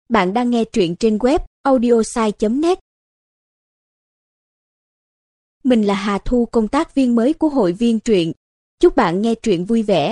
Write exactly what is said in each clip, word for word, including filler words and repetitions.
Bạn đang nghe truyện trên web audiosai chấm net. Mình là Hà Thu, công tác viên mới của hội viên truyện. Chúc bạn nghe truyện vui vẻ.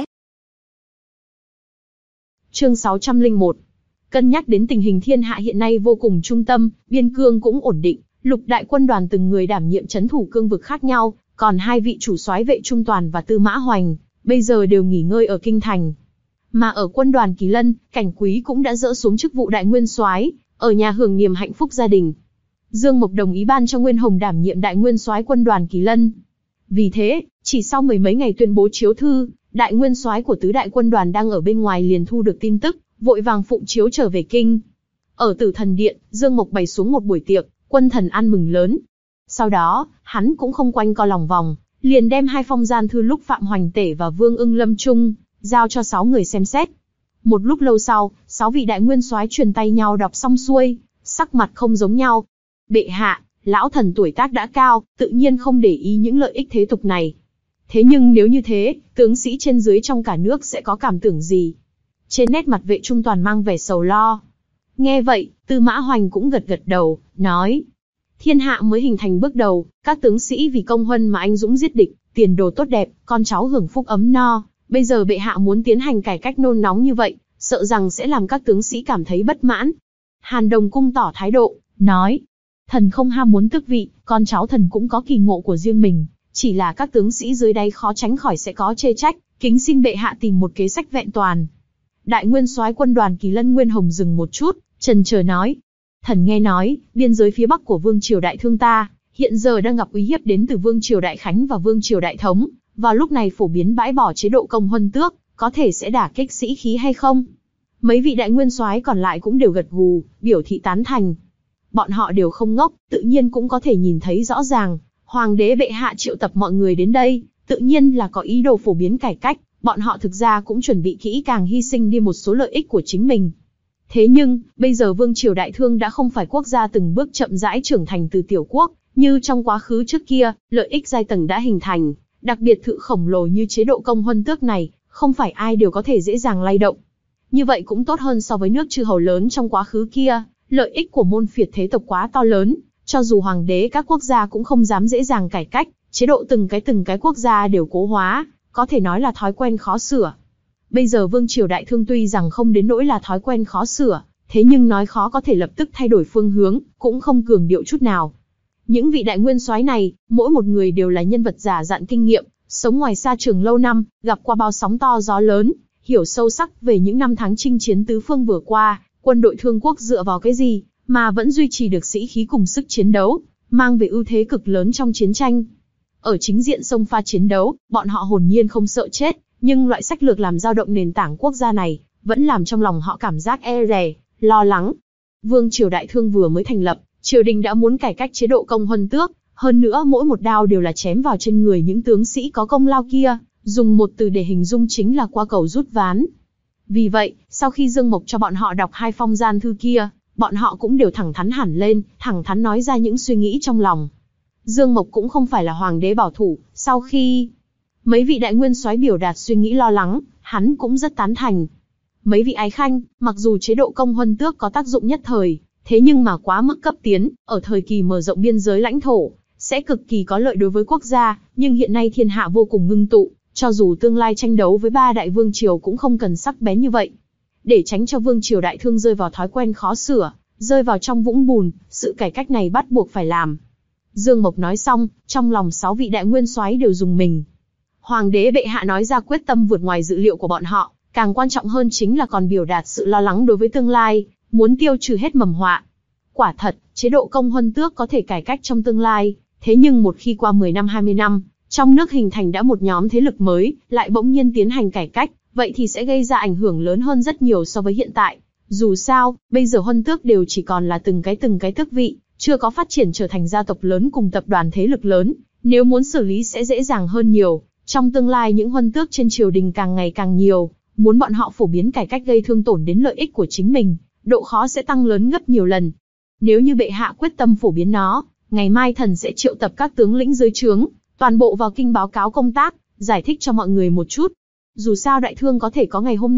Chương sáu trăm lẻ một. Cân nhắc đến tình hình thiên hạ hiện nay vô cùng trung tâm, biên cương cũng ổn định, lục đại quân đoàn từng người đảm nhiệm trấn thủ cương vực khác nhau, còn hai vị chủ soái Vệ Trung Toàn và Tư Mã Hoành bây giờ đều nghỉ ngơi ở kinh thành. Mà ở quân đoàn Kỳ Lân, Cảnh Quý cũng đã dỡ xuống chức vụ đại nguyên soái, ở nhà hưởng niềm hạnh phúc gia đình. Dương Mộc đồng ý ban cho Nguyên Hồng đảm nhiệm đại nguyên soái quân đoàn Kỳ Lân. Vì thế, chỉ sau mười mấy ngày tuyên bố chiếu thư, đại nguyên soái của tứ đại quân đoàn đang ở bên ngoài liền thu được tin tức, vội vàng phụng chiếu trở về kinh. Ở Tử Thần Điện, Dương Mộc bày xuống một buổi tiệc, quân thần ăn mừng lớn. Sau đó, hắn cũng không quanh co lòng vòng, liền đem hai phong gian thư lúc Phạm Hoành Tể và Vương Ưng Lâm Trung giao cho sáu người xem xét. Một lúc lâu sau, sáu vị đại nguyên soái truyền tay nhau đọc xong xuôi, sắc mặt không giống nhau. Bệ hạ, lão thần tuổi tác đã cao, tự nhiên không để ý những lợi ích thế tục này. Thế nhưng nếu như thế, tướng sĩ trên dưới trong cả nước sẽ có cảm tưởng gì? Trên nét mặt Vệ Trung Toàn mang vẻ sầu lo. Nghe vậy, Tư Mã Hoành cũng gật gật đầu, nói: thiên hạ mới hình thành bước đầu, các tướng sĩ vì công huân mà anh dũng giết địch, tiền đồ tốt đẹp, con cháu hưởng phúc ấm no. Bây giờ bệ hạ muốn tiến hành cải cách nôn nóng như vậy, sợ rằng sẽ làm các tướng sĩ cảm thấy bất mãn. Hàn Đồng Cung tỏ thái độ, nói: thần không ham muốn tước vị, con cháu thần cũng có kỳ ngộ của riêng mình, chỉ là các tướng sĩ dưới đáy khó tránh khỏi sẽ có chê trách, kính xin bệ hạ tìm một kế sách vẹn toàn. Đại nguyên soái quân đoàn Kỳ Lân Nguyên Hồng dừng một chút, chần chờ nói: thần nghe nói, biên giới phía bắc của Vương triều Đại Thương ta, hiện giờ đang gặp uy hiếp đến từ Vương triều Đại Khánh và Vương triều Đại Thống, vào lúc này phổ biến bãi bỏ chế độ công huân tước, có thể sẽ đả kích sĩ khí hay không? Mấy vị đại nguyên soái còn lại cũng đều gật gù, biểu thị tán thành. Bọn họ đều không ngốc, tự nhiên cũng có thể nhìn thấy rõ ràng, hoàng đế bệ hạ triệu tập mọi người đến đây, tự nhiên là có ý đồ phổ biến cải cách, bọn họ thực ra cũng chuẩn bị kỹ càng hy sinh đi một số lợi ích của chính mình. Thế nhưng, bây giờ Vương triều Đại Thương đã không phải quốc gia từng bước chậm rãi trưởng thành từ tiểu quốc, như trong quá khứ trước kia, lợi ích giai tầng đã hình thành, đặc biệt thự khổng lồ như chế độ công huân tước này, không phải ai đều có thể dễ dàng lay động. Như vậy cũng tốt hơn so với nước chư hầu lớn trong quá khứ kia, lợi ích của môn phiệt thế tộc quá to lớn, cho dù hoàng đế các quốc gia cũng không dám dễ dàng cải cách, chế độ từng cái từng cái quốc gia đều cố hóa, có thể nói là thói quen khó sửa. Bây giờ Vương triều Đại Thương tuy rằng không đến nỗi là thói quen khó sửa, thế nhưng nói khó có thể lập tức thay đổi phương hướng, cũng không cường điệu chút nào. Những vị đại nguyên soái này, mỗi một người đều là nhân vật già dặn kinh nghiệm, sống ngoài xa trường lâu năm, gặp qua bao sóng to gió lớn, hiểu sâu sắc về những năm tháng chinh chiến tứ phương vừa qua, quân đội Thương quốc dựa vào cái gì mà vẫn duy trì được sĩ khí cùng sức chiến đấu, mang về ưu thế cực lớn trong chiến tranh. Ở chính diện xông pha chiến đấu, bọn họ hồn nhiên không sợ chết, nhưng loại sách lược làm dao động nền tảng quốc gia này, vẫn làm trong lòng họ cảm giác e dè, lo lắng. Vương triều Đại Thương vừa mới thành lập, triều đình đã muốn cải cách chế độ công huân tước, hơn nữa mỗi một đao đều là chém vào trên người những tướng sĩ có công lao kia, dùng một từ để hình dung chính là qua cầu rút ván. Vì vậy, sau khi Dương Mộc cho bọn họ đọc hai phong gian thư kia, bọn họ cũng đều thẳng thắn hẳn lên, thẳng thắn nói ra những suy nghĩ trong lòng. Dương Mộc cũng không phải là hoàng đế bảo thủ, sau khi mấy vị đại nguyên soái biểu đạt suy nghĩ lo lắng, hắn cũng rất tán thành. Mấy vị ái khanh, mặc dù chế độ công huân tước có tác dụng nhất thời, thế nhưng mà quá mức cấp tiến, ở thời kỳ mở rộng biên giới lãnh thổ, sẽ cực kỳ có lợi đối với quốc gia, nhưng hiện nay thiên hạ vô cùng ngưng tụ, cho dù tương lai tranh đấu với ba đại vương triều cũng không cần sắc bén như vậy. Để tránh cho Vương triều Đại Thương rơi vào thói quen khó sửa, rơi vào trong vũng bùn, sự cải cách này bắt buộc phải làm. Dương Mộc nói xong, trong lòng sáu vị đại nguyên soái đều rùng mình. Hoàng đế bệ hạ nói ra quyết tâm vượt ngoài dự liệu của bọn họ, càng quan trọng hơn chính là còn biểu đạt sự lo lắng đối với tương lai, muốn tiêu trừ hết mầm họa. Quả thật, chế độ công huân tước có thể cải cách trong tương lai, thế nhưng một khi qua mười năm hai mươi năm, trong nước hình thành đã một nhóm thế lực mới, lại bỗng nhiên tiến hành cải cách, vậy thì sẽ gây ra ảnh hưởng lớn hơn rất nhiều so với hiện tại. Dù sao, bây giờ huân tước đều chỉ còn là từng cái từng cái tước vị, chưa có phát triển trở thành gia tộc lớn cùng tập đoàn thế lực lớn, nếu muốn xử lý sẽ dễ dàng hơn nhiều. Trong tương lai những huân tước trên triều đình càng ngày càng nhiều, muốn bọn họ phổ biến cải cách gây thương tổn đến lợi ích của chính mình, độ khó sẽ tăng lớn gấp nhiều lần. Nếu như bệ hạ quyết tâm phổ biến nó, ngày mai thần sẽ triệu tập các tướng lĩnh dưới trướng, toàn bộ vào kinh báo cáo công tác, giải thích cho mọi người một chút. Dù sao Đại Thương có thể có ngày hôm nay,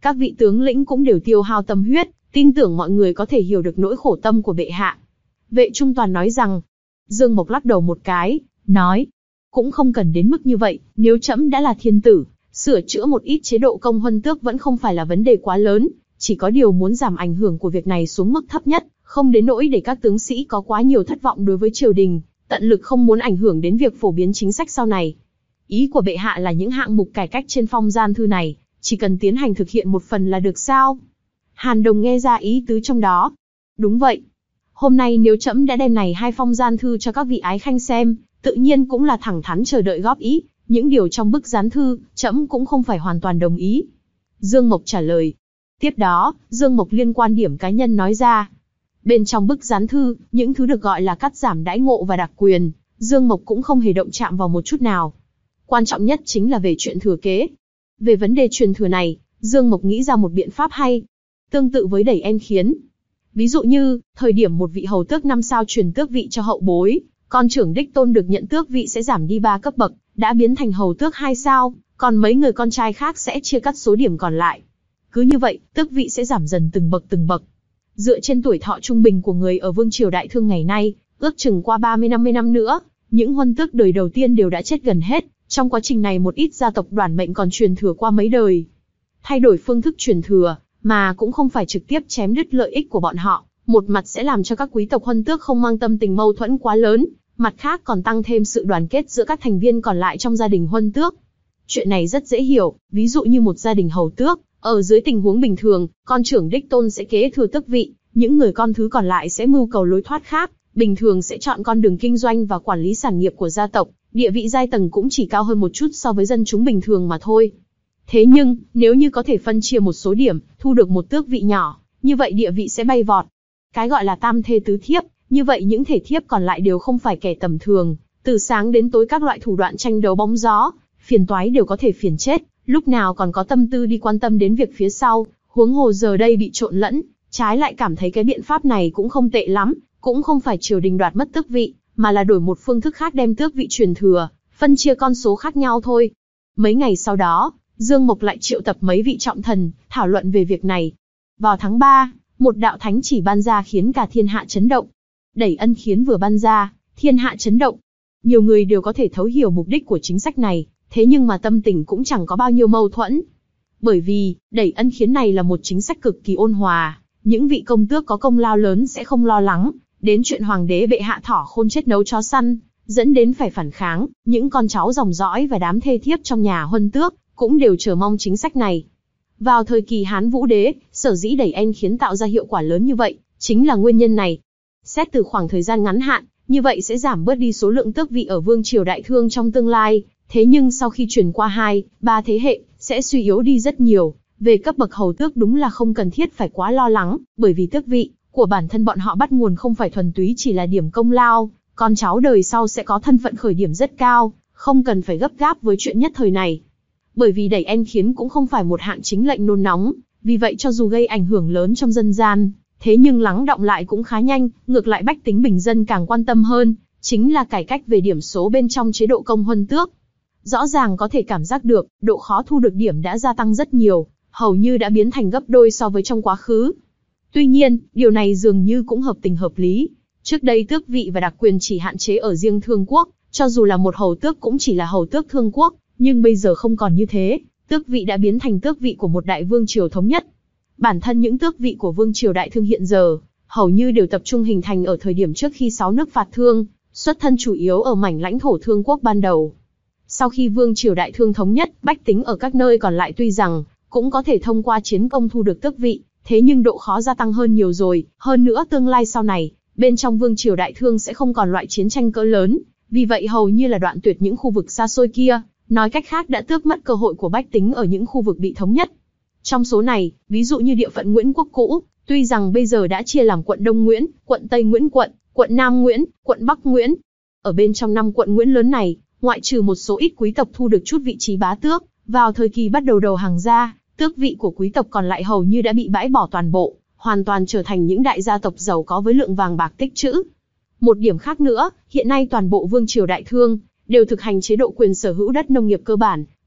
các vị tướng lĩnh cũng đều tiêu hao tâm huyết, tin tưởng mọi người có thể hiểu được nỗi khổ tâm của bệ hạ. Vệ Trung Toàn nói rằng. Dương Mộc lắc đầu một cái, nói, cũng không cần đến mức như vậy, nếu trẫm đã là thiên tử, sửa chữa một ít chế độ công huân tước vẫn không phải là vấn đề quá lớn, chỉ có điều muốn giảm ảnh hưởng của việc này xuống mức thấp nhất, không đến nỗi để các tướng sĩ có quá nhiều thất vọng đối với triều đình, tận lực không muốn ảnh hưởng đến việc phổ biến chính sách sau này. Ý của bệ hạ là những hạng mục cải cách trên phong gian thư này, chỉ cần tiến hành thực hiện một phần là được sao? Hàn Đồng nghe ra ý tứ trong đó. Đúng vậy. Hôm nay nếu trẫm đã đem này hai phong gian thư cho các vị ái khanh xem, tự nhiên cũng là thẳng thắn chờ đợi góp ý, những điều trong bức gián thư, trẫm cũng không phải hoàn toàn đồng ý. Dương Mộc trả lời. Tiếp đó, Dương Mộc liên quan điểm cá nhân nói ra. Bên trong bức gián thư, những thứ được gọi là cắt giảm đãi ngộ và đặc quyền, Dương Mộc cũng không hề động chạm vào một chút nào. Quan trọng nhất chính là về chuyện thừa kế. Về vấn đề truyền thừa này, Dương Mộc nghĩ ra một biện pháp hay. Tương tự với đẩy en khiến. Ví dụ như, thời điểm một vị hầu tước năm sao truyền tước vị cho hậu bối, con trưởng đích tôn được nhận tước vị sẽ giảm đi ba cấp bậc, đã biến thành hầu tước hai sao, còn mấy người con trai khác sẽ chia cắt số điểm còn lại. Cứ như vậy, tước vị sẽ giảm dần từng bậc từng bậc. Dựa trên tuổi thọ trung bình của người ở vương triều đại thương ngày nay, ước chừng qua ba mươi năm mươi năm nữa, những huân tước đời đầu tiên đều đã chết gần hết, trong quá trình này một ít gia tộc đoản mệnh còn truyền thừa qua mấy đời. Thay đổi phương thức truyền thừa, mà cũng không phải trực tiếp chém đứt lợi ích của bọn họ, một mặt sẽ làm cho các quý tộc huân tước không mang tâm tình mâu thuẫn quá lớn, mặt khác còn tăng thêm sự đoàn kết giữa các thành viên còn lại trong gia đình huân tước. Chuyện này rất dễ hiểu, ví dụ như một gia đình hầu tước, ở dưới tình huống bình thường, con trưởng đích tôn sẽ kế thừa tước vị, những người con thứ còn lại sẽ mưu cầu lối thoát khác, bình thường sẽ chọn con đường kinh doanh và quản lý sản nghiệp của gia tộc, địa vị giai tầng cũng chỉ cao hơn một chút so với dân chúng bình thường mà thôi. Thế nhưng, nếu như có thể phân chia một số điểm, thu được một tước vị nhỏ, như vậy địa vị sẽ bay vọt. Cái gọi là tam thê tứ thiếp, như vậy những thể thiếp còn lại đều không phải kẻ tầm thường, từ sáng đến tối các loại thủ đoạn tranh đấu bóng gió, phiền toái đều có thể phiền chết, lúc nào còn có tâm tư đi quan tâm đến việc phía sau, huống hồ giờ đây bị trộn lẫn, trái lại cảm thấy cái biện pháp này cũng không tệ lắm, cũng không phải triều đình đoạt mất tước vị, mà là đổi một phương thức khác đem tước vị truyền thừa, phân chia con số khác nhau thôi. Mấy ngày sau đó, Dương Mộc lại triệu tập mấy vị trọng thần, thảo luận về việc này. Vào tháng ba, một đạo thánh chỉ ban ra khiến cả thiên hạ chấn động. Đẩy ân khiến vừa ban ra, thiên hạ chấn động. Nhiều người đều có thể thấu hiểu mục đích của chính sách này, thế nhưng mà tâm tình cũng chẳng có bao nhiêu mâu thuẫn. Bởi vì, đẩy ân khiến này là một chính sách cực kỳ ôn hòa, những vị công tước có công lao lớn sẽ không lo lắng, đến chuyện hoàng đế bệ hạ thỏ khôn chết nấu chó săn, dẫn đến phải phản kháng, những con cháu dòng dõi và đám thê thiếp trong nhà huân tước, cũng đều chờ mong chính sách này. Vào thời kỳ Hán Vũ Đế, sở dĩ đẩy en khiến tạo ra hiệu quả lớn như vậy, chính là nguyên nhân này. Xét từ khoảng thời gian ngắn hạn, như vậy sẽ giảm bớt đi số lượng tước vị ở vương triều đại thương trong tương lai, thế nhưng sau khi chuyển qua hai, ba thế hệ, sẽ suy yếu đi rất nhiều. Về cấp bậc hầu tước đúng là không cần thiết phải quá lo lắng, bởi vì tước vị của bản thân bọn họ bắt nguồn không phải thuần túy chỉ là điểm công lao, con cháu đời sau sẽ có thân phận khởi điểm rất cao, không cần phải gấp gáp với chuyện nhất thời này. Bởi vì đẩy en khiến cũng không phải một hạng chính lệnh nôn nóng, vì vậy cho dù gây ảnh hưởng lớn trong dân gian, thế nhưng lắng đọng lại cũng khá nhanh, ngược lại bách tính bình dân càng quan tâm hơn, chính là cải cách về điểm số bên trong chế độ công huân tước. Rõ ràng có thể cảm giác được, độ khó thu được điểm đã gia tăng rất nhiều, hầu như đã biến thành gấp đôi so với trong quá khứ. Tuy nhiên, điều này dường như cũng hợp tình hợp lý. Trước đây tước vị và đặc quyền chỉ hạn chế ở riêng Thương Quốc, cho dù là một hầu tước cũng chỉ là hầu tước Thương Quốc, nhưng bây giờ không còn như thế, tước vị đã biến thành tước vị của một đại vương triều thống nhất. Bản thân những tước vị của vương triều đại thương hiện giờ, hầu như đều tập trung hình thành ở thời điểm trước khi sáu nước phạt Thương, xuất thân chủ yếu ở mảnh lãnh thổ Thương Quốc ban đầu. Sau khi vương triều đại thương thống nhất, bách tính ở các nơi còn lại tuy rằng cũng có thể thông qua chiến công thu được tước vị, thế nhưng độ khó gia tăng hơn nhiều rồi, hơn nữa tương lai sau này, bên trong vương triều đại thương sẽ không còn loại chiến tranh cỡ lớn, vì vậy hầu như là đoạn tuyệt những khu vực xa xôi kia, nói cách khác đã tước mất cơ hội của bách tính ở những khu vực bị thống nhất. Trong số này, ví dụ như địa phận Nguyễn Quốc cũ, tuy rằng bây giờ đã chia làm quận Đông Nguyễn, quận Tây Nguyễn quận, quận Nam Nguyễn, quận Bắc Nguyễn. Ở bên trong năm quận Nguyễn lớn này, ngoại trừ một số ít quý tộc thu được chút vị trí bá tước, vào thời kỳ bắt đầu đầu hàng gia, tước vị của quý tộc còn lại hầu như đã bị bãi bỏ toàn bộ, hoàn toàn trở thành những đại gia tộc giàu có với lượng vàng bạc tích trữ. Một điểm khác nữa, hiện nay toàn bộ vương triều đại thương đều thực hành chế độ quyền sở hữu đất nông nghiệp cơ bản,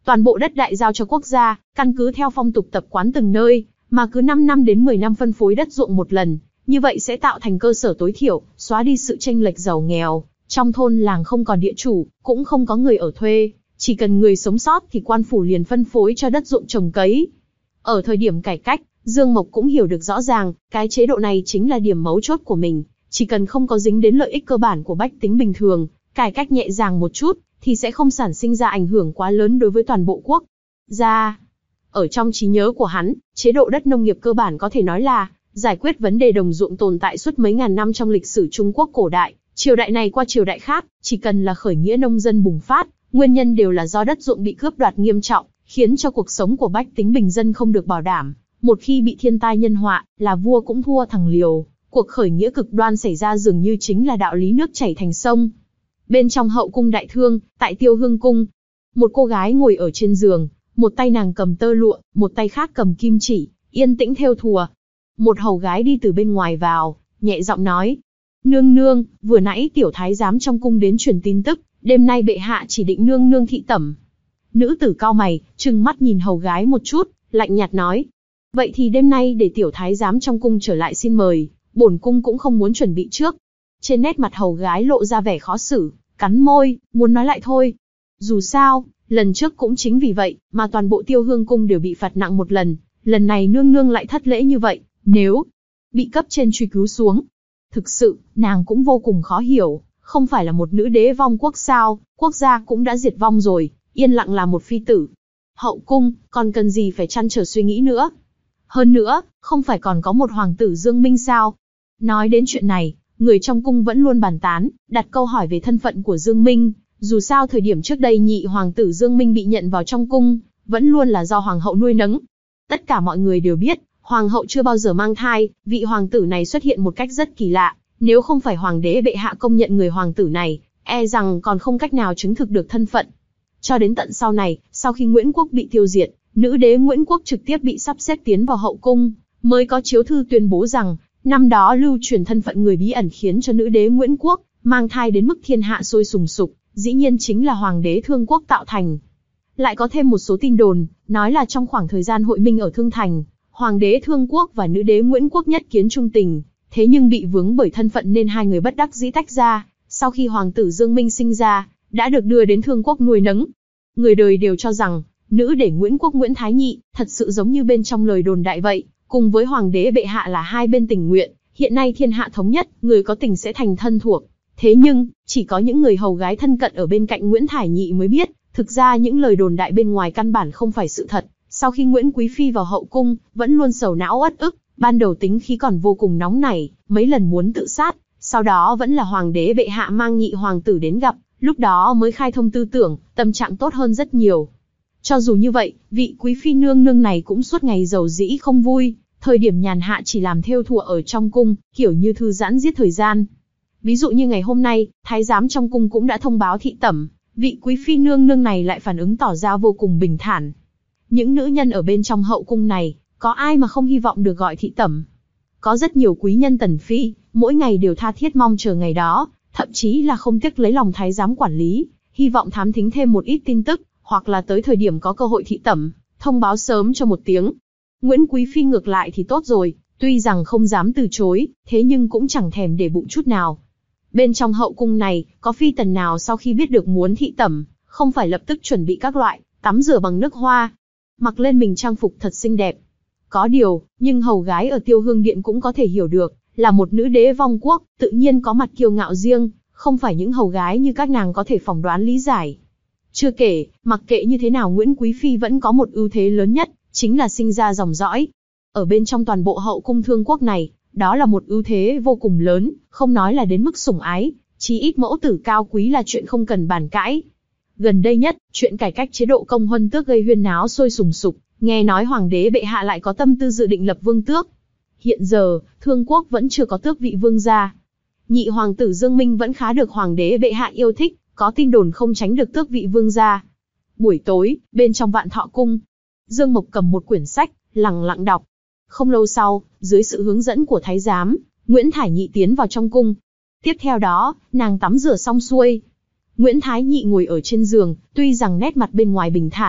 Toàn bộ đất đại giao cho quốc gia, căn cứ theo phong tục tập quán từng nơi, mà cứ năm năm đến mười năm phân phối đất ruộng một lần, như vậy sẽ tạo thành cơ sở tối thiểu, xóa đi sự chênh lệch giàu nghèo. Trong thôn làng không còn địa chủ, cũng không có người ở thuê, chỉ cần người sống sót thì quan phủ liền phân phối cho đất ruộng trồng cấy. Ở thời điểm cải cách, Dương Mộc cũng hiểu được rõ ràng, cái chế độ này chính là điểm mấu chốt của mình, chỉ cần không có dính đến lợi ích cơ bản của bách tính bình thường, cải cách nhẹ nhàng một chút, thì sẽ không sản sinh ra ảnh hưởng quá lớn đối với toàn bộ quốc gia. Ở trong trí nhớ của hắn, chế độ đất nông nghiệp cơ bản có thể nói là giải quyết vấn đề đồng ruộng tồn tại suốt mấy ngàn năm trong lịch sử Trung Quốc cổ đại. Triều đại này qua triều đại khác, chỉ cần là khởi nghĩa nông dân bùng phát, nguyên nhân đều là do đất ruộng bị cướp đoạt nghiêm trọng, khiến cho cuộc sống của bách tính bình dân không được bảo đảm. Một khi bị thiên tai nhân họa, là vua cũng thua thằng liều. Cuộc khởi nghĩa cực đoan xảy ra dường như chính là đạo lý nước chảy thành sông. Bên trong hậu cung đại thương, tại Tiêu Hương cung, một cô gái ngồi ở trên giường, một tay nàng cầm tơ lụa, một tay khác cầm kim chỉ, yên tĩnh thêu thùa. Một hầu gái đi từ bên ngoài vào, nhẹ giọng nói: Nương nương, vừa nãy tiểu thái giám trong cung đến truyền tin tức, đêm nay bệ hạ chỉ định nương nương thị tẩm. Nữ tử cau mày, trừng mắt nhìn hầu gái một chút, lạnh nhạt nói: Vậy thì đêm nay để tiểu thái giám trong cung trở lại xin mời, bổn cung cũng không muốn chuẩn bị trước. Trên nét mặt hầu gái lộ ra vẻ khó xử, cắn môi, muốn nói lại thôi. Dù sao, lần trước cũng chính vì vậy, mà toàn bộ Tiêu Hương cung đều bị phạt nặng một lần, lần này nương nương lại thất lễ như vậy, nếu bị cấp trên truy cứu xuống. Thực sự, nàng cũng vô cùng khó hiểu, không phải là một nữ đế vong quốc sao, quốc gia cũng đã diệt vong rồi, yên lặng là một phi tử. Hậu cung, còn cần gì phải chăn trở suy nghĩ nữa. Hơn nữa, không phải còn có một hoàng tử Dương Minh sao? Nói đến chuyện này, người trong cung vẫn luôn bàn tán, đặt câu hỏi về thân phận của Dương Minh. Dù sao thời điểm trước đây nhị hoàng tử Dương Minh bị nhận vào trong cung, vẫn luôn là do hoàng hậu nuôi nấng. Tất cả mọi người đều biết, hoàng hậu chưa bao giờ mang thai, vị hoàng tử này xuất hiện một cách rất kỳ lạ. Nếu không phải hoàng đế bệ hạ công nhận người hoàng tử này, e rằng còn không cách nào chứng thực được thân phận. Cho đến tận sau này, sau khi Nguyễn Quốc bị tiêu diệt, nữ đế Nguyễn Quốc trực tiếp bị sắp xếp tiến vào hậu cung, mới có chiếu thư tuyên bố rằng, năm đó lưu truyền thân phận người bí ẩn khiến cho nữ đế Nguyễn Quốc mang thai đến mức thiên hạ sôi sùng sục, dĩ nhiên chính là hoàng đế Thương Quốc tạo thành. Lại có thêm một số tin đồn, nói là trong khoảng thời gian hội minh ở Thương Thành, hoàng đế Thương Quốc và nữ đế Nguyễn Quốc nhất kiến trung tình, thế nhưng bị vướng bởi thân phận nên hai người bất đắc dĩ tách ra. Sau khi hoàng tử Dương Minh sinh ra, đã được đưa đến Thương Quốc nuôi nấng. Người đời đều cho rằng, nữ đế Nguyễn Quốc Nguyễn Thái Nhị, thật sự giống như bên trong lời đồn đại vậy, cùng với hoàng đế bệ hạ là hai bên tình nguyện, hiện nay thiên hạ thống nhất, người có tình sẽ thành thân thuộc. Thế nhưng, chỉ có những người hầu gái thân cận ở bên cạnh Nguyễn Thái Nhị mới biết, thực ra những lời đồn đại bên ngoài căn bản không phải sự thật. Sau khi Nguyễn Quý Phi vào hậu cung, vẫn luôn sầu não uất ức, ban đầu tính khí còn vô cùng nóng nảy, mấy lần muốn tự sát, sau đó vẫn là hoàng đế bệ hạ mang nhị hoàng tử đến gặp, lúc đó mới khai thông tư tưởng, tâm trạng tốt hơn rất nhiều. Cho dù như vậy, vị quý phi nương nương này cũng suốt ngày giàu dĩ không vui, thời điểm nhàn hạ chỉ làm thêu thùa ở trong cung, kiểu như thư giãn giết thời gian. Ví dụ như ngày hôm nay, thái giám trong cung cũng đã thông báo thị tẩm, vị quý phi nương nương này lại phản ứng tỏ ra vô cùng bình thản. Những nữ nhân ở bên trong hậu cung này, có ai mà không hy vọng được gọi thị tẩm? Có rất nhiều quý nhân tần phi, mỗi ngày đều tha thiết mong chờ ngày đó, thậm chí là không tiếc lấy lòng thái giám quản lý, hy vọng thám thính thêm một ít tin tức, hoặc là tới thời điểm có cơ hội thị tẩm, thông báo sớm cho một tiếng. Nguyễn Quý Phi ngược lại thì tốt rồi, tuy rằng không dám từ chối, thế nhưng cũng chẳng thèm để bụng chút nào. Bên trong hậu cung này, có phi tần nào sau khi biết được muốn thị tẩm, không phải lập tức chuẩn bị các loại, tắm rửa bằng nước hoa, mặc lên mình trang phục thật xinh đẹp. Có điều, nhưng hầu gái ở Tiêu Hương Điện cũng có thể hiểu được, là một nữ đế vong quốc, tự nhiên có mặt kiêu ngạo riêng, không phải những hầu gái như các nàng có thể phỏng đoán lý giải. Chưa kể, mặc kệ như thế nào Nguyễn Quý Phi vẫn có một ưu thế lớn nhất, chính là sinh ra dòng dõi. Ở bên trong toàn bộ hậu cung Thương Quốc này, đó là một ưu thế vô cùng lớn, không nói là đến mức sủng ái, chí ít mẫu tử cao quý là chuyện không cần bàn cãi. Gần đây nhất, chuyện cải cách chế độ công huân tước gây huyên náo sôi sùng sục, nghe nói hoàng đế bệ hạ lại có tâm tư dự định lập vương tước. Hiện giờ, Thương Quốc vẫn chưa có tước vị vương gia. Nhị hoàng tử Dương Minh vẫn khá được hoàng đế bệ hạ yêu thích, có tin đồn không tránh được tước vị vương gia. Buổi tối, bên trong Vạn Thọ cung, Dương Mộc cầm một quyển sách, lặng lặng đọc. Không lâu sau, dưới sự hướng dẫn của thái giám, Nguyễn Thái Nhị tiến vào trong cung. Tiếp theo đó, nàng tắm rửa xong xuôi. Nguyễn Thái Nhị ngồi ở trên giường, tuy rằng nét mặt bên ngoài bình thản,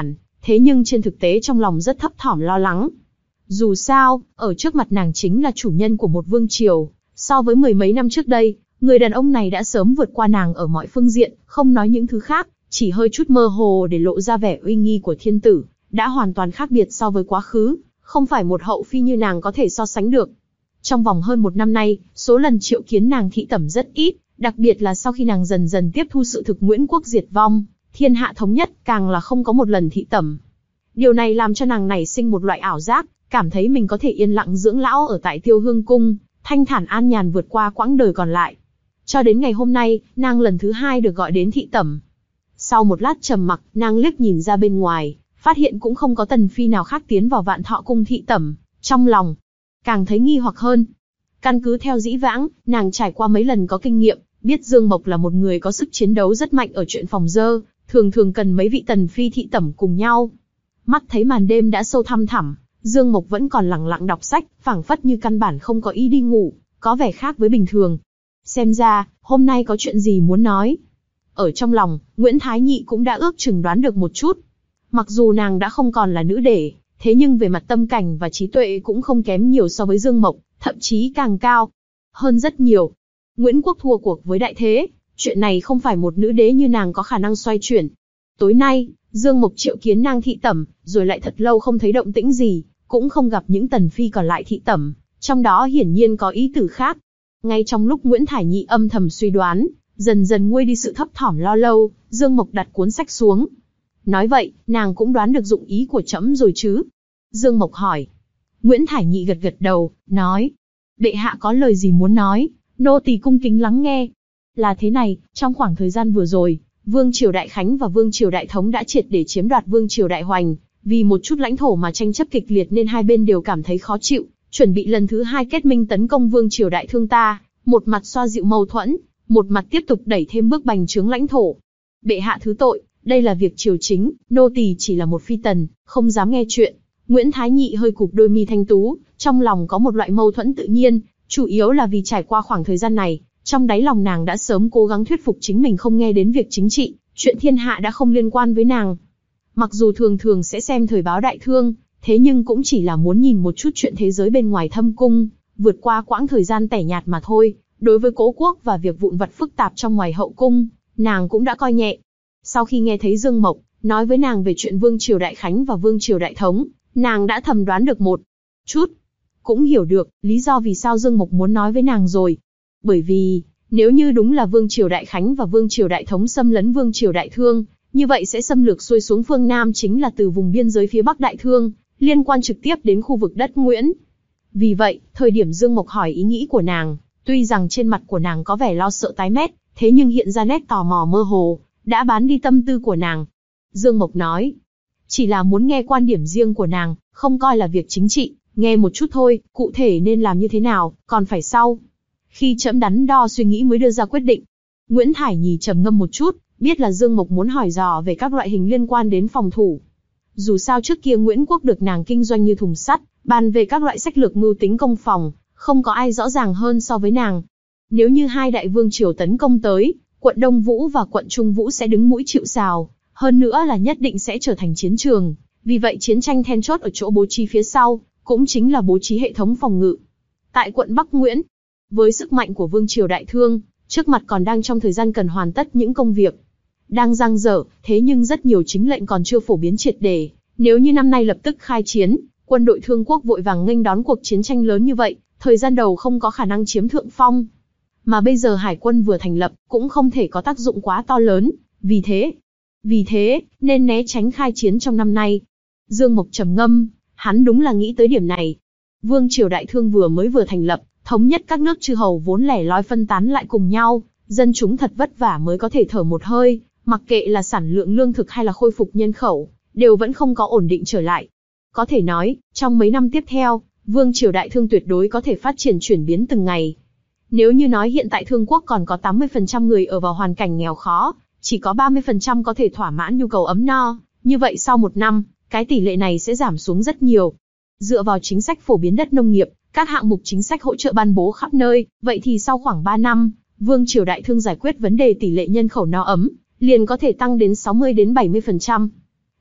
thế nhưng trên thực tế trong lòng rất thấp thỏm lo lắng. Dù sao, ở trước mặt nàng chính là chủ nhân của một vương triều, so với mười mấy năm trước đây, người đàn ông này đã sớm vượt qua nàng ở mọi phương diện, không nói những thứ khác, chỉ hơi chút mơ hồ để lộ ra vẻ uy nghi của thiên tử, đã hoàn toàn khác biệt so với quá khứ, không phải một hậu phi như nàng có thể so sánh được. Trong vòng hơn một năm nay, số lần triệu kiến nàng thị tẩm rất ít, đặc biệt là sau khi nàng dần dần tiếp thu sự thực Nguyễn quốc diệt vong, thiên hạ thống nhất, càng là không có một lần thị tẩm. Điều này làm cho nàng nảy sinh một loại ảo giác, cảm thấy mình có thể yên lặng dưỡng lão ở tại Tiêu Hương cung, thanh thản an nhàn vượt qua quãng đời còn lại. Cho đến ngày hôm nay, nàng lần thứ hai được gọi đến thị tẩm. Sau một lát trầm mặc, nàng liếc nhìn ra bên ngoài, phát hiện cũng không có tần phi nào khác tiến vào Vạn Thọ cung thị tẩm, trong lòng càng thấy nghi hoặc hơn. Căn cứ theo dĩ vãng, nàng trải qua mấy lần có kinh nghiệm, biết Dương Mộc là một người có sức chiến đấu rất mạnh ở chuyện phòng dơ, thường thường cần mấy vị tần phi thị tẩm cùng nhau. Mắt thấy màn đêm đã sâu thăm thẳm, Dương Mộc vẫn còn lặng lặng đọc sách, phảng phất như căn bản không có ý đi ngủ, có vẻ khác với bình thường. Xem ra, hôm nay có chuyện gì muốn nói. Ở trong lòng, Nguyễn Thái Nhị cũng đã ước chừng đoán được một chút. Mặc dù nàng đã không còn là nữ để, thế nhưng về mặt tâm cảnh và trí tuệ cũng không kém nhiều so với Dương Mộc, thậm chí càng cao hơn rất nhiều. Nguyễn quốc thua cuộc với đại thế, chuyện này không phải một nữ đế như nàng có khả năng xoay chuyển. Tối nay, Dương Mộc triệu kiến nàng thị tẩm, rồi lại thật lâu không thấy động tĩnh gì, cũng không gặp những tần phi còn lại thị tẩm, trong đó hiển nhiên có ý tử khác. Ngay trong lúc Nguyễn Thải Nhị âm thầm suy đoán, dần dần nguôi đi sự thấp thỏm lo lâu, Dương Mộc đặt cuốn sách xuống. Nói vậy, nàng cũng đoán được dụng ý của trẫm rồi chứ? Dương Mộc hỏi. Nguyễn Thải Nhị gật gật đầu, nói. Bệ hạ có lời gì muốn nói, nô tỳ cung kính lắng nghe. Là thế này, trong khoảng thời gian vừa rồi, Vương triều Đại Khánh và Vương triều Đại Thống đã triệt để chiếm đoạt Vương triều Đại Hoành, vì một chút lãnh thổ mà tranh chấp kịch liệt nên hai bên đều cảm thấy khó chịu, chuẩn bị lần thứ hai kết minh tấn công Vương triều Đại Thương ta, một mặt xoa dịu mâu thuẫn, một mặt tiếp tục đẩy thêm bước bành trướng lãnh thổ. Bệ hạ thứ tội, đây là việc triều chính, nô tỳ chỉ là một phi tần, không dám nghe chuyện. Nguyễn Thái Nhị hơi cụp đôi mi thanh tú, trong lòng có một loại mâu thuẫn tự nhiên, chủ yếu là vì trải qua khoảng thời gian này, trong đáy lòng nàng đã sớm cố gắng thuyết phục chính mình không nghe đến việc chính trị, chuyện thiên hạ đã không liên quan với nàng. Mặc dù thường thường sẽ xem thời báo đại thương, thế nhưng cũng chỉ là muốn nhìn một chút chuyện thế giới bên ngoài thâm cung, vượt qua quãng thời gian tẻ nhạt mà thôi. Đối với cố quốc và việc vụn vặt phức tạp trong ngoài hậu cung, nàng cũng đã coi nhẹ. Sau khi nghe thấy Dương Mộc nói với nàng về chuyện Vương triều Đại Khánh và Vương triều Đại Thống, nàng đã thầm đoán được một chút, cũng hiểu được lý do vì sao Dương Mộc muốn nói với nàng rồi. Bởi vì, nếu như đúng là Vương triều Đại Khánh và Vương triều Đại Thống xâm lấn Vương triều Đại Thương, như vậy sẽ xâm lược xuôi xuống phương Nam, chính là từ vùng biên giới phía Bắc Đại Thương, liên quan trực tiếp đến khu vực đất Nguyễn. Vì vậy, thời điểm Dương Mộc hỏi ý nghĩ của nàng, tuy rằng trên mặt của nàng có vẻ lo sợ tái mét, thế nhưng hiện ra nét tò mò mơ hồ, đã bán đi tâm tư của nàng. Dương Mộc nói, chỉ là muốn nghe quan điểm riêng của nàng, không coi là việc chính trị, nghe một chút thôi, cụ thể nên làm như thế nào, còn phải sau khi trẫm đắn đo suy nghĩ mới đưa ra quyết định. Nguyễn Thải Nhì trầm ngâm một chút, biết là Dương Mộc muốn hỏi dò về các loại hình liên quan đến phòng thủ. Dù sao trước kia Nguyễn quốc được nàng kinh doanh như thùng sắt, bàn về các loại sách lược mưu tính công phòng, không có ai rõ ràng hơn so với nàng. Nếu như hai đại vương triều tấn công tới, quận Đông Vũ và quận Trung Vũ sẽ đứng mũi chịu sào, hơn nữa là nhất định sẽ trở thành chiến trường. Vì vậy chiến tranh then chốt ở chỗ bố trí phía sau, cũng chính là bố trí hệ thống phòng ngự. Tại quận Bắc Nguyễn, với sức mạnh của Vương triều Đại Thương, trước mặt còn đang trong thời gian cần hoàn tất những công việc đang dang dở, thế nhưng rất nhiều chính lệnh còn chưa phổ biến triệt để. Nếu như năm nay lập tức khai chiến, quân đội Thương quốc vội vàng nghênh đón cuộc chiến tranh lớn như vậy, thời gian đầu không có khả năng chiếm thượng phong. Mà bây giờ hải quân vừa thành lập, cũng không thể có tác dụng quá to lớn, vì thế, vì thế, nên né tránh khai chiến trong năm nay. Dương Mộc trầm ngâm, hắn đúng là nghĩ tới điểm này. Vương triều Đại Thương vừa mới vừa thành lập, thống nhất các nước chư hầu vốn lẻ loi phân tán lại cùng nhau, dân chúng thật vất vả mới có thể thở một hơi, mặc kệ là sản lượng lương thực hay là khôi phục nhân khẩu, đều vẫn không có ổn định trở lại. Có thể nói, trong mấy năm tiếp theo, Vương triều Đại Thương tuyệt đối có thể phát triển chuyển biến từng ngày. Nếu như nói hiện tại Thương quốc còn có tám mươi phần trăm người ở vào hoàn cảnh nghèo khó, chỉ có ba mươi phần trăm có thể thỏa mãn nhu cầu ấm no, như vậy sau một năm, cái tỷ lệ này sẽ giảm xuống rất nhiều. Dựa vào chính sách phổ biến đất nông nghiệp, các hạng mục chính sách hỗ trợ ban bố khắp nơi, vậy thì sau khoảng ba năm, Vương triều Đại Thương giải quyết vấn đề tỷ lệ nhân khẩu no ấm, liền có thể tăng đến sáu mươi đến bảy mươi phần trăm.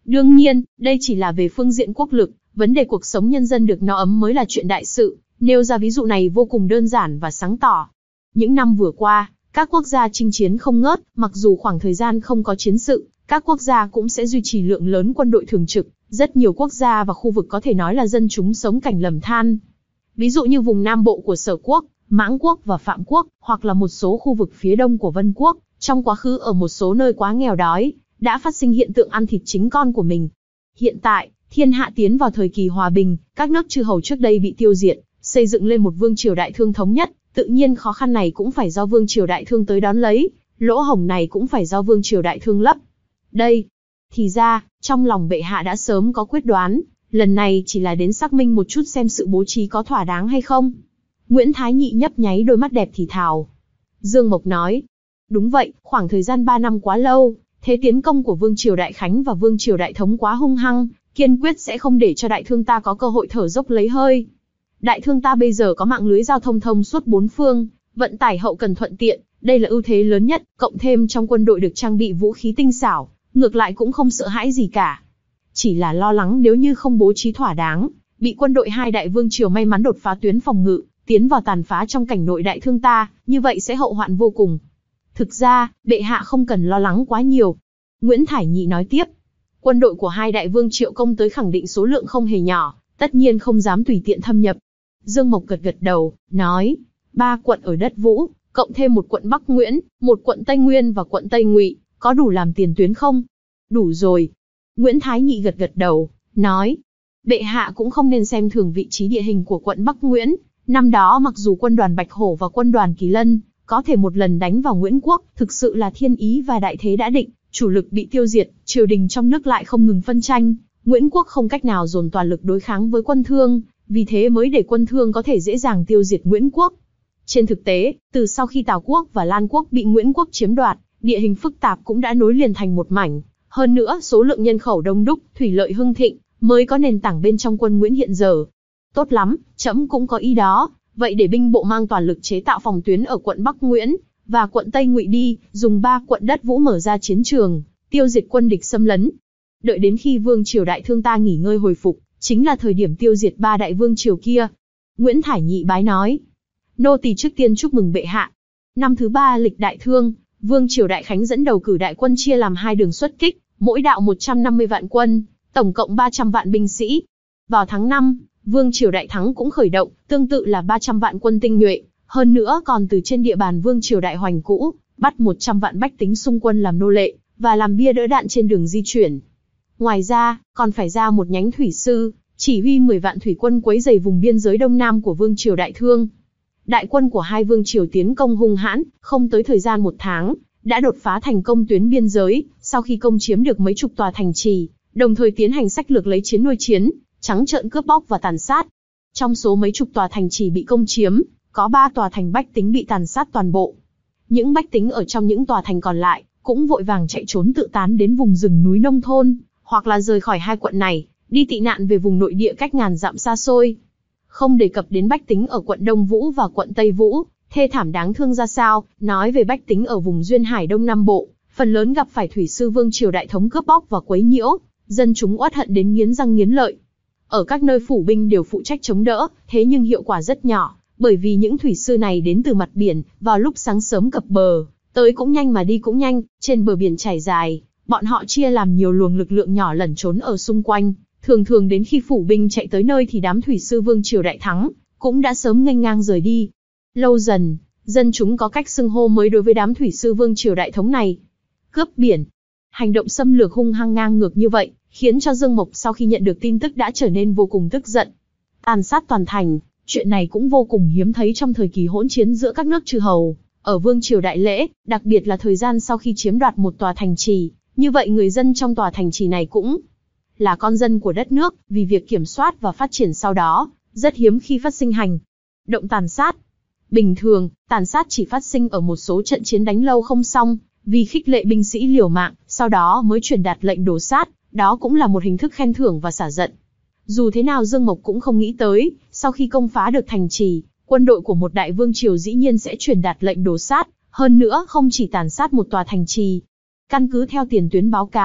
Đương nhiên, đây chỉ là về phương diện quốc lực, vấn đề cuộc sống nhân dân được no ấm mới là chuyện đại sự. Nêu ra ví dụ này vô cùng đơn giản và sáng tỏ. Những năm vừa qua, các quốc gia chinh chiến không ngớt, mặc dù khoảng thời gian không có chiến sự, các quốc gia cũng sẽ duy trì lượng lớn quân đội thường trực. Rất nhiều quốc gia và khu vực có thể nói là dân chúng sống cảnh lầm than. Ví dụ như vùng Nam Bộ của Sở Quốc, Mãng Quốc và Phạm Quốc, hoặc là một số khu vực phía đông của Vân Quốc, trong quá khứ ở một số nơi quá nghèo đói, đã phát sinh hiện tượng ăn thịt chính con của mình. Hiện tại, thiên hạ tiến vào thời kỳ hòa bình, các nước chư hầu trước đây bị tiêu diệt, xây dựng lên một vương triều đại thương thống nhất, tự nhiên khó khăn này cũng phải do vương triều đại thương tới đón lấy, lỗ hổng này cũng phải do vương triều đại thương lấp. Đây, thì ra, trong lòng bệ hạ đã sớm có quyết đoán, lần này chỉ là đến xác minh một chút xem sự bố trí có thỏa đáng hay không. Nguyễn Thái Nhị nhấp nháy đôi mắt đẹp thì thào. Dương Mộc nói, đúng vậy, khoảng thời gian ba năm quá lâu, thế tiến công của vương triều đại khánh và vương triều đại thống quá hung hăng, kiên quyết sẽ không để cho đại thương ta có cơ hội thở dốc lấy hơi. Đại thương ta bây giờ có mạng lưới giao thông thông suốt bốn phương, vận tải hậu cần thuận tiện, đây là ưu thế lớn nhất, cộng thêm trong quân đội được trang bị vũ khí tinh xảo, ngược lại cũng không sợ hãi gì cả. Chỉ là lo lắng nếu như không bố trí thỏa đáng, bị quân đội hai đại vương triều may mắn đột phá tuyến phòng ngự, tiến vào tàn phá trong cảnh nội đại thương ta, như vậy sẽ hậu hoạn vô cùng. Thực ra, bệ hạ không cần lo lắng quá nhiều. Nguyễn Thải Nhị nói tiếp, quân đội của hai đại vương triệu công tới khẳng định số lượng không hề nhỏ, tất nhiên không dám tùy tiện thâm nhập. Dương Mộc gật gật đầu, nói, ba quận ở đất Vũ, cộng thêm một quận Bắc Nguyễn, một quận Tây Nguyên và quận Tây Ngụy, có đủ làm tiền tuyến không? Đủ rồi. Nguyễn Thái Nhị gật gật đầu, nói, bệ hạ cũng không nên xem thường vị trí địa hình của quận Bắc Nguyễn. Năm đó mặc dù quân đoàn Bạch Hổ và quân đoàn Kỳ Lân có thể một lần đánh vào Nguyễn Quốc, thực sự là thiên ý và đại thế đã định, chủ lực bị tiêu diệt, triều đình trong nước lại không ngừng phân tranh, Nguyễn Quốc không cách nào dồn toàn lực đối kháng với quân Thương, vì thế mới để quân Thương có thể dễ dàng tiêu diệt Nguyễn Quốc. Trên thực tế, từ sau khi Tào Quốc và Lan Quốc bị Nguyễn Quốc chiếm đoạt, địa hình phức tạp cũng đã nối liền thành một mảnh. Hơn nữa, số lượng nhân khẩu đông đúc, thủy lợi hưng thịnh, mới có nền tảng bên trong quân Nguyễn hiện giờ. Tốt lắm, trẫm cũng có ý đó, vậy để binh bộ mang toàn lực chế tạo phòng tuyến ở quận Bắc Nguyễn và quận Tây Ngụy đi, dùng ba quận đất Vũ mở ra chiến trường, tiêu diệt quân địch xâm lấn. Đợi đến khi vương triều đại thương ta nghỉ ngơi hồi phục, chính là thời điểm tiêu diệt ba đại vương triều kia. Nguyễn Thải Nhị bái nói, nô tỳ trước tiên chúc mừng bệ hạ. Năm thứ ba lịch đại thương, vương triều đại khánh dẫn đầu cử đại quân chia làm hai đường xuất kích, mỗi đạo một trăm năm mươi vạn quân, tổng cộng ba trăm vạn binh sĩ. Vào tháng năm, vương triều đại thắng cũng khởi động, tương tự là ba trăm vạn quân tinh nhuệ, hơn nữa còn từ trên địa bàn vương triều đại hoành cũ, bắt một trăm vạn bách tính xung quân làm nô lệ, và làm bia đỡ đạn trên đường di chuyển. Ngoài ra, còn phải ra một nhánh thủy sư, chỉ huy mười vạn thủy quân quấy rầy vùng biên giới đông nam của vương triều đại thương. Đại quân của hai vương triều tiến công hung hãn, không tới thời gian một tháng, đã đột phá thành công tuyến biên giới, sau khi công chiếm được mấy chục tòa thành trì, đồng thời tiến hành sách lược lấy chiến nuôi chiến, trắng trợn cướp bóc và tàn sát. Trong số mấy chục tòa thành trì bị công chiếm, có ba tòa thành bách tính bị tàn sát toàn bộ. Những bách tính ở trong những tòa thành còn lại, cũng vội vàng chạy trốn tự tán đến vùng rừng núi nông thôn, hoặc là rời khỏi hai quận này, đi tị nạn về vùng nội địa cách ngàn dặm xa xôi. Không đề cập đến bách tính ở quận Đông Vũ và quận Tây Vũ, thê thảm đáng thương ra sao, nói về bách tính ở vùng Duyên Hải Đông Nam Bộ, phần lớn gặp phải thủy sư vương triều đại thống cướp bóc và quấy nhiễu, dân chúng uất hận đến nghiến răng nghiến lợi. Ở các nơi phủ binh đều phụ trách chống đỡ, thế nhưng hiệu quả rất nhỏ, bởi vì những thủy sư này đến từ mặt biển, vào lúc sáng sớm cập bờ, tới cũng nhanh mà đi cũng nhanh, trên bờ biển trải dài, bọn họ chia làm nhiều luồng lực lượng nhỏ lẩn trốn ở xung quanh, thường thường đến khi phủ binh chạy tới nơi thì đám thủy sư vương triều đại thắng cũng đã sớm nghênh ngang rời đi. Lâu dần, dân chúng có cách xưng hô mới đối với đám thủy sư vương triều đại thống này. Cướp biển. Hành động xâm lược hung hăng ngang ngược như vậy, khiến cho Dương Mộc sau khi nhận được tin tức đã trở nên vô cùng tức giận. Tàn sát toàn thành, chuyện này cũng vô cùng hiếm thấy trong thời kỳ hỗn chiến giữa các nước chư hầu, ở vương triều đại lễ, đặc biệt là thời gian sau khi chiếm đoạt một tòa thành trì, như vậy người dân trong tòa thành trì này cũng là con dân của đất nước, vì việc kiểm soát và phát triển sau đó, rất hiếm khi phát sinh hành động tàn sát. Bình thường, tàn sát chỉ phát sinh ở một số trận chiến đánh lâu không xong, vì khích lệ binh sĩ liều mạng, sau đó mới truyền đạt lệnh đổ sát, đó cũng là một hình thức khen thưởng và xả giận. Dù thế nào Dương Mộc cũng không nghĩ tới, sau khi công phá được thành trì, quân đội của một đại vương triều dĩ nhiên sẽ truyền đạt lệnh đổ sát, hơn nữa không chỉ tàn sát một tòa thành trì. Căn cứ theo tiền tuyến báo cáo,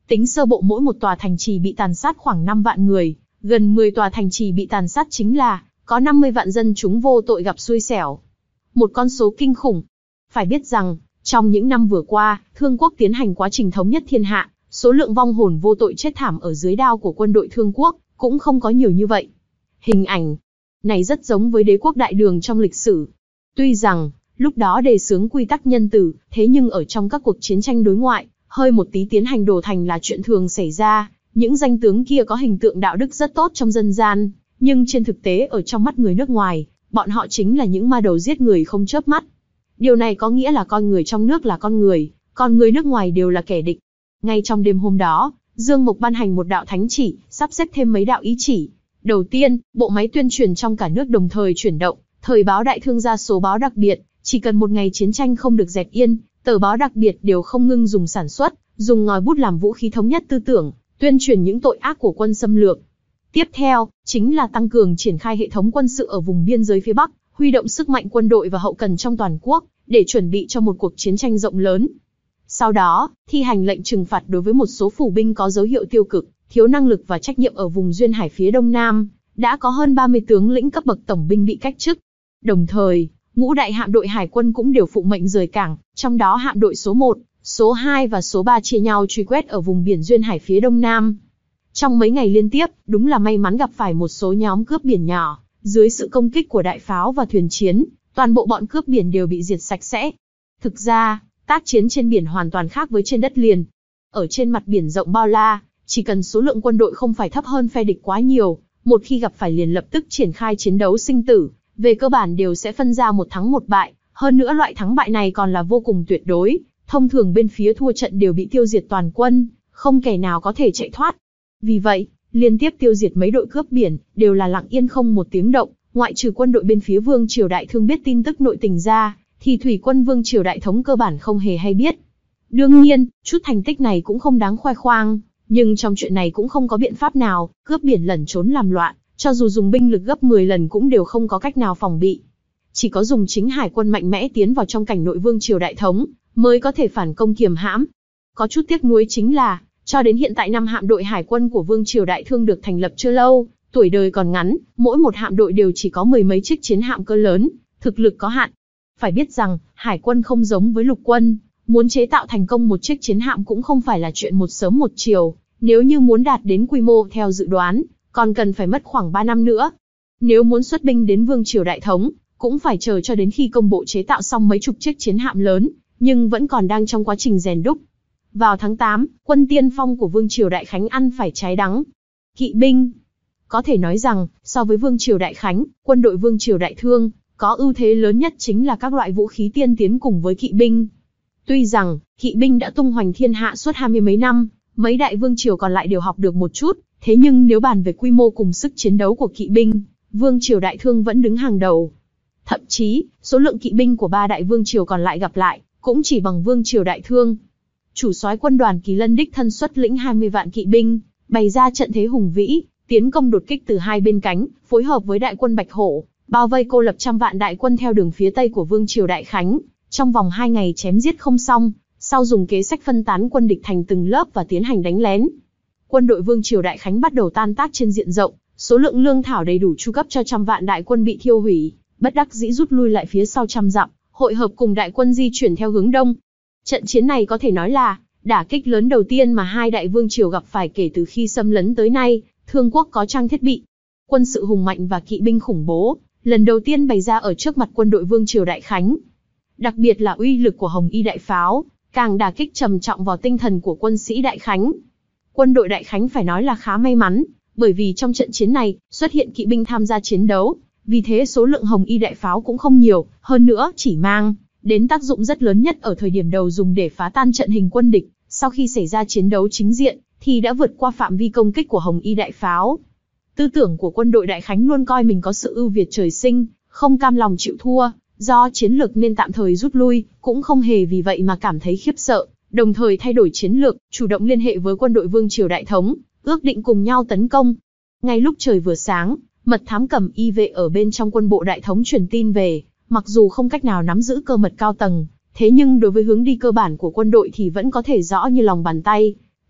Tính sơ bộ mỗi một tòa thành trì bị tàn sát khoảng năm vạn người, gần mười tòa thành trì bị tàn sát chính là có năm mươi vạn dân chúng vô tội gặp xui xẻo. Một con số kinh khủng. Phải biết rằng, trong những năm vừa qua, Thương quốc tiến hành quá trình thống nhất thiên hạ, số lượng vong hồn vô tội chết thảm ở dưới đao của quân đội Thương quốc cũng không có nhiều như vậy. Hình ảnh này rất giống với đế quốc Đại Đường trong lịch sử. Tuy rằng, lúc đó đề xướng quy tắc nhân tử, thế nhưng ở trong các cuộc chiến tranh đối ngoại, hơi một tí tiến hành đổ thành là chuyện thường xảy ra. Những danh tướng kia có hình tượng đạo đức rất tốt trong dân gian, nhưng trên thực tế ở trong mắt người nước ngoài, bọn họ chính là những ma đầu giết người không chớp mắt. Điều này có nghĩa là con người trong nước là con người, còn người nước ngoài đều là kẻ địch. Ngay trong đêm hôm đó, Dương Mộc ban hành một đạo thánh chỉ, sắp xếp thêm mấy đạo ý chỉ. Đầu tiên, bộ máy tuyên truyền trong cả nước đồng thời chuyển động, thời báo Đại Thương ra số báo đặc biệt, chỉ cần một ngày chiến tranh không được dẹp yên, tờ báo đặc biệt đều không ngưng dùng sản xuất, dùng ngòi bút làm vũ khí thống nhất tư tưởng, tuyên truyền những tội ác của quân xâm lược. Tiếp theo, chính là tăng cường triển khai hệ thống quân sự ở vùng biên giới phía Bắc, huy động sức mạnh quân đội và hậu cần trong toàn quốc, để chuẩn bị cho một cuộc chiến tranh rộng lớn. Sau đó, thi hành lệnh trừng phạt đối với một số phủ binh có dấu hiệu tiêu cực, thiếu năng lực và trách nhiệm ở vùng duyên hải phía Đông Nam, đã có hơn ba mươi tướng lĩnh cấp bậc tổng binh bị cách chức. Đồng thời, ngũ đại hạm đội hải quân cũng đều phụ mệnh rời cảng, trong đó hạm đội số một, số hai và số ba chia nhau truy quét ở vùng biển duyên hải phía Đông Nam. Trong mấy ngày liên tiếp, đúng là may mắn gặp phải một số nhóm cướp biển nhỏ, dưới sự công kích của đại pháo và thuyền chiến, toàn bộ bọn cướp biển đều bị diệt sạch sẽ. Thực ra, tác chiến trên biển hoàn toàn khác với trên đất liền. Ở trên mặt biển rộng bao la, chỉ cần số lượng quân đội không phải thấp hơn phe địch quá nhiều, một khi gặp phải liền lập tức triển khai chiến đấu sinh tử, về cơ bản đều sẽ phân ra một thắng một bại, hơn nữa loại thắng bại này còn là vô cùng tuyệt đối, thông thường bên phía thua trận đều bị tiêu diệt toàn quân, không kẻ nào có thể chạy thoát. Vì vậy, liên tiếp tiêu diệt mấy đội cướp biển, đều là lặng yên không một tiếng động, ngoại trừ quân đội bên phía Vương Triều Đại Thương biết tin tức nội tình ra, thì thủy quân Vương Triều Đại Thống cơ bản không hề hay biết. Đương nhiên, chút thành tích này cũng không đáng khoe khoang, nhưng trong chuyện này cũng không có biện pháp nào, cướp biển lẩn trốn làm loạn, cho dù dùng binh lực gấp mười lần cũng đều không có cách nào phòng bị. Chỉ có dùng chính hải quân mạnh mẽ tiến vào trong cảnh nội Vương Triều Đại Thống, mới có thể phản công kiềm hãm. Có chút tiếc nuối chính là, cho đến hiện tại năm hạm đội hải quân của Vương Triều Đại Thương được thành lập chưa lâu, tuổi đời còn ngắn, mỗi một hạm đội đều chỉ có mười mấy chiếc chiến hạm cỡ lớn, thực lực có hạn. Phải biết rằng, hải quân không giống với lục quân, muốn chế tạo thành công một chiếc chiến hạm cũng không phải là chuyện một sớm một chiều, nếu như muốn đạt đến quy mô theo dự đoán, còn cần phải mất khoảng ba năm nữa. Nếu muốn xuất binh đến Vương Triều Đại Thống, cũng phải chờ cho đến khi công bộ chế tạo xong mấy chục chiếc chiến hạm lớn, nhưng vẫn còn đang trong quá trình rèn đúc. Vào tháng tám, quân tiên phong của Vương Triều Đại Khánh ăn phải trái đắng. Kỵ binh. Có thể nói rằng, so với Vương Triều Đại Khánh, quân đội Vương Triều Đại Thương, có ưu thế lớn nhất chính là các loại vũ khí tiên tiến cùng với kỵ binh. Tuy rằng, kỵ binh đã tung hoành thiên hạ suốt hai mươi mấy năm, mấy đại vương triều còn lại đều học được một chút, thế nhưng nếu bàn về quy mô cùng sức chiến đấu của kỵ binh, Vương Triều Đại Thương vẫn đứng hàng đầu. Thậm chí, số lượng kỵ binh của ba đại vương triều còn lại gặp lại, cũng chỉ bằng Vương Triều Đại Thương. Chủ soái quân đoàn Kỳ Lân đích thân xuất lĩnh hai mươi vạn kỵ binh, bày ra trận thế hùng vĩ, tiến công đột kích từ hai bên cánh, phối hợp với đại quân Bạch Hổ, bao vây cô lập trăm vạn đại quân theo đường phía tây của Vương Triều Đại Khánh, trong vòng hai ngày chém giết không xong, sau dùng kế sách phân tán quân địch thành từng lớp và tiến hành đánh lén. Quân đội Vương Triều Đại Khánh bắt đầu tan tác trên diện rộng, số lượng lương thảo đầy đủ chu cấp cho trăm vạn đại quân bị thiêu hủy, bất đắc dĩ rút lui lại phía sau trăm dặm, hội hợp cùng đại quân di chuyển theo hướng đông. Trận chiến này có thể nói là đả kích lớn đầu tiên mà hai đại vương triều gặp phải kể từ khi xâm lấn tới nay. Thương quốc có trang thiết bị, quân sự hùng mạnh và kỵ binh khủng bố, lần đầu tiên bày ra ở trước mặt quân đội Vương Triều Đại Khánh. Đặc biệt là uy lực của Hồng Y đại pháo, càng đả kích trầm trọng vào tinh thần của quân sĩ Đại Khánh. Quân đội Đại Khánh phải nói là khá may mắn, bởi vì trong trận chiến này xuất hiện kỵ binh tham gia chiến đấu, vì thế số lượng Hồng Y đại pháo cũng không nhiều, hơn nữa chỉ mang đến tác dụng rất lớn nhất ở thời điểm đầu dùng để phá tan trận hình quân địch. Sau khi xảy ra chiến đấu chính diện, thì đã vượt qua phạm vi công kích của Hồng Y đại pháo. Tư tưởng của quân đội Đại Khánh luôn coi mình có sự ưu việt trời sinh, không cam lòng chịu thua, do chiến lược nên tạm thời rút lui, cũng không hề vì vậy mà cảm thấy khiếp sợ, đồng thời thay đổi chiến lược, chủ động liên hệ với quân đội Vương Triều Đại Thống, ước định cùng nhau tấn công. Ngay lúc trời vừa sáng, mật thám Cẩm Y vệ ở bên trong quân bộ Đại Thống truyền tin về, mặc dù không cách nào nắm giữ cơ mật cao tầng, thế nhưng đối với hướng đi cơ bản của quân đội thì vẫn có thể rõ như lòng bàn tay.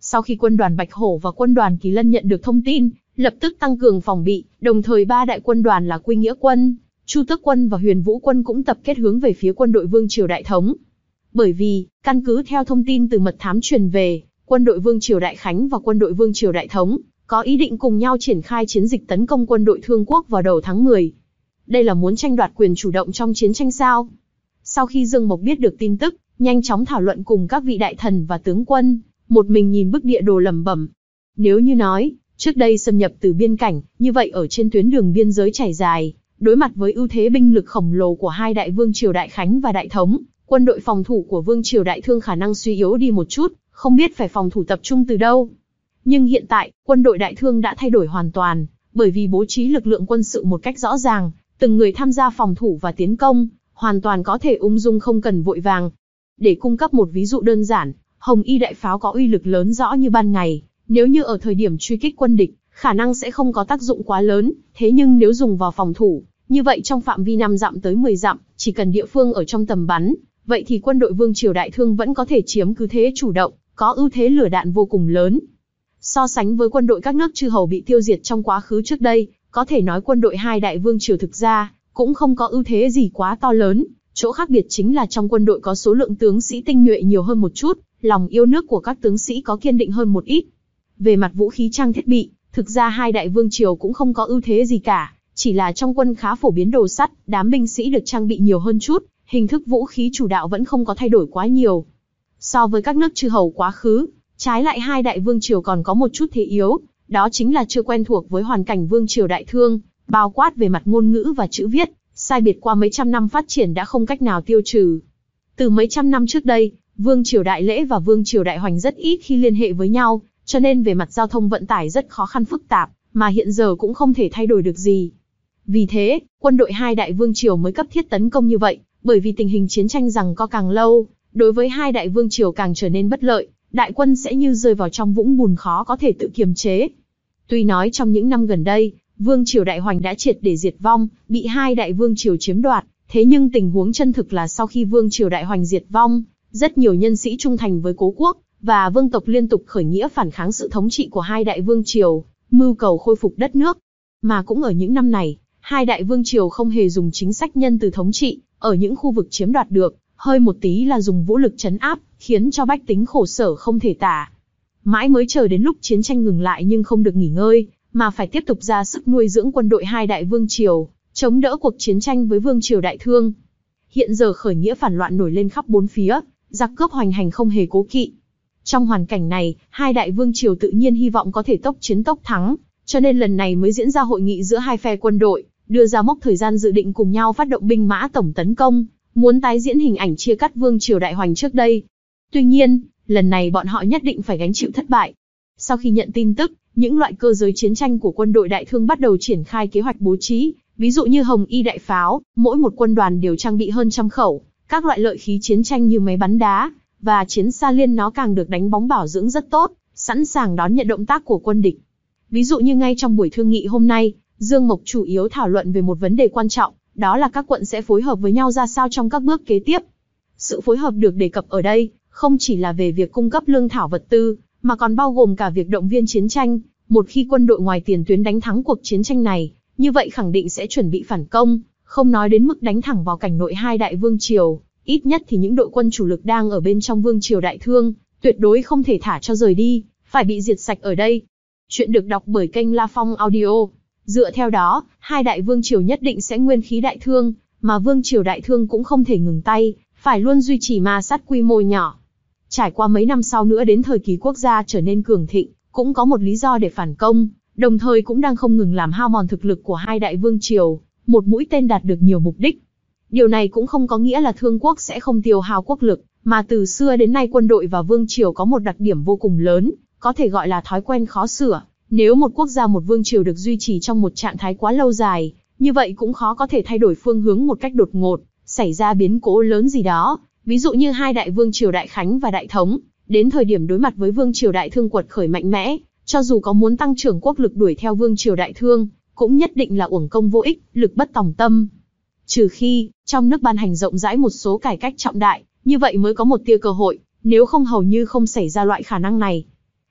Sau khi quân đoàn Bạch Hổ và quân đoàn Kỳ Lân nhận được thông tin, lập tức tăng cường phòng bị, đồng thời ba đại quân đoàn là Quy Nghĩa quân, Chu Tước quân và Huyền Vũ quân cũng tập kết hướng về phía quân đội Vương Triều Đại Thống. Bởi vì, căn cứ theo thông tin từ mật thám truyền về, quân đội Vương Triều Đại Khánh và quân đội Vương Triều Đại Thống có ý định cùng nhau triển khai chiến dịch tấn công quân đội Thương Quốc vào đầu tháng mười. Đây là muốn tranh đoạt quyền chủ động trong chiến tranh sao? Sau khi Dương Mộc biết được tin tức, nhanh chóng thảo luận cùng các vị đại thần và tướng quân, một mình nhìn bức địa đồ lẩm bẩm. Nếu như nói, trước đây xâm nhập từ biên cảnh, như vậy ở trên tuyến đường biên giới trải dài, đối mặt với ưu thế binh lực khổng lồ của hai đại vương triều Đại Khánh và Đại Thống, quân đội phòng thủ của Vương triều Đại Thương khả năng suy yếu đi một chút, không biết phải phòng thủ tập trung từ đâu. Nhưng hiện tại, quân đội Đại Thương đã thay đổi hoàn toàn, bởi vì bố trí lực lượng quân sự một cách rõ ràng, từng người tham gia phòng thủ và tiến công, hoàn toàn có thể ung dung không cần vội vàng. Để cung cấp một ví dụ đơn giản, Hồng Y đại pháo có uy lực lớn rõ như ban ngày, nếu như ở thời điểm truy kích quân địch, khả năng sẽ không có tác dụng quá lớn, thế nhưng nếu dùng vào phòng thủ, như vậy trong phạm vi năm dặm tới mười dặm, chỉ cần địa phương ở trong tầm bắn, vậy thì quân đội Vương triều Đại Thương vẫn có thể chiếm cứ thế chủ động, có ưu thế lửa đạn vô cùng lớn. So sánh với quân đội các nước chư hầu bị tiêu diệt trong quá khứ trước đây, có thể nói quân đội hai đại vương triều thực ra cũng không có ưu thế gì quá to lớn, chỗ khác biệt chính là trong quân đội có số lượng tướng sĩ tinh nhuệ nhiều hơn một chút, lòng yêu nước của các tướng sĩ có kiên định hơn một ít. Về mặt vũ khí trang thiết bị, thực ra hai đại vương triều cũng không có ưu thế gì cả, chỉ là trong quân khá phổ biến đồ sắt, đám binh sĩ được trang bị nhiều hơn chút, hình thức vũ khí chủ đạo vẫn không có thay đổi quá nhiều. So với các nước chư hầu quá khứ, trái lại hai đại vương triều còn có một chút thế yếu, đó chính là chưa quen thuộc với hoàn cảnh Vương triều Đại Thương, bao quát về mặt ngôn ngữ và chữ viết, sai biệt qua mấy trăm năm phát triển đã không cách nào tiêu trừ. Từ mấy trăm năm trước đây, Vương triều Đại Lễ và Vương triều Đại Hoành rất ít khi liên hệ với nhau, cho nên về mặt giao thông vận tải rất khó khăn phức tạp, mà hiện giờ cũng không thể thay đổi được gì. Vì thế, quân đội hai đại vương triều mới cấp thiết tấn công như vậy, bởi vì tình hình chiến tranh giằng co càng lâu, đối với hai đại vương triều càng trở nên bất lợi, đại quân sẽ như rơi vào trong vũng bùn khó có thể tự kiềm chế. Tuy nói trong những năm gần đây, Vương triều Đại Hoành đã triệt để diệt vong, bị hai đại vương triều chiếm đoạt, thế nhưng tình huống chân thực là sau khi Vương triều Đại Hoành diệt vong, rất nhiều nhân sĩ trung thành với cố quốc và vương tộc liên tục khởi nghĩa phản kháng sự thống trị của hai đại vương triều, mưu cầu khôi phục đất nước. Mà cũng ở những năm này, hai đại vương triều không hề dùng chính sách nhân từ thống trị, ở những khu vực chiếm đoạt được, hơi một tí là dùng vũ lực trấn áp, khiến cho bách tính khổ sở không thể tả. Mãi mới chờ đến lúc chiến tranh ngừng lại nhưng không được nghỉ ngơi, mà phải tiếp tục ra sức nuôi dưỡng quân đội hai đại vương triều, chống đỡ cuộc chiến tranh với Vương triều Đại Thương. Hiện giờ khởi nghĩa phản loạn nổi lên khắp bốn phía, giặc cướp hoành hành không hề cố kỵ. Trong hoàn cảnh này, hai đại vương triều tự nhiên hy vọng có thể tốc chiến tốc thắng, cho nên lần này mới diễn ra hội nghị giữa hai phe quân đội, đưa ra mốc thời gian dự định cùng nhau phát động binh mã tổng tấn công, muốn tái diễn hình ảnh chia cắt Vương triều Đại Hoành trước đây. Tuy nhiên, lần này bọn họ nhất định phải gánh chịu thất bại. Sau khi nhận tin tức, những loại cơ giới chiến tranh của quân đội Đại Thương bắt đầu triển khai kế hoạch bố trí, ví dụ như Hồng Y đại pháo, mỗi một quân đoàn đều trang bị hơn trăm khẩu, các loại lợi khí chiến tranh như máy bắn đá và chiến xa liên nó càng được đánh bóng bảo dưỡng rất tốt, sẵn sàng đón nhận động tác của quân địch. Ví dụ như ngay trong buổi thương nghị hôm nay, Dương Mộc chủ yếu thảo luận về một vấn đề quan trọng, đó là các quận sẽ phối hợp với nhau ra sao trong các bước kế tiếp. Sự phối hợp được đề cập ở đây, không chỉ là về việc cung cấp lương thảo vật tư, mà còn bao gồm cả việc động viên chiến tranh. Một khi quân đội ngoài tiền tuyến đánh thắng cuộc chiến tranh này, như vậy khẳng định sẽ chuẩn bị phản công, không nói đến mức đánh thẳng vào cảnh nội hai đại vương triều, ít nhất thì những đội quân chủ lực đang ở bên trong Vương triều Đại Thương, tuyệt đối không thể thả cho rời đi, phải bị diệt sạch ở đây. Chuyện được đọc bởi kênh La Phong Audio. Dựa theo đó, hai đại vương triều nhất định sẽ nguyên khí Đại Thương, mà Vương triều Đại Thương cũng không thể ngừng tay, phải luôn duy trì ma sát quy mô nhỏ. Trải qua mấy năm sau nữa đến thời kỳ quốc gia trở nên cường thịnh, cũng có một lý do để phản công, đồng thời cũng đang không ngừng làm hao mòn thực lực của hai đại vương triều, một mũi tên đạt được nhiều mục đích. Điều này cũng không có nghĩa là Thương quốc sẽ không tiêu hao quốc lực, mà từ xưa đến nay quân đội và vương triều có một đặc điểm vô cùng lớn, có thể gọi là thói quen khó sửa. Nếu một quốc gia một vương triều được duy trì trong một trạng thái quá lâu dài, như vậy cũng khó có thể thay đổi phương hướng một cách đột ngột, xảy ra biến cố lớn gì đó. Ví dụ như hai đại vương triều Đại Khánh và Đại Thống, đến thời điểm đối mặt với Vương triều Đại Thương quật khởi mạnh mẽ, cho dù có muốn tăng trưởng quốc lực đuổi theo Vương triều Đại Thương, cũng nhất định là uổng công vô ích, lực bất tòng tâm. Trừ khi, trong nước ban hành rộng rãi một số cải cách trọng đại, như vậy mới có một tia cơ hội, nếu không hầu như không xảy ra loại khả năng này.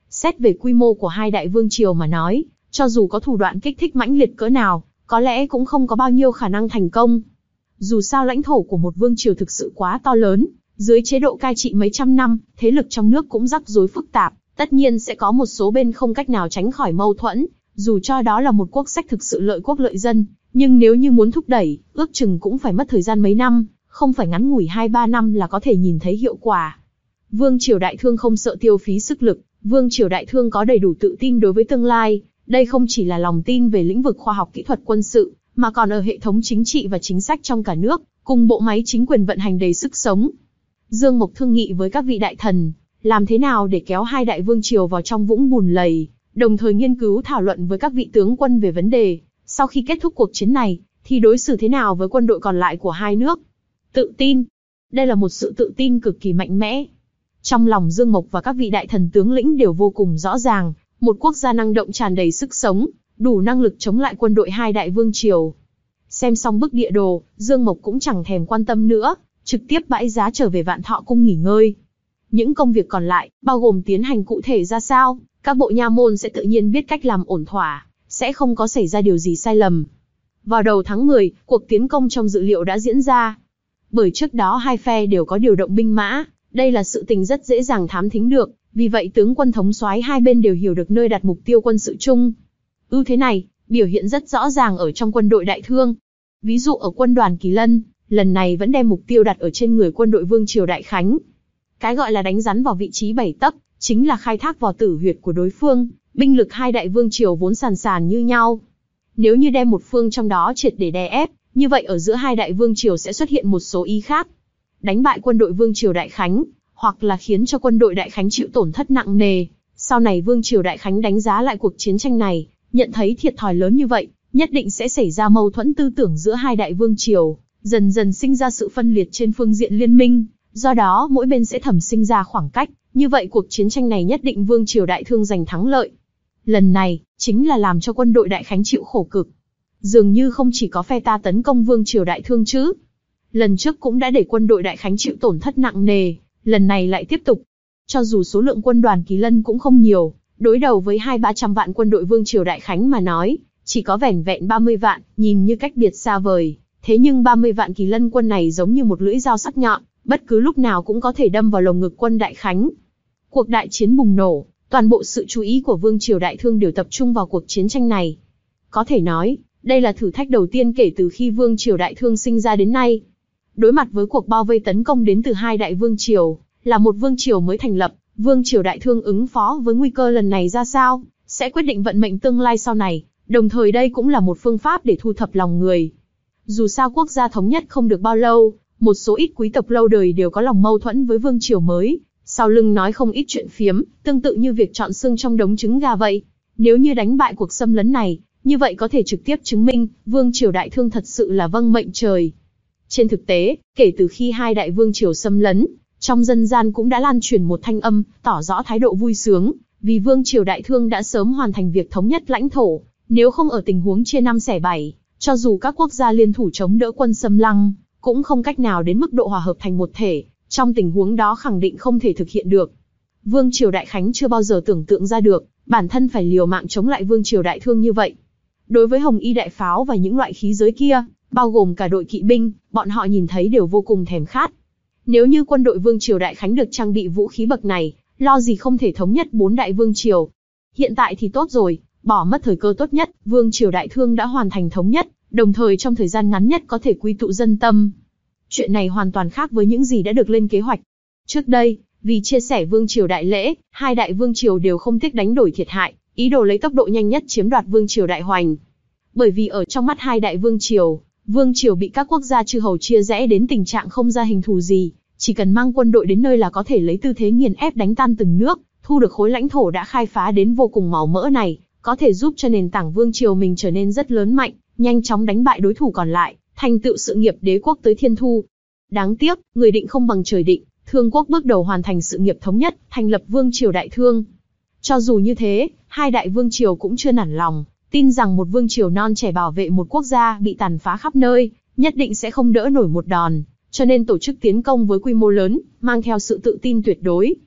Xét về quy mô của hai đại vương triều mà nói, cho dù có thủ đoạn kích thích mãnh liệt cỡ nào, có lẽ cũng không có bao nhiêu khả năng thành công. Dù sao lãnh thổ của một vương triều thực sự quá to lớn, dưới chế độ cai trị mấy trăm năm, thế lực trong nước cũng rắc rối phức tạp, tất nhiên sẽ có một số bên không cách nào tránh khỏi mâu thuẫn, dù cho đó là một quốc sách thực sự lợi quốc lợi dân, nhưng nếu như muốn thúc đẩy, ước chừng cũng phải mất thời gian mấy năm, không phải ngắn ngủi hai ba năm là có thể nhìn thấy hiệu quả. Vương triều Đại Thương không sợ tiêu phí sức lực, Vương triều Đại Thương có đầy đủ tự tin đối với tương lai, đây không chỉ là lòng tin về lĩnh vực khoa học kỹ thuật quân sự, mà còn ở hệ thống chính trị và chính sách trong cả nước, cùng bộ máy chính quyền vận hành đầy sức sống. Dương Mộc thương nghị với các vị đại thần, làm thế nào để kéo hai đại vương triều vào trong vũng bùn lầy, đồng thời nghiên cứu thảo luận với các vị tướng quân về vấn đề, sau khi kết thúc cuộc chiến này, thì đối xử thế nào với quân đội còn lại của hai nước. Tự tin. Đây là một sự tự tin cực kỳ mạnh mẽ. Trong lòng Dương Mộc và các vị đại thần tướng lĩnh đều vô cùng rõ ràng, một quốc gia năng động tràn đầy sức sống, đủ năng lực chống lại quân đội hai đại vương triều. Xem xong bức địa đồ, Dương Mộc cũng chẳng thèm quan tâm nữa, trực tiếp bãi giá trở về Vạn Thọ Cung nghỉ ngơi. Những công việc còn lại, bao gồm tiến hành cụ thể ra sao, các bộ nha môn sẽ tự nhiên biết cách làm ổn thỏa, sẽ không có xảy ra điều gì sai lầm. Vào đầu tháng mười, cuộc tiến công trong dự liệu đã diễn ra. Bởi trước đó hai phe đều có điều động binh mã, đây là sự tình rất dễ dàng thám thính được, vì vậy tướng quân thống soái hai bên đều hiểu được nơi đặt mục tiêu quân sự chung. Ưu thế này, biểu hiện rất rõ ràng ở trong quân đội Đại Thương. Ví dụ ở quân đoàn Kỳ Lân, lần này vẫn đem mục tiêu đặt ở trên người quân đội Vương triều Đại Khánh. Cái gọi là đánh rắn vào vị trí bảy tấc, chính là khai thác vào tử huyệt của đối phương, binh lực hai đại vương triều vốn sàn sàn như nhau. Nếu như đem một phương trong đó triệt để đè ép, như vậy ở giữa hai đại vương triều sẽ xuất hiện một số ý khác. Đánh bại quân đội Vương triều Đại Khánh, hoặc là khiến cho quân đội Đại Khánh chịu tổn thất nặng nề. Sau này Vương triều Đại Khánh đánh giá lại cuộc chiến tranh này, nhận thấy thiệt thòi lớn như vậy, nhất định sẽ xảy ra mâu thuẫn tư tưởng giữa hai đại vương triều, dần dần sinh ra sự phân liệt trên phương diện liên minh, do đó mỗi bên sẽ thẩm sinh ra khoảng cách, như vậy cuộc chiến tranh này nhất định Vương triều Đại Thương giành thắng lợi. Lần này, chính là làm cho quân đội Đại Khánh chịu khổ cực. Dường như không chỉ có phe ta tấn công Vương triều Đại Thương chứ. Lần trước cũng đã để quân đội Đại Khánh chịu tổn thất nặng nề, lần này lại tiếp tục. Cho dù số lượng quân đoàn Kỳ Lân cũng không nhiều, đối đầu với hai ba trăm vạn quân đội Vương triều Đại Khánh mà nói, chỉ có vẻn vẹn ba mươi vạn, nhìn như cách biệt xa vời. Thế nhưng ba mươi vạn Kỳ Lân quân này giống như một lưỡi dao sắc nhọn, bất cứ lúc nào cũng có thể đâm vào lồng ngực quân Đại Khánh. Cuộc đại chiến bùng nổ, toàn bộ sự chú ý của Vương triều Đại Thương đều tập trung vào cuộc chiến tranh này. Có thể nói, đây là thử thách đầu tiên kể từ khi Vương triều Đại Thương sinh ra đến nay. Đối mặt với cuộc bao vây tấn công đến từ hai đại vương triều, là một vương triều mới thành lập, Vương triều Đại Thương ứng phó với nguy cơ lần này ra sao, sẽ quyết định vận mệnh tương lai sau này, đồng thời đây cũng là một phương pháp để thu thập lòng người. Dù sao quốc gia thống nhất không được bao lâu, một số ít quý tộc lâu đời đều có lòng mâu thuẫn với vương triều mới, sau lưng nói không ít chuyện phiếm, tương tự như việc chọn xương trong đống trứng gà vậy. Nếu như đánh bại cuộc xâm lấn này, như vậy có thể trực tiếp chứng minh, Vương triều Đại Thương thật sự là vâng mệnh trời. Trên thực tế, kể từ khi hai đại vương triều xâm lấn, trong dân gian cũng đã lan truyền một thanh âm, tỏ rõ thái độ vui sướng, vì Vương triều Đại Thương đã sớm hoàn thành việc thống nhất lãnh thổ, nếu không ở tình huống chia năm xẻ bảy, cho dù các quốc gia liên thủ chống đỡ quân xâm lăng, cũng không cách nào đến mức độ hòa hợp thành một thể, trong tình huống đó khẳng định không thể thực hiện được. Vương triều Đại Khánh chưa bao giờ tưởng tượng ra được, bản thân phải liều mạng chống lại Vương triều Đại Thương như vậy. Đối với Hồng Y đại pháo và những loại khí giới kia, bao gồm cả đội kỵ binh, bọn họ nhìn thấy đều vô cùng thèm khát. Nếu như quân đội Vương triều Đại Khánh được trang bị vũ khí bậc này, lo gì không thể thống nhất bốn đại vương triều. Hiện tại thì tốt rồi, bỏ mất thời cơ tốt nhất, Vương triều Đại Thương đã hoàn thành thống nhất, đồng thời trong thời gian ngắn nhất có thể quy tụ dân tâm. Chuyện này hoàn toàn khác với những gì đã được lên kế hoạch. Trước đây, vì chia sẻ Vương triều Đại Lễ, hai đại vương triều đều không tiếc đánh đổi thiệt hại, ý đồ lấy tốc độ nhanh nhất chiếm đoạt Vương triều Đại Hoành. Bởi vì ở trong mắt hai đại vương triều, vương triều bị các quốc gia chư hầu chia rẽ đến tình trạng không ra hình thù gì, chỉ cần mang quân đội đến nơi là có thể lấy tư thế nghiền ép đánh tan từng nước, thu được khối lãnh thổ đã khai phá đến vô cùng màu mỡ này, có thể giúp cho nền tảng vương triều mình trở nên rất lớn mạnh, nhanh chóng đánh bại đối thủ còn lại, thành tựu sự nghiệp đế quốc tới thiên thu. Đáng tiếc, người định không bằng trời định, Thương quốc bước đầu hoàn thành sự nghiệp thống nhất, thành lập Vương triều Đại Thương. Cho dù như thế, hai đại vương triều cũng chưa nản lòng, tin rằng một vương triều non trẻ bảo vệ một quốc gia bị tàn phá khắp nơi, nhất định sẽ không đỡ nổi một đòn, cho nên tổ chức tiến công với quy mô lớn, mang theo sự tự tin tuyệt đối.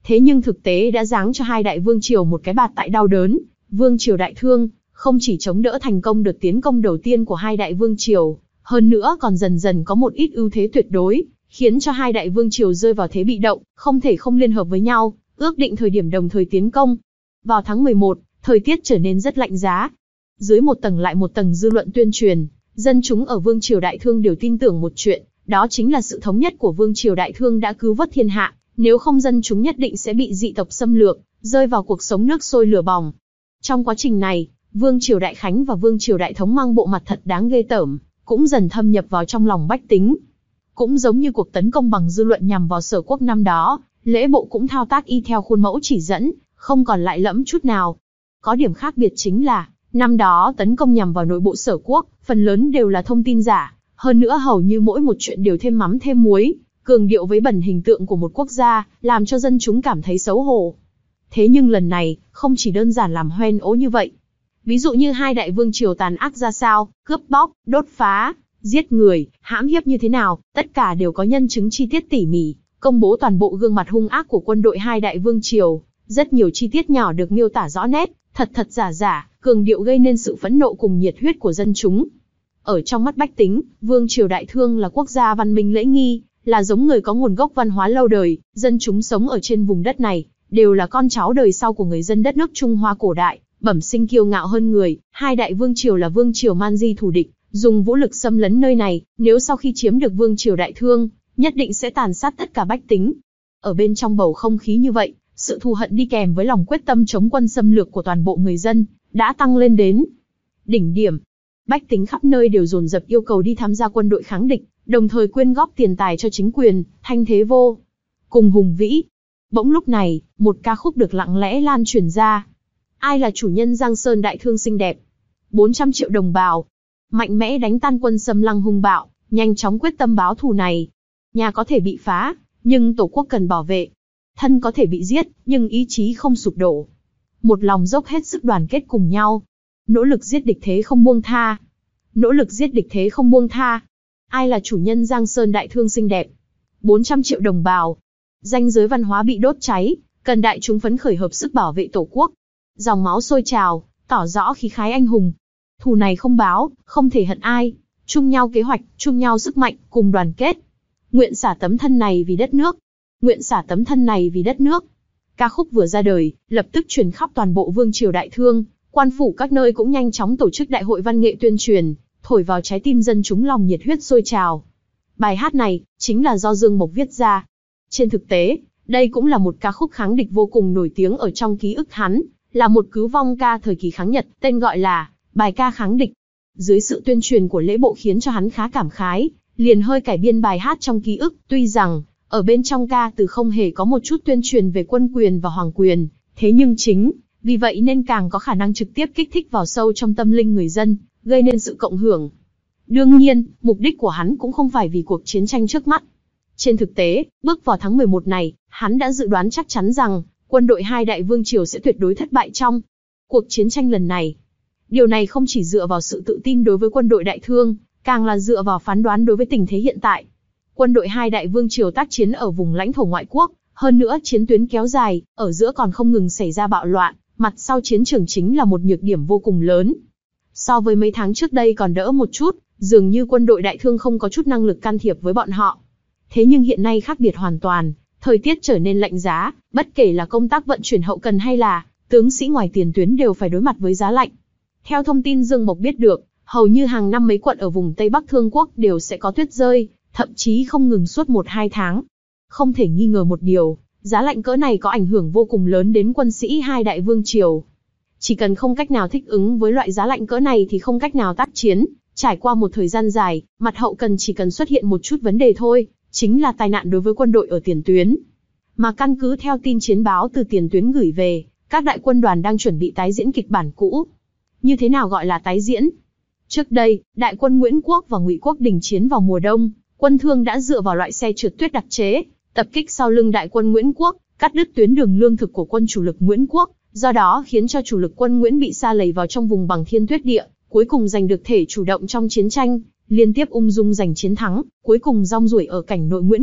Thế nhưng thực tế đã giáng cho hai đại vương triều một cái bạt tại đau đớn. Vương triều Đại Thương không chỉ chống đỡ thành công đợt tiến công đầu tiên của hai đại vương triều, hơn nữa còn dần dần có một ít ưu thế tuyệt đối, khiến cho hai đại vương triều rơi vào thế bị động, không thể không liên hợp với nhau, ước định thời điểm đồng thời tiến công. Vào tháng mười một, thời tiết trở nên rất lạnh giá. Dưới một tầng lại một tầng dư luận tuyên truyền, dân chúng ở Vương triều Đại Thương đều tin tưởng một chuyện, đó chính là sự thống nhất của Vương triều Đại Thương đã cứu vớt thiên hạ, nếu không dân chúng nhất định sẽ bị dị tộc xâm lược, rơi vào cuộc sống nước sôi lửa bỏng. Trong quá trình này, Vương triều Đại Khánh và Vương triều Đại Thống mang bộ mặt thật đáng ghê tởm, cũng dần thâm nhập vào trong lòng bách tính. Cũng giống như cuộc tấn công bằng dư luận nhằm vào Sở Quốc năm đó, lễ bộ cũng thao tác y theo khuôn mẫu chỉ dẫn, không còn lại lẫm chút nào. Có điểm khác biệt chính là, năm đó tấn công nhằm vào nội bộ Sở Quốc, phần lớn đều là thông tin giả, hơn nữa hầu như mỗi một chuyện đều thêm mắm thêm muối, cường điệu với bẩn hình tượng của một quốc gia, làm cho dân chúng cảm thấy xấu hổ. Thế nhưng lần này, không chỉ đơn giản làm hoen ố như vậy. Ví dụ như hai đại vương triều tàn ác ra sao, cướp bóc, đốt phá, giết người, hãm hiếp như thế nào, tất cả đều có nhân chứng chi tiết tỉ mỉ, công bố toàn bộ gương mặt hung ác của quân đội hai đại vương triều. Rất nhiều chi tiết nhỏ được miêu tả rõ nét, thật thật giả giả, cường điệu gây nên sự phẫn nộ cùng nhiệt huyết của dân chúng. Ở trong mắt bách tính, Vương triều Đại Thương là quốc gia văn minh lễ nghi, là giống người có nguồn gốc văn hóa lâu đời, dân chúng sống ở trên vùng đất này, đều là con cháu đời sau của người dân đất nước Trung Hoa cổ đại, bẩm sinh kiêu ngạo hơn người. Hai đại vương triều là vương triều man di thù địch, dùng vũ lực xâm lấn nơi này, nếu sau khi chiếm được Vương triều Đại Thương, nhất định sẽ tàn sát tất cả bách tính. Ở bên trong bầu không khí như vậy, sự thù hận đi kèm với lòng quyết tâm chống quân xâm lược của toàn bộ người dân, đã tăng lên đến đỉnh điểm. Bách tính khắp nơi đều dồn dập yêu cầu đi tham gia quân đội kháng địch, đồng thời quyên góp tiền tài cho chính quyền, thanh thế vô cùng hùng vĩ. Bỗng lúc này, một ca khúc được lặng lẽ lan truyền ra. Ai là chủ nhân Giang Sơn Đại Thương xinh đẹp? bốn trăm triệu đồng bào. Mạnh mẽ đánh tan quân xâm lăng hung bạo, nhanh chóng quyết tâm báo thù này. Nhà có thể bị phá, nhưng tổ quốc cần bảo vệ. Thân có thể bị giết, nhưng ý chí không sụp đổ. Một lòng dốc hết sức đoàn kết cùng nhau. Nỗ lực giết địch thế không buông tha. Nỗ lực giết địch thế không buông tha. Ai là chủ nhân Giang Sơn Đại Thương xinh đẹp? bốn trăm triệu đồng bào. Ranh giới văn hóa bị đốt cháy, cần đại chúng phấn khởi hợp sức bảo vệ tổ quốc. Dòng máu sôi trào, tỏ rõ khí khái anh hùng. Thù này không báo, không thể hận ai. Chung nhau kế hoạch, chung nhau sức mạnh, cùng đoàn kết. Nguyện xả tấm thân này vì đất nước. Nguyện xả tấm thân này vì đất nước. Ca khúc vừa ra đời, lập tức truyền khắp toàn bộ Vương triều Đại Thương. Quan phủ các nơi cũng nhanh chóng tổ chức đại hội văn nghệ tuyên truyền, thổi vào trái tim dân chúng lòng nhiệt huyết sôi trào. Bài hát này chính là do Dương Mộc viết ra. Trên thực tế, đây cũng là một ca khúc kháng địch vô cùng nổi tiếng ở trong ký ức hắn, là một cứu vong ca thời kỳ kháng Nhật, tên gọi là bài ca kháng địch. Dưới sự tuyên truyền của lễ bộ khiến cho hắn khá cảm khái, liền hơi cải biên bài hát trong ký ức. Tuy rằng ở bên trong ca từ không hề có một chút tuyên truyền về quân quyền và hoàng quyền, thế nhưng chính vì vậy nên càng có khả năng trực tiếp kích thích vào sâu trong tâm linh người dân, gây nên sự cộng hưởng. Đương nhiên, mục đích của hắn cũng không phải vì cuộc chiến tranh trước mắt. Trên thực tế, bước vào tháng mười một này, hắn đã dự đoán chắc chắn rằng quân đội hai đại vương triều sẽ tuyệt đối thất bại trong cuộc chiến tranh lần này. Điều này không chỉ dựa vào sự tự tin đối với quân đội Đại Thương, càng là dựa vào phán đoán đối với tình thế hiện tại. Quân đội hai đại vương triều tác chiến ở vùng lãnh thổ ngoại quốc, hơn nữa chiến tuyến kéo dài, ở giữa còn không ngừng xảy ra bạo loạn, mặt sau chiến trường chính là một nhược điểm vô cùng lớn. So với mấy tháng trước đây còn đỡ một chút, dường như quân đội Đại Thương không có chút năng lực can thiệp với bọn họ. Thế nhưng hiện nay khác biệt hoàn toàn, thời tiết trở nên lạnh giá, bất kể là công tác vận chuyển hậu cần hay là tướng sĩ ngoài tiền tuyến đều phải đối mặt với giá lạnh. Theo thông tin Dương Mộc biết được, hầu như hàng năm mấy quận ở vùng Tây Bắc Thương quốc đều sẽ có tuyết rơi, thậm chí không ngừng suốt một hai tháng. Không thể nghi ngờ một điều, giá lạnh cỡ này có ảnh hưởng vô cùng lớn đến quân sĩ hai đại vương triều. Chỉ cần không cách nào thích ứng với loại giá lạnh cỡ này thì không cách nào tác chiến. Trải qua một thời gian dài, mặt hậu cần chỉ cần xuất hiện một chút vấn đề thôi, chính là tai nạn đối với quân đội ở tiền tuyến. Mà căn cứ theo tin chiến báo từ tiền tuyến gửi về, các đại quân đoàn đang chuẩn bị tái diễn kịch bản cũ. Như thế nào gọi là tái diễn? Trước đây, đại quân Nguyễn Quốc và Ngụy Quốc đình chiến vào mùa đông, quân Thương đã dựa vào loại xe trượt tuyết đặc chế, tập kích sau lưng đại quân Nguyễn Quốc, cắt đứt tuyến đường lương thực của quân chủ lực Nguyễn Quốc, do đó khiến cho chủ lực quân Nguyễn bị sa lầy vào trong vùng bằng thiên tuyết địa, cuối cùng giành được thể chủ động trong chiến tranh, liên tiếp ung dung giành chiến thắng, cuối cùng rong ruổi ở cảnh nội Nguyễn Quốc,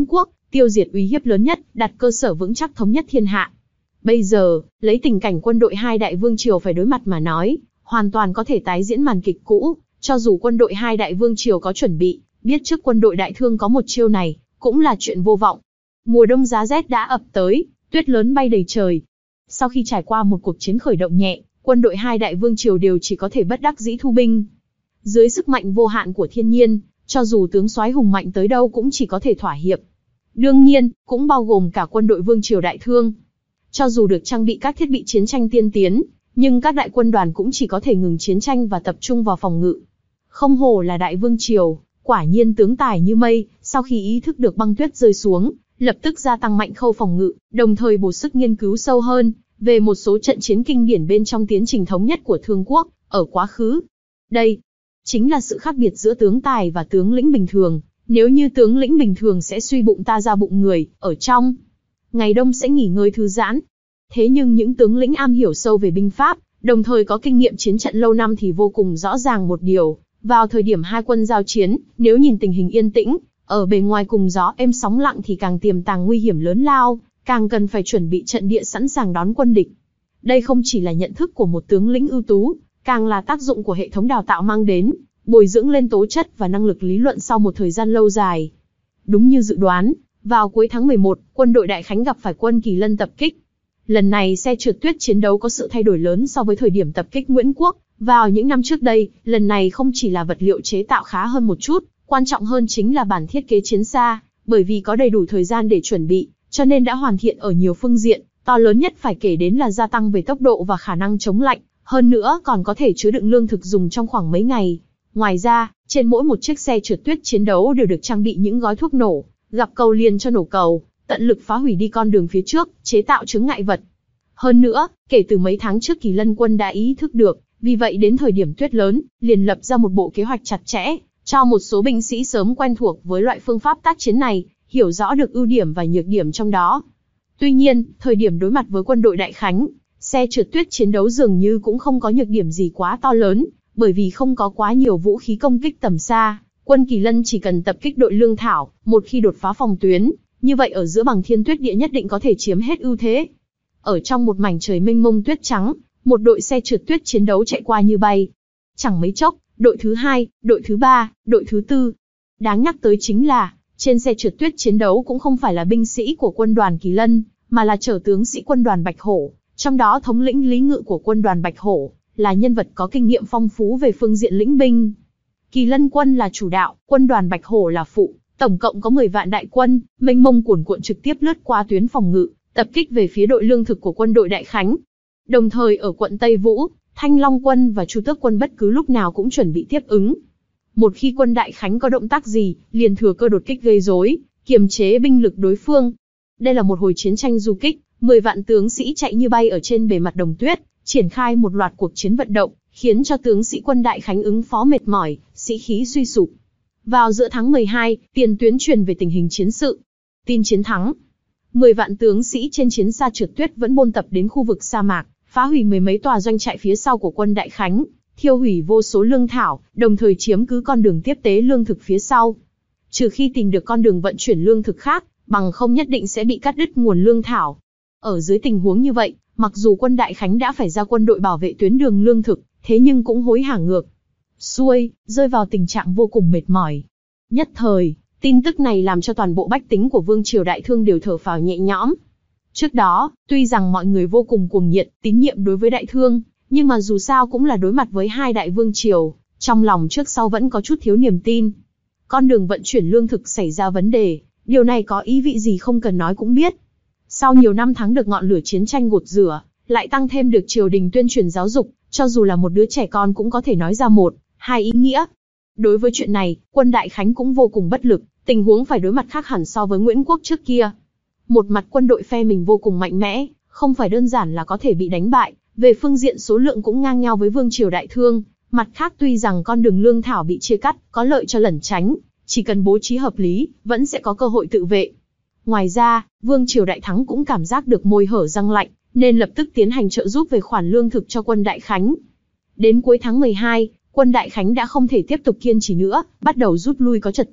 tiêu diệt uy hiếp lớn nhất, đặt cơ sở vững chắc thống nhất thiên hạ. Bây giờ, lấy tình cảnh quân đội hai đại vương triều phải đối mặt mà nói, hoàn toàn có thể tái diễn màn kịch cũ, cho dù quân đội hai đại vương triều có chuẩn bị, biết trước quân đội Đại Thương có một chiêu này, cũng là chuyện vô vọng. Mùa đông giá rét đã ập tới, tuyết lớn bay đầy trời. Sau khi trải qua một cuộc chiến khởi động nhẹ, quân đội hai đại vương triều đều chỉ có thể bất đắc dĩ thu binh. Dưới sức mạnh vô hạn của thiên nhiên, cho dù tướng soái hùng mạnh tới đâu cũng chỉ có thể thỏa hiệp. Đương nhiên, cũng bao gồm cả quân đội vương triều Đại Thương. Cho dù được trang bị các thiết bị chiến tranh tiên tiến, nhưng các đại quân đoàn cũng chỉ có thể ngừng chiến tranh và tập trung vào phòng ngự. Không hổ là đại vương triều, quả nhiên tướng tài như mây, sau khi ý thức được băng tuyết rơi xuống, lập tức gia tăng mạnh khâu phòng ngự, đồng thời bổ sức nghiên cứu sâu hơn về một số trận chiến kinh điển bên trong tiến trình thống nhất của Thương quốc ở quá khứ. Đây chính là sự khác biệt giữa tướng tài và tướng lĩnh bình thường. Nếu như tướng lĩnh bình thường sẽ suy bụng ta ra bụng người, ở trong ngày đông sẽ nghỉ ngơi thư giãn. Thế nhưng những tướng lĩnh am hiểu sâu về binh pháp, đồng thời có kinh nghiệm chiến trận lâu năm thì vô cùng rõ ràng một điều. Vào thời điểm hai quân giao chiến, nếu nhìn tình hình yên tĩnh, ở bề ngoài cùng gió êm sóng lặng thì càng tiềm tàng nguy hiểm lớn lao, càng cần phải chuẩn bị trận địa sẵn sàng đón quân địch. Đây không chỉ là nhận thức của một tướng lĩnh ưu tú, càng là tác dụng của hệ thống đào tạo mang đến, bồi dưỡng lên tố chất và năng lực lý luận sau một thời gian lâu dài. Đúng như dự đoán, vào cuối tháng mười một, quân đội Đại Khánh gặp phải quân Kỳ Lân tập kích. Lần này xe trượt tuyết chiến đấu có sự thay đổi lớn so với thời điểm tập kích Nguyễn Quốc. Vào những năm trước đây, lần này không chỉ là vật liệu chế tạo khá hơn một chút, quan trọng hơn chính là bản thiết kế chiến xa, bởi vì có đầy đủ thời gian để chuẩn bị, cho nên đã hoàn thiện ở nhiều phương diện, to lớn nhất phải kể đến là gia tăng về tốc độ và khả năng chống lạnh, hơn nữa còn có thể chứa đựng lương thực dùng trong khoảng mấy ngày. Ngoài ra, trên mỗi một chiếc xe trượt tuyết chiến đấu đều được trang bị những gói thuốc nổ, gặp cầu liền cho nổ cầu, tận lực phá hủy đi con đường phía trước, chế tạo chướng ngại vật. Hơn nữa, kể từ mấy tháng trước Kỳ Lân quân đã ý thức được, vì vậy đến thời điểm tuyết lớn, liền lập ra một bộ kế hoạch chặt chẽ, cho một số binh sĩ sớm quen thuộc với loại phương pháp tác chiến này, hiểu rõ được ưu điểm và nhược điểm trong đó. Tuy nhiên, thời điểm đối mặt với quân đội Đại Khánh, xe trượt tuyết chiến đấu dường như cũng không có nhược điểm gì quá to lớn, bởi vì không có quá nhiều vũ khí công kích tầm xa, quân Kỳ Lân chỉ cần tập kích đội lương thảo, một khi đột phá phòng tuyến, như vậy ở giữa bằng thiên tuyết địa nhất định có thể chiếm hết ưu thế. Ở trong một mảnh trời mênh mông tuyết trắng, một đội xe trượt tuyết chiến đấu chạy qua như bay. Chẳng mấy chốc, đội thứ hai, đội thứ ba, đội thứ tư. Đáng nhắc tới chính là, trên xe trượt tuyết chiến đấu cũng không phải là binh sĩ của quân đoàn Kỳ Lân, mà là chở tướng sĩ quân đoàn Bạch Hổ, trong đó thống lĩnh Lý Ngự của quân đoàn Bạch Hổ, là nhân vật có kinh nghiệm phong phú về phương diện lĩnh binh. Kỳ Lân quân là chủ đạo, quân đoàn Bạch Hổ là phụ, tổng cộng có mười vạn đại quân, mênh mông cuồn cuộn trực tiếp lướt qua tuyến phòng ngự, tập kích về phía đội lương thực của quân đội Đại Khánh. Đồng thời ở quận Tây Vũ, Thanh Long quân và Chu Tước quân bất cứ lúc nào cũng chuẩn bị tiếp ứng. Một khi quân Đại Khánh có động tác gì, liền thừa cơ đột kích gây rối, kiềm chế binh lực đối phương. Đây là một hồi chiến tranh du kích, mười vạn tướng sĩ chạy như bay ở trên bề mặt đồng tuyết, triển khai một loạt cuộc chiến vận động, khiến cho tướng sĩ quân Đại Khánh ứng phó mệt mỏi, sĩ khí suy sụp. Vào giữa tháng mười hai, tiền tuyến truyền về tình hình chiến sự. Tin chiến thắng. mười vạn tướng sĩ trên chiến xa trượt tuyết vẫn bôn tập đến khu vực sa mạc, phá hủy mười mấy tòa doanh trại phía sau của quân Đại Khánh, thiêu hủy vô số lương thảo, đồng thời chiếm cứ con đường tiếp tế lương thực phía sau. Trừ khi tìm được con đường vận chuyển lương thực khác, bằng không nhất định sẽ bị cắt đứt nguồn lương thảo. Ở dưới tình huống như vậy, mặc dù quân Đại Khánh đã phải ra quân đội bảo vệ tuyến đường lương thực, thế nhưng cũng hối hả ngược xuôi, rơi vào tình trạng vô cùng mệt mỏi. Nhất thời, tin tức này làm cho toàn bộ bách tính của Vương triều Đại Thương đều thở phào nhẹ nhõm. Trước đó, tuy rằng mọi người vô cùng cuồng nhiệt, tín nhiệm đối với Đại Thương, nhưng mà dù sao cũng là đối mặt với hai đại vương triều, trong lòng trước sau vẫn có chút thiếu niềm tin. Con đường vận chuyển lương thực xảy ra vấn đề, điều này có ý vị gì không cần nói cũng biết. Sau nhiều năm thắng được ngọn lửa chiến tranh gột rửa, lại tăng thêm được triều đình tuyên truyền giáo dục, cho dù là một đứa trẻ con cũng có thể nói ra một, hai ý nghĩa. Đối với chuyện này, quân Đại Khánh cũng vô cùng bất lực, tình huống phải đối mặt khác hẳn so với Nguyễn Quốc trước kia. Một mặt quân đội phe mình vô cùng mạnh mẽ, không phải đơn giản là có thể bị đánh bại, về phương diện số lượng cũng ngang nhau với Vương triều Đại Thương. Mặt khác tuy rằng con đường lương thảo bị chia cắt, có lợi cho lẩn tránh, chỉ cần bố trí hợp lý, vẫn sẽ có cơ hội tự vệ. Ngoài ra, Vương triều Đại Thắng cũng cảm giác được môi hở răng lạnh, nên lập tức tiến hành trợ giúp về khoản lương thực cho quân Đại Khánh. Đến cuối tháng mười hai, quân Đại Khánh đã không thể tiếp tục kiên trì nữa, bắt đầu rút lui có trật tự,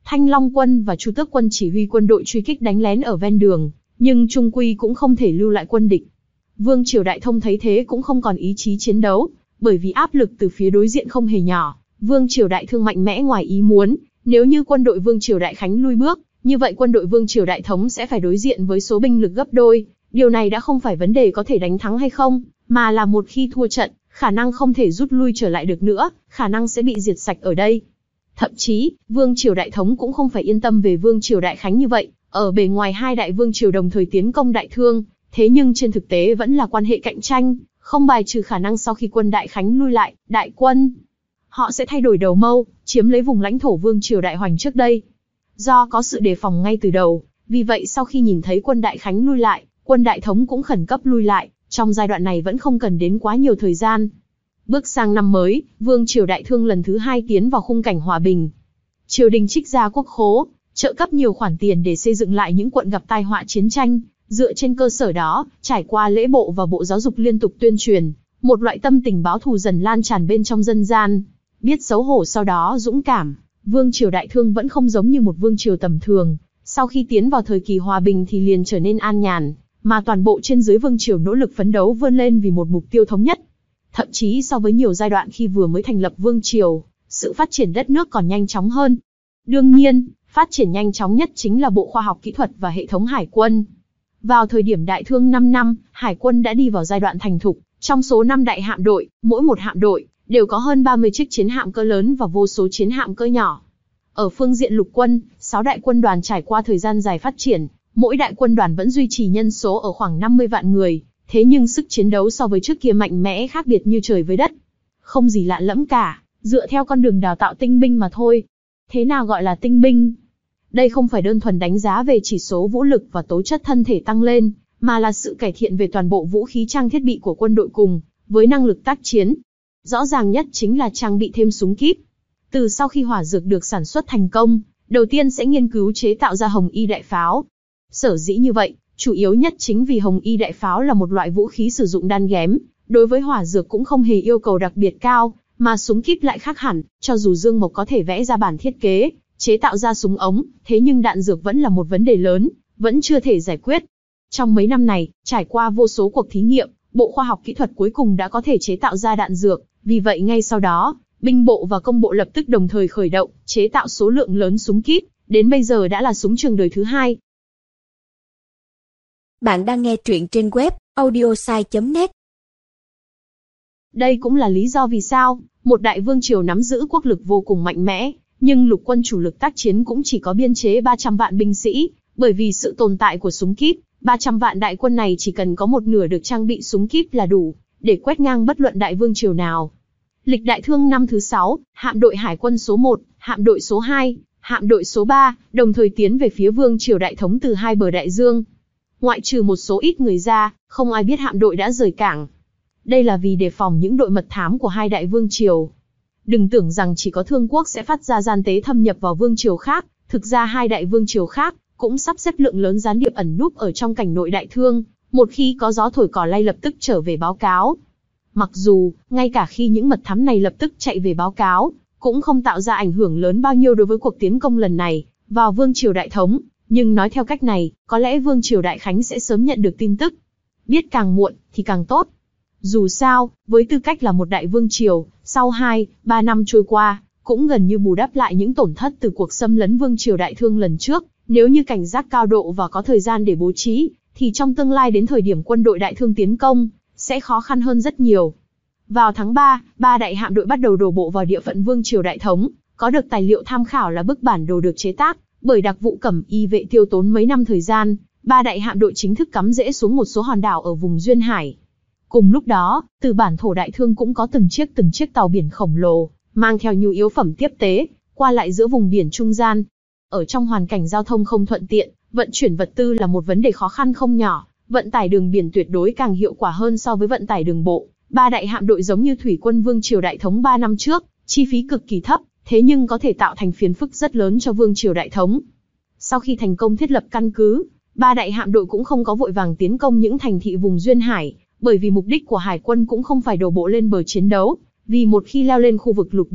Thanh Long quân và Chu Tước quân chỉ huy quân đội truy kích đánh lén ở ven đường, nhưng chung quy cũng không thể lưu lại quân địch. Vương Triều Đại Thông thấy thế cũng không còn ý chí chiến đấu, bởi vì áp lực từ phía đối diện không hề nhỏ. Vương Triều Đại Thương mạnh mẽ ngoài ý muốn, nếu như quân đội Vương Triều Đại Khánh lui bước, như vậy quân đội Vương Triều Đại Thống sẽ phải đối diện với số binh lực gấp đôi. Điều này đã không phải vấn đề có thể đánh thắng hay không, mà là một khi thua trận, khả năng không thể rút lui trở lại được nữa, khả năng sẽ bị diệt sạch ở đây. Thậm chí, Vương Triều Đại Thống cũng không phải yên tâm về Vương Triều Đại Khánh như vậy, ở bề ngoài hai đại vương triều đồng thời tiến công Đại Thương, thế nhưng trên thực tế vẫn là quan hệ cạnh tranh, không bài trừ khả năng sau khi quân Đại Khánh lui lại, đại quân họ sẽ thay đổi đầu mâu, chiếm lấy vùng lãnh thổ Vương Triều Đại Hoành trước đây. Do có sự đề phòng ngay từ đầu, vì vậy sau khi nhìn thấy quân Đại Khánh lui lại, quân Đại Thống cũng khẩn cấp lui lại, trong giai đoạn này vẫn không cần đến quá nhiều thời gian. Bước sang năm mới, Vương Triều Đại Thương lần thứ hai tiến vào khung cảnh hòa bình. Triều đình trích ra quốc khố, trợ cấp nhiều khoản tiền để xây dựng lại những quận gặp tai họa chiến tranh. Dựa trên cơ sở đó, trải qua lễ bộ và bộ giáo dục liên tục tuyên truyền, một loại tâm tình báo thù dần lan tràn bên trong dân gian. Biết xấu hổ sau đó dũng cảm, Vương Triều Đại Thương vẫn không giống như một vương triều tầm thường. Sau khi tiến vào thời kỳ hòa bình thì liền trở nên an nhàn, mà toàn bộ trên dưới vương triều nỗ lực phấn đấu vươn lên vì một mục tiêu thống nhất. Thậm chí so với nhiều giai đoạn khi vừa mới thành lập vương triều, sự phát triển đất nước còn nhanh chóng hơn. Đương nhiên, phát triển nhanh chóng nhất chính là Bộ Khoa học Kỹ thuật và hệ thống hải quân. Vào thời điểm Đại Thương năm năm, hải quân đã đi vào giai đoạn thành thục. Trong số năm đại hạm đội, mỗi một hạm đội đều có hơn ba mươi chiếc chiến hạm cỡ lớn và vô số chiến hạm cỡ nhỏ. Ở phương diện lục quân, sáu đại quân đoàn trải qua thời gian dài phát triển, mỗi đại quân đoàn vẫn duy trì nhân số ở khoảng năm mươi vạn người, thế nhưng sức chiến đấu so với trước kia mạnh mẽ khác biệt như trời với đất. Không gì lạ lẫm cả, dựa theo con đường đào tạo tinh binh mà thôi. Thế nào gọi là tinh binh? Đây không phải đơn thuần đánh giá về chỉ số vũ lực và tố chất thân thể tăng lên, mà là sự cải thiện về toàn bộ vũ khí trang thiết bị của quân đội cùng với năng lực tác chiến. Rõ ràng nhất chính là trang bị thêm súng kíp. Từ sau khi hỏa dược được sản xuất thành công, đầu tiên sẽ nghiên cứu chế tạo ra hồng y đại pháo. Sở dĩ như vậy, chủ yếu nhất chính vì hồng y đại pháo là một loại vũ khí sử dụng đan ghém, đối với hỏa dược cũng không hề yêu cầu đặc biệt cao, mà súng kíp lại khác hẳn, cho dù Dương Mộc có thể vẽ ra bản thiết kế, chế tạo ra súng ống, thế nhưng đạn dược vẫn là một vấn đề lớn, vẫn chưa thể giải quyết. Trong mấy năm này, trải qua vô số cuộc thí nghiệm, Bộ Khoa học Kỹ thuật cuối cùng đã có thể chế tạo ra đạn dược, vì vậy ngay sau đó, binh bộ và công bộ lập tức đồng thời khởi động, chế tạo số lượng lớn súng kíp, đến bây giờ đã là súng trường đời thứ hai. Bạn đang nghe truyện trên web audiosai chấm net. Đây cũng là lý do vì sao, một đại vương triều nắm giữ quốc lực vô cùng mạnh mẽ, nhưng lục quân chủ lực tác chiến cũng chỉ có biên chế ba trăm vạn binh sĩ, bởi vì sự tồn tại của súng kíp, ba trăm vạn đại quân này chỉ cần có một nửa được trang bị súng kíp là đủ, để quét ngang bất luận đại vương triều nào. Lịch Đại Thương năm thứ sáu, hạm đội hải quân số một, hạm đội số hai, hạm đội số ba, đồng thời tiến về phía Vương Triều Đại Thống từ hai bờ đại dương. Ngoại trừ một số ít người ra, không ai biết hạm đội đã rời cảng. Đây là vì đề phòng những đội mật thám của hai đại vương triều. Đừng tưởng rằng chỉ có Thương Quốc sẽ phát ra gian tế thâm nhập vào vương triều khác, thực ra hai đại vương triều khác cũng sắp xếp lượng lớn gián điệp ẩn núp ở trong cảnh nội Đại Thương, một khi có gió thổi cỏ lay lập tức trở về báo cáo. Mặc dù, ngay cả khi những mật thám này lập tức chạy về báo cáo, cũng không tạo ra ảnh hưởng lớn bao nhiêu đối với cuộc tiến công lần này vào Vương Triều Đại Thống, nhưng nói theo cách này, có lẽ Vương Triều Đại Khánh sẽ sớm nhận được tin tức. Biết càng muộn thì càng tốt. Dù sao, với tư cách là một đại vương triều, sau hai, ba năm trôi qua, cũng gần như bù đắp lại những tổn thất từ cuộc xâm lấn Vương Triều Đại Thương lần trước, nếu như cảnh giác cao độ và có thời gian để bố trí, thì trong tương lai đến thời điểm quân đội Đại Thương tiến công, sẽ khó khăn hơn rất nhiều. Vào tháng ba, ba đại hạm đội bắt đầu đổ bộ vào địa phận Vương Triều Đại Thống, có được tài liệu tham khảo là bức bản đồ được chế tác bởi đặc vụ Cẩm Y vệ tiêu tốn mấy năm thời gian, ba đại hạm đội chính thức cắm rễ xuống một số hòn đảo ở vùng duyên hải. Cùng lúc đó, từ bản thổ Đại Thương cũng có từng chiếc từng chiếc tàu biển khổng lồ, mang theo nhu yếu phẩm tiếp tế, qua lại giữa vùng biển trung gian. Ở trong hoàn cảnh giao thông không thuận tiện, vận chuyển vật tư là một vấn đề khó khăn không nhỏ, vận tải đường biển tuyệt đối càng hiệu quả hơn so với vận tải đường bộ. Ba đại hạm đội giống như thủy quân Vương Triều Đại Thống ba năm trước, chi phí cực kỳ thấp, thế nhưng có thể tạo thành phiền phức rất lớn cho Vương Triều Đại Thống. Sau khi thành công thiết lập căn cứ, ba đại hạm đội cũng không có vội vàng tiến công những thành thị vùng duyên hải, bởi vì mục đích của hải quân cũng không phải đổ bộ lên bờ chiến đấu, vì một khi leo lên khu vực lục địa,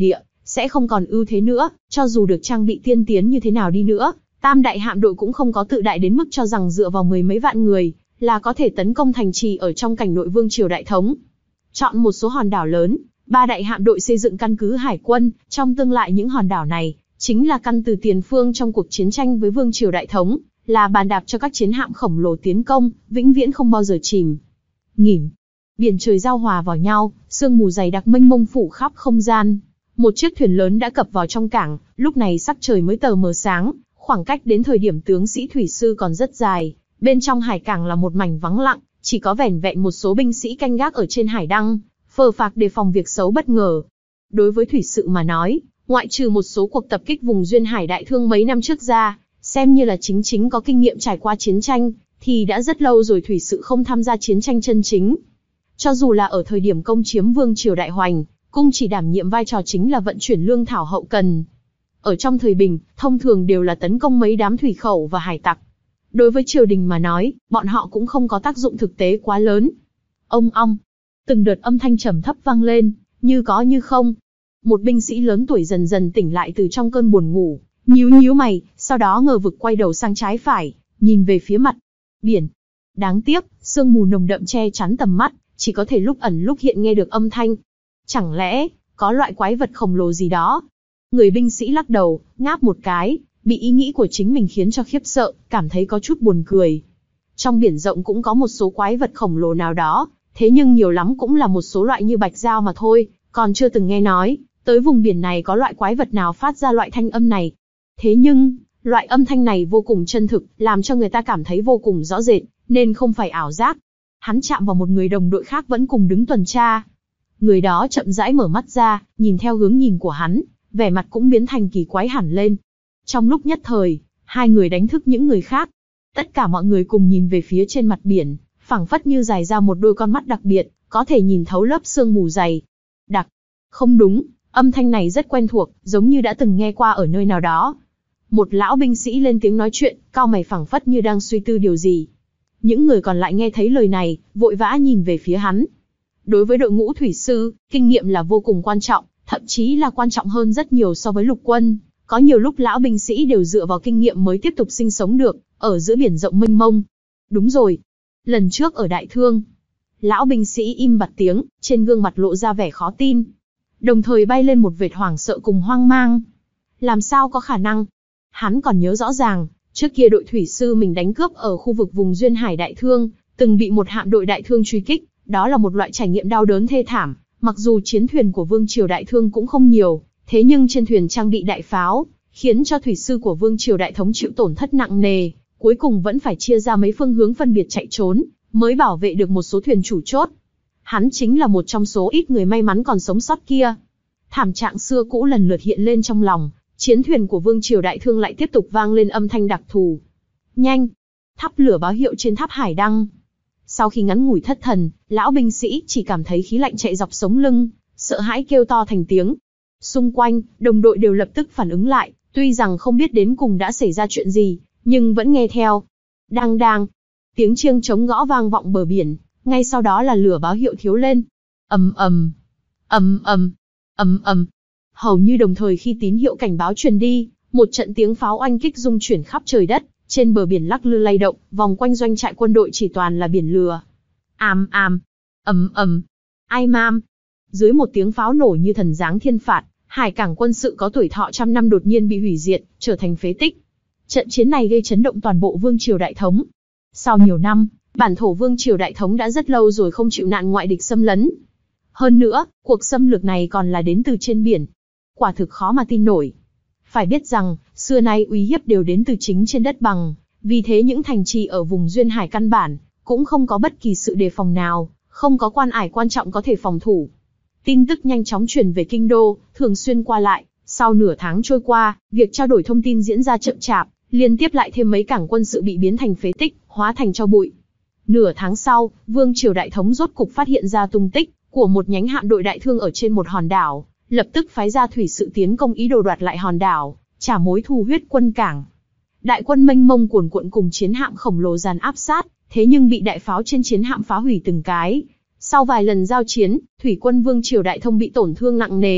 sẽ không còn ưu thế nữa, cho dù được trang bị tiên tiến như thế nào đi nữa, tam đại hạm đội cũng không có tự đại đến mức cho rằng dựa vào mười mấy vạn người, là có thể tấn công thành trì ở trong cảnh nội vương triều đại thống. Chọn một số hòn đảo lớn, ba đại hạm đội xây dựng căn cứ hải quân, trong tương lai những hòn đảo này, chính là căn từ tiền phương trong cuộc chiến tranh với vương triều đại thống, là bàn đạp cho các chiến hạm khổng lồ tiến công, vĩnh viễn không bao giờ chìm. Nghỉm. Biển trời giao hòa vào nhau, sương mù dày đặc mênh mông phủ khắp không gian. Một chiếc thuyền lớn đã cập vào trong cảng, lúc này sắc trời mới tờ mờ sáng, khoảng cách đến thời điểm tướng sĩ thủy sư còn rất dài. Bên trong hải cảng là một mảnh vắng lặng, chỉ có vẻn vẹn một số binh sĩ canh gác ở trên hải đăng, phờ phạc đề phòng việc xấu bất ngờ. Đối với thủy sự mà nói, ngoại trừ một số cuộc tập kích vùng duyên hải đại thương mấy năm trước ra, xem như là chính chính có kinh nghiệm trải qua chiến tranh, thì đã rất lâu rồi thủy sự không tham gia chiến tranh chân chính. Cho dù là ở thời điểm công chiếm vương triều Đại Hoành, cung chỉ đảm nhiệm vai trò chính là vận chuyển lương thảo hậu cần. Ở trong thời bình, thông thường đều là tấn công mấy đám thủy khẩu và hải tặc. Đối với triều đình mà nói, bọn họ cũng không có tác dụng thực tế quá lớn. Ông ong, từng đợt âm thanh trầm thấp vang lên, như có như không. Một binh sĩ lớn tuổi dần dần tỉnh lại từ trong cơn buồn ngủ, nhíu nhíu mày, sau đó ngờ vực quay đầu sang trái phải, nhìn về phía mặt biển. Đáng tiếc, sương mù nồng đậm che chắn tầm mắt, chỉ có thể lúc ẩn lúc hiện nghe được âm thanh. Chẳng lẽ, có loại quái vật khổng lồ gì đó? Người binh sĩ lắc đầu, ngáp một cái, bị ý nghĩ của chính mình khiến cho khiếp sợ, cảm thấy có chút buồn cười. Trong biển rộng cũng có một số quái vật khổng lồ nào đó, thế nhưng nhiều lắm cũng là một số loại như bạch dao mà thôi, còn chưa từng nghe nói, tới vùng biển này có loại quái vật nào phát ra loại thanh âm này. Thế nhưng, loại âm thanh này vô cùng chân thực, làm cho người ta cảm thấy vô cùng rõ rệt, nên không phải ảo giác. Hắn chạm vào một người đồng đội khác vẫn cùng đứng tuần tra. Người đó chậm rãi mở mắt ra, nhìn theo hướng nhìn của hắn, vẻ mặt cũng biến thành kỳ quái hẳn lên. Trong lúc nhất thời, hai người đánh thức những người khác. Tất cả mọi người cùng nhìn về phía trên mặt biển, phảng phất như dài ra một đôi con mắt đặc biệt, có thể nhìn thấu lớp sương mù dày. Đặc. Không đúng, âm thanh này rất quen thuộc, giống như đã từng nghe qua ở nơi nào đó. Một lão binh sĩ lên tiếng nói chuyện, cau mày phảng phất như đang suy tư điều gì. Những người còn lại nghe thấy lời này, vội vã nhìn về phía hắn. Đối với đội ngũ thủy sư, kinh nghiệm là vô cùng quan trọng, thậm chí là quan trọng hơn rất nhiều so với lục quân. Có nhiều lúc lão binh sĩ đều dựa vào kinh nghiệm mới tiếp tục sinh sống được, ở giữa biển rộng mênh mông. Đúng rồi. Lần trước ở Đại Thương, lão binh sĩ im bặt tiếng, trên gương mặt lộ ra vẻ khó tin. Đồng thời bay lên một vệt hoảng sợ cùng hoang mang. Làm sao có khả năng? Hắn còn nhớ rõ ràng, trước kia đội thủy sư mình đánh cướp ở khu vực vùng duyên hải Đại Thương, từng bị một hạm đội Đại Thương truy kích, đó là một loại trải nghiệm đau đớn thê thảm. Mặc dù chiến thuyền của vương triều Đại Thương cũng không nhiều, thế nhưng trên thuyền trang bị đại pháo, khiến cho thủy sư của vương triều Đại Thống chịu tổn thất nặng nề, cuối cùng vẫn phải chia ra mấy phương hướng phân biệt chạy trốn, mới bảo vệ được một số thuyền chủ chốt. Hắn chính là một trong số ít người may mắn còn sống sót kia. Thảm trạng xưa cũ lần lượt hiện lên trong lòng, chiến thuyền của vương triều Đại Thương lại tiếp tục vang lên âm thanh đặc thù. Nhanh! Thắp lửa báo hiệu trên tháp hải đăng. Sau khi ngắn ngủi thất thần, lão binh sĩ chỉ cảm thấy khí lạnh chạy dọc sống lưng, sợ hãi kêu to thành tiếng. Xung quanh, đồng đội đều lập tức phản ứng lại, tuy rằng không biết đến cùng đã xảy ra chuyện gì, nhưng vẫn nghe theo. Đang đang, tiếng chiêng trống gõ vang vọng bờ biển, ngay sau đó là lửa báo hiệu thiếu lên. Ầm ầm, ầm ầm, ầm ầm. Hầu như đồng thời khi tín hiệu cảnh báo truyền đi, một trận tiếng pháo oanh kích rung chuyển khắp trời đất, trên bờ biển lắc lư lay động, vòng quanh doanh trại quân đội chỉ toàn là biển lửa. Àm àm, ầm ầm, ai mam. Dưới một tiếng pháo nổ như thần giáng thiên phạt, hải cảng quân sự có tuổi thọ trăm năm đột nhiên bị hủy diệt, trở thành phế tích. Trận chiến này gây chấn động toàn bộ vương triều Đại Thống. Sau nhiều năm, bản thổ vương triều Đại Thống đã rất lâu rồi không chịu nạn ngoại địch xâm lấn. Hơn nữa, cuộc xâm lược này còn là đến từ trên biển. Quả thực khó mà tin nổi. Phải biết rằng, xưa nay uy hiếp đều đến từ chính trên đất bằng, vì thế những thành trì ở vùng duyên hải căn bản cũng không có bất kỳ sự đề phòng nào, không có quan ải quan trọng có thể phòng thủ. Tin tức nhanh chóng truyền về kinh đô, thường xuyên qua lại. Sau nửa tháng trôi qua, việc trao đổi thông tin diễn ra chậm chạp, liên tiếp lại thêm mấy cảng quân sự bị biến thành phế tích, hóa thành tro bụi. Nửa tháng sau, vương triều Đại Thống rốt cục phát hiện ra tung tích của một nhánh hạm đội Đại Thương ở trên một hòn đảo, lập tức phái ra thủy sự tiến công ý đồ đoạt lại hòn đảo, trả mối thù huyết quân cảng. Đại quân mênh mông cuồn cuộn cùng chiến hạm khổng lồ dàn áp sát, thế nhưng bị đại pháo trên chiến hạm phá hủy từng cái. Sau vài lần giao chiến, thủy quân vương triều Đại Thông bị tổn thương nặng nề,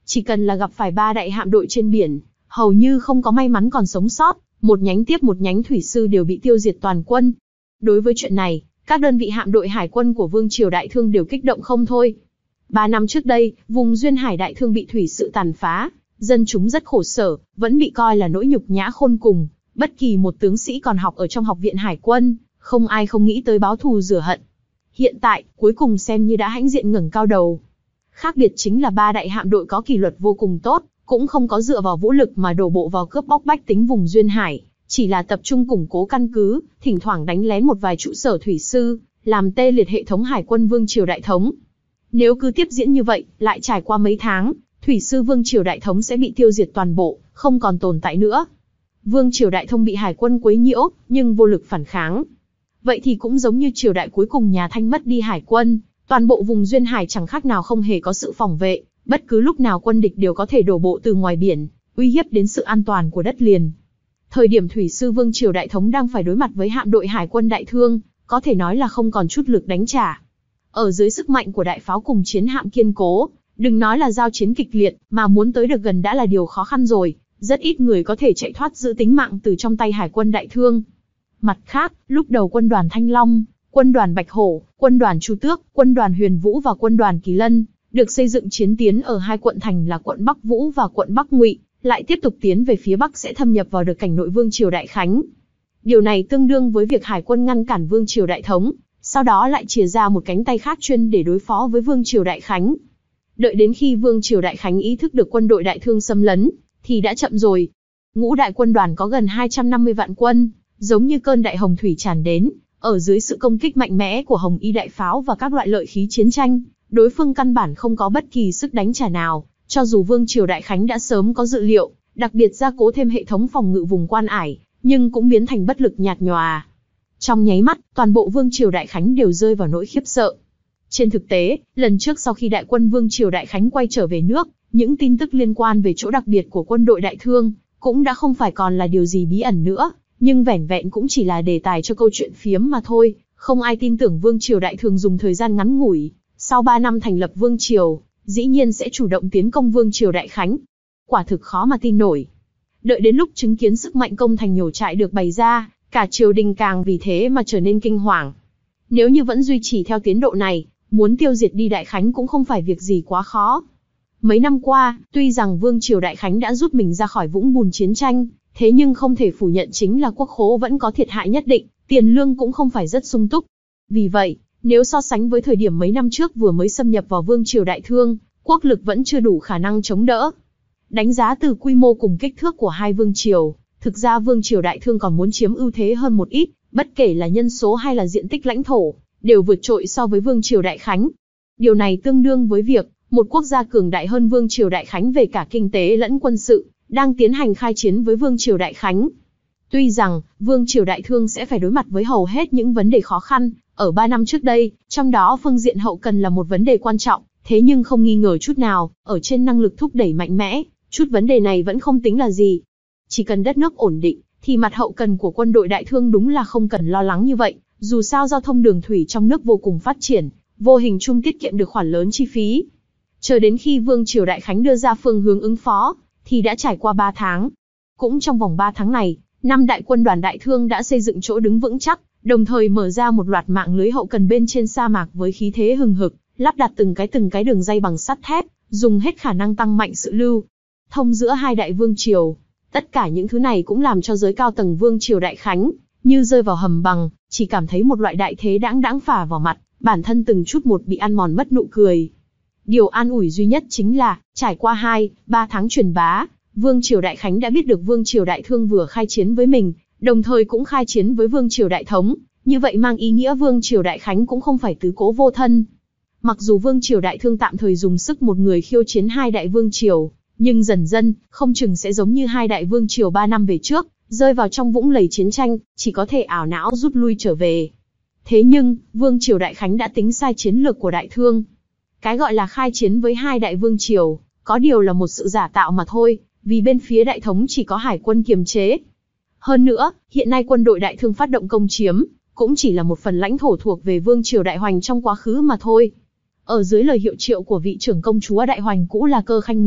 chỉ cần là gặp phải ba đại hạm đội trên biển, hầu như không có may mắn còn sống sót, một nhánh tiếp một nhánh thủy sư đều bị tiêu diệt toàn quân. Đối với chuyện này, các đơn vị hạm đội hải quân của Vương triều Đại Thương đều kích động không thôi. Ba năm trước đây, vùng duyên hải Đại Thương bị thủy sự tàn phá, dân chúng rất khổ sở, vẫn bị coi là nỗi nhục nhã khôn cùng. Bất kỳ một tướng sĩ còn học ở trong học viện hải quân, không ai không nghĩ tới báo thù rửa hận. Hiện tại, cuối cùng xem như đã hãnh diện ngẩng cao đầu. Khác biệt chính là ba đại hạm đội có kỷ luật vô cùng tốt, cũng không có dựa vào vũ lực mà đổ bộ vào cướp bóc bách tính vùng duyên hải, chỉ là tập trung củng cố căn cứ, thỉnh thoảng đánh lén một vài trụ sở thủy sư, làm tê liệt hệ thống hải quân Vương triều Đại Thống. Nếu cứ tiếp diễn như vậy, lại trải qua mấy tháng, thủy sư Vương triều Đại Thống sẽ bị tiêu diệt toàn bộ, không còn tồn tại nữa. Vương triều Đại Thông bị hải quân quấy nhiễu, nhưng vô lực phản kháng. Vậy thì cũng giống như triều đại cuối cùng nhà Thanh mất đi hải quân, toàn bộ vùng duyên hải chẳng khác nào không hề có sự phòng vệ, bất cứ lúc nào quân địch đều có thể đổ bộ từ ngoài biển, uy hiếp đến sự an toàn của đất liền. Thời điểm thủy sư Vương triều Đại Thống đang phải đối mặt với hạm đội hải quân Đại Thương, có thể nói là không còn chút lực đánh trả. Ở dưới sức mạnh của đại pháo cùng chiến hạm kiên cố, đừng nói là giao chiến kịch liệt, mà muốn tới được gần đã là điều khó khăn rồi, rất ít người có thể chạy thoát giữ tính mạng từ trong tay hải quân Đại Thương. Mặt khác, lúc đầu quân đoàn Thanh Long, quân đoàn Bạch Hổ, quân đoàn Chu Tước, quân đoàn Huyền Vũ và quân đoàn Kỳ Lân, được xây dựng chiến tiến ở hai quận thành là quận Bắc Vũ và quận Bắc Ngụy, lại tiếp tục tiến về phía Bắc sẽ thâm nhập vào được cảnh nội Vương triều Đại Khánh. Điều này tương đương với việc hải quân ngăn cản Vương triều Đại Thống, sau đó lại chìa ra một cánh tay khác chuyên để đối phó với Vương triều Đại Khánh. Đợi đến khi Vương triều Đại Khánh ý thức được quân đội Đại Thương xâm lấn, thì đã chậm rồi. Ngũ đại quân đoàn có gần hai trăm năm mươi vạn quân, giống như cơn đại hồng thủy tràn đến, ở dưới sự công kích mạnh mẽ của hồng y đại pháo và các loại lợi khí chiến tranh, đối phương căn bản không có bất kỳ sức đánh trả nào, cho dù Vương triều Đại Khánh đã sớm có dự liệu, đặc biệt gia cố thêm hệ thống phòng ngự vùng quan ải, nhưng cũng biến thành bất lực nhạt nhòa. Trong nháy mắt, toàn bộ Vương triều Đại Khánh đều rơi vào nỗi khiếp sợ. Trên thực tế, lần trước sau khi đại quân Vương triều Đại Khánh quay trở về nước, những tin tức liên quan về chỗ đặc biệt của quân đội Đại Thương cũng đã không phải còn là điều gì bí ẩn nữa, nhưng vẻn vẹn cũng chỉ là đề tài cho câu chuyện phiếm mà thôi, không ai tin tưởng Vương triều Đại Thương dùng thời gian ngắn ngủi, sau ba năm thành lập Vương triều, dĩ nhiên sẽ chủ động tiến công Vương triều Đại Khánh. Quả thực khó mà tin nổi. Đợi đến lúc chứng kiến sức mạnh công thành nhổ trại được bày ra, cả triều đình càng vì thế mà trở nên kinh hoàng. Nếu như vẫn duy trì theo tiến độ này, muốn tiêu diệt đi Đại Khánh cũng không phải việc gì quá khó. Mấy năm qua, tuy rằng Vương triều Đại Khánh đã rút mình ra khỏi vũng bùn chiến tranh, thế nhưng không thể phủ nhận chính là quốc khố vẫn có thiệt hại nhất định, tiền lương cũng không phải rất sung túc. Vì vậy, nếu so sánh với thời điểm mấy năm trước vừa mới xâm nhập vào Vương triều Đại Thương, quốc lực vẫn chưa đủ khả năng chống đỡ. Đánh giá từ quy mô cùng kích thước của hai vương triều, thực ra Vương triều Đại Thương còn muốn chiếm ưu thế hơn một ít, bất kể là nhân số hay là diện tích lãnh thổ, đều vượt trội so với Vương triều Đại Khánh. Điều này tương đương với việc, một quốc gia cường đại hơn Vương triều Đại Khánh về cả kinh tế lẫn quân sự, đang tiến hành khai chiến với Vương triều Đại Khánh. Tuy rằng, Vương triều Đại Thương sẽ phải đối mặt với hầu hết những vấn đề khó khăn, ở ba năm trước đây, trong đó phương diện hậu cần là một vấn đề quan trọng, thế nhưng không nghi ngờ chút nào, ở trên năng lực thúc đẩy mạnh mẽ, chút vấn đề này vẫn không tính là gì. Chỉ cần đất nước ổn định, thì mặt hậu cần của quân đội Đại Thương đúng là không cần lo lắng như vậy, dù sao giao thông đường thủy trong nước vô cùng phát triển, vô hình chung tiết kiệm được khoản lớn chi phí. Chờ đến khi Vương triều Đại Khánh đưa ra phương hướng ứng phó, thì đã trải qua ba tháng. Cũng trong vòng ba tháng này, năm đại quân đoàn Đại Thương đã xây dựng chỗ đứng vững chắc, đồng thời mở ra một loạt mạng lưới hậu cần bên trên sa mạc với khí thế hừng hực, lắp đặt từng cái từng cái đường dây bằng sắt thép, dùng hết khả năng tăng mạnh sự lưu thông giữa hai đại vương triều. Tất cả những thứ này cũng làm cho giới cao tầng Vương triều Đại Khánh như rơi vào hầm băng, chỉ cảm thấy một loại đại thế đãng đãng phả vào mặt, bản thân từng chút một bị ăn mòn mất nụ cười. Điều an ủi duy nhất chính là, trải qua hai, ba tháng truyền bá, Vương triều Đại Khánh đã biết được Vương triều Đại Thương vừa khai chiến với mình, đồng thời cũng khai chiến với Vương triều Đại Thống, như vậy mang ý nghĩa Vương triều Đại Khánh cũng không phải tứ cố vô thân. Mặc dù Vương triều Đại Thương tạm thời dùng sức một người khiêu chiến hai đại vương triều, nhưng dần dần, không chừng sẽ giống như hai đại vương triều ba năm về trước, rơi vào trong vũng lầy chiến tranh, chỉ có thể ảo não rút lui trở về. Thế nhưng, Vương triều Đại Khánh đã tính sai chiến lược của Đại Thương. Cái gọi là khai chiến với hai đại vương triều, có điều là một sự giả tạo mà thôi, vì bên phía Đại Thống chỉ có hải quân kiềm chế. Hơn nữa, hiện nay quân đội Đại Thương phát động công chiếm, cũng chỉ là một phần lãnh thổ thuộc về Vương triều Đại Hoành trong quá khứ mà thôi. Ở dưới lời hiệu triệu của vị trưởng công chúa Đại Hoành cũ là Cơ Khanh Nguyệt,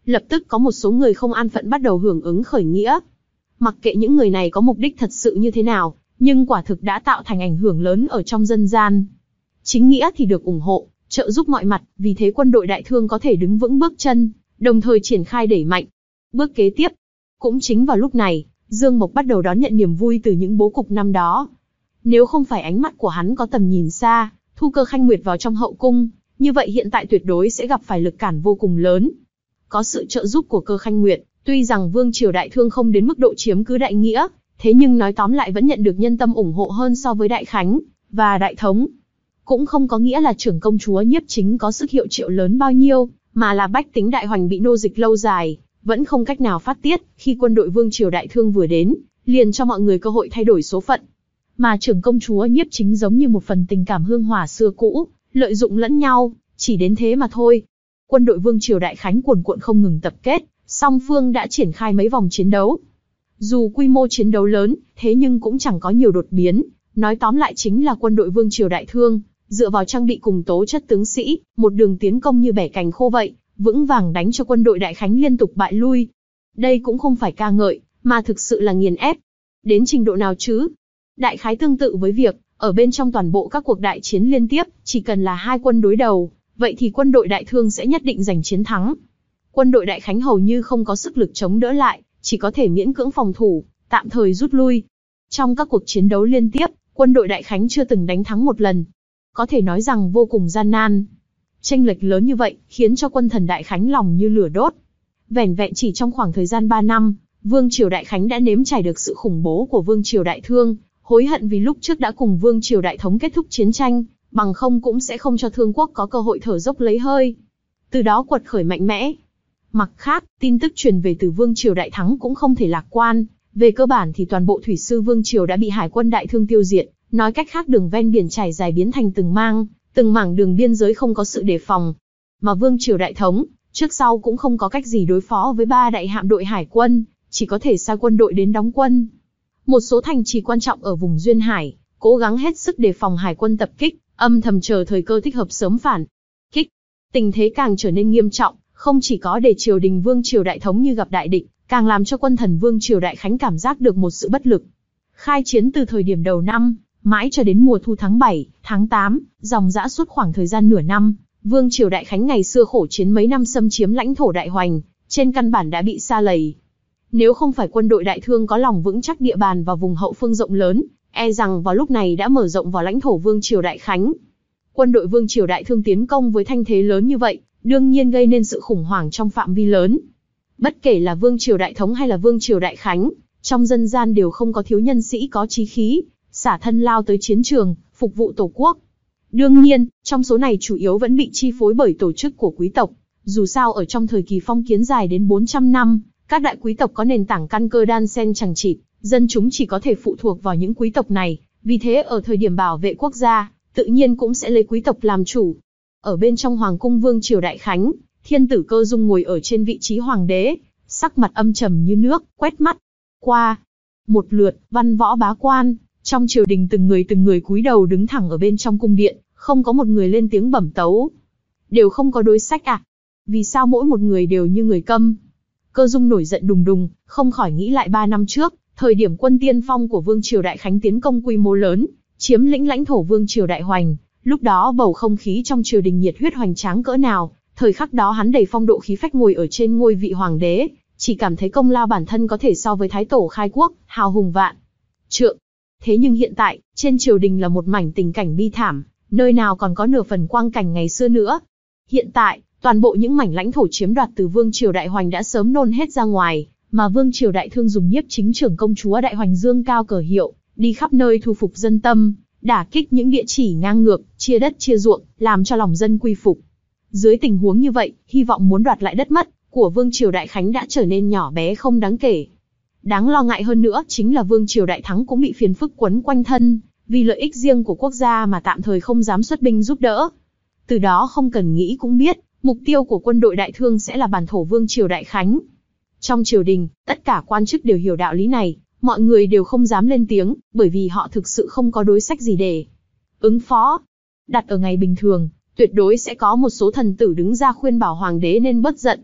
lập tức có một số người không an phận bắt đầu hưởng ứng khởi nghĩa. Mặc kệ những người này có mục đích thật sự như thế nào, nhưng quả thực đã tạo thành ảnh hưởng lớn ở trong dân gian. Chính nghĩa thì được ủng hộ, trợ giúp mọi mặt, vì thế quân đội Đại Thương có thể đứng vững bước chân, đồng thời triển khai đẩy mạnh. Bước kế tiếp, cũng chính vào lúc này, Dương Mộc bắt đầu đón nhận niềm vui từ những bố cục năm đó. Nếu không phải ánh mắt của hắn có tầm nhìn xa, thu Cơ Khanh Nguyệt vào trong hậu cung, như vậy hiện tại tuyệt đối sẽ gặp phải lực cản vô cùng lớn. Có sự trợ giúp của Cơ Khanh Nguyệt, tuy rằng Vương triều Đại Thương không đến mức độ chiếm cứ Đại Nghĩa, thế nhưng nói tóm lại vẫn nhận được nhân tâm ủng hộ hơn so với Đại Khánh và Đại Thống. Cũng không có nghĩa là trưởng công chúa Nhiếp Chính có sức hiệu triệu lớn bao nhiêu, mà là bách tính Đại Hoành bị nô dịch lâu dài, vẫn không cách nào phát tiết, khi quân đội Vương triều Đại Thương vừa đến, liền cho mọi người cơ hội thay đổi số phận. Mà trưởng công chúa Nhiếp Chính giống như một phần tình cảm hương hỏa xưa cũ, lợi dụng lẫn nhau, chỉ đến thế mà thôi. Quân đội Vương triều Đại Khánh cuồn cuộn không ngừng tập kết, song phương đã triển khai mấy vòng chiến đấu. Dù quy mô chiến đấu lớn, thế nhưng cũng chẳng có nhiều đột biến, nói tóm lại chính là quân đội Vương triều Đại Thương, dựa vào trang bị cùng tố chất tướng sĩ, một đường tiến công như bẻ cành khô vậy, vững vàng đánh cho quân đội Đại Khánh liên tục bại lui. Đây cũng không phải ca ngợi, mà thực sự là nghiền ép. Đến trình độ nào chứ? Đại khái tương tự với việc, ở bên trong toàn bộ các cuộc đại chiến liên tiếp, chỉ cần là hai quân đối đầu, vậy thì quân đội Đại Thương sẽ nhất định giành chiến thắng. Quân đội Đại Khánh hầu như không có sức lực chống đỡ lại, chỉ có thể miễn cưỡng phòng thủ, tạm thời rút lui. Trong các cuộc chiến đấu liên tiếp, quân đội Đại Khánh chưa từng đánh thắng một lần. Có thể nói rằng vô cùng gian nan. Chênh lệch lớn như vậy, khiến cho quân thần Đại Khánh lòng như lửa đốt. Vẻn vẹn chỉ trong khoảng thời gian ba năm, Vương triều Đại Khánh đã nếm trải được sự khủng bố của Vương triều Đại Thương, hối hận vì lúc trước đã cùng Vương triều Đại Thống kết thúc chiến tranh, bằng không cũng sẽ không cho Thương quốc có cơ hội thở dốc lấy hơi. Từ đó quật khởi mạnh mẽ. Mặt khác, tin tức truyền về từ Vương triều Đại Thắng cũng không thể lạc quan, về cơ bản thì toàn bộ thủy sư Vương triều đã bị Hải quân Đại Thương tiêu diệt, nói cách khác đường ven biển trải dài biến thành từng mang, từng mảng đường biên giới không có sự đề phòng. Mà Vương triều Đại Thống, trước sau cũng không có cách gì đối phó với ba đại hạm đội hải quân, chỉ có thể sai quân đội đến đóng quân. Một số thành trì quan trọng ở vùng Duyên Hải, cố gắng hết sức đề phòng hải quân tập kích, âm thầm chờ thời cơ thích hợp sớm phản kích. Tình thế càng trở nên nghiêm trọng, không chỉ có để triều đình Vương triều Đại Thống như gặp đại địch, càng làm cho quân thần Vương triều Đại Khánh cảm giác được một sự bất lực. Khai chiến từ thời điểm đầu năm, mãi cho đến mùa thu tháng bảy, tháng tám, dòng dã suốt khoảng thời gian nửa năm, Vương triều Đại Khánh ngày xưa khổ chiến mấy năm xâm chiếm lãnh thổ Đại Hoành, trên căn bản đã bị sa lầy. Nếu không phải quân đội Đại Thương có lòng vững chắc địa bàn và vùng hậu phương rộng lớn, e rằng vào lúc này đã mở rộng vào lãnh thổ Vương triều Đại Khánh. Quân đội Vương triều Đại Thương tiến công với thanh thế lớn như vậy, đương nhiên gây nên sự khủng hoảng trong phạm vi lớn. Bất kể là Vương triều Đại Thống hay là Vương triều Đại Khánh, trong dân gian đều không có thiếu nhân sĩ có chí khí, xả thân lao tới chiến trường, phục vụ tổ quốc. Đương nhiên, trong số này chủ yếu vẫn bị chi phối bởi tổ chức của quý tộc. Dù sao ở trong thời kỳ phong kiến dài đến bốn trăm năm, các đại quý tộc có nền tảng căn cơ đan xen chằng chịt, dân chúng chỉ có thể phụ thuộc vào những quý tộc này. Vì thế ở thời điểm bảo vệ quốc gia, tự nhiên cũng sẽ lấy quý tộc làm chủ. Ở bên trong Hoàng cung Vương triều Đại Khánh, thiên tử Cơ Dung ngồi ở trên vị trí hoàng đế, sắc mặt âm trầm như nước, quét mắt qua một lượt, văn võ bá quan, trong triều đình từng người từng người cúi đầu đứng thẳng ở bên trong cung điện, không có một người lên tiếng bẩm tấu. Đều không có đối sách à? Vì sao mỗi một người đều như người câm? Cơ Dung nổi giận đùng đùng, không khỏi nghĩ lại ba năm trước, thời điểm quân tiên phong của Vương triều Đại Khánh tiến công quy mô lớn, chiếm lĩnh lãnh thổ Vương triều Đại Hoành, lúc đó bầu không khí trong triều đình nhiệt huyết hoành tráng cỡ nào, thời khắc đó hắn đầy phong độ khí phách ngồi ở trên ngôi vị hoàng đế, chỉ cảm thấy công lao bản thân có thể so với thái tổ khai quốc, hào hùng vạn trượng. Thế nhưng hiện tại, trên triều đình là một mảnh tình cảnh bi thảm, nơi nào còn có nửa phần quang cảnh ngày xưa nữa. Hiện tại, toàn bộ những mảnh lãnh thổ chiếm đoạt từ Vương triều Đại Hoành đã sớm nôn hết ra ngoài, mà Vương triều Đại Thương dùng Nhiếp Chính trưởng công chúa Đại Hoành dương cao cờ hiệu, đi khắp nơi thu phục dân tâm, đả kích những địa chỉ ngang ngược, chia đất chia ruộng, làm cho lòng dân quy phục. Dưới tình huống như vậy, hy vọng muốn đoạt lại đất mất của Vương triều Đại Khánh đã trở nên nhỏ bé không đáng kể. Đáng lo ngại hơn nữa chính là Vương triều Đại Thắng cũng bị phiền phức quấn quanh thân, vì lợi ích riêng của quốc gia mà tạm thời không dám xuất binh giúp đỡ. Từ đó không cần nghĩ cũng biết, mục tiêu của quân đội Đại Thương sẽ là bản thổ Vương triều Đại Khánh. Trong triều đình, tất cả quan chức đều hiểu đạo lý này, mọi người đều không dám lên tiếng, bởi vì họ thực sự không có đối sách gì để ứng phó. Đặt ở ngày bình thường, tuyệt đối sẽ có một số thần tử đứng ra khuyên bảo hoàng đế nên bớt giận.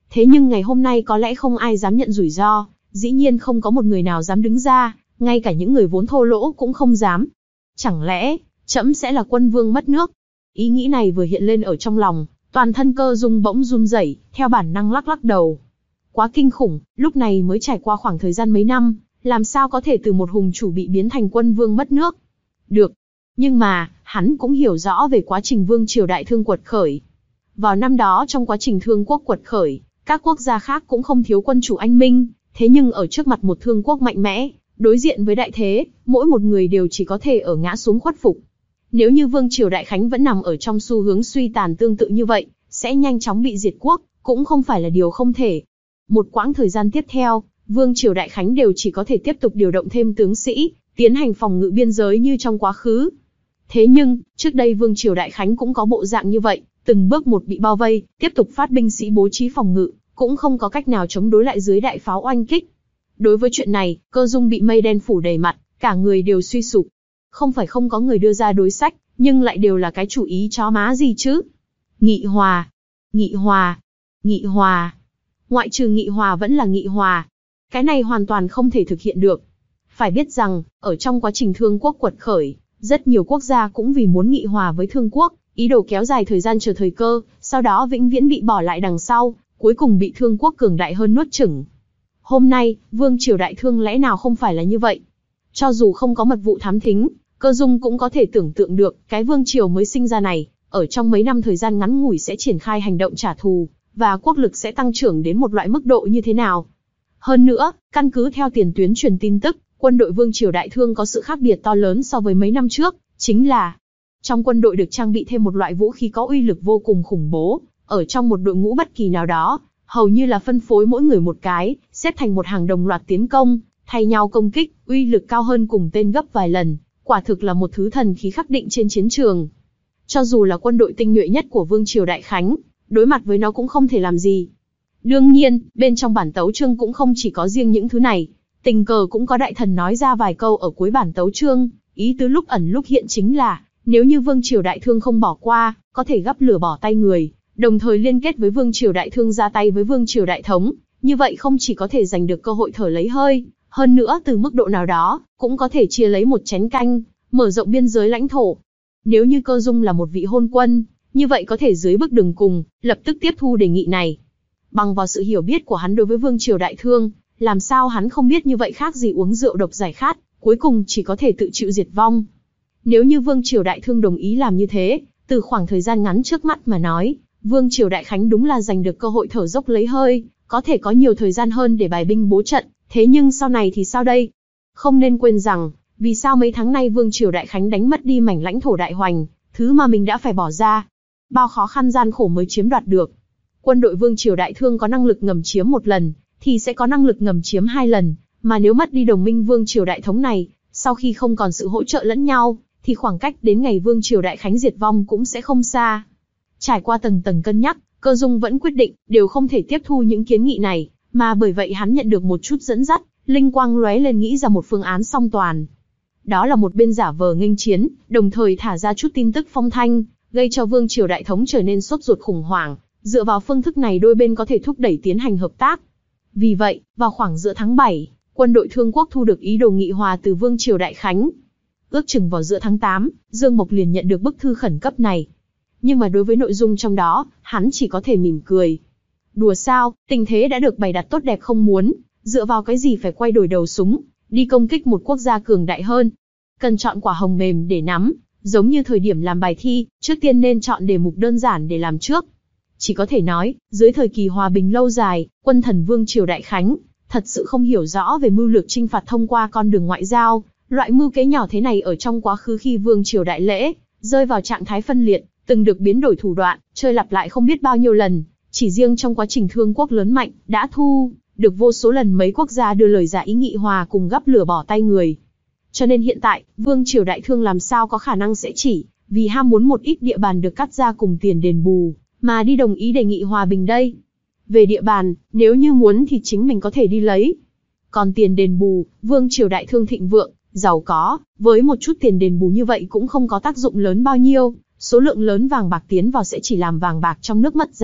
Thế nhưng ngày hôm nay có lẽ không ai dám nhận rủi ro, dĩ nhiên không có một người nào dám đứng ra, ngay cả những người vốn thô lỗ cũng không dám. Chẳng lẽ, trẫm sẽ là quân vương mất nước? Ý nghĩ này vừa hiện lên ở trong lòng, toàn thân Cơ Dung bỗng run rẩy, theo bản năng lắc lắc đầu. Quá kinh khủng, lúc này mới trải qua khoảng thời gian mấy năm, làm sao có thể từ một hùng chủ bị biến thành quân vương mất nước? Được. Nhưng mà, hắn cũng hiểu rõ về quá trình vương triều đại thương quật khởi. Vào năm đó trong quá trình thương quốc quật khởi, các quốc gia khác cũng không thiếu quân chủ anh minh, thế nhưng ở trước mặt một thương quốc mạnh mẽ, đối diện với đại thế, mỗi một người đều chỉ có thể ở ngã xuống khuất phục. Nếu như vương triều Đại Khánh vẫn nằm ở trong xu hướng suy tàn tương tự như vậy, sẽ nhanh chóng bị diệt quốc, cũng không phải là điều không thể. Một quãng thời gian tiếp theo, vương triều Đại Khánh đều chỉ có thể tiếp tục điều động thêm tướng sĩ, tiến hành phòng ngự biên giới như trong quá khứ. Thế nhưng, trước đây vương triều Đại Khánh cũng có bộ dạng như vậy, từng bước một bị bao vây, tiếp tục phát binh sĩ bố trí phòng ngự, cũng không có cách nào chống đối lại dưới đại pháo oanh kích. Đối với chuyện này, Cơ Dung bị mây đen phủ đầy mặt, cả người đều suy sụp. Không phải không có người đưa ra đối sách, nhưng lại đều là cái chủ ý chó má gì chứ. Nghị hòa, nghị hòa, nghị hòa. Ngoại trừ nghị hòa vẫn là nghị hòa. Cái này hoàn toàn không thể thực hiện được. Phải biết rằng, ở trong quá trình thương quốc quật khởi, rất nhiều quốc gia cũng vì muốn nghị hòa với thương quốc, ý đồ kéo dài thời gian chờ thời cơ, sau đó vĩnh viễn bị bỏ lại đằng sau, cuối cùng bị thương quốc cường đại hơn nuốt chửng. Hôm nay, vương triều đại thương lẽ nào không phải là như vậy? Cho dù không có mật vụ thám thính, Cơ Dung cũng có thể tưởng tượng được, cái vương triều mới sinh ra này, ở trong mấy năm thời gian ngắn ngủi sẽ triển khai hành động trả thù, và quốc lực sẽ tăng trưởng đến một loại mức độ như thế nào. Hơn nữa, căn cứ theo tiền tuyến truyền tin tức, quân đội vương triều đại thương có sự khác biệt to lớn so với mấy năm trước, chính là trong quân đội được trang bị thêm một loại vũ khí có uy lực vô cùng khủng bố, ở trong một đội ngũ bất kỳ nào đó, hầu như là phân phối mỗi người một cái, xếp thành một hàng đồng loạt tiến công, thay nhau công kích, uy lực cao hơn cùng tên gấp vài lần, quả thực là một thứ thần khí khắc định trên chiến trường. Cho dù là quân đội tinh nhuệ nhất của vương triều Đại Khánh, đối mặt với nó cũng không thể làm gì. Đương nhiên, bên trong bản tấu chương cũng không chỉ có riêng những thứ này, tình cờ cũng có đại thần nói ra vài câu ở cuối bản tấu chương, ý tứ lúc ẩn lúc hiện chính là, nếu như vương triều đại thương không bỏ qua, có thể gắp lửa bỏ tay người, đồng thời liên kết với vương triều đại thương ra tay với vương triều đại thống, như vậy không chỉ có thể giành được cơ hội thở lấy hơi, hơn nữa từ mức độ nào đó, cũng có thể chia lấy một chén canh, mở rộng biên giới lãnh thổ. Nếu như Cơ Dung là một vị hôn quân, như vậy có thể dưới bước đường cùng, lập tức tiếp thu đề nghị này. Bằng vào sự hiểu biết của hắn đối với vương triều đại thương, làm sao hắn không biết như vậy khác gì uống rượu độc giải khát, cuối cùng chỉ có thể tự chịu diệt vong. Nếu như vương triều đại thương đồng ý làm như thế, từ khoảng thời gian ngắn trước mắt mà nói, vương triều đại khánh đúng là giành được cơ hội thở dốc lấy hơi, có thể có nhiều thời gian hơn để bài binh bố trận, thế nhưng sau này thì sao đây? Không nên quên rằng, vì sao mấy tháng nay vương triều đại khánh đánh mất đi mảnh lãnh thổ đại hoành, thứ mà mình đã phải bỏ ra, bao khó khăn gian khổ mới chiếm đoạt được. Quân đội vương triều đại thương có năng lực ngầm chiếm một lần, thì sẽ có năng lực ngầm chiếm hai lần, mà nếu mất đi đồng minh vương triều đại thống này, sau khi không còn sự hỗ trợ lẫn nhau, thì khoảng cách đến ngày vương triều đại khánh diệt vong cũng sẽ không xa. Trải qua tầng tầng cân nhắc, Cơ Dung vẫn quyết định, đều không thể tiếp thu những kiến nghị này, mà bởi vậy hắn nhận được một chút dẫn dắt, linh quang lóe lên nghĩ ra một phương án song toàn. Đó là một bên giả vờ nghênh chiến, đồng thời thả ra chút tin tức phong thanh, gây cho vương triều đại thống trở nên sốt ruột khủng hoảng, dựa vào phương thức này đôi bên có thể thúc đẩy tiến hành hợp tác. Vì vậy, vào khoảng giữa tháng bảy, quân đội Thương Quốc thu được ý đồ nghị hòa từ vương triều Đại Khánh. Ước chừng vào giữa tháng tám, Dương Mộc liền nhận được bức thư khẩn cấp này. Nhưng mà đối với nội dung trong đó, hắn chỉ có thể mỉm cười. Đùa sao, tình thế đã được bày đặt tốt đẹp không muốn, dựa vào cái gì phải quay đổi đầu súng, đi công kích một quốc gia cường đại hơn. Cần chọn quả hồng mềm để nắm, giống như thời điểm làm bài thi, trước tiên nên chọn đề mục đơn giản để làm trước. Chỉ có thể nói, dưới thời kỳ hòa bình lâu dài, quân thần vương triều Đại Khánh, thật sự không hiểu rõ về mưu lược chinh phạt thông qua con đường ngoại giao. Loại mưu kế nhỏ thế này ở trong quá khứ khi vương triều Đại Lễ rơi vào trạng thái phân liệt, từng được biến đổi thủ đoạn, chơi lặp lại không biết bao nhiêu lần. Chỉ riêng trong quá trình Thương Quốc lớn mạnh, đã thu được vô số lần mấy quốc gia đưa lời giả ý nghị hòa cùng gắp lửa bỏ tay người. Cho nên hiện tại, vương triều Đại Thương làm sao có khả năng sẽ chỉ vì ham muốn một ít địa bàn được cắt ra cùng tiền đền bù, mà đi đồng ý đề nghị hòa bình đây. Về địa bàn, nếu như muốn thì chính mình có thể đi lấy. Còn tiền đền bù, vương triều Đại Thương thịnh vượng, giàu có, với một chút tiền đền bù như vậy cũng không có tác dụng lớn bao nhiêu, số lượng lớn vàng bạc tiến vào sẽ chỉ làm vàng bạc trong nước mất giá,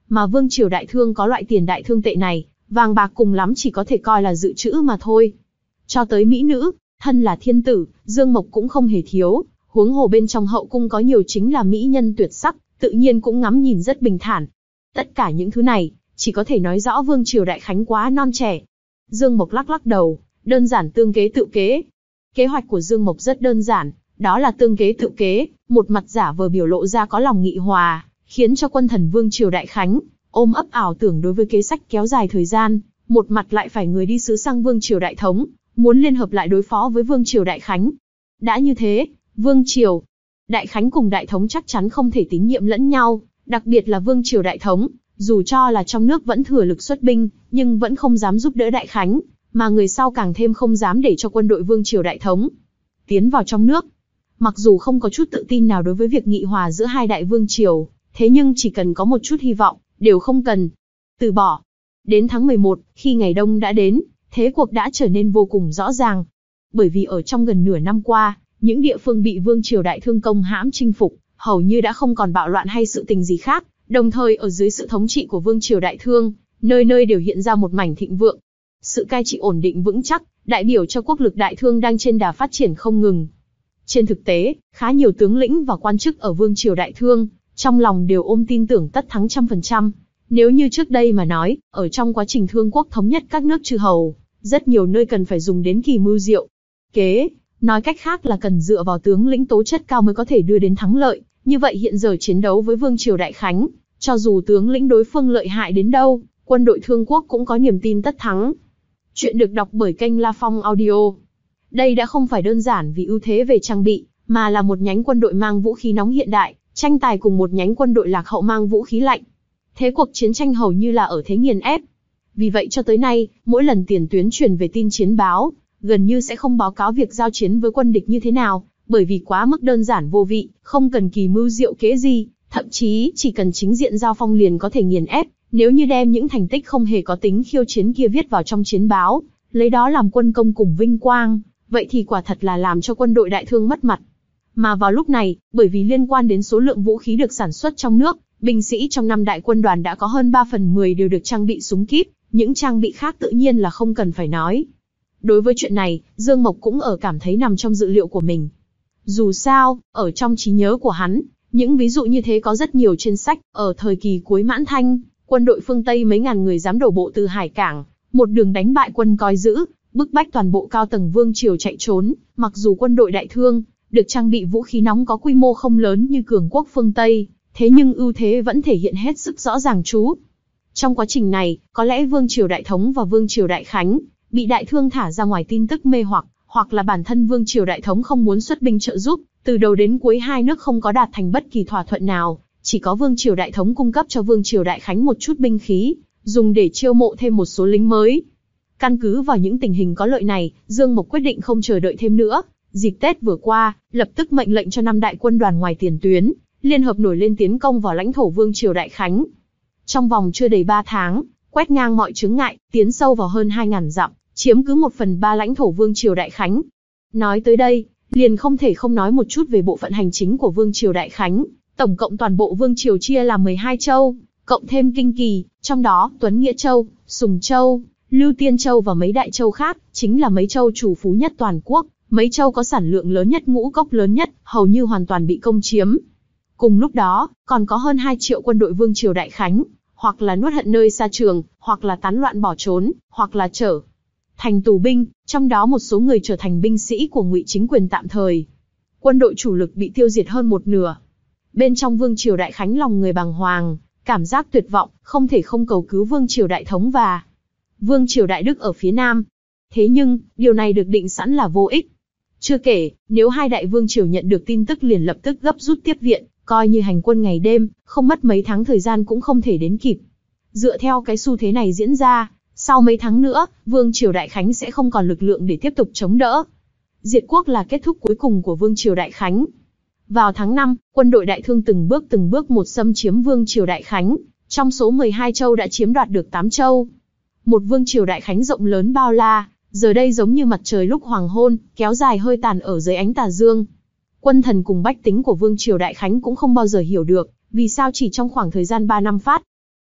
Mà Vương Triều Đại Thương có loại tiền đại thương tệ này, vàng bạc cùng lắm chỉ có thể coi là dự trữ mà thôi. Cho tới mỹ nữ, thân là thiên tử, Dương Mộc cũng không hề thiếu, huống hồ bên trong hậu cung có nhiều chính là mỹ nhân tuyệt sắc, tự nhiên cũng ngắm nhìn rất bình thản. Tất cả những thứ này, chỉ có thể nói rõ Vương Triều Đại Khánh quá non trẻ. Dương Mộc lắc lắc đầu, đơn giản tương kế tự kế. Kế hoạch của Dương Mộc rất đơn giản, đó là tương kế tự kế, một mặt giả vờ biểu lộ ra có lòng nghị hòa, khiến cho quân thần Vương Triều Đại Khánh ôm ấp ảo tưởng đối với kế sách kéo dài thời gian, một mặt lại phải người đi sứ sang Vương Triều Đại Thống, muốn liên hợp lại đối phó với Vương Triều Đại Khánh. Đã như thế, Vương Triều Đại Khánh cùng Đại Thống chắc chắn không thể tín nhiệm lẫn nhau, đặc biệt là Vương Triều Đại Thống, dù cho là trong nước vẫn thừa lực xuất binh, nhưng vẫn không dám giúp đỡ Đại Khánh, mà người sau càng thêm không dám để cho quân đội Vương Triều Đại Thống tiến vào trong nước. Mặc dù không có chút tự tin nào đối với việc nghị hòa giữa hai đại vương triều, thế nhưng chỉ cần có một chút hy vọng, đều không cần từ bỏ. Đến tháng mười một, khi ngày đông đã đến, thế cuộc đã trở nên vô cùng rõ ràng. Bởi vì ở trong gần nửa năm qua, những địa phương bị Vương Triều Đại Thương công hãm chinh phục, hầu như đã không còn bạo loạn hay sự tình gì khác, đồng thời ở dưới sự thống trị của Vương Triều Đại Thương, nơi nơi đều hiện ra một mảnh thịnh vượng. Sự cai trị ổn định vững chắc, đại biểu cho quốc lực Đại Thương đang trên đà phát triển không ngừng. Trên thực tế, khá nhiều tướng lĩnh và quan chức ở Vương Triều Đại Thương, trong lòng đều ôm tin tưởng tất thắng trăm phần trăm. Nếu như trước đây mà nói, ở trong quá trình Thương quốc thống nhất các nước chư hầu, rất nhiều nơi cần phải dùng đến kỳ mưu diệu kế, nói cách khác là cần dựa vào tướng lĩnh tố chất cao mới có thể đưa đến thắng lợi. Như vậy hiện giờ chiến đấu với Vương Triều Đại Khánh, cho dù tướng lĩnh đối phương lợi hại đến đâu, quân đội Thương quốc cũng có niềm tin tất thắng. Chuyện được đọc bởi kênh La Phong Audio. Đây đã không phải đơn giản vì ưu thế về trang bị, mà là một nhánh quân đội mang vũ khí nóng hiện đại, tranh tài cùng một nhánh quân đội lạc hậu mang vũ khí lạnh. Thế cuộc chiến tranh hầu như là ở thế nghiền ép. Vì vậy cho tới nay, mỗi lần tiền tuyến truyền về tin chiến báo, gần như sẽ không báo cáo việc giao chiến với quân địch như thế nào, bởi vì quá mức đơn giản vô vị, không cần kỳ mưu diệu kế gì, thậm chí chỉ cần chính diện giao phong liền có thể nghiền ép. Nếu như đem những thành tích không hề có tính khiêu chiến kia viết vào trong chiến báo, lấy đó làm quân công cùng vinh quang, vậy thì quả thật là làm cho quân đội Đại Thương mất mặt. Mà vào lúc này, bởi vì liên quan đến số lượng vũ khí được sản xuất trong nước, binh sĩ trong năm đại quân đoàn đã có hơn ba phần mười đều được trang bị súng kíp, những trang bị khác tự nhiên là không cần phải nói. Đối với chuyện này, Dương Mộc cũng ở cảm thấy nằm trong dự liệu của mình. Dù sao, ở trong trí nhớ của hắn, những ví dụ như thế có rất nhiều trên sách. Ở thời kỳ cuối Mãn Thanh, quân đội phương Tây mấy ngàn người dám đổ bộ từ hải cảng, một đường đánh bại quân coi giữ, bức bách toàn bộ cao tầng vương triều chạy trốn. Mặc dù quân đội Đại Thương được trang bị vũ khí nóng có quy mô không lớn như cường quốc phương Tây, thế nhưng ưu thế vẫn thể hiện hết sức rõ ràng chú. Trong quá trình này, có lẽ Vương Triều Đại Thống và Vương Triều Đại Khánh bị Đại Thương thả ra ngoài tin tức mê hoặc, hoặc là bản thân Vương Triều Đại Thống không muốn xuất binh trợ giúp, từ đầu đến cuối hai nước không có đạt thành bất kỳ thỏa thuận nào, chỉ có Vương Triều Đại Thống cung cấp cho Vương Triều Đại Khánh một chút binh khí, dùng để chiêu mộ thêm một số lính mới. Căn cứ vào những tình hình có lợi này, Dương Mộc quyết định không chờ đợi thêm nữa. Dịp Tết vừa qua, lập tức mệnh lệnh cho năm đại quân đoàn ngoài tiền tuyến, liên hợp nổi lên tiến công vào lãnh thổ Vương Triều Đại Khánh. Trong vòng chưa đầy ba tháng, quét ngang mọi chướng ngại, tiến sâu vào hơn hai nghìn dặm, chiếm cứ một phần ba lãnh thổ Vương Triều Đại Khánh. Nói tới đây, liền không thể không nói một chút về bộ phận hành chính của Vương Triều Đại Khánh. Tổng cộng toàn bộ Vương Triều chia làm mười hai châu, cộng thêm Kinh Kỳ, trong đó Tuấn Nghĩa Châu, Sùng Châu, Lưu Tiên Châu và mấy đại châu khác, chính là mấy châu chủ phú nhất toàn quốc, mấy châu có sản lượng lớn nhất, ngũ cốc lớn nhất, hầu như hoàn toàn bị công chiếm. Cùng lúc đó, còn có hơn hai triệu quân đội Vương Triều Đại Khánh, hoặc là nuốt hận nơi xa trường, hoặc là tán loạn bỏ trốn, hoặc là trở thành tù binh, trong đó một số người trở thành binh sĩ của Ngụy chính quyền tạm thời. Quân đội chủ lực bị tiêu diệt hơn một nửa. Bên trong Vương Triều Đại Khánh lòng người bàng hoàng, cảm giác tuyệt vọng, không thể không cầu cứu Vương Triều Đại Thống và Vương Triều Đại Đức ở phía Nam. Thế nhưng, điều này được định sẵn là vô ích. Chưa kể, nếu hai đại vương triều nhận được tin tức liền lập tức gấp rút tiếp viện, coi như hành quân ngày đêm, không mất mấy tháng thời gian cũng không thể đến kịp. Dựa theo cái xu thế này diễn ra, sau mấy tháng nữa, Vương Triều Đại Khánh sẽ không còn lực lượng để tiếp tục chống đỡ. Diệt quốc là kết thúc cuối cùng của Vương Triều Đại Khánh. Vào tháng năm, quân đội Đại Thương từng bước từng bước một xâm chiếm Vương Triều Đại Khánh, trong số mười hai châu đã chiếm đoạt được tám châu. Một Vương Triều Đại Khánh rộng lớn bao la, giờ đây giống như mặt trời lúc hoàng hôn, kéo dài hơi tàn ở dưới ánh tà dương. Quân thần cùng bách tính của Vương Triều Đại Khánh cũng không bao giờ hiểu được, vì sao chỉ trong khoảng thời gian ba năm phát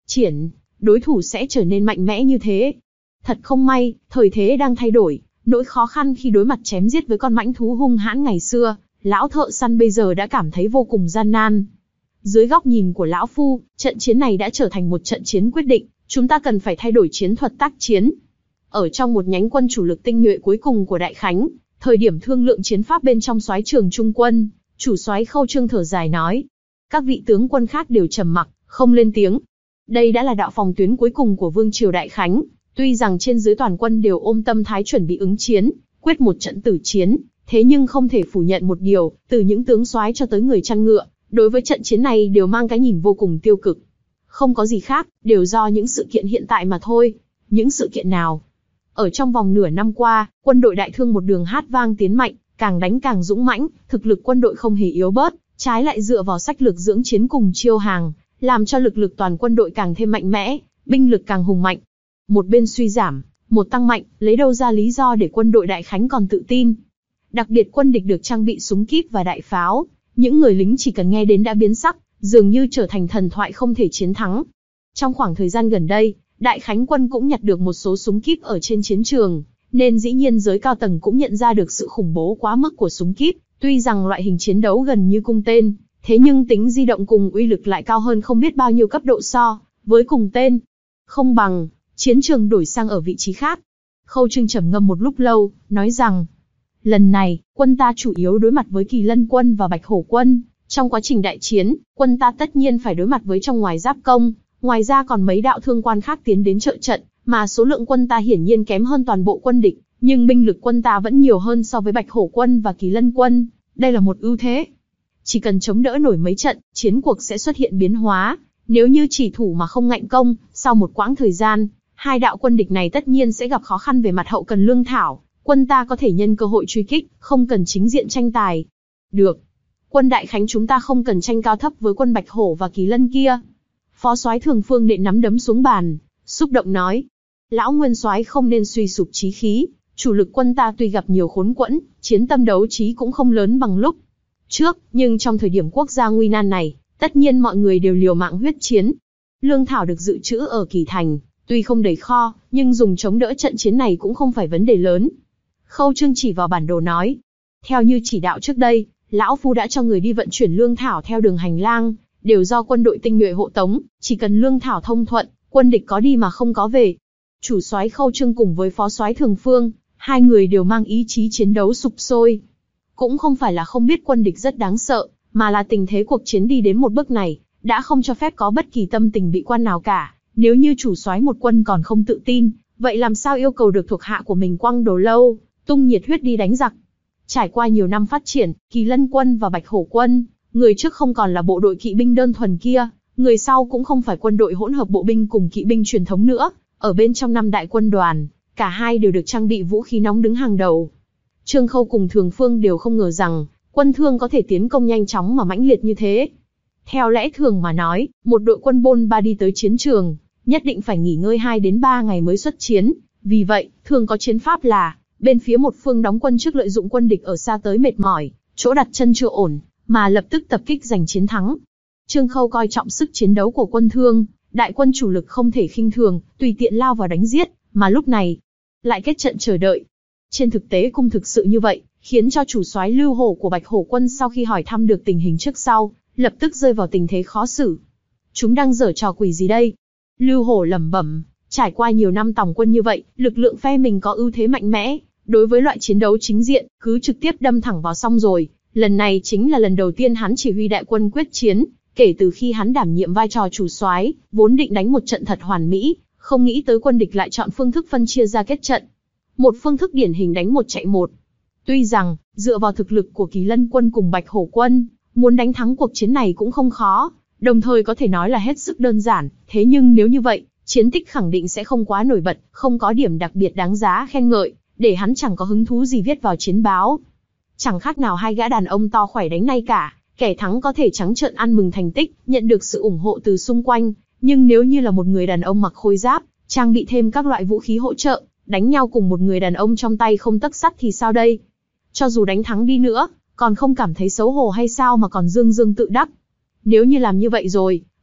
triển, đối thủ sẽ trở nên mạnh mẽ như thế. Thật không may, thời thế đang thay đổi, nỗi khó khăn khi đối mặt chém giết với con mãnh thú hung hãn ngày xưa, lão thợ săn bây giờ đã cảm thấy vô cùng gian nan. Dưới góc nhìn của lão phu, trận chiến này đã trở thành một trận chiến quyết định, chúng ta cần phải thay đổi chiến thuật tác chiến. Ở trong một nhánh quân chủ lực tinh nhuệ cuối cùng của Đại Khánh, thời điểm thương lượng chiến pháp bên trong soái trường trung quân, chủ soái Khâu Trương thở dài nói. Các vị tướng quân khác đều trầm mặc, không lên tiếng. Đây đã là đạo phòng tuyến cuối cùng của Vương triều Đại Khánh, tuy rằng trên dưới toàn quân đều ôm tâm thái chuẩn bị ứng chiến, quyết một trận tử chiến, thế nhưng không thể phủ nhận một điều, từ những tướng soái cho tới người chăn ngựa, đối với trận chiến này đều mang cái nhìn vô cùng tiêu cực. Không có gì khác, đều do những sự kiện hiện tại mà thôi. Những sự kiện nào? Ở trong vòng nửa năm qua, quân đội Đại Thương một đường hát vang tiến mạnh, càng đánh càng dũng mãnh, thực lực quân đội không hề yếu bớt, trái lại dựa vào sách lược dưỡng chiến cùng chiêu hàng, làm cho lực lực toàn quân đội càng thêm mạnh mẽ, binh lực càng hùng mạnh. Một bên suy giảm, một tăng mạnh, lấy đâu ra lý do để quân đội Đại Khánh còn tự tin? Đặc biệt quân địch được trang bị súng kíp và đại pháo, những người lính chỉ cần nghe đến đã biến sắc, dường như trở thành thần thoại không thể chiến thắng. Trong khoảng thời gian gần đây, Đại Khánh quân cũng nhặt được một số súng kíp ở trên chiến trường, nên dĩ nhiên giới cao tầng cũng nhận ra được sự khủng bố quá mức của súng kíp. Tuy rằng loại hình chiến đấu gần như cung tên, thế nhưng tính di động cùng uy lực lại cao hơn không biết bao nhiêu cấp độ so với cùng tên. Không bằng, chiến trường đổi sang ở vị trí khác. Khâu Trương trầm ngâm một lúc lâu, nói rằng, lần này, quân ta chủ yếu đối mặt với Kỳ Lân quân và Bạch Hổ quân. Trong quá trình đại chiến, quân ta tất nhiên phải đối mặt với trong ngoài giáp công, ngoài ra còn mấy đạo thương quan khác tiến đến trợ trận, mà số lượng quân ta hiển nhiên kém hơn toàn bộ quân địch, nhưng binh lực quân ta vẫn nhiều hơn so với Bạch Hổ quân và Kỳ Lân quân, đây là một ưu thế. Chỉ cần chống đỡ nổi mấy trận, chiến cuộc sẽ xuất hiện biến hóa, nếu như chỉ thủ mà không ngạnh công, sau một quãng thời gian, hai đạo quân địch này tất nhiên sẽ gặp khó khăn về mặt hậu cần lương thảo, quân ta có thể nhân cơ hội truy kích, không cần chính diện tranh tài. Được. Quân Đại Khánh chúng ta không cần tranh cao thấp với quân Bạch Hổ và Kỳ Lân kia. Phó soái Thường Phương nện nắm đấm xuống bàn, xúc động nói. Lão nguyên soái không nên suy sụp chí khí, chủ lực quân ta tuy gặp nhiều khốn quẫn, chiến tâm đấu trí cũng không lớn bằng lúc trước, nhưng trong thời điểm quốc gia nguy nan này, tất nhiên mọi người đều liều mạng huyết chiến. Lương thảo được dự trữ ở Kỳ Thành, tuy không đầy kho, nhưng dùng chống đỡ trận chiến này cũng không phải vấn đề lớn. Khâu Trương chỉ vào bản đồ nói. Theo như chỉ đạo trước đây, lão phu đã cho người đi vận chuyển lương thảo theo đường hành lang, đều do quân đội tinh nhuệ hộ tống, chỉ cần lương thảo thông thuận, quân địch có đi mà không có về. Chủ soái Khâu Trương cùng với phó soái Thường Phương, hai người đều mang ý chí chiến đấu sục sôi. Cũng không phải là không biết quân địch rất đáng sợ, mà là tình thế cuộc chiến đi đến một bước này, đã không cho phép có bất kỳ tâm tình bị quan nào cả. Nếu như chủ soái một quân còn không tự tin, vậy làm sao yêu cầu được thuộc hạ của mình quăng đồ lâu, tung nhiệt huyết đi đánh giặc? Trải qua nhiều năm phát triển, Kỳ Lân quân và Bạch Hổ quân, người trước không còn là bộ đội kỵ binh đơn thuần kia, người sau cũng không phải quân đội hỗn hợp bộ binh cùng kỵ binh truyền thống nữa. Ở bên trong năm đại quân đoàn, cả hai đều được trang bị vũ khí nóng đứng hàng đầu. Trương Khâu cùng Thường Phương đều không ngờ rằng, quân Thương có thể tiến công nhanh chóng mà mãnh liệt như thế. Theo lẽ thường mà nói, một đội quân bôn ba đi tới chiến trường, nhất định phải nghỉ ngơi hai đến ba ngày mới xuất chiến. Vì vậy, thường có chiến pháp là, bên phía một phương đóng quân trước lợi dụng quân địch ở xa tới mệt mỏi, chỗ đặt chân chưa ổn, mà lập tức tập kích giành chiến thắng. Trương Khâu coi trọng sức chiến đấu của quân Thương, đại quân chủ lực không thể khinh thường, tùy tiện lao vào đánh giết, mà lúc này lại kết trận chờ đợi. Trên thực tế cũng thực sự như vậy, khiến cho chủ soái Lưu Hổ của Bạch Hổ quân sau khi hỏi thăm được tình hình trước sau, lập tức rơi vào tình thế khó xử. Chúng đang giở trò quỷ gì đây? Lưu Hổ lẩm bẩm, trải qua nhiều năm tòng quân như vậy, lực lượng phe mình có ưu thế mạnh mẽ, đối với loại chiến đấu chính diện, cứ trực tiếp đâm thẳng vào xong rồi. Lần này chính là lần đầu tiên hắn chỉ huy đại quân quyết chiến, kể từ khi hắn đảm nhiệm vai trò chủ soái, vốn định đánh một trận thật hoàn mỹ, không nghĩ tới quân địch lại chọn phương thức phân chia ra kết trận. Một phương thức điển hình đánh một chạy một. Tuy rằng, dựa vào thực lực của Kỳ Lân quân cùng Bạch Hổ quân, muốn đánh thắng cuộc chiến này cũng không khó, đồng thời có thể nói là hết sức đơn giản, thế nhưng nếu như vậy, chiến tích khẳng định sẽ không quá nổi bật, không có điểm đặc biệt đáng giá khen ngợi, để hắn chẳng có hứng thú gì viết vào chiến báo. Chẳng khác nào hai gã đàn ông to khỏe đánh nay cả, kẻ thắng có thể trắng trợn ăn mừng thành tích, nhận được sự ủng hộ từ xung quanh, nhưng nếu như là một người đàn ông mặc khôi giáp, trang bị thêm các loại vũ khí hỗ trợ, đánh nhau cùng một người đàn ông trong tay không tấc sắt thì sao đây? Cho dù đánh thắng đi nữa, còn không cảm thấy xấu hổ hay sao mà còn dương dương tự đắc? Nếu như làm như vậy rồi,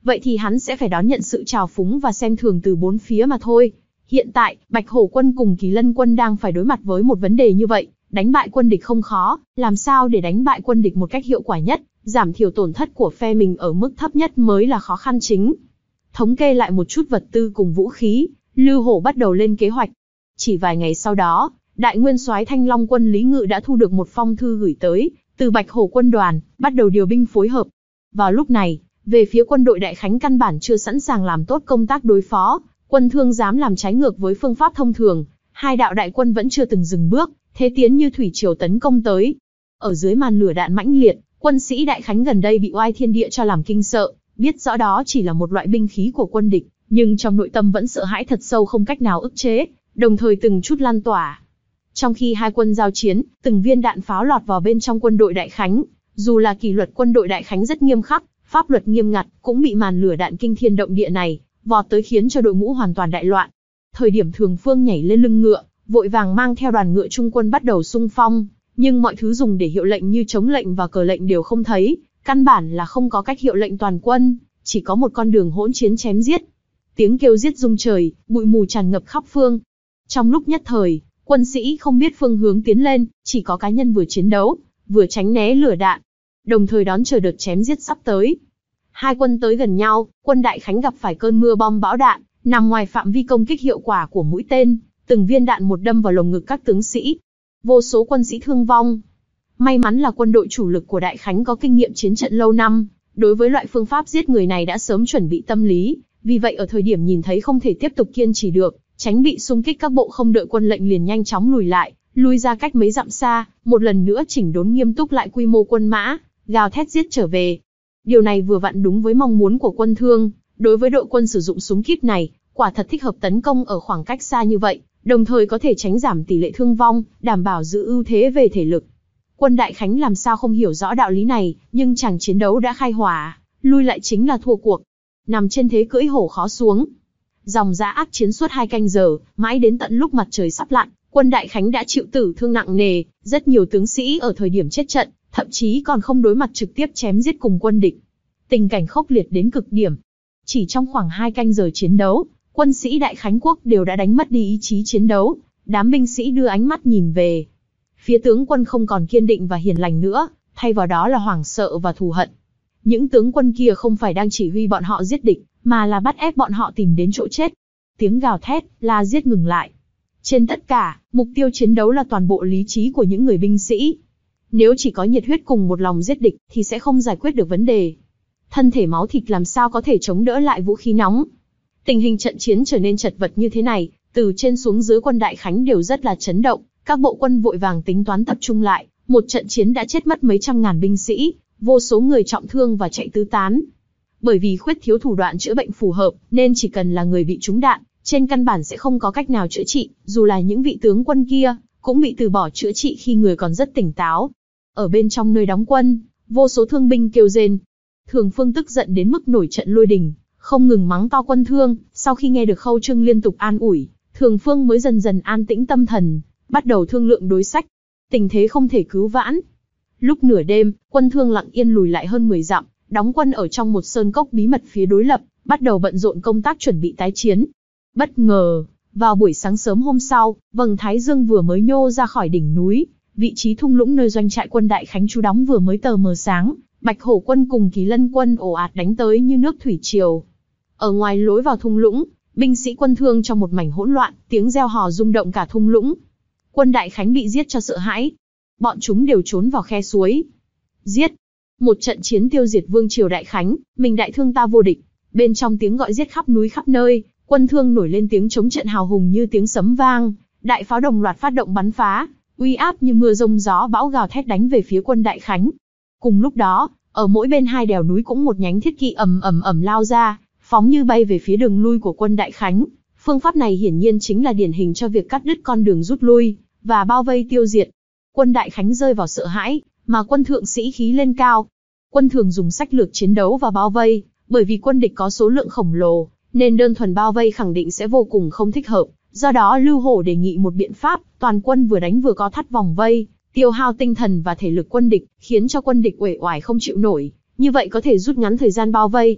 vậy thì hắn sẽ phải đón nhận sự trào phúng và xem thường từ bốn phía mà thôi. Hiện tại, Bạch Hổ quân cùng Kỳ Lân quân đang phải đối mặt với một vấn đề như vậy, đánh bại quân địch không khó, làm sao để đánh bại quân địch một cách hiệu quả nhất, giảm thiểu tổn thất của phe mình ở mức thấp nhất mới là khó khăn chính. Thống kê lại một chút vật tư cùng vũ khí, Lưu Hổ bắt đầu lên kế hoạch. Chỉ vài ngày sau đó, Đại Nguyên soái Thanh Long quân Lý Ngự đã thu được một phong thư gửi tới từ Bạch Hổ quân đoàn, bắt đầu điều binh phối hợp. Vào lúc này, về phía quân đội Đại Khánh căn bản chưa sẵn sàng làm tốt công tác đối phó, Quân Thương dám làm trái ngược với phương pháp thông thường, hai đạo đại quân vẫn chưa từng dừng bước, thế tiến như thủy triều tấn công tới. Ở dưới màn lửa đạn mãnh liệt, quân sĩ Đại Khánh gần đây bị oai thiên địa cho làm kinh sợ, biết rõ đó chỉ là một loại binh khí của quân địch, nhưng trong nội tâm vẫn sợ hãi thật sâu không cách nào ức chế, đồng thời từng chút lan tỏa. Trong khi hai quân giao chiến, từng viên đạn pháo lọt vào bên trong quân đội Đại Khánh, dù là kỷ luật quân đội Đại Khánh rất nghiêm khắc, pháp luật nghiêm ngặt, cũng bị màn lửa đạn kinh thiên động địa này vọt tới khiến cho đội ngũ hoàn toàn đại loạn. Thời điểm Thường Phương nhảy lên lưng ngựa, vội vàng mang theo đoàn ngựa trung quân bắt đầu xung phong, nhưng mọi thứ dùng để hiệu lệnh như chống lệnh và cờ lệnh đều không thấy, căn bản là không có cách hiệu lệnh toàn quân, chỉ có một con đường hỗn chiến chém giết. Tiếng kêu giết rung trời, bụi mù tràn ngập khắp phương. Trong lúc nhất thời, quân sĩ không biết phương hướng tiến lên, chỉ có cá nhân vừa chiến đấu, vừa tránh né lửa đạn, đồng thời đón chờ đợt chém giết sắp tới. Hai quân tới gần nhau, quân Đại Khánh gặp phải cơn mưa bom bão đạn, nằm ngoài phạm vi công kích hiệu quả của mũi tên, từng viên đạn một đâm vào lồng ngực các tướng sĩ. Vô số quân sĩ thương vong. May mắn là quân đội chủ lực của Đại Khánh có kinh nghiệm chiến trận lâu năm, đối với loại phương pháp giết người này đã sớm chuẩn bị tâm lý, vì vậy ở thời điểm nhìn thấy không thể tiếp tục kiên trì được, tránh bị xung kích các bộ không đợi quân lệnh liền nhanh chóng lùi lại, lui ra cách mấy dặm xa, một lần nữa chỉnh đốn nghiêm túc lại quy mô quân mã, gào thét giết trở về. Điều này vừa vặn đúng với mong muốn của Quân Thương, đối với đội quân sử dụng súng kíp này, quả thật thích hợp tấn công ở khoảng cách xa như vậy, đồng thời có thể tránh giảm tỷ lệ thương vong, đảm bảo giữ ưu thế về thể lực. Quân Đại Khánh làm sao không hiểu rõ đạo lý này, nhưng chàng chiến đấu đã khai hỏa, lui lại chính là thua cuộc. Nằm trên thế cưỡi hổ khó xuống. Dòng dã ác chiến suốt hai canh giờ, mãi đến tận lúc mặt trời sắp lặn, quân Đại Khánh đã chịu tử thương nặng nề, rất nhiều tướng sĩ ở thời điểm chết trận, thậm chí còn không đối mặt trực tiếp chém giết cùng quân địch. Tình cảnh khốc liệt đến cực điểm. Chỉ trong khoảng hai canh giờ chiến đấu, quân sĩ Đại Khánh quốc đều đã đánh mất đi ý chí chiến đấu, đám binh sĩ đưa ánh mắt nhìn về. Phía tướng quân không còn kiên định và hiền lành nữa, thay vào đó là hoảng sợ và thù hận. Những tướng quân kia không phải đang chỉ huy bọn họ giết địch, mà là bắt ép bọn họ tìm đến chỗ chết. Tiếng gào thét, la giết ngừng lại. Trên tất cả, mục tiêu chiến đấu là toàn bộ lý trí của những người binh sĩ. Nếu chỉ có nhiệt huyết cùng một lòng giết địch, thì sẽ không giải quyết được vấn đề. Thân thể máu thịt làm sao có thể chống đỡ lại vũ khí nóng. Tình hình trận chiến trở nên chật vật như thế này, từ trên xuống dưới quân Đại Khánh đều rất là chấn động. Các bộ quân vội vàng tính toán tập trung lại, một trận chiến đã chết mất mấy trăm ngàn binh sĩ, vô số người trọng thương và chạy tứ tán. Bởi vì khuyết thiếu thủ đoạn chữa bệnh phù hợp, nên chỉ cần là người bị trúng đạn, trên căn bản sẽ không có cách nào chữa trị, dù là những vị tướng quân kia, cũng bị từ bỏ chữa trị khi người còn rất tỉnh táo. Ở bên trong nơi đóng quân, vô số thương binh kêu rên. Thường Phương tức giận đến mức nổi trận lôi đình, không ngừng mắng to Quân Thương. Sau khi nghe được Khâu Trương liên tục an ủi, Thường Phương mới dần dần an tĩnh tâm thần, bắt đầu thương lượng đối sách. Tình thế không thể cứu vãn. Lúc nửa đêm, Quân Thương lặng yên lùi lại hơn mười dặm, đóng quân ở trong một sơn cốc bí mật phía đối lập, bắt đầu bận rộn công tác chuẩn bị tái chiến. Bất ngờ, vào buổi sáng sớm hôm sau, vầng thái dương vừa mới nhô ra khỏi đỉnh núi, vị trí thung lũng nơi doanh trại quân Đại Khánh trú đóng vừa mới tờ mờ sáng, Bạch Hổ quân cùng Kỳ Lân quân ồ ạt đánh tới như nước thủy triều. Ở ngoài lối vào thung lũng, binh sĩ Quân Thương trong một mảnh hỗn loạn, tiếng reo hò rung động cả thung lũng. Quân Đại Khánh bị giết cho sợ hãi, bọn chúng đều trốn vào khe suối. Giết! Một trận chiến tiêu diệt vương triều Đại Khánh, mình đại thương ta vô địch. Bên trong tiếng gọi giết khắp núi khắp nơi, Quân Thương nổi lên tiếng chống trận hào hùng như tiếng sấm vang, đại pháo đồng loạt phát động bắn phá, uy áp như mưa rông gió bão gào thét đánh về phía quân Đại Khánh. Cùng lúc đó, ở mỗi bên hai đèo núi cũng một nhánh thiết kỵ ầm ầm ầm lao ra, phóng như bay về phía đường lui của quân Đại Khánh. Phương pháp này hiển nhiên chính là điển hình cho việc cắt đứt con đường rút lui và bao vây tiêu diệt. Quân Đại Khánh rơi vào sợ hãi, mà quân thượng sĩ khí lên cao. Quân Thường dùng sách lược chiến đấu và bao vây, bởi vì quân địch có số lượng khổng lồ, nên đơn thuần bao vây khẳng định sẽ vô cùng không thích hợp. Do đó Lưu Hổ đề nghị một biện pháp, toàn quân vừa đánh vừa có thắt vòng vây, tiêu hao tinh thần và thể lực quân địch, khiến cho quân địch uể oải không chịu nổi, như vậy có thể rút ngắn thời gian bao vây.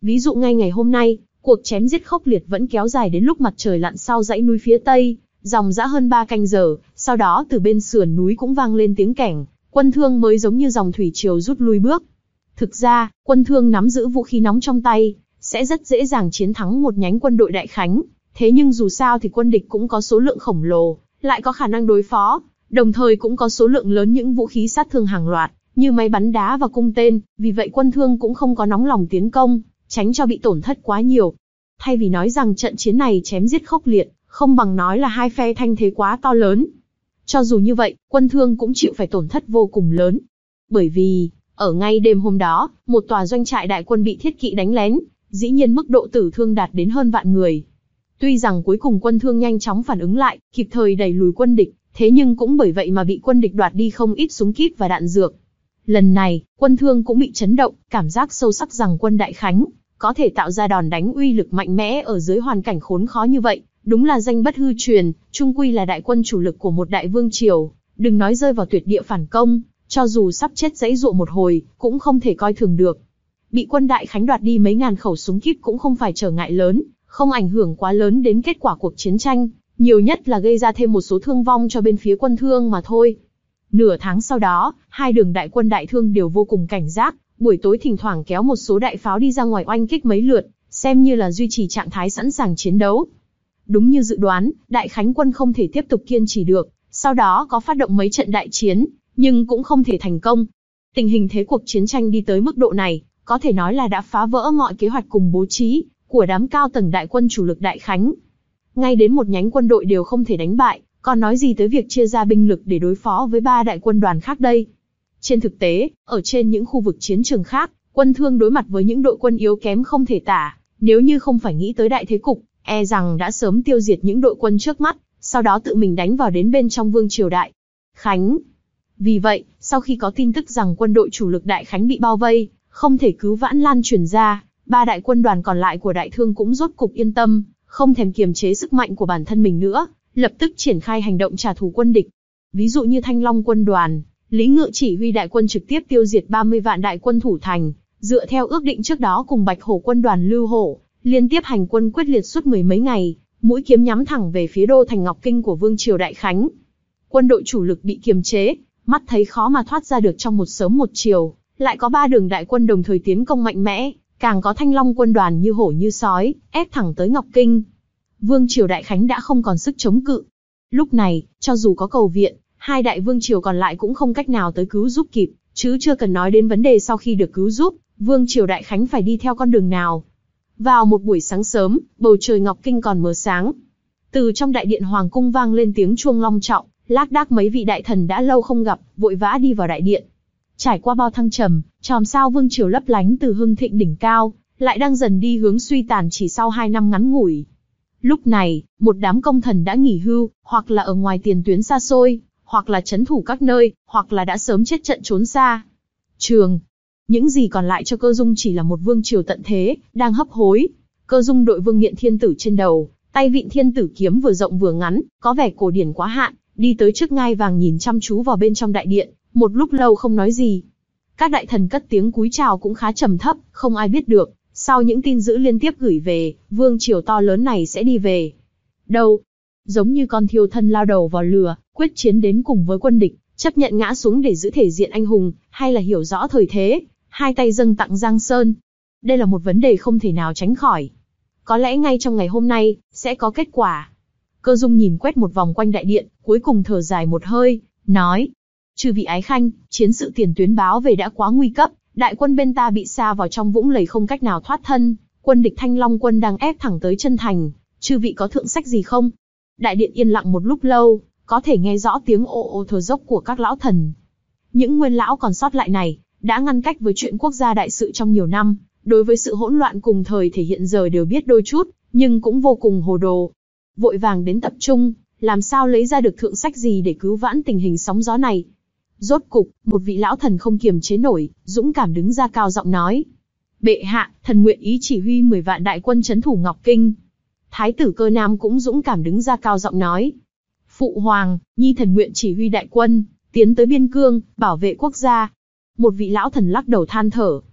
Ví dụ ngay ngày hôm nay, cuộc chém giết khốc liệt vẫn kéo dài đến lúc mặt trời lặn sau dãy núi phía tây, dòng dã hơn ba canh giờ, sau đó từ bên sườn núi cũng vang lên tiếng kẻng, quân Thương mới giống như dòng thủy triều rút lui bước. Thực ra, quân Thương nắm giữ vũ khí nóng trong tay, sẽ rất dễ dàng chiến thắng một nhánh quân đội Đại Khánh, thế nhưng dù sao thì quân địch cũng có số lượng khổng lồ, lại có khả năng đối phó, đồng thời cũng có số lượng lớn những vũ khí sát thương hàng loạt, như máy bắn đá và cung tên, vì vậy quân Thương cũng không có nóng lòng tiến công, tránh cho bị tổn thất quá nhiều. Thay vì nói rằng trận chiến này chém giết khốc liệt, không bằng nói là hai phe thanh thế quá to lớn. Cho dù như vậy, quân Thương cũng chịu phải tổn thất vô cùng lớn. Bởi vì, ở ngay đêm hôm đó, một tòa doanh trại đại quân bị thiết kỵ đánh lén, dĩ nhiên mức độ tử thương đạt đến hơn vạn người. Tuy rằng cuối cùng quân Thương nhanh chóng phản ứng lại, kịp thời đẩy lùi quân địch, thế nhưng cũng bởi vậy mà bị quân địch đoạt đi không ít súng kíp và đạn dược. Lần này, quân Thương cũng bị chấn động, cảm giác sâu sắc rằng quân Đại Khánh có thể tạo ra đòn đánh uy lực mạnh mẽ ở dưới hoàn cảnh khốn khó như vậy, đúng là danh bất hư truyền, chung quy là đại quân chủ lực của một đại vương triều, đừng nói rơi vào tuyệt địa phản công, cho dù sắp chết giãy giụa một hồi, cũng không thể coi thường được. Bị quân Đại Khánh đoạt đi mấy ngàn khẩu súng kíp cũng không phải trở ngại lớn, không ảnh hưởng quá lớn đến kết quả cuộc chiến tranh, nhiều nhất là gây ra thêm một số thương vong cho bên phía quân Thương mà thôi. Nửa tháng sau đó, hai đường đại quân Đại Thương đều vô cùng cảnh giác, buổi tối thỉnh thoảng kéo một số đại pháo đi ra ngoài oanh kích mấy lượt, xem như là duy trì trạng thái sẵn sàng chiến đấu. Đúng như dự đoán, Đại Khánh quân không thể tiếp tục kiên trì được, sau đó có phát động mấy trận đại chiến, nhưng cũng không thể thành công. Tình hình thế cuộc chiến tranh đi tới mức độ này, có thể nói là đã phá vỡ mọi kế hoạch cùng bố trí của đám cao tầng đại quân chủ lực Đại Khánh. Ngay đến một nhánh quân đội đều không thể đánh bại, còn nói gì tới việc chia ra binh lực để đối phó với ba đại quân đoàn khác đây. Trên thực tế, ở trên những khu vực chiến trường khác, quân Thương đối mặt với những đội quân yếu kém không thể tả, nếu như không phải nghĩ tới đại thế cục, e rằng đã sớm tiêu diệt những đội quân trước mắt, sau đó tự mình đánh vào đến bên trong vương triều Đại Khánh. Vì vậy, sau khi có tin tức rằng quân đội chủ lực Đại Khánh bị bao vây, không thể cứu vãn lan truyền ra, ba đại quân đoàn còn lại của Đại Thương cũng rốt cục yên tâm, không thèm kiềm chế sức mạnh của bản thân mình nữa, lập tức triển khai hành động trả thù quân địch. Ví dụ như Thanh Long quân đoàn, Lý Ngự chỉ huy đại quân trực tiếp tiêu diệt ba mươi vạn đại quân thủ thành, dựa theo ước định trước đó cùng Bạch Hổ quân đoàn Lưu Hổ, liên tiếp hành quân quyết liệt suốt mười mấy ngày, mũi kiếm nhắm thẳng về phía đô thành Ngọc Kinh của vương triều Đại Khánh. Quân đội chủ lực bị kiềm chế, mắt thấy khó mà thoát ra được trong một sớm một chiều, lại có ba đường đại quân đồng thời tiến công mạnh mẽ, càng có Thanh Long quân đoàn như hổ như sói, ép thẳng tới Ngọc Kinh. Vương triều Đại Khánh đã không còn sức chống cự. Lúc này, cho dù có cầu viện, hai đại vương triều còn lại cũng không cách nào tới cứu giúp kịp, chứ chưa cần nói đến vấn đề sau khi được cứu giúp, vương triều Đại Khánh phải đi theo con đường nào. Vào một buổi sáng sớm, bầu trời Ngọc Kinh còn mờ sáng. Từ trong đại điện hoàng cung vang lên tiếng chuông long trọng, lác đác mấy vị đại thần đã lâu không gặp, vội vã đi vào đại điện. Trải qua bao thăng trầm, chòm sao vương triều lấp lánh từ hưng thịnh đỉnh cao, lại đang dần đi hướng suy tàn chỉ sau hai năm ngắn ngủi. Lúc này, một đám công thần đã nghỉ hưu, hoặc là ở ngoài tiền tuyến xa xôi, hoặc là trấn thủ các nơi, hoặc là đã sớm chết trận trốn xa. Trường, những gì còn lại cho Cơ Dung chỉ là một vương triều tận thế, đang hấp hối. Cơ Dung đội vương miện thiên tử trên đầu, tay vịn thiên tử kiếm vừa rộng vừa ngắn, có vẻ cổ điển quá hạn, đi tới trước ngai vàng nhìn chăm chú vào bên trong đại điện, một lúc lâu không nói gì. Các đại thần cất tiếng cúi chào cũng khá trầm thấp, không ai biết được, sau những tin dữ liên tiếp gửi về, vương triều to lớn này sẽ đi về đâu. Giống như con thiêu thân lao đầu vào lửa, quyết chiến đến cùng với quân địch, chấp nhận ngã xuống để giữ thể diện anh hùng, hay là hiểu rõ thời thế, hai tay dâng tặng Giang Sơn. Đây là một vấn đề không thể nào tránh khỏi. Có lẽ ngay trong ngày hôm nay, sẽ có kết quả. Cơ Dung nhìn quét một vòng quanh đại điện, cuối cùng thở dài một hơi, nói: chư vị ái khanh, chiến sự tiền tuyến báo về đã quá nguy cấp, đại quân bên ta bị sa vào trong vũng lầy không cách nào thoát thân, quân địch Thanh Long quân đang ép thẳng tới chân thành, chư vị có thượng sách gì không? Đại điện yên lặng một lúc lâu, có thể nghe rõ tiếng ồ ồ thở dốc của các lão thần. Những nguyên lão còn sót lại này, đã ngăn cách với chuyện quốc gia đại sự trong nhiều năm, đối với sự hỗn loạn cùng thời thể hiện giờ đều biết đôi chút, nhưng cũng vô cùng hồ đồ. Vội vàng đến tập trung, làm sao lấy ra được thượng sách gì để cứu vãn tình hình sóng gió này. Rốt cục, một vị lão thần không kiềm chế nổi, dũng cảm đứng ra cao giọng nói: bệ hạ, thần nguyện ý chỉ huy mười vạn đại quân trấn thủ Ngọc Kinh. Thái tử Cơ Nam cũng dũng cảm đứng ra cao giọng nói: phụ hoàng, nhi thần nguyện chỉ huy đại quân tiến tới biên cương, bảo vệ quốc gia. Một vị lão thần lắc đầu than thở: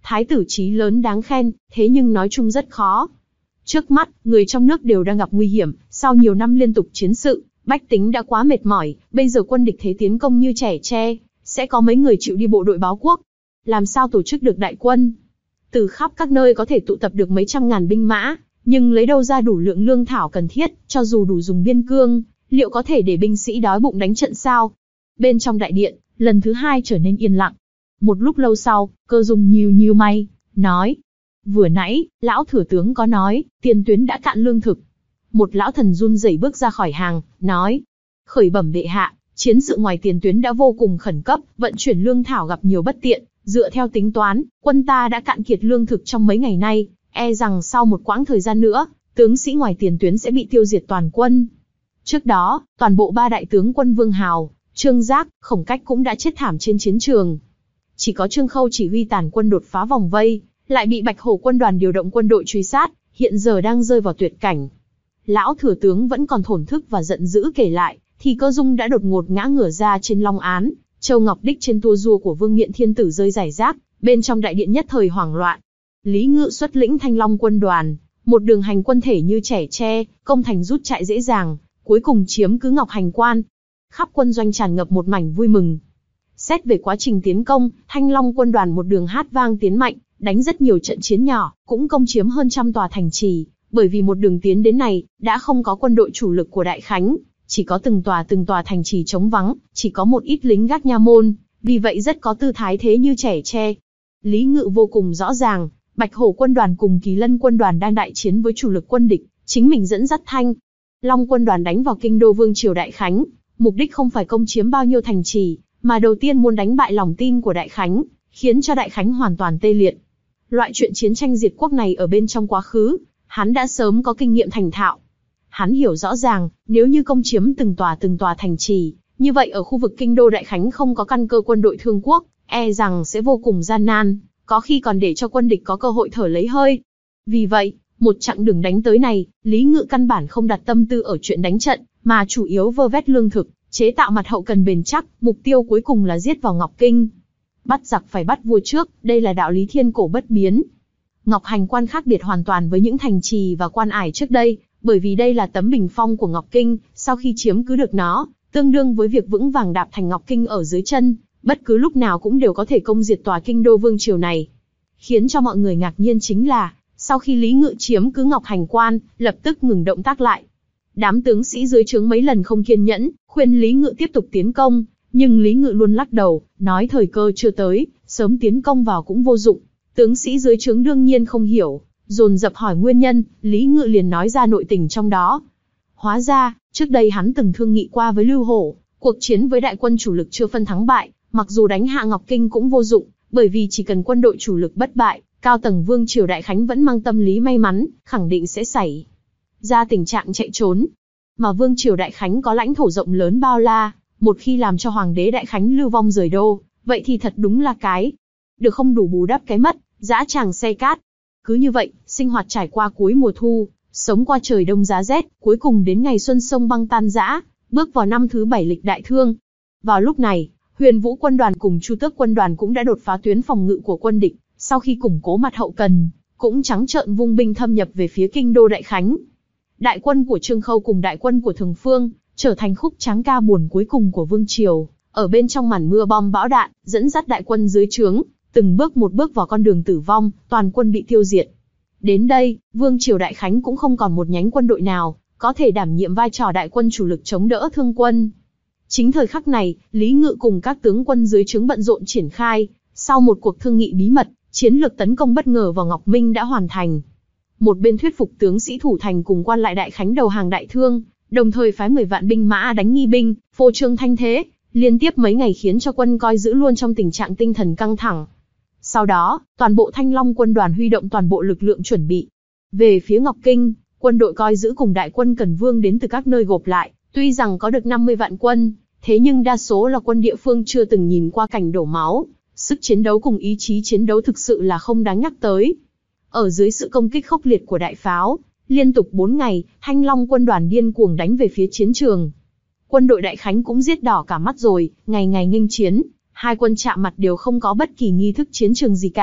Thái tử chí lớn đáng khen, thế nhưng nói chung rất khó. Trước mắt, người trong nước đều đang gặp nguy hiểm, sau nhiều năm liên tục chiến sự, bách tính đã quá mệt mỏi, bây giờ quân địch thế tiến công như trẻ tre, sẽ có mấy người chịu đi bộ đội báo quốc. Làm sao tổ chức được đại quân? Từ khắp các nơi có thể tụ tập được mấy trăm ngàn binh mã, nhưng lấy đâu ra đủ lượng lương thảo cần thiết, cho dù đủ dùng biên cương, liệu có thể để binh sĩ đói bụng đánh trận sao? Bên trong đại điện, lần thứ hai trở nên yên lặng. Một lúc lâu sau, Cơ Dung nhíu nhíu mày, nói: vừa nãy, lão thừa tướng có nói, tiền tuyến đã cạn lương thực. Một lão thần run rẩy bước ra khỏi hàng, nói: khởi bẩm bệ hạ, chiến sự ngoài tiền tuyến đã vô cùng khẩn cấp, vận chuyển lương thảo gặp nhiều bất tiện. Dựa theo tính toán, quân ta đã cạn kiệt lương thực trong mấy ngày nay, e rằng sau một quãng thời gian nữa, tướng sĩ ngoài tiền tuyến sẽ bị tiêu diệt toàn quân. Trước đó, toàn bộ ba đại tướng quân Vương Hào, Trương Giác, Khổng Cách cũng đã chết thảm trên chiến trường. Chỉ có Trương Khâu chỉ huy tàn quân đột phá vòng vây, lại bị Bạch Hổ quân đoàn điều động quân đội truy sát, hiện giờ đang rơi vào tuyệt cảnh. Lão thừa tướng vẫn còn thổn thức và giận dữ kể lại, thì Cơ Dung đã đột ngột ngã ngửa ra trên long án, châu ngọc đích trên tua rua của Vương Miện Thiên Tử rơi rải rác, bên trong đại điện nhất thời hoảng loạn. Lý Ngự xuất lĩnh Thanh Long quân đoàn, một đường hành quân thể như trẻ tre, công thành rút chạy dễ dàng, cuối cùng chiếm cứ Ngọc Hành Quan. Khắp quân doanh tràn ngập một mảnh vui mừng. Xét về quá trình tiến công, Thanh Long quân đoàn một đường hát vang tiến mạnh, đánh rất nhiều trận chiến nhỏ, cũng công chiếm hơn trăm tòa thành trì. Bởi vì một đường tiến đến này, đã không có quân đội chủ lực của Đại Khánh, chỉ có từng tòa từng tòa thành trì trống vắng, chỉ có một ít lính gác nha môn, vì vậy rất có tư thái thế như trẻ tre. Lý Ngự vô cùng rõ ràng, Bạch Hổ quân đoàn cùng Kỳ Lân quân đoàn đang đại chiến với chủ lực quân địch, chính mình dẫn dắt Thanh Long quân đoàn đánh vào kinh đô vương triều Đại Khánh, mục đích không phải công chiếm bao nhiêu thành trì, mà đầu tiên muốn đánh bại lòng tin của Đại Khánh, khiến cho Đại Khánh hoàn toàn tê liệt. Loại chuyện chiến tranh diệt quốc này ở bên trong quá khứ, hắn đã sớm có kinh nghiệm thành thạo. Hắn hiểu rõ ràng, nếu như công chiếm từng tòa từng tòa thành trì, như vậy ở khu vực kinh đô Đại Khánh không có căn cơ quân đội thương quốc, e rằng sẽ vô cùng gian nan, có khi còn để cho quân địch có cơ hội thở lấy hơi. Vì vậy, một chặng đường đánh tới này, Lý Ngự căn bản không đặt tâm tư ở chuyện đánh trận, mà chủ yếu vơ vét lương thực, chế tạo mặt hậu cần bền chắc, mục tiêu cuối cùng là giết vào Ngọc Kinh. Bắt giặc phải bắt vua trước, đây là đạo lý thiên cổ bất biến. Ngọc Hành Quan khác biệt hoàn toàn với những thành trì và quan ải trước đây, bởi vì đây là tấm bình phong của Ngọc Kinh, sau khi chiếm cứ được nó, tương đương với việc vững vàng đạp thành Ngọc Kinh ở dưới chân, bất cứ lúc nào cũng đều có thể công diệt tòa kinh đô vương triều này. Khiến cho mọi người ngạc nhiên chính là, sau khi Lý Ngự chiếm cứ Ngọc Hành Quan, lập tức ngừng động tác lại. Đám tướng sĩ dưới trướng mấy lần không kiên nhẫn, khuyên Lý Ngự tiếp tục tiến công, nhưng Lý Ngự luôn lắc đầu, nói thời cơ chưa tới, sớm tiến công vào cũng vô dụng. Tướng sĩ dưới trướng đương nhiên không hiểu, dồn dập hỏi nguyên nhân, Lý Ngự liền nói ra nội tình trong đó. Hóa ra, trước đây hắn từng thương nghị qua với Lưu Hổ, cuộc chiến với đại quân chủ lực chưa phân thắng bại, mặc dù đánh hạ Ngọc Kinh cũng vô dụng, bởi vì chỉ cần quân đội chủ lực bất bại, cao tầng vương triều Đại Khánh vẫn mang tâm lý may mắn, khẳng định sẽ xảy ra tình trạng chạy trốn. Mà vương triều Đại Khánh có lãnh thổ rộng lớn bao la, một khi làm cho hoàng đế Đại Khánh lưu vong rời đô, vậy thì thật đúng là cái được không đủ bù đắp cái mất, dã tràng xe cát. Cứ như vậy, sinh hoạt trải qua cuối mùa thu, sống qua trời đông giá rét, cuối cùng đến ngày xuân sông băng tan rã, bước vào năm thứ bảy lịch đại thương. Vào lúc này, Huyền Vũ quân đoàn cùng Chu Tước quân đoàn cũng đã đột phá tuyến phòng ngự của quân địch, sau khi củng cố mặt hậu cần, cũng trắng trợn vung binh thâm nhập về phía kinh đô Đại Khánh. Đại quân của Trương Khâu cùng đại quân của Thường Phương, trở thành khúc tráng ca buồn cuối cùng của vương triều, ở bên trong màn mưa bom bão đạn, dẫn dắt đại quân dưới trướng, từng bước một bước vào con đường tử vong, toàn quân bị tiêu diệt. Đến đây, vương triều Đại Khánh cũng không còn một nhánh quân đội nào có thể đảm nhiệm vai trò đại quân chủ lực chống đỡ thương quân. Chính thời khắc này, Lý Ngự cùng các tướng quân dưới trướng bận rộn triển khai, sau một cuộc thương nghị bí mật, chiến lược tấn công bất ngờ vào Ngọc Minh đã hoàn thành. Một bên thuyết phục tướng sĩ thủ thành cùng quan lại Đại Khánh đầu hàng đại thương, đồng thời phái mười vạn binh mã đánh nghi binh, phô trương thanh thế, liên tiếp mấy ngày khiến cho quân coi giữ luôn trong tình trạng tinh thần căng thẳng. Sau đó, toàn bộ Thanh Long quân đoàn huy động toàn bộ lực lượng chuẩn bị. Về phía Ngọc Kinh, quân đội coi giữ cùng đại quân Cần Vương đến từ các nơi gộp lại, tuy rằng có được năm mươi vạn quân, thế nhưng đa số là quân địa phương chưa từng nhìn qua cảnh đổ máu, sức chiến đấu cùng ý chí chiến đấu thực sự là không đáng nhắc tới. Ở dưới sự công kích khốc liệt của đại pháo, liên tục bốn ngày, Thanh Long quân đoàn điên cuồng đánh về phía chiến trường. Quân đội Đại Khánh cũng giết đỏ cả mắt rồi, ngày ngày nghênh chiến, hai quân chạm mặt đều không có bất kỳ nghi thức chiến trường gì cả,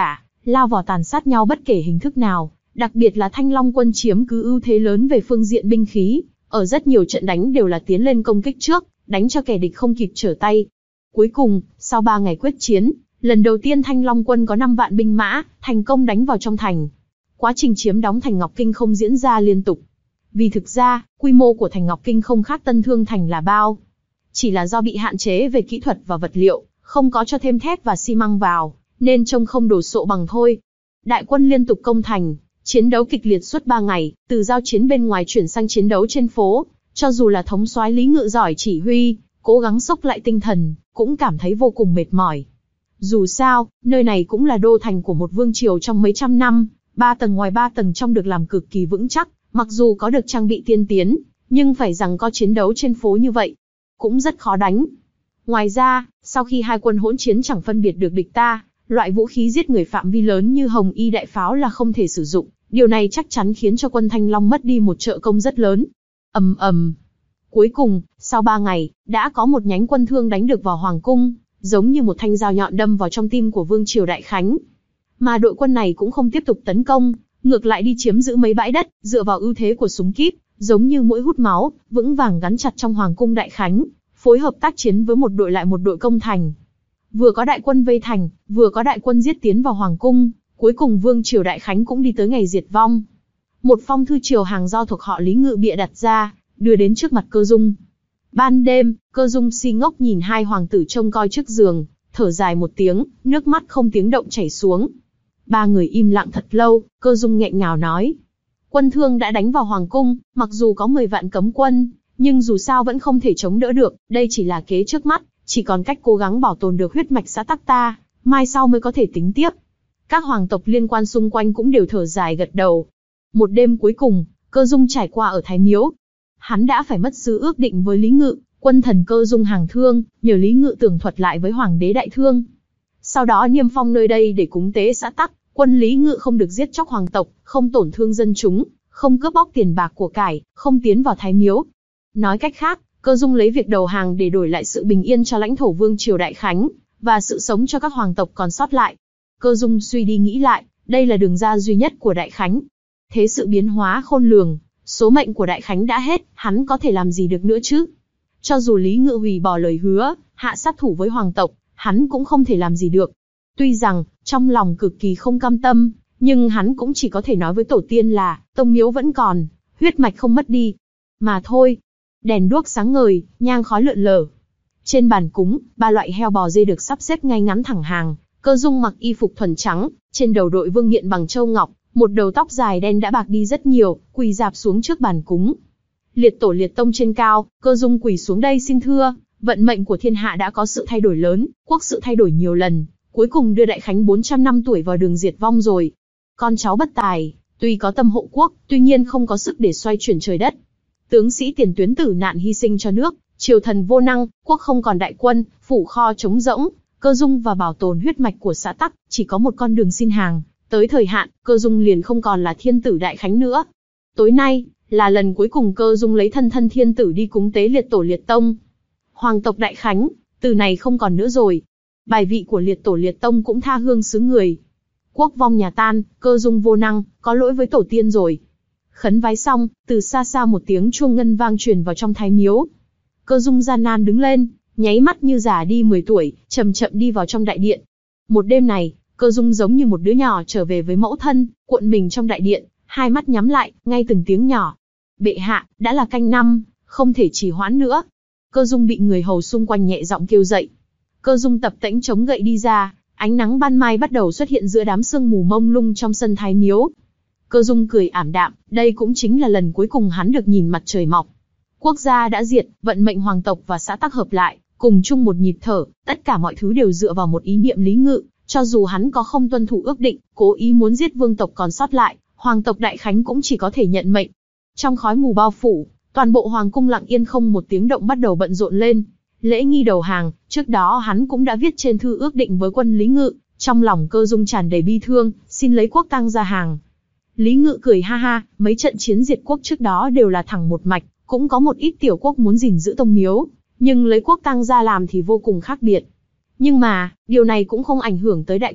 lao vào tàn sát nhau bất kể hình thức nào, đặc biệt là Thanh Long quân chiếm cứ ưu thế lớn về phương diện binh khí, ở rất nhiều trận đánh đều là tiến lên công kích trước, đánh cho kẻ địch không kịp trở tay. Cuối cùng, sau ba ngày quyết chiến, lần đầu tiên Thanh Long quân có năm vạn binh mã, thành công đánh vào trong thành. Quá trình chiếm đóng thành Ngọc Kinh không diễn ra liên tục. Vì thực ra, quy mô của thành Ngọc Kinh không khác Tân Thương thành là bao. Chỉ là do bị hạn chế về kỹ thuật và vật liệu, không có cho thêm thép và xi măng vào, nên trông không đồ sộ bằng thôi. Đại quân liên tục công thành, chiến đấu kịch liệt suốt ba ngày, từ giao chiến bên ngoài chuyển sang chiến đấu trên phố. Cho dù là thống soái Lý Ngự giỏi chỉ huy, cố gắng xốc lại tinh thần, cũng cảm thấy vô cùng mệt mỏi. Dù sao, nơi này cũng là đô thành của một vương triều trong mấy trăm năm, ba tầng ngoài ba tầng trong được làm cực kỳ vững chắc, mặc dù có được trang bị tiên tiến, nhưng phải rằng có chiến đấu trên phố như vậy, cũng rất khó đánh. Ngoài ra, sau khi hai quân hỗn chiến chẳng phân biệt được địch ta, loại vũ khí giết người phạm vi lớn như hồng y đại pháo là không thể sử dụng, điều này chắc chắn khiến cho quân Thanh Long mất đi một trợ công rất lớn. Ầm ầm. Cuối cùng, sau ba ngày, đã có một nhánh quân Thương đánh được vào hoàng cung, giống như một thanh dao nhọn đâm vào trong tim của vương triều Đại Khánh. Mà đội quân này cũng không tiếp tục tấn công, ngược lại đi chiếm giữ mấy bãi đất, dựa vào ưu thế của súng kíp, giống như mũi hút máu, vững vàng gắn chặt trong hoàng cung Đại Khánh, phối hợp tác chiến với một đội lại một đội công thành. Vừa có đại quân vây thành, vừa có đại quân giết tiến vào hoàng cung, cuối cùng vương triều Đại Khánh cũng đi tới ngày diệt vong. Một phong thư triều hàng do thuộc họ Lý Ngự bịa đặt ra, đưa đến trước mặt Cơ Dung. Ban đêm, Cơ Dung si ngốc nhìn hai hoàng tử trông coi trước giường, thở dài một tiếng, nước mắt không tiếng động chảy xuống. Ba người im lặng thật lâu, Cơ Dung nghẹn ngào nói. Quân Thương đã đánh vào hoàng cung, mặc dù có mười vạn cấm quân, nhưng dù sao vẫn không thể chống đỡ được, đây chỉ là kế trước mắt, chỉ còn cách cố gắng bảo tồn được huyết mạch xã tắc ta, mai sau mới có thể tính tiếp. Các hoàng tộc liên quan xung quanh cũng đều thở dài gật đầu. Một đêm cuối cùng, Cơ Dung trải qua ở Thái Miếu. Hắn đã phải mất sứ ước định với Lý Ngự, quân thần Cơ Dung hàng Thương, nhờ Lý Ngự tường thuật lại với hoàng đế Đại Thương. Sau đó niêm phong nơi đây để cúng tế xã tắc, quân Lý Ngự không được giết chóc hoàng tộc, không tổn thương dân chúng, không cướp bóc tiền bạc của cải, không tiến vào Thái Miếu. Nói cách khác, Cơ Dung lấy việc đầu hàng để đổi lại sự bình yên cho lãnh thổ vương triều Đại Khánh, và sự sống cho các hoàng tộc còn sót lại. Cơ Dung suy đi nghĩ lại, đây là đường ra duy nhất của Đại Khánh. Thế sự biến hóa khôn lường, số mệnh của Đại Khánh đã hết, hắn có thể làm gì được nữa chứ? Cho dù Lý Ngự hủy bỏ lời hứa, hạ sát thủ với hoàng tộc, hắn cũng không thể làm gì được. Tuy rằng, trong lòng cực kỳ không cam tâm, nhưng hắn cũng chỉ có thể nói với tổ tiên là, tông miếu vẫn còn, huyết mạch không mất đi. Mà thôi. Đèn đuốc sáng ngời, nhang khói lượn lờ. Trên bàn cúng, ba loại heo bò dê được sắp xếp ngay ngắn thẳng hàng. Cơ Dung mặc y phục thuần trắng, trên đầu đội vương miện bằng châu ngọc, một đầu tóc dài đen đã bạc đi rất nhiều, quỳ rạp xuống trước bàn cúng. Liệt tổ liệt tông trên cao, Cơ Dung quỳ xuống đây xin thưa, vận mệnh của thiên hạ đã có sự thay đổi lớn, quốc sự thay đổi nhiều lần, cuối cùng đưa Đại Khánh bốn trăm năm tuổi vào đường diệt vong rồi. Con cháu bất tài, tuy có tâm hộ quốc, tuy nhiên không có sức để xoay chuyển trời đất. Tướng sĩ tiền tuyến tử nạn hy sinh cho nước, triều thần vô năng, quốc không còn đại quân, phủ kho trống rỗng, Cơ Dung và bảo tồn huyết mạch của xã tắc, chỉ có một con đường xin hàng. Tới thời hạn, Cơ Dung liền không còn là thiên tử Đại Khánh nữa. Tối nay, là lần cuối cùng Cơ Dung lấy thân thân thiên tử đi cúng tế liệt tổ liệt tông. Hoàng tộc Đại Khánh, từ này không còn nữa rồi. Bài vị của liệt tổ liệt tông cũng tha hương xứ người. Quốc vong nhà tan, Cơ Dung vô năng, có lỗi với tổ tiên rồi. Khấn vái xong, từ xa xa một tiếng chuông ngân vang truyền vào trong Thái Miếu. Cơ Dung gian nan đứng lên, nháy mắt như già đi mười tuổi, chậm chậm đi vào trong đại điện. Một đêm này, Cơ Dung giống như một đứa nhỏ trở về với mẫu thân, cuộn mình trong đại điện, hai mắt nhắm lại, ngay từng tiếng nhỏ. Bệ hạ, đã là canh năm, không thể trì hoãn nữa. Cơ Dung bị người hầu xung quanh nhẹ giọng kêu dậy. Cơ Dung tập tễnh chống gậy đi ra, ánh nắng ban mai bắt đầu xuất hiện giữa đám sương mù mông lung trong sân Thái Miếu. Cơ Dung cười ảm đạm, đây cũng chính là lần cuối cùng hắn được nhìn mặt trời mọc. Quốc gia đã diệt, vận mệnh hoàng tộc và xã tắc hợp lại, cùng chung một nhịp thở, tất cả mọi thứ đều dựa vào một ý niệm Lý Ngự, cho dù hắn có không tuân thủ ước định, cố ý muốn giết vương tộc còn sót lại, hoàng tộc Đại Khánh cũng chỉ có thể nhận mệnh. Trong khói mù bao phủ, toàn bộ hoàng cung lặng yên không một tiếng động bắt đầu bận rộn lên. Lễ nghi đầu hàng, trước đó hắn cũng đã viết trên thư ước định với quân Lý Ngự, trong lòng Cơ Dung tràn đầy bi thương, xin lấy quốc tang ra hàng. Lý Ngự cười ha ha, mấy trận chiến diệt quốc trước đó đều là thẳng một mạch, cũng có một ít tiểu quốc muốn gìn giữ tông miếu, nhưng lấy quốc tang ra làm thì vô cùng khác biệt. Nhưng mà, điều này cũng không ảnh hưởng tới đại cục,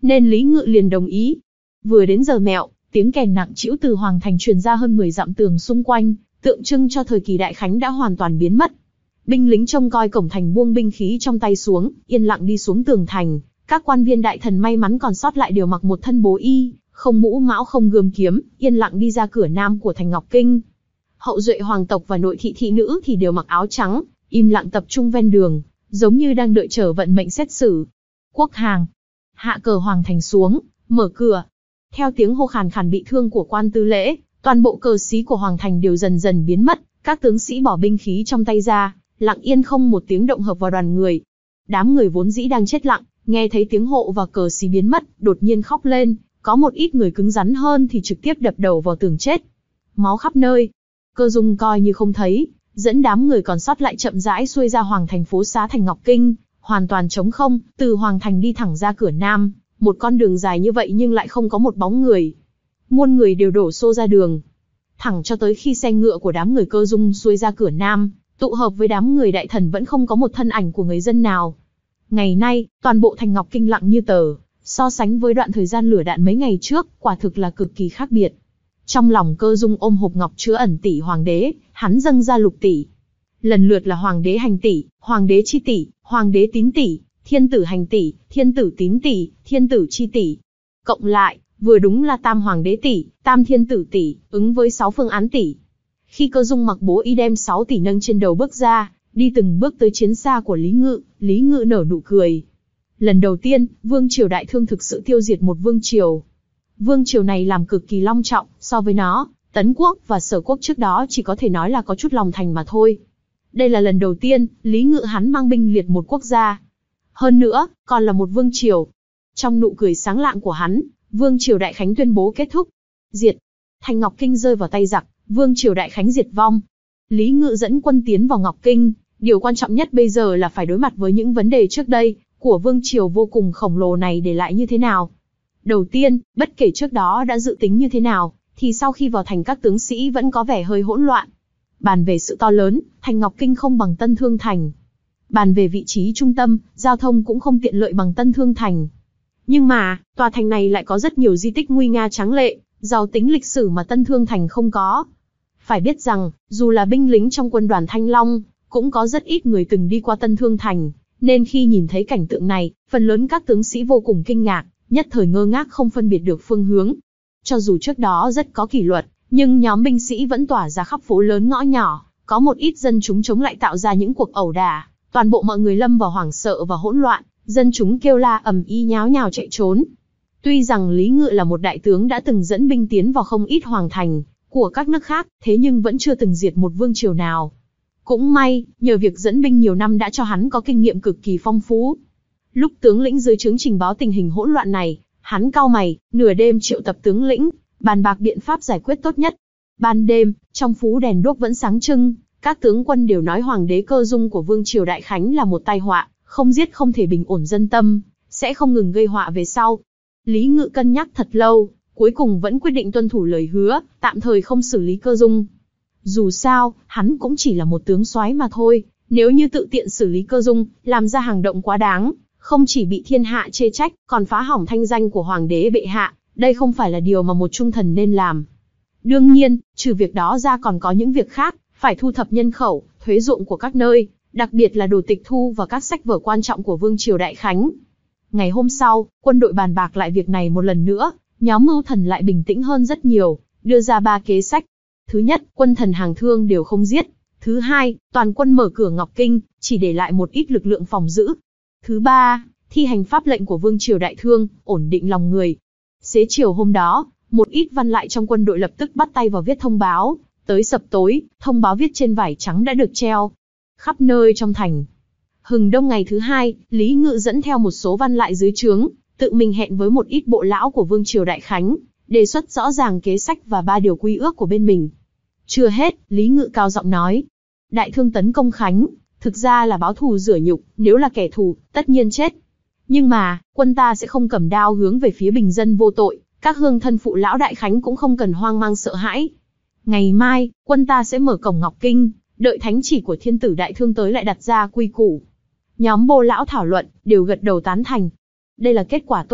nên Lý Ngự liền đồng ý. Vừa đến giờ mẹo, tiếng kèn nặng trĩu từ Hoàng Thành truyền ra hơn mười dặm tường xung quanh, tượng trưng cho thời kỳ đại khánh đã hoàn toàn biến mất. Binh lính trông coi cổng thành buông binh khí trong tay xuống, yên lặng đi xuống tường thành. Các quan viên đại thần may mắn còn sót lại đều mặc một thân bố y, không mũ mão không gươm kiếm, yên lặng đi ra cửa nam của thành Ngọc Kinh. Hậu duệ hoàng tộc và nội thị thị nữ thì đều mặc áo trắng, im lặng tập trung ven đường, giống như đang đợi chờ vận mệnh xét xử. Quốc hàng, hạ cờ Hoàng Thành xuống, mở cửa. Theo tiếng hô khàn khàn bị thương của quan tư lễ, toàn bộ cờ xí của Hoàng Thành đều dần dần biến mất, các tướng sĩ bỏ binh khí trong tay ra, lặng yên không một tiếng động hợp vào đoàn người. Đám người vốn dĩ đang chết lặng, nghe thấy tiếng hộ và cờ xí biến mất, đột nhiên khóc lên, có một ít người cứng rắn hơn thì trực tiếp đập đầu vào tường chết. Máu khắp nơi. Cơ Dung coi như không thấy, dẫn đám người còn sót lại chậm rãi xuôi ra Hoàng Thành phố xá thành Ngọc Kinh, hoàn toàn trống không, từ Hoàng Thành đi thẳng ra cửa nam, một con đường dài như vậy nhưng lại không có một bóng người. Muôn người đều đổ xô ra đường, thẳng cho tới khi xe ngựa của đám người Cơ Dung xuôi ra cửa nam, tụ hợp với đám người đại thần vẫn không có một thân ảnh của người dân nào. Ngày nay, toàn bộ thành Ngọc Kinh lặng như tờ, so sánh với đoạn thời gian lửa đạn mấy ngày trước, quả thực là cực kỳ khác biệt. Trong lòng Cơ Dung ôm hộp ngọc chứa ẩn tỷ hoàng đế, hắn dâng ra lục tỷ. Lần lượt là hoàng đế hành tỷ, hoàng đế chi tỷ, hoàng đế tín tỷ, thiên tử hành tỷ, thiên tử tín tỷ, thiên tử chi tỷ. Cộng lại, vừa đúng là tam hoàng đế tỷ, tam thiên tử tỷ, ứng với sáu phương án tỷ. Khi Cơ Dung mặc bố y đem sáu tỷ nâng trên đầu bước ra, đi từng bước tới chiến xa của Lý Ngự, Lý Ngự nở nụ cười. Lần đầu tiên, vương triều đại thương thực sự tiêu diệt một vương triều. Vương triều này làm cực kỳ long trọng, so với nó, Tấn quốc và Sở quốc trước đó chỉ có thể nói là có chút lòng thành mà thôi. Đây là lần đầu tiên, Lý Ngự hắn mang binh liệt một quốc gia. Hơn nữa, còn là một vương triều. Trong nụ cười sáng lạng của hắn, vương triều đại khánh tuyên bố kết thúc. Diệt. Thành Ngọc Kinh rơi vào tay giặc, vương triều đại khánh diệt vong. Lý Ngự dẫn quân tiến vào Ngọc Kinh, điều quan trọng nhất bây giờ là phải đối mặt với những vấn đề trước đây, của vương triều vô cùng khổng lồ này để lại như thế nào. Đầu tiên, bất kể trước đó đã dự tính như thế nào, thì sau khi vào thành các tướng sĩ vẫn có vẻ hơi hỗn loạn. Bàn về sự to lớn, thành Ngọc Kinh không bằng Tân Thương Thành. Bàn về vị trí trung tâm, giao thông cũng không tiện lợi bằng Tân Thương Thành. Nhưng mà, tòa thành này lại có rất nhiều di tích nguy nga tráng lệ, giàu tính lịch sử mà Tân Thương Thành không có. Phải biết rằng, dù là binh lính trong quân đoàn Thanh Long, cũng có rất ít người từng đi qua Tân Thương Thành, nên khi nhìn thấy cảnh tượng này, phần lớn các tướng sĩ vô cùng kinh ngạc, nhất thời ngơ ngác không phân biệt được phương hướng. Cho dù trước đó rất có kỷ luật, nhưng nhóm binh sĩ vẫn tỏa ra khắp phố lớn ngõ nhỏ, có một ít dân chúng chống lại tạo ra những cuộc ẩu đả, toàn bộ mọi người lâm vào hoảng sợ và hỗn loạn, dân chúng kêu la ầm ĩ nháo nhào chạy trốn. Tuy rằng Lý Ngự là một đại tướng đã từng dẫn binh tiến vào không ít hoàng thành của các nước khác, thế nhưng vẫn chưa từng diệt một vương triều nào. Cũng may, nhờ việc dẫn binh nhiều năm đã cho hắn có kinh nghiệm cực kỳ phong phú. Lúc tướng lĩnh dưới trướng trình báo tình hình hỗn loạn này, hắn cau mày, nửa đêm triệu tập tướng lĩnh, bàn bạc biện pháp giải quyết tốt nhất. Ban đêm, trong phú đèn đuốc vẫn sáng trưng, các tướng quân đều nói hoàng đế Cơ Dung của vương triều Đại Khánh là một tai họa, không giết không thể bình ổn dân tâm, sẽ không ngừng gây họa về sau. Lý Ngự cân nhắc thật lâu, cuối cùng vẫn quyết định tuân thủ lời hứa, tạm thời không xử lý Cơ Dung. Dù sao, hắn cũng chỉ là một tướng soái mà thôi, nếu như tự tiện xử lý Cơ Dung, làm ra hành động quá đáng, không chỉ bị thiên hạ chê trách, còn phá hỏng thanh danh của hoàng đế bệ hạ, đây không phải là điều mà một trung thần nên làm. Đương nhiên, trừ việc đó ra còn có những việc khác, phải thu thập nhân khẩu, thuế ruộng của các nơi, đặc biệt là đồ tịch thu và các sách vở quan trọng của vương triều Đại Khánh. Ngày hôm sau, quân đội bàn bạc lại việc này một lần nữa, nhóm mưu thần lại bình tĩnh hơn rất nhiều, đưa ra ba kế sách. Thứ nhất, quân thần hàng thương đều không giết. Thứ hai, toàn quân mở cửa Ngọc Kinh, chỉ để lại một ít lực lượng phòng giữ. Thứ ba, thi hành pháp lệnh của vương triều Đại Thương, ổn định lòng người. Xế chiều hôm đó, một ít văn lại trong quân đội lập tức bắt tay vào viết thông báo. Tới sập tối, thông báo viết trên vải trắng đã được treo khắp nơi trong thành. Hừng đông ngày thứ hai, Lý Ngự dẫn theo một số văn lại dưới trướng, tự mình hẹn với một ít bộ lão của vương triều Đại Khánh, đề xuất rõ ràng kế sách và ba điều quy ước của bên mình. Chưa hết, Lý Ngự cao giọng nói, Đại Thương tấn công Khánh, thực ra là báo thù rửa nhục, nếu là kẻ thù, tất nhiên chết. Nhưng mà, quân ta sẽ không cầm đao hướng về phía bình dân vô tội, các hương thân phụ lão Đại Khánh cũng không cần hoang mang sợ hãi. Ngày mai, quân ta sẽ mở cổng Ngọc Kinh, đợi thánh chỉ của thiên tử Đại Thương tới lại đặt ra quy củ. Nhóm bô lão thảo luận, đều gật đầu tán thành. Đây là kết quả tốt nhất,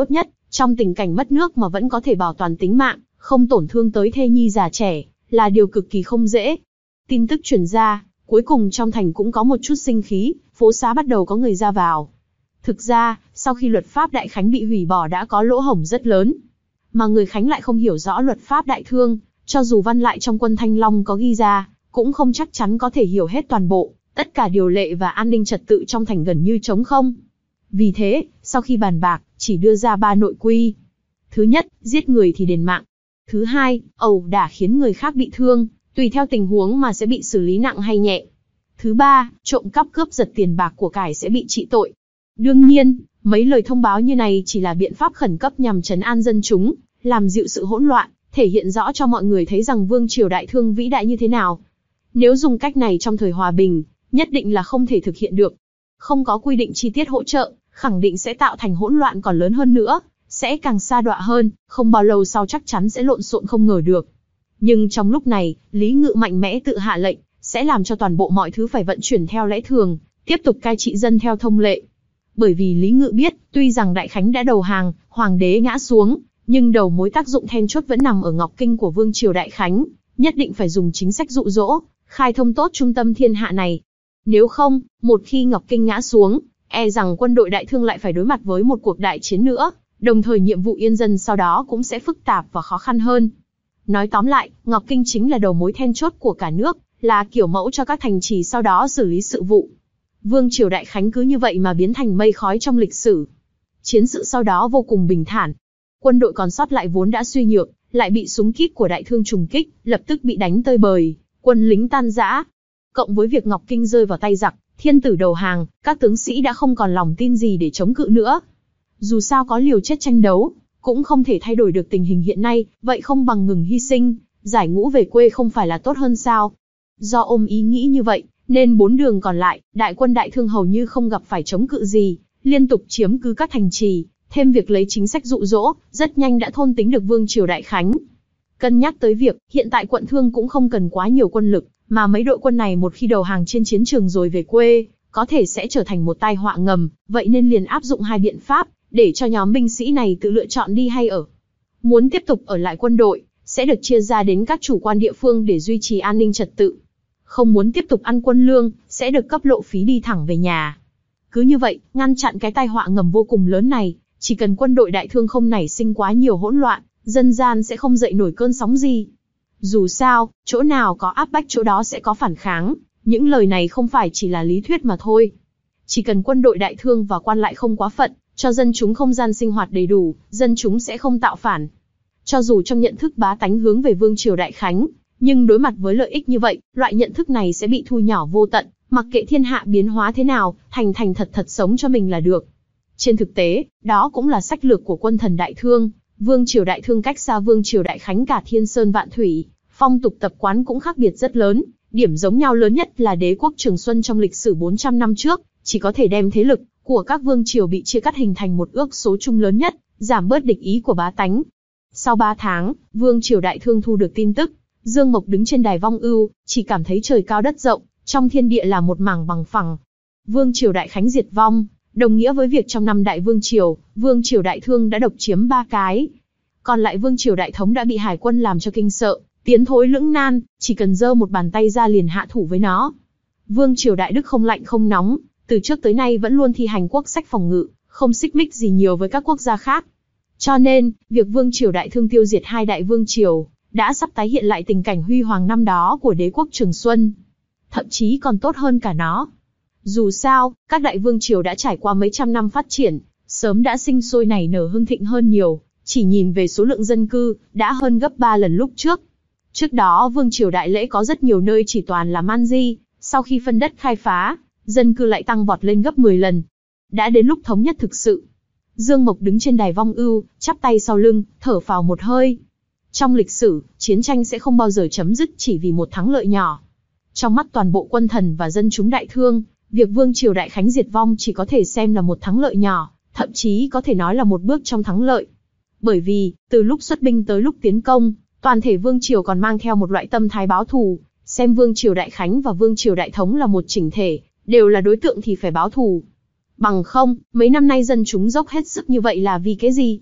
Trong tình cảnh mất nước mà vẫn có thể bảo toàn tính mạng, không tổn thương tới thê nhi già trẻ, là điều cực kỳ không dễ. Tin tức truyền ra, cuối cùng trong thành cũng có một chút sinh khí, phố xá bắt đầu có người ra vào. Thực ra, sau khi luật pháp Đại Khánh bị hủy bỏ đã có lỗ hổng rất lớn. Mà người Khánh lại không hiểu rõ luật pháp Đại Thương, cho dù văn lại trong quân Thanh Long có ghi ra, cũng không chắc chắn có thể hiểu hết toàn bộ, tất cả điều lệ và an ninh trật tự trong thành gần như trống không. Vì thế, sau khi bàn bạc, chỉ đưa ra ba nội quy. Thứ nhất, giết người thì đền mạng. Thứ hai, ẩu đả khiến người khác bị thương, tùy theo tình huống mà sẽ bị xử lý nặng hay nhẹ. Thứ ba, trộm cắp cướp giật tiền bạc của cải sẽ bị trị tội. Đương nhiên, mấy lời thông báo như này chỉ là biện pháp khẩn cấp nhằm trấn an dân chúng, làm dịu sự hỗn loạn, thể hiện rõ cho mọi người thấy rằng vương triều Đại Thương vĩ đại như thế nào. Nếu dùng cách này trong thời hòa bình, nhất định là không thể thực hiện được. Không có quy định chi tiết hỗ trợ, khẳng định sẽ tạo thành hỗn loạn còn lớn hơn nữa, sẽ càng sa đọa hơn, không bao lâu sau chắc chắn sẽ lộn xộn không ngờ được. Nhưng trong lúc này, Lý Ngự mạnh mẽ tự hạ lệnh, sẽ làm cho toàn bộ mọi thứ phải vận chuyển theo lẽ thường, tiếp tục cai trị dân theo thông lệ. Bởi vì Lý Ngự biết, tuy rằng Đại Khánh đã đầu hàng, hoàng đế ngã xuống, nhưng đầu mối tác dụng then chốt vẫn nằm ở Ngọc Kinh của vương triều Đại Khánh, nhất định phải dùng chính sách dụ dỗ, khai thông tốt trung tâm thiên hạ này. Nếu không, một khi Ngọc Kinh ngã xuống, e rằng quân đội Đại Thương lại phải đối mặt với một cuộc đại chiến nữa, đồng thời nhiệm vụ yên dân sau đó cũng sẽ phức tạp và khó khăn hơn. Nói tóm lại, Ngọc Kinh chính là đầu mối then chốt của cả nước, là kiểu mẫu cho các thành trì sau đó xử lý sự vụ. Vương triều Đại Khánh cứ như vậy mà biến thành mây khói trong lịch sử. Chiến sự sau đó vô cùng bình thản. Quân đội còn sót lại vốn đã suy nhược, lại bị súng kíp của Đại Thương trùng kích, lập tức bị đánh tơi bời, quân lính tan rã. Cộng với việc Ngọc Kinh rơi vào tay giặc, thiên tử đầu hàng, các tướng sĩ đã không còn lòng tin gì để chống cự nữa. Dù sao có liều chết tranh đấu, cũng không thể thay đổi được tình hình hiện nay, vậy không bằng ngừng hy sinh, giải ngũ về quê không phải là tốt hơn sao? Do ôm ý nghĩ như vậy, nên bốn đường còn lại, đại quân Đại Thương hầu như không gặp phải chống cự gì, liên tục chiếm cứ các thành trì, thêm việc lấy chính sách dụ dỗ, rất nhanh đã thôn tính được vương triều Đại Khánh. Cân nhắc tới việc, hiện tại quận Thương cũng không cần quá nhiều quân lực, mà mấy đội quân này một khi đầu hàng trên chiến trường rồi về quê, có thể sẽ trở thành một tai họa ngầm, vậy nên liền áp dụng hai biện pháp, để cho nhóm binh sĩ này tự lựa chọn đi hay ở. Muốn tiếp tục ở lại quân đội, sẽ được chia ra đến các chủ quan địa phương để duy trì an ninh trật tự. Không muốn tiếp tục ăn quân lương, sẽ được cấp lộ phí đi thẳng về nhà. Cứ như vậy, ngăn chặn cái tai họa ngầm vô cùng lớn này, chỉ cần quân đội Đại Thương không nảy sinh quá nhiều hỗn loạn, dân gian sẽ không dậy nổi cơn sóng gì. Dù sao, chỗ nào có áp bách chỗ đó sẽ có phản kháng, những lời này không phải chỉ là lý thuyết mà thôi. Chỉ cần quân đội Đại Thương và quan lại không quá phận, cho dân chúng không gian sinh hoạt đầy đủ, dân chúng sẽ không tạo phản. Cho dù trong nhận thức bá tánh hướng về vương triều Đại Khánh, nhưng đối mặt với lợi ích như vậy, loại nhận thức này sẽ bị thu nhỏ vô tận, mặc kệ thiên hạ biến hóa thế nào, thành thành thật thật sống cho mình là được. Trên thực tế, đó cũng là sách lược của quân thần Đại Thương. Vương triều Đại Thương cách xa vương triều Đại Khánh cả thiên sơn vạn thủy, phong tục tập quán cũng khác biệt rất lớn. Điểm giống nhau lớn nhất là đế quốc Trường Xuân trong lịch sử bốn trăm năm trước, chỉ có thể đem thế lực của các vương triều bị chia cắt hình thành một ước số chung lớn nhất, giảm bớt địch ý của bá tánh. Sau ba tháng, vương triều Đại Thương thu được tin tức, Dương Mộc đứng trên đài vong ưu, chỉ cảm thấy trời cao đất rộng, trong thiên địa là một mảng bằng phẳng. Vương triều Đại Khánh diệt vong, đồng nghĩa với việc trong năm đại vương triều, vương triều Đại Thương đã độc chiếm ba cái. Còn lại vương triều Đại Thống đã bị hải quân làm cho kinh sợ, tiến thối lưỡng nan, chỉ cần giơ một bàn tay ra liền hạ thủ với nó. Vương triều Đại Đức không lạnh không nóng, từ trước tới nay vẫn luôn thi hành quốc sách phòng ngự, không xích mích gì nhiều với các quốc gia khác. Cho nên, việc vương triều Đại Thương tiêu diệt hai đại vương triều, đã sắp tái hiện lại tình cảnh huy hoàng năm đó của đế quốc Trường Xuân. Thậm chí còn tốt hơn cả nó. Dù sao, các đại vương triều đã trải qua mấy trăm năm phát triển, sớm đã sinh sôi nảy nở hưng thịnh hơn nhiều, chỉ nhìn về số lượng dân cư, đã hơn gấp ba lần lúc trước. Trước đó vương triều Đại Lễ có rất nhiều nơi chỉ toàn là man di, sau khi phân đất khai phá, dân cư lại tăng vọt lên gấp mười lần. Đã đến lúc thống nhất thực sự. Dương Mộc đứng trên đài vong ưu, chắp tay sau lưng, thở phào một hơi. Trong lịch sử, chiến tranh sẽ không bao giờ chấm dứt chỉ vì một thắng lợi nhỏ. Trong mắt toàn bộ quân thần và dân chúng Đại Thương, việc vương triều Đại Khánh diệt vong chỉ có thể xem là một thắng lợi nhỏ, thậm chí có thể nói là một bước trong thắng lợi. Bởi vì, từ lúc xuất binh tới lúc tiến công, toàn thể vương triều còn mang theo một loại tâm thái báo thù, xem vương triều Đại Khánh và vương triều Đại Thống là một chỉnh thể, đều là đối tượng thì phải báo thù. Bằng không, mấy năm nay dân chúng dốc hết sức như vậy là vì cái gì?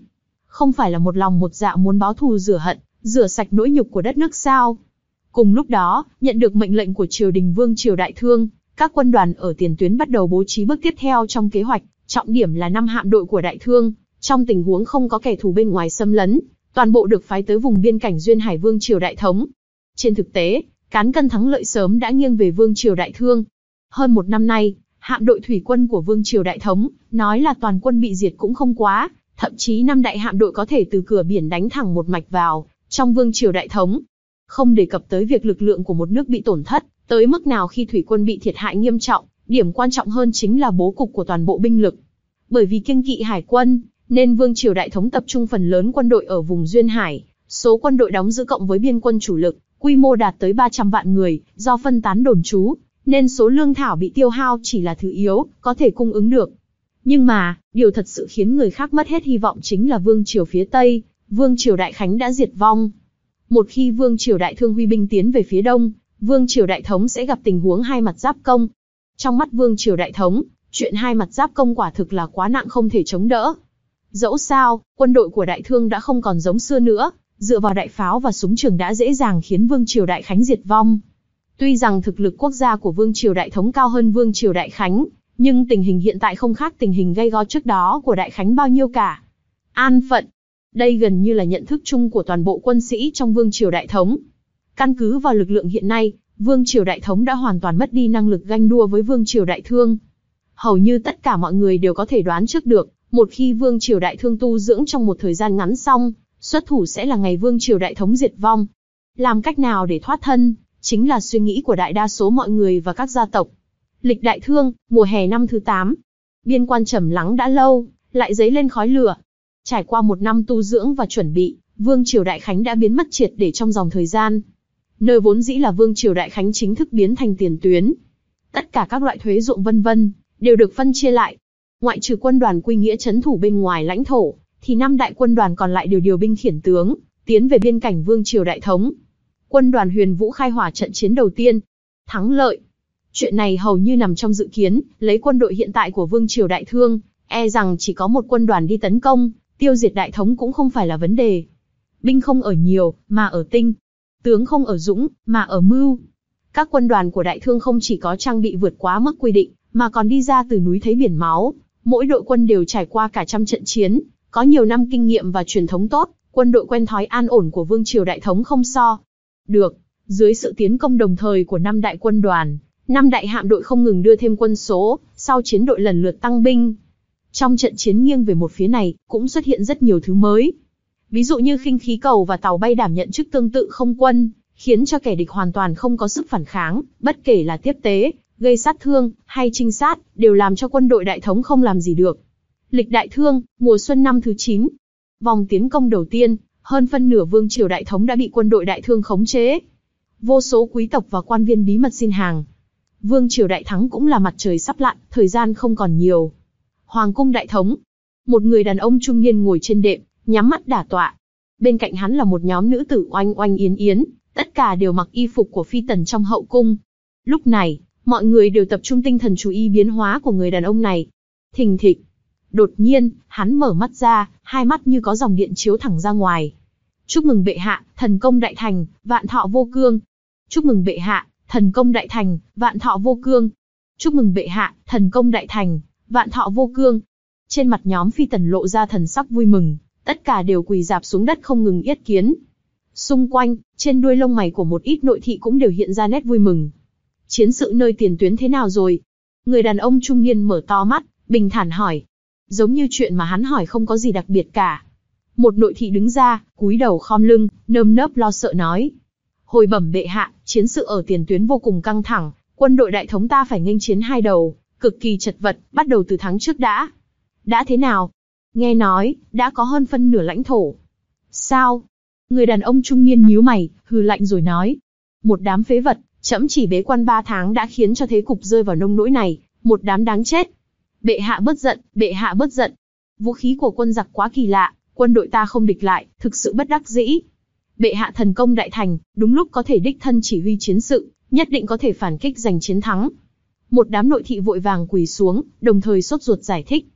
Không phải là một lòng một dạ muốn báo thù rửa hận, rửa sạch nỗi nhục của đất nước sao? Cùng lúc đó, nhận được mệnh lệnh của triều đình Vương triều Đại Thương, các quân đoàn ở tiền tuyến bắt đầu bố trí bước tiếp theo trong kế hoạch, trọng điểm là năm hạm đội của Đại Thương, trong tình huống không có kẻ thù bên ngoài xâm lấn, toàn bộ được phái tới vùng biên cảnh duyên hải Vương triều Đại Thống. Trên thực tế, cán cân thắng lợi sớm đã nghiêng về Vương triều Đại Thương. Hơn một năm nay, hạm đội thủy quân của Vương triều Đại Thống, nói là toàn quân bị diệt cũng không quá, thậm chí năm đại hạm đội có thể từ cửa biển đánh thẳng một mạch vào trong Vương triều Đại Thống. Không đề cập tới việc lực lượng của một nước bị tổn thất, tới mức nào khi thủy quân bị thiệt hại nghiêm trọng, điểm quan trọng hơn chính là bố cục của toàn bộ binh lực. Bởi vì kiêng kỵ hải quân, nên Vương triều Đại Thống tập trung phần lớn quân đội ở vùng duyên hải, số quân đội đóng giữ cộng với biên quân chủ lực, quy mô đạt tới ba trăm vạn người, do phân tán đồn trú, nên số lương thảo bị tiêu hao chỉ là thứ yếu, có thể cung ứng được. Nhưng mà, điều thật sự khiến người khác mất hết hy vọng chính là Vương triều phía Tây, Vương triều Đại Khánh đã diệt vong. Một khi Vương triều Đại Thương huy binh tiến về phía Đông, Vương triều Đại Thống sẽ gặp tình huống hai mặt giáp công. Trong mắt Vương triều Đại Thống, chuyện hai mặt giáp công quả thực là quá nặng không thể chống đỡ. Dẫu sao, quân đội của Đại Thương đã không còn giống xưa nữa, dựa vào đại pháo và súng trường đã dễ dàng khiến Vương triều Đại Khánh diệt vong. Tuy rằng thực lực quốc gia của Vương triều Đại Thống cao hơn Vương triều Đại Khánh, nhưng tình hình hiện tại không khác tình hình gay go trước đó của Đại Khánh bao nhiêu cả. An phận. Đây gần như là nhận thức chung của toàn bộ quân sĩ trong Vương triều Đại Thống. Căn cứ vào lực lượng hiện nay, Vương triều Đại Thống đã hoàn toàn mất đi năng lực ganh đua với Vương triều Đại Thương. Hầu như tất cả mọi người đều có thể đoán trước được, một khi Vương triều Đại Thương tu dưỡng trong một thời gian ngắn xong, xuất thủ sẽ là ngày Vương triều Đại Thống diệt vong. Làm cách nào để thoát thân, chính là suy nghĩ của đại đa số mọi người và các gia tộc. Lịch Đại Thương, mùa hè năm thứ tám. Biên quan trầm lắng đã lâu, lại dấy lên khói lửa. Trải qua một năm tu dưỡng và chuẩn bị, Vương triều Đại Khánh đã biến mất triệt để trong dòng thời gian. Nơi vốn dĩ là Vương triều Đại Khánh chính thức biến thành tiền tuyến. Tất cả các loại thuế ruộng vân vân đều được phân chia lại. Ngoại trừ quân đoàn Quy Nghĩa trấn thủ bên ngoài lãnh thổ, thì năm đại quân đoàn còn lại đều điều binh khiển tướng, tiến về biên cảnh Vương triều Đại Thống. Quân đoàn Huyền Vũ khai hỏa trận chiến đầu tiên, thắng lợi. Chuyện này hầu như nằm trong dự kiến, lấy quân đội hiện tại của Vương triều Đại Thương, e rằng chỉ có một quân đoàn đi tấn công, tiêu diệt Đại Thống cũng không phải là vấn đề. Binh không ở nhiều, mà ở tinh. Tướng không ở dũng, mà ở mưu. Các quân đoàn của Đại Thương không chỉ có trang bị vượt quá mức quy định, mà còn đi ra từ núi thấy biển máu. Mỗi đội quân đều trải qua cả trăm trận chiến, có nhiều năm kinh nghiệm và truyền thống tốt, quân đội quen thói an ổn của Vương triều Đại Thống không so được. Dưới sự tiến công đồng thời của năm đại quân đoàn, năm đại hạm đội không ngừng đưa thêm quân số, sau chiến đội lần lượt tăng binh. Trong trận chiến nghiêng về một phía này, cũng xuất hiện rất nhiều thứ mới. Ví dụ như khinh khí cầu và tàu bay đảm nhận chức tương tự không quân, khiến cho kẻ địch hoàn toàn không có sức phản kháng, bất kể là tiếp tế, gây sát thương, hay trinh sát, đều làm cho quân đội Đại Thống không làm gì được. Lịch Đại Thương, mùa xuân năm thứ chín. Vòng tiến công đầu tiên, hơn phân nửa Vương triều Đại Thống đã bị quân đội Đại Thương khống chế. Vô số quý tộc và quan viên bí mật xin hàng. Vương triều Đại Thắng cũng là mặt trời sắp lặn, thời gian không còn nhiều. Hoàng cung Đại Thống. Một người đàn ông trung niên ngồi trên đệm, nhắm mắt đả tọa. Bên cạnh hắn là một nhóm nữ tử oanh oanh yến yến, tất cả đều mặc y phục của phi tần trong hậu cung. Lúc này, mọi người đều tập trung tinh thần chú ý biến hóa của người đàn ông này. Thình thịch. Đột nhiên, hắn mở mắt ra, hai mắt như có dòng điện chiếu thẳng ra ngoài. Chúc mừng bệ hạ, thần công đại thành, vạn thọ vô cương. Chúc mừng bệ hạ, thần công đại thành, vạn thọ vô cương. Chúc mừng bệ hạ, thần công đại thành, vạn thọ vô cương. Trên mặt nhóm phi tần lộ ra thần sắc vui mừng, tất cả đều quỳ rạp xuống đất không ngừng yết kiến. Xung quanh, trên đuôi lông mày của một ít nội thị cũng đều hiện ra nét vui mừng. Chiến sự nơi tiền tuyến thế nào rồi? Người đàn ông trung niên mở to mắt, bình thản hỏi. Giống như chuyện mà hắn hỏi không có gì đặc biệt cả. Một nội thị đứng ra, cúi đầu khom lưng, nơm nớp lo sợ nói. Hồi bẩm bệ hạ, chiến sự ở tiền tuyến vô cùng căng thẳng, quân đội Đại Thống ta phải nghênh chiến hai đầu, cực kỳ chật vật, bắt đầu từ tháng trước đã. Đã thế nào? Nghe nói, đã có hơn phân nửa lãnh thổ. Sao? Người đàn ông trung niên nhíu mày, hừ lạnh rồi nói. Một đám phế vật, trẫm chỉ bế quan ba tháng đã khiến cho thế cục rơi vào nông nỗi này, một đám đáng chết. Bệ hạ bớt giận, bệ hạ bớt giận. Vũ khí của quân giặc quá kỳ lạ, quân đội ta không địch lại, thực sự bất đắc dĩ. Bệ hạ thần công đại thành, đúng lúc có thể đích thân chỉ huy chiến sự, nhất định có thể phản kích giành chiến thắng. Một đám nội thị vội vàng quỳ xuống, đồng thời sốt ruột giải thích.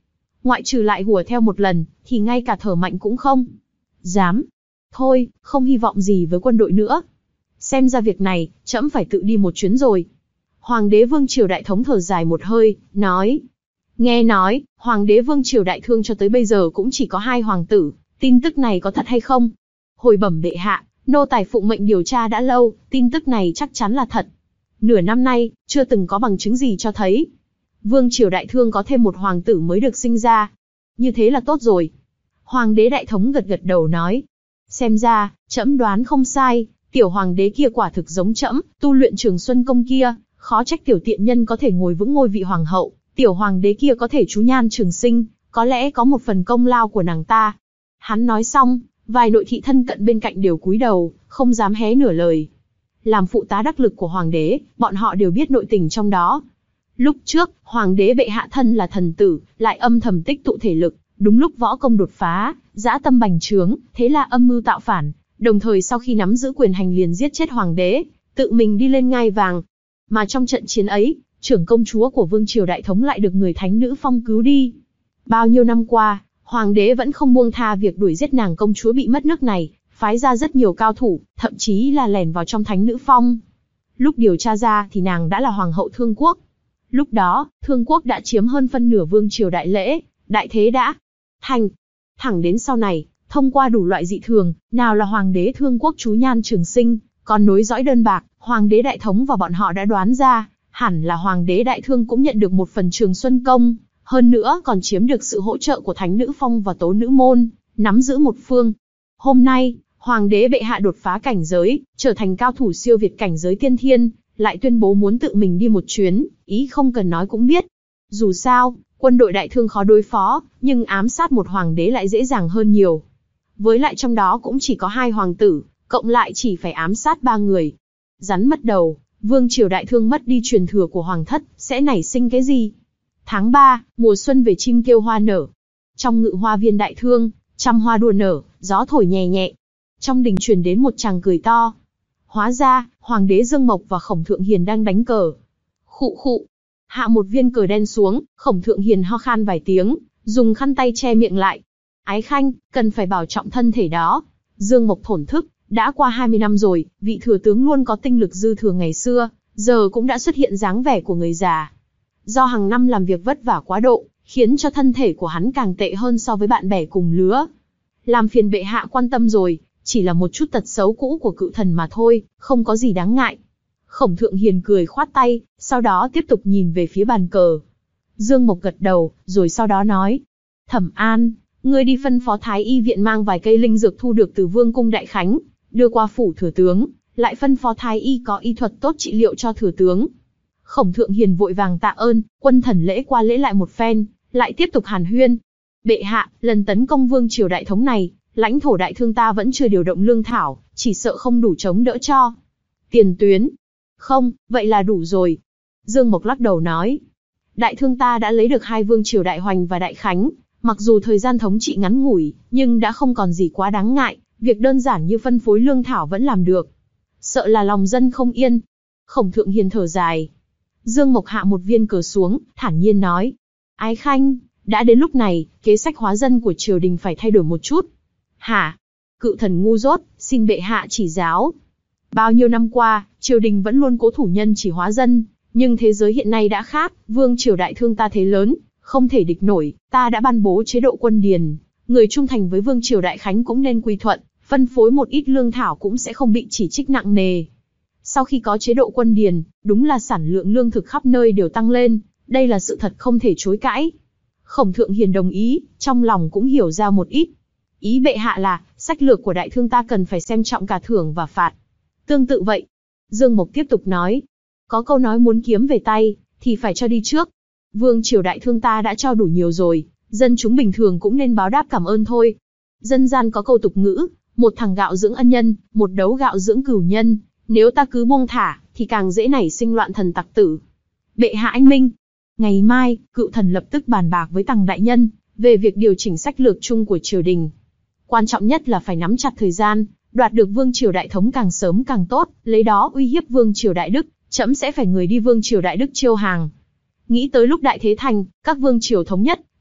ngoại trừ lại hùa theo một lần, thì ngay cả thở mạnh cũng không dám. Thôi, không hy vọng gì với quân đội nữa. Xem ra việc này, trẫm phải tự đi một chuyến rồi. Hoàng đế Vương Triều Đại Thống thở dài một hơi, nói. Nghe nói, Hoàng đế Vương Triều Đại Thương cho tới bây giờ cũng chỉ có hai hoàng tử, tin tức này có thật hay không? Hồi bẩm bệ hạ, nô tài phụng mệnh điều tra đã lâu, tin tức này chắc chắn là thật. Nửa năm nay, chưa từng có bằng chứng gì cho thấy. Vương Triều Đại Thương có thêm một hoàng tử mới được sinh ra. Như thế là tốt rồi. Hoàng đế Đại Thống gật gật đầu nói. Xem ra, trẫm đoán không sai, tiểu hoàng đế kia quả thực giống trẫm, tu luyện Trường Xuân Công kia, khó trách tiểu tiện nhân có thể ngồi vững ngôi vị hoàng hậu, tiểu hoàng đế kia có thể chú nhan trường sinh, có lẽ có một phần công lao của nàng ta. Hắn nói xong, vài nội thị thân cận bên cạnh đều cúi đầu, không dám hé nửa lời. Làm phụ tá đắc lực của hoàng đế, bọn họ đều biết nội tình trong đó. Lúc trước, hoàng đế bệ hạ thân là thần tử, lại âm thầm tích tụ thể lực, đúng lúc võ công đột phá, dã tâm bành trướng, thế là âm mưu tạo phản, đồng thời sau khi nắm giữ quyền hành liền giết chết hoàng đế, tự mình đi lên ngai vàng. Mà trong trận chiến ấy, trưởng công chúa của Vương Triều Đại Thống lại được người thánh nữ Phong cứu đi. Bao nhiêu năm qua, hoàng đế vẫn không buông tha việc đuổi giết nàng công chúa bị mất nước này, phái ra rất nhiều cao thủ, thậm chí là lẻn vào trong thánh nữ Phong. Lúc điều tra ra thì nàng đã là hoàng hậu Thương Quốc. Lúc đó, Thương Quốc đã chiếm hơn phân nửa Vương Triều Đại Lễ, đại thế đã thành. Thẳng đến sau này, thông qua đủ loại dị thường, nào là hoàng đế Thương Quốc chú nhan trường sinh, còn nối dõi đơn bạc, hoàng đế Đại Thống và bọn họ đã đoán ra, hẳn là hoàng đế Đại Thương cũng nhận được một phần Trường Xuân Công, hơn nữa còn chiếm được sự hỗ trợ của Thánh Nữ Phong và Tố Nữ Môn, nắm giữ một phương. Hôm nay, hoàng đế bệ hạ đột phá cảnh giới, trở thành cao thủ siêu việt cảnh giới tiên thiên, lại tuyên bố muốn tự mình đi một chuyến, ý không cần nói cũng biết. Dù sao, quân đội Đại Thương khó đối phó, nhưng ám sát một hoàng đế lại dễ dàng hơn nhiều. Với lại trong đó cũng chỉ có hai hoàng tử, cộng lại chỉ phải ám sát ba người. Rắn mất đầu, Vương Triều Đại Thương mất đi truyền thừa của hoàng thất, sẽ nảy sinh cái gì? Tháng ba, mùa xuân về chim kêu hoa nở. Trong ngự hoa viên Đại Thương, trăm hoa đua nở, gió thổi nhẹ nhẹ. Trong đình truyền đến một tràng cười to. Hóa ra, hoàng đế Dương Mộc và Khổng Thượng Hiền đang đánh cờ. Khụ khụ. Hạ một viên cờ đen xuống, Khổng Thượng Hiền ho khan vài tiếng, dùng khăn tay che miệng lại. Ái khanh, cần phải bảo trọng thân thể đó. Dương Mộc thổn thức, đã qua hai mươi năm rồi, vị thừa tướng luôn có tinh lực dư thừa ngày xưa, giờ cũng đã xuất hiện dáng vẻ của người già. Do hàng năm làm việc vất vả quá độ, khiến cho thân thể của hắn càng tệ hơn so với bạn bè cùng lứa. Làm phiền bệ hạ quan tâm rồi, chỉ là một chút tật xấu cũ của cự thần mà thôi, không có gì đáng ngại. Khổng Thượng Hiền cười khoát tay, sau đó tiếp tục nhìn về phía bàn cờ. Dương Mộc gật đầu, rồi sau đó nói. Thẩm An, ngươi đi phân phó Thái Y viện mang vài cây linh dược thu được từ Vương cung Đại Khánh, đưa qua phủ thừa tướng, lại phân phó Thái Y có y thuật tốt trị liệu cho thừa tướng. Khổng Thượng Hiền vội vàng tạ ơn, quân thần lễ qua lễ lại một phen, lại tiếp tục hàn huyên. Bệ hạ, lần tấn công Vương Triều Đại Thống này, lãnh thổ Đại Thương ta vẫn chưa điều động lương thảo, chỉ sợ không đủ chống đỡ cho tiền tuyến. Không, vậy là đủ rồi. Dương Mộc lắc đầu nói. Đại Thương ta đã lấy được hai vương triều Đại Hoành và Đại Khánh, mặc dù thời gian thống trị ngắn ngủi, nhưng đã không còn gì quá đáng ngại, việc đơn giản như phân phối lương thảo vẫn làm được. Sợ là lòng dân không yên. Khổng Thượng Hiền thở dài. Dương Mộc hạ một viên cờ xuống, thản nhiên nói. Ái khanh, đã đến lúc này, kế sách hóa dân của triều đình phải thay đổi một chút. Hả? Cự thần ngu dốt, xin bệ hạ chỉ giáo. Bao nhiêu năm qua, triều đình vẫn luôn cố thủ nhân chỉ hóa dân, nhưng thế giới hiện nay đã khác, Vương Triều Đại Thương ta thế lớn, không thể địch nổi, ta đã ban bố chế độ quân điền, người trung thành với Vương Triều Đại Khánh cũng nên quy thuận, phân phối một ít lương thảo cũng sẽ không bị chỉ trích nặng nề. Sau khi có chế độ quân điền, đúng là sản lượng lương thực khắp nơi đều tăng lên, đây là sự thật không thể chối cãi. Khổng Thượng Hiền đồng ý, trong lòng cũng hiểu ra một ít. Ý bệ hạ là, sách lược của Đại Thương ta cần phải xem trọng cả thưởng và phạt. Tương tự vậy, Dương Mộc tiếp tục nói, có câu nói muốn kiếm về tay, thì phải cho đi trước. Vương Triều Đại Thương ta đã cho đủ nhiều rồi, dân chúng bình thường cũng nên báo đáp cảm ơn thôi. Dân gian có câu tục ngữ, một thằng gạo dưỡng ân nhân, một đấu gạo dưỡng cửu nhân, nếu ta cứ buông thả, thì càng dễ nảy sinh loạn thần tặc tử. Bệ hạ anh minh. Ngày mai, cựu thần lập tức bàn bạc với Tằng đại nhân, về việc điều chỉnh sách lược chung của triều đình. Quan trọng nhất là phải nắm chặt thời gian, đoạt được Vương Triều Đại Thống càng sớm càng tốt, lấy đó uy hiếp Vương Triều Đại Đức, trẫm sẽ phải người đi Vương Triều Đại Đức chiêu hàng. Nghĩ tới lúc đại thế thành, các vương triều thống nhất,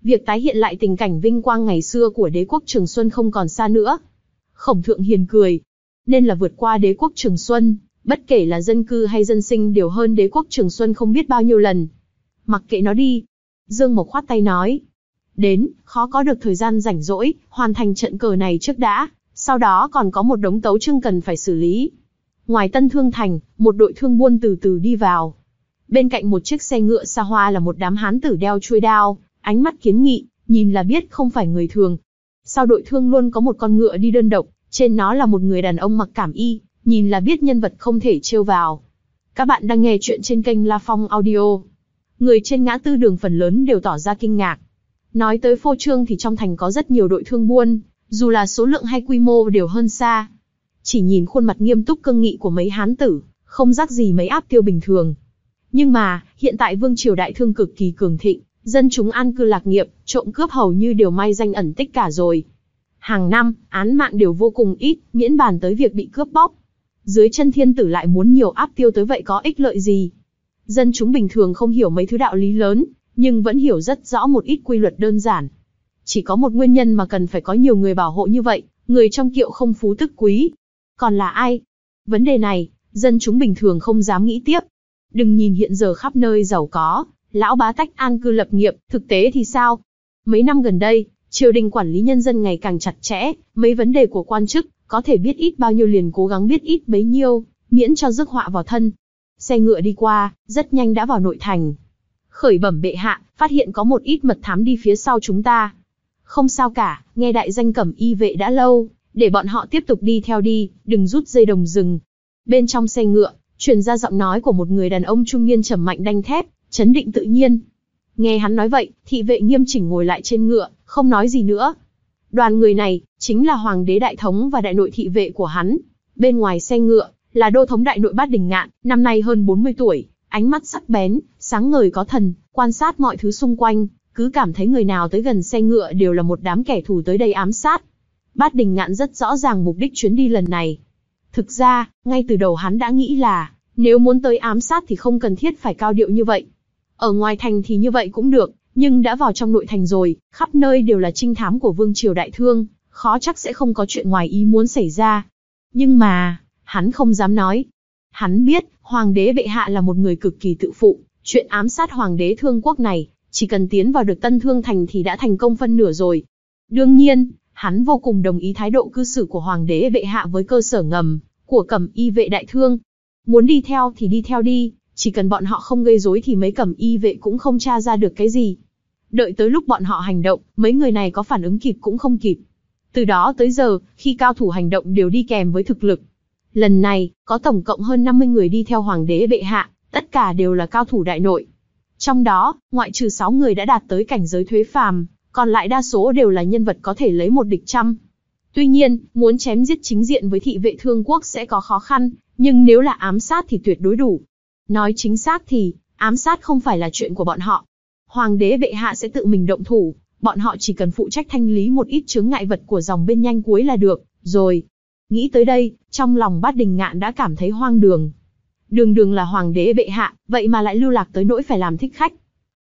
Việc tái hiện lại tình cảnh vinh quang ngày xưa của đế quốc Trường Xuân không còn xa nữa. Khổng Thượng Hiền cười. Nên là vượt qua đế quốc Trường Xuân, bất kể là dân cư hay dân sinh đều hơn đế quốc Trường Xuân không biết bao nhiêu lần. Mặc kệ nó đi. Dương Mộc khoát tay nói. Đến, khó có được thời gian rảnh rỗi, hoàn thành trận cờ này trước đã, sau đó còn có một đống tấu chương cần phải xử lý. Ngoài Tân Thương Thành, một đội thương buôn từ từ đi vào. Bên cạnh một chiếc xe ngựa xa hoa là một đám hán tử đeo chuôi đao, ánh mắt kiến nghị, nhìn là biết không phải người thường. Sau đội thương luôn có một con ngựa đi đơn độc, trên nó là một người đàn ông mặc cảm y, nhìn là biết nhân vật không thể trêu vào. Các bạn đang nghe chuyện trên kênh La Phong Audio. Người trên ngã tư đường phần lớn đều tỏ ra kinh ngạc. Nói tới phô trương thì trong thành có rất nhiều đội thương buôn, dù là số lượng hay quy mô đều hơn xa. Chỉ nhìn khuôn mặt nghiêm túc cương nghị của mấy hán tử, không rắc gì mấy áp tiêu bình thường. Nhưng mà, hiện tại vương triều đại thương cực kỳ cường thịnh, dân chúng an cư lạc nghiệp, trộm cướp hầu như đều may danh ẩn tích cả rồi. Hàng năm, án mạng đều vô cùng ít, miễn bàn tới việc bị cướp bóc. Dưới chân thiên tử lại muốn nhiều áp tiêu tới vậy có ích lợi gì? Dân chúng bình thường không hiểu mấy thứ đạo lý lớn, nhưng vẫn hiểu rất rõ một ít quy luật đơn giản. Chỉ có một nguyên nhân mà cần phải có nhiều người bảo hộ như vậy, người trong kiệu không phú tức quý. Còn là ai? Vấn đề này, dân chúng bình thường không dám nghĩ tiếp. Đừng nhìn hiện giờ khắp nơi giàu có, lão bá tách an cư lập nghiệp, thực tế thì sao? Mấy năm gần đây, triều đình quản lý nhân dân ngày càng chặt chẽ, mấy vấn đề của quan chức, có thể biết ít bao nhiêu liền cố gắng biết ít bấy nhiêu, miễn cho rước họa vào thân. Xe ngựa đi qua, rất nhanh đã vào nội thành. Khởi bẩm bệ hạ, phát hiện có một ít mật thám đi phía sau chúng ta. Không sao cả, nghe đại danh Cẩm Y vệ đã lâu, để bọn họ tiếp tục đi theo đi, đừng rút dây đồng rừng. Bên trong xe ngựa, truyền ra giọng nói của một người đàn ông trung niên trầm mạnh đanh thép, chấn định tự nhiên. Nghe hắn nói vậy, thị vệ nghiêm chỉnh ngồi lại trên ngựa, không nói gì nữa. Đoàn người này, chính là Hoàng đế Đại Thống và đại nội thị vệ của hắn. Bên ngoài xe ngựa, là đô thống đại nội Bát Đình Ngạn, năm nay hơn bốn mươi tuổi, ánh mắt sắc bén, sáng ngời có thần, quan sát mọi thứ xung quanh, cứ cảm thấy người nào tới gần xe ngựa đều là một đám kẻ thù tới đây ám sát. Bát Đình Ngạn rất rõ ràng mục đích chuyến đi lần này. Thực ra, ngay từ đầu hắn đã nghĩ là, nếu muốn tới ám sát thì không cần thiết phải cao điệu như vậy. Ở ngoài thành thì như vậy cũng được, nhưng đã vào trong nội thành rồi, khắp nơi đều là trinh thám của vương triều đại thương, khó chắc sẽ không có chuyện ngoài ý muốn xảy ra. Nhưng mà, hắn không dám nói. Hắn biết, Hoàng đế bệ hạ là một người cực kỳ tự phụ, chuyện ám sát Hoàng đế Thương Quốc này, chỉ cần tiến vào được Tân Thương Thành thì đã thành công phân nửa rồi. Đương nhiên, hắn vô cùng đồng ý thái độ cư xử của Hoàng đế bệ hạ với cơ sở ngầm của Cẩm Y vệ đại thương. Muốn đi theo thì đi theo đi, chỉ cần bọn họ không gây rối thì mấy Cẩm Y vệ cũng không tra ra được cái gì. Đợi tới lúc bọn họ hành động, mấy người này có phản ứng kịp cũng không kịp. Từ đó tới giờ, khi cao thủ hành động đều đi kèm với thực lực. Lần này, có tổng cộng hơn năm mươi người đi theo Hoàng đế bệ hạ, tất cả đều là cao thủ đại nội. Trong đó, ngoại trừ sáu người đã đạt tới cảnh giới thuế phàm, còn lại đa số đều là nhân vật có thể lấy một địch trăm. Tuy nhiên, muốn chém giết chính diện với thị vệ Thương Quốc sẽ có khó khăn, nhưng nếu là ám sát thì tuyệt đối đủ. Nói chính xác thì, ám sát không phải là chuyện của bọn họ. Hoàng đế bệ hạ sẽ tự mình động thủ, bọn họ chỉ cần phụ trách thanh lý một ít chướng ngại vật của dòng bên nhanh cuối là được, rồi. Nghĩ tới đây, trong lòng Bát Đình Ngạn đã cảm thấy hoang đường. Đường đường là Hoàng đế bệ hạ, vậy mà lại lưu lạc tới nỗi phải làm thích khách.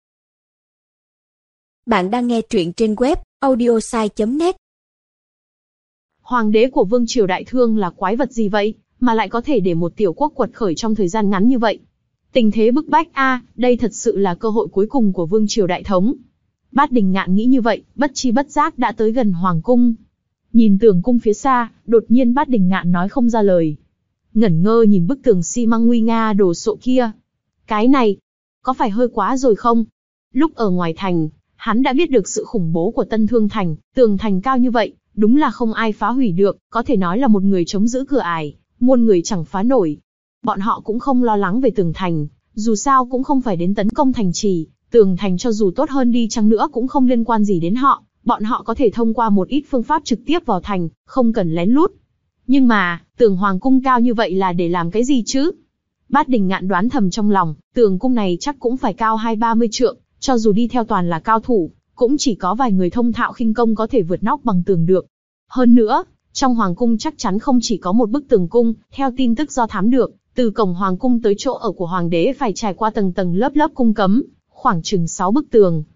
Bạn đang nghe truyện trên web audiosai chấm net. Hoàng đế của vương triều đại thương là quái vật gì vậy, mà lại có thể để một tiểu quốc quật khởi trong thời gian ngắn như vậy? Tình thế bức bách a, à, đây thật sự là cơ hội cuối cùng của vương triều đại thống. Bát Đình Ngạn nghĩ như vậy, bất chi bất giác đã tới gần hoàng cung. Nhìn tường cung phía xa, đột nhiên Bát Đình Ngạn nói không ra lời. Ngẩn ngơ nhìn bức tường xi măng nguy nga đồ sộ kia. Cái này, có phải hơi quá rồi không? Lúc ở ngoài thành, hắn đã biết được sự khủng bố của Tân Thương Thành, tường thành cao như vậy, đúng là không ai phá hủy được, có thể nói là một người chống giữ cửa ải, muôn người chẳng phá nổi. Bọn họ cũng không lo lắng về tường thành, dù sao cũng không phải đến tấn công thành trì, tường thành cho dù tốt hơn đi chăng nữa cũng không liên quan gì đến họ, bọn họ có thể thông qua một ít phương pháp trực tiếp vào thành, không cần lén lút. Nhưng mà, tường hoàng cung cao như vậy là để làm cái gì chứ? Bát Đình Ngạn đoán thầm trong lòng, tường cung này chắc cũng phải cao hai ba mươi trượng, cho dù đi theo toàn là cao thủ, cũng chỉ có vài người thông thạo khinh công có thể vượt nóc bằng tường được. Hơn nữa, trong hoàng cung chắc chắn không chỉ có một bức tường cung, theo tin tức do thám được, từ cổng hoàng cung tới chỗ ở của hoàng đế phải trải qua tầng tầng lớp lớp cung cấm, khoảng chừng sáu bức tường.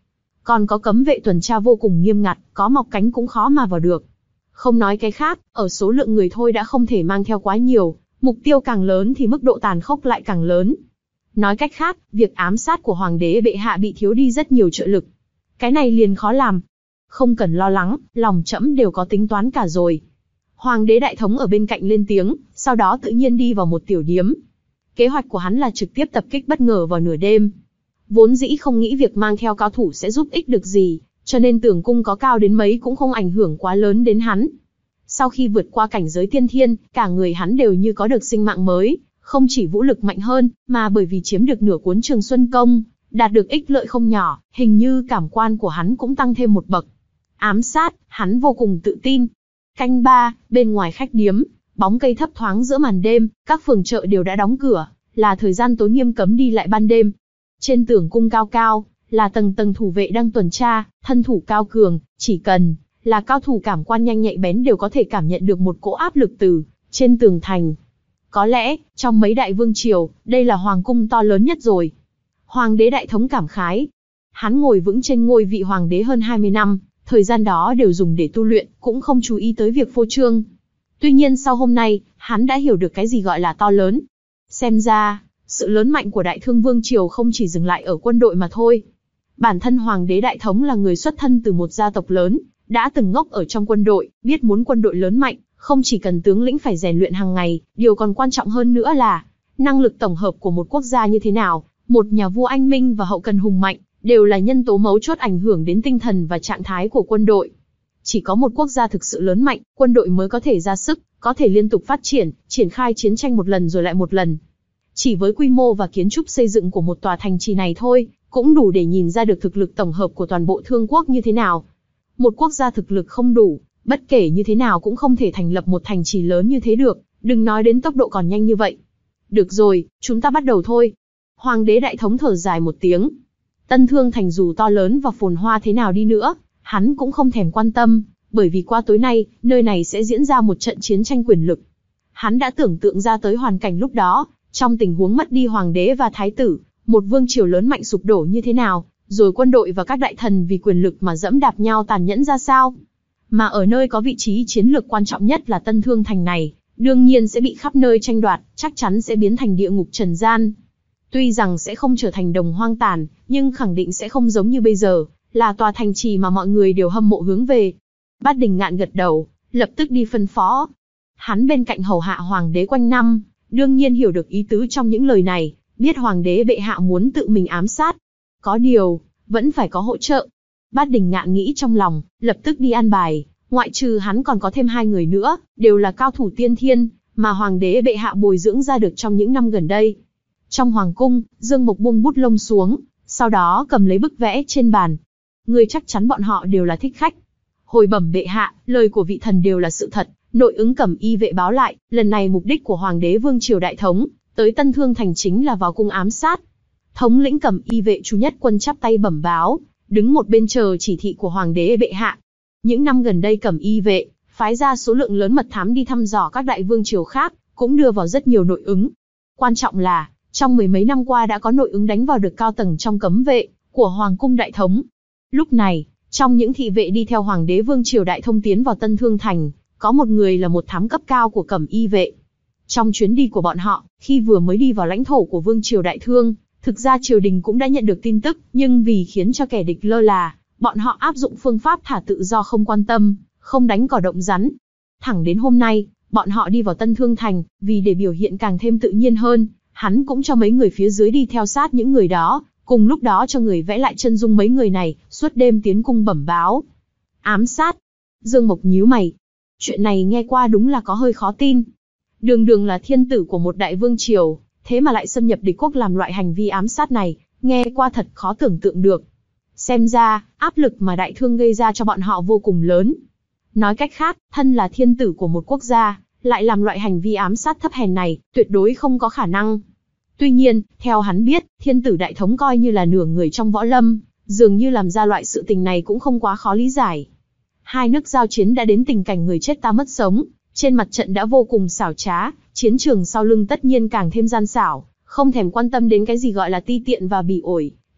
còn có cấm vệ tuần tra vô cùng nghiêm ngặt, có mọc cánh cũng khó mà vào được. Không nói cái khác, ở số lượng người thôi đã không thể mang theo quá nhiều, mục tiêu càng lớn thì mức độ tàn khốc lại càng lớn. Nói cách khác, việc ám sát của hoàng đế bệ hạ bị thiếu đi rất nhiều trợ lực. Cái này liền khó làm. Không cần lo lắng, lòng trẫm đều có tính toán cả rồi. Hoàng đế đại thống ở bên cạnh lên tiếng, sau đó tự nhiên đi vào một tiểu điếm. Kế hoạch của hắn là trực tiếp tập kích bất ngờ vào nửa đêm. Vốn dĩ không nghĩ việc mang theo cao thủ sẽ giúp ích được gì, cho nên tưởng cung có cao đến mấy cũng không ảnh hưởng quá lớn đến hắn. Sau khi vượt qua cảnh giới tiên thiên, cả người hắn đều như có được sinh mạng mới, không chỉ vũ lực mạnh hơn, mà bởi vì chiếm được nửa cuốn Trường Xuân Công, đạt được ích lợi không nhỏ, hình như cảm quan của hắn cũng tăng thêm một bậc. Ám sát, hắn vô cùng tự tin. Canh ba, bên ngoài khách điếm, bóng cây thấp thoáng giữa màn đêm, các phường chợ đều đã đóng cửa, là thời gian tối nghiêm cấm đi lại ban đêm. Trên tường cung cao cao, là tầng tầng thủ vệ đang tuần tra, thân thủ cao cường, chỉ cần là cao thủ cảm quan nhanh nhạy bén đều có thể cảm nhận được một cỗ áp lực từ trên tường thành. Có lẽ, trong mấy đại vương triều, đây là hoàng cung to lớn nhất rồi. Hoàng đế đại thống cảm khái. Hắn ngồi vững trên ngôi vị hoàng đế hơn hai mươi năm, thời gian đó đều dùng để tu luyện, cũng không chú ý tới việc phô trương. Tuy nhiên sau hôm nay, hắn đã hiểu được cái gì gọi là to lớn. Xem ra, sự lớn mạnh của Đại Thương Vương triều không chỉ dừng lại ở quân đội mà thôi. Bản thân hoàng đế đại thống là người xuất thân từ một gia tộc lớn, đã từng ngốc ở trong quân đội, biết muốn quân đội lớn mạnh, không chỉ cần tướng lĩnh phải rèn luyện hàng ngày, điều còn quan trọng hơn nữa là năng lực tổng hợp của một quốc gia như thế nào. Một nhà vua anh minh và hậu cần hùng mạnh, đều là nhân tố mấu chốt ảnh hưởng đến tinh thần và trạng thái của quân đội. Chỉ có một quốc gia thực sự lớn mạnh, quân đội mới có thể ra sức, có thể liên tục phát triển, triển khai chiến tranh một lần rồi lại một lần. Chỉ với quy mô và kiến trúc xây dựng của một tòa thành trì này thôi, cũng đủ để nhìn ra được thực lực tổng hợp của toàn bộ Thương quốc như thế nào. Một quốc gia thực lực không đủ, bất kể như thế nào cũng không thể thành lập một thành trì lớn như thế được, đừng nói đến tốc độ còn nhanh như vậy. Được rồi, chúng ta bắt đầu thôi. Hoàng đế đại thống thở dài một tiếng. Tân Thương thành dù to lớn và phồn hoa thế nào đi nữa, hắn cũng không thèm quan tâm, bởi vì qua tối nay, nơi này sẽ diễn ra một trận chiến tranh quyền lực. Hắn đã tưởng tượng ra tới hoàn cảnh lúc đó, trong tình huống mất đi hoàng đế và thái tử, một vương triều lớn mạnh sụp đổ như thế nào, rồi quân đội và các đại thần vì quyền lực mà dẫm đạp nhau tàn nhẫn ra sao. Mà ở nơi có vị trí chiến lược quan trọng nhất là Tân Thương thành này, đương nhiên sẽ bị khắp nơi tranh đoạt, chắc chắn sẽ biến thành địa ngục trần gian. Tuy rằng sẽ không trở thành đồng hoang tàn, nhưng khẳng định sẽ không giống như bây giờ, là tòa thành trì mà mọi người đều hâm mộ hướng về. Bát Đình Ngạn gật đầu, lập tức đi phân phó. Hắn bên cạnh hầu hạ hoàng đế quanh năm, đương nhiên hiểu được ý tứ trong những lời này, biết hoàng đế bệ hạ muốn tự mình ám sát. Có điều, vẫn phải có hỗ trợ. Bát Đình Ngạn nghĩ trong lòng, lập tức đi an bài, ngoại trừ hắn còn có thêm hai người nữa, đều là cao thủ tiên thiên, mà hoàng đế bệ hạ bồi dưỡng ra được trong những năm gần đây. Trong hoàng cung, Dương Mộc buông bút lông xuống, sau đó cầm lấy bức vẽ trên bàn. Người chắc chắn bọn họ đều là thích khách. Hồi bẩm bệ hạ, lời của vị thần đều là sự thật. Nội ứng Cẩm Y vệ báo lại, lần này mục đích của hoàng đế vương triều đại thống tới Tân Thương thành chính là vào cung ám sát. Thống lĩnh Cẩm Y vệ Chu Nhất Quân chắp tay bẩm báo, đứng một bên chờ chỉ thị của hoàng đế bệ hạ. Những năm gần đây Cẩm Y vệ phái ra số lượng lớn mật thám đi thăm dò các đại vương triều khác, cũng đưa vào rất nhiều nội ứng. Quan trọng là, trong mười mấy năm qua đã có nội ứng đánh vào được cao tầng trong cấm vệ của hoàng cung đại thống. Lúc này, trong những thị vệ đi theo hoàng đế vương triều đại thông tiến vào Tân Thương thành, có một người là một thám cấp cao của Cẩm Y vệ. Trong chuyến đi của bọn họ, khi vừa mới đi vào lãnh thổ của vương triều Đại Thương, thực ra triều đình cũng đã nhận được tin tức, nhưng vì khiến cho kẻ địch lơ là, bọn họ áp dụng phương pháp thả tự do không quan tâm, không đánh cỏ động rắn. Thẳng đến hôm nay, bọn họ đi vào Tân Thương thành, vì để biểu hiện càng thêm tự nhiên hơn, hắn cũng cho mấy người phía dưới đi theo sát những người đó, cùng lúc đó cho người vẽ lại chân dung mấy người này, suốt đêm tiến cung bẩm báo. Ám sát. Dương Mộc nhíu mày. Chuyện này nghe qua đúng là có hơi khó tin. Đường đường là thiên tử của một đại vương triều, thế mà lại xâm nhập địch quốc làm loại hành vi ám sát này, nghe qua thật khó tưởng tượng được. Xem ra, áp lực mà Đại Thương gây ra cho bọn họ vô cùng lớn. Nói cách khác, thân là thiên tử của một quốc gia, lại làm loại hành vi ám sát thấp hèn này, tuyệt đối không có khả năng. Tuy nhiên, theo hắn biết, thiên tử đại thống coi như là nửa người trong võ lâm, dường như làm ra loại sự tình này cũng không quá khó lý giải. Hai nước giao chiến đã đến tình cảnh người chết ta mất sống, trên mặt trận đã vô cùng xảo trá, chiến trường sau lưng tất nhiên càng thêm gian xảo, không thèm quan tâm đến cái gì gọi là ti tiện và bỉ ổi,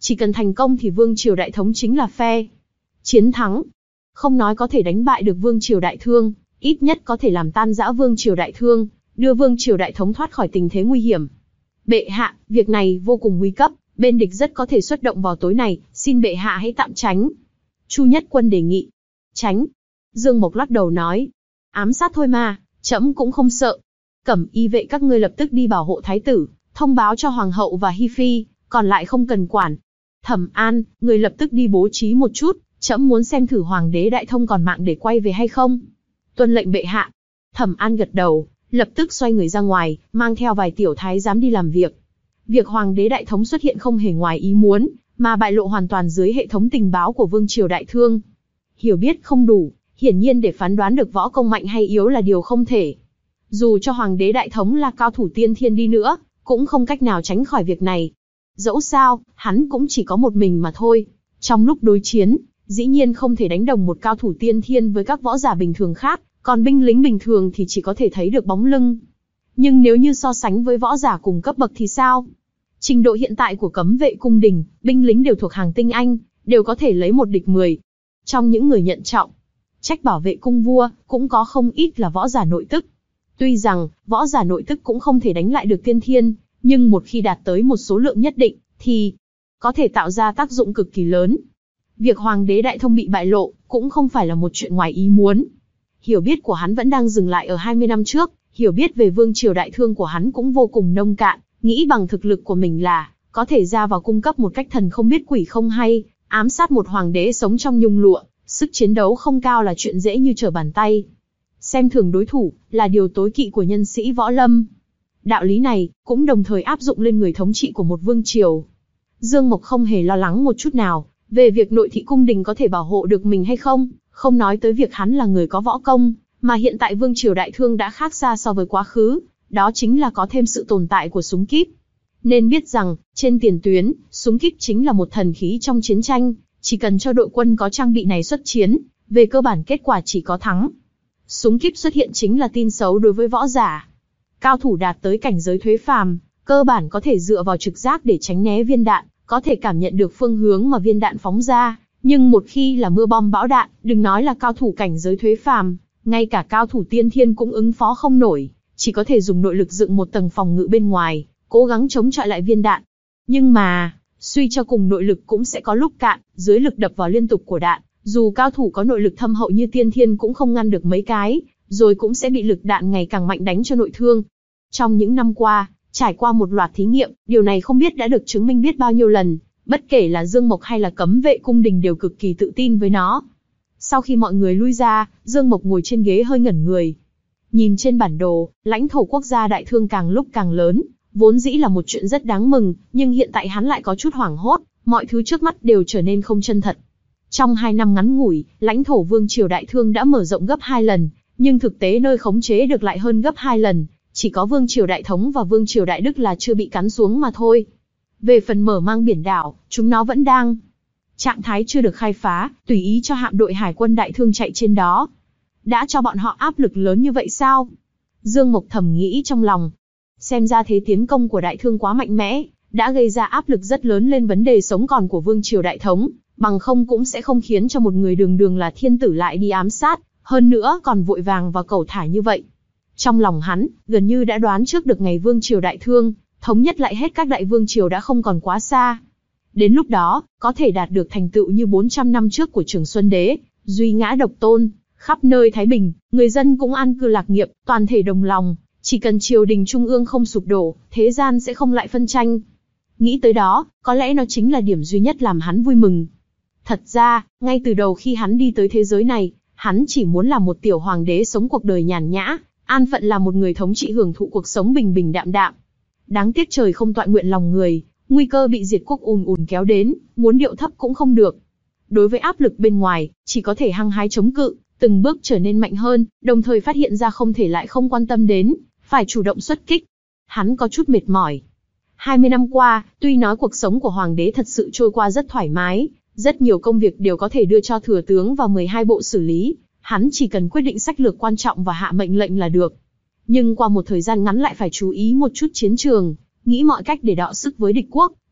Chỉ cần thành công thì Vương Triều Đại Thống chính là phe chiến thắng. Không nói có thể đánh bại được Vương Triều Đại Thương, ít nhất có thể làm tan rã Vương Triều Đại Thương, đưa Vương Triều Đại Thống thoát khỏi tình thế nguy hiểm. Bệ hạ, việc này vô cùng nguy cấp, bên địch rất có thể xuất động vào tối này, xin bệ hạ hãy tạm tránh. Chu Nhất Quân đề nghị. Tránh. Dương Mộc lắc đầu nói. Ám sát thôi mà, trẫm cũng không sợ. Cẩm y vệ các ngươi lập tức đi bảo hộ thái tử, thông báo cho hoàng hậu và hi phi, còn lại không cần quản. Thẩm An, người lập tức đi bố trí một chút, trẫm muốn xem thử hoàng đế đại thông còn mạng để quay về hay không. Tuân lệnh bệ hạ. Thẩm An gật đầu, lập tức xoay người ra ngoài, mang theo vài tiểu thái giám đi làm việc. Việc hoàng đế đại thống xuất hiện không hề ngoài ý muốn, mà bại lộ hoàn toàn dưới hệ thống tình báo của Vương Triều Đại Thương. Hiểu biết không đủ, hiển nhiên để phán đoán được võ công mạnh hay yếu là điều không thể. Dù cho hoàng đế đại thống là cao thủ tiên thiên đi nữa, cũng không cách nào tránh khỏi việc này. Dẫu sao, hắn cũng chỉ có một mình mà thôi. Trong lúc đối chiến, dĩ nhiên không thể đánh đồng một cao thủ tiên thiên với các võ giả bình thường khác, còn binh lính bình thường thì chỉ có thể thấy được bóng lưng. Nhưng nếu như so sánh với võ giả cùng cấp bậc thì sao? Trình độ hiện tại của cấm vệ cung đình, binh lính đều thuộc hàng tinh anh, đều có thể lấy một địch mười. Trong những người nhận trọng trách bảo vệ cung vua, cũng có không ít là võ giả nội tức. Tuy rằng, võ giả nội tức cũng không thể đánh lại được tiên thiên, nhưng một khi đạt tới một số lượng nhất định, thì có thể tạo ra tác dụng cực kỳ lớn. Việc hoàng đế đại thông bị bại lộ, cũng không phải là một chuyện ngoài ý muốn. Hiểu biết của hắn vẫn đang dừng lại ở hai mươi năm trước, hiểu biết về Vương Triều Đại Thương của hắn cũng vô cùng nông cạn, nghĩ bằng thực lực của mình là có thể ra vào cung cấp một cách thần không biết quỷ không hay, ám sát một hoàng đế sống trong nhung lụa, sức chiến đấu không cao là chuyện dễ như trở bàn tay. Xem thường đối thủ là điều tối kỵ của nhân sĩ võ lâm. Đạo lý này cũng đồng thời áp dụng lên người thống trị của một vương triều. Dương Mộc không hề lo lắng một chút nào về việc nội thị cung đình có thể bảo hộ được mình hay không, không nói tới việc hắn là người có võ công, mà hiện tại Vương Triều Đại Thương đã khác xa so với quá khứ, đó chính là có thêm sự tồn tại của súng kíp. Nên biết rằng, trên tiền tuyến, súng kíp chính là một thần khí trong chiến tranh, chỉ cần cho đội quân có trang bị này xuất chiến, về cơ bản kết quả chỉ có thắng. Súng kíp xuất hiện chính là tin xấu đối với võ giả. Cao thủ đạt tới cảnh giới thuế phàm, cơ bản có thể dựa vào trực giác để tránh né viên đạn, có thể cảm nhận được phương hướng mà viên đạn phóng ra, nhưng một khi là mưa bom bão đạn, đừng nói là cao thủ cảnh giới thuế phàm, ngay cả cao thủ tiên thiên cũng ứng phó không nổi, chỉ có thể dùng nội lực dựng một tầng phòng ngự bên ngoài, cố gắng chống chọi lại viên đạn. Nhưng mà, suy cho cùng nội lực cũng sẽ có lúc cạn, dưới lực đập vào liên tục của đạn, dù cao thủ có nội lực thâm hậu như tiên thiên cũng không ngăn được mấy cái, rồi cũng sẽ bị lực đạn ngày càng mạnh đánh cho nội thương. Trong những năm qua, trải qua một loạt thí nghiệm, điều này không biết đã được chứng minh biết bao nhiêu lần, bất kể là Dương Mộc hay là cấm vệ cung đình đều cực kỳ tự tin với nó. Sau khi mọi người lui ra, Dương Mộc ngồi trên ghế hơi ngẩn người. Nhìn trên bản đồ, lãnh thổ quốc gia Đại Thương càng lúc càng lớn, vốn dĩ là một chuyện rất đáng mừng, nhưng hiện tại hắn lại có chút hoảng hốt, mọi thứ trước mắt đều trở nên không chân thật. Trong hai năm ngắn ngủi, lãnh thổ Vương Triều Đại Thương đã mở rộng gấp hai lần, nhưng thực tế nơi khống chế được lại hơn gấp hai lần, chỉ có Vương Triều Đại Thống và Vương Triều Đại Đức là chưa bị cắn xuống mà thôi. Về phần mở mang biển đảo, chúng nó vẫn đang trạng thái chưa được khai phá, tùy ý cho hạm đội hải quân Đại Thương chạy trên đó. Đã cho bọn họ áp lực lớn như vậy sao? Dương Mộc thầm nghĩ trong lòng. Xem ra thế tiến công của Đại Thương quá mạnh mẽ, đã gây ra áp lực rất lớn lên vấn đề sống còn của Vương Triều Đại Thống, bằng không cũng sẽ không khiến cho một người đường đường là thiên tử lại đi ám sát, hơn nữa còn vội vàng và cẩu thả như vậy. Trong lòng hắn, gần như đã đoán trước được ngày Vương Triều Đại Thương thống nhất lại hết các đại vương triều đã không còn quá xa. Đến lúc đó, có thể đạt được thành tựu như bốn trăm năm trước của Trường Xuân Đế, duy ngã độc tôn, khắp nơi thái bình, người dân cũng an cư lạc nghiệp, toàn thể đồng lòng, chỉ cần triều đình trung ương không sụp đổ, thế gian sẽ không lại phân tranh. Nghĩ tới đó, có lẽ nó chính là điểm duy nhất làm hắn vui mừng. Thật ra, ngay từ đầu khi hắn đi tới thế giới này, hắn chỉ muốn là một tiểu hoàng đế sống cuộc đời nhàn nhã, an phận là một người thống trị hưởng thụ cuộc sống bình bình đạm đạm. Đáng tiếc trời không toại nguyện lòng người, nguy cơ bị diệt quốc ùn ùn kéo đến, muốn điệu thấp cũng không được. Đối với áp lực bên ngoài, chỉ có thể hăng hái chống cự, từng bước trở nên mạnh hơn, đồng thời phát hiện ra không thể lại không quan tâm đến, phải chủ động xuất kích. Hắn có chút mệt mỏi. hai mươi năm qua, tuy nói cuộc sống của hoàng đế thật sự trôi qua rất thoải mái, rất nhiều công việc đều có thể đưa cho thừa tướng và mười hai bộ xử lý, hắn chỉ cần quyết định sách lược quan trọng và hạ mệnh lệnh là được. Nhưng qua một thời gian ngắn lại phải chú ý một chút chiến trường, nghĩ mọi cách để đọ sức với địch quốc,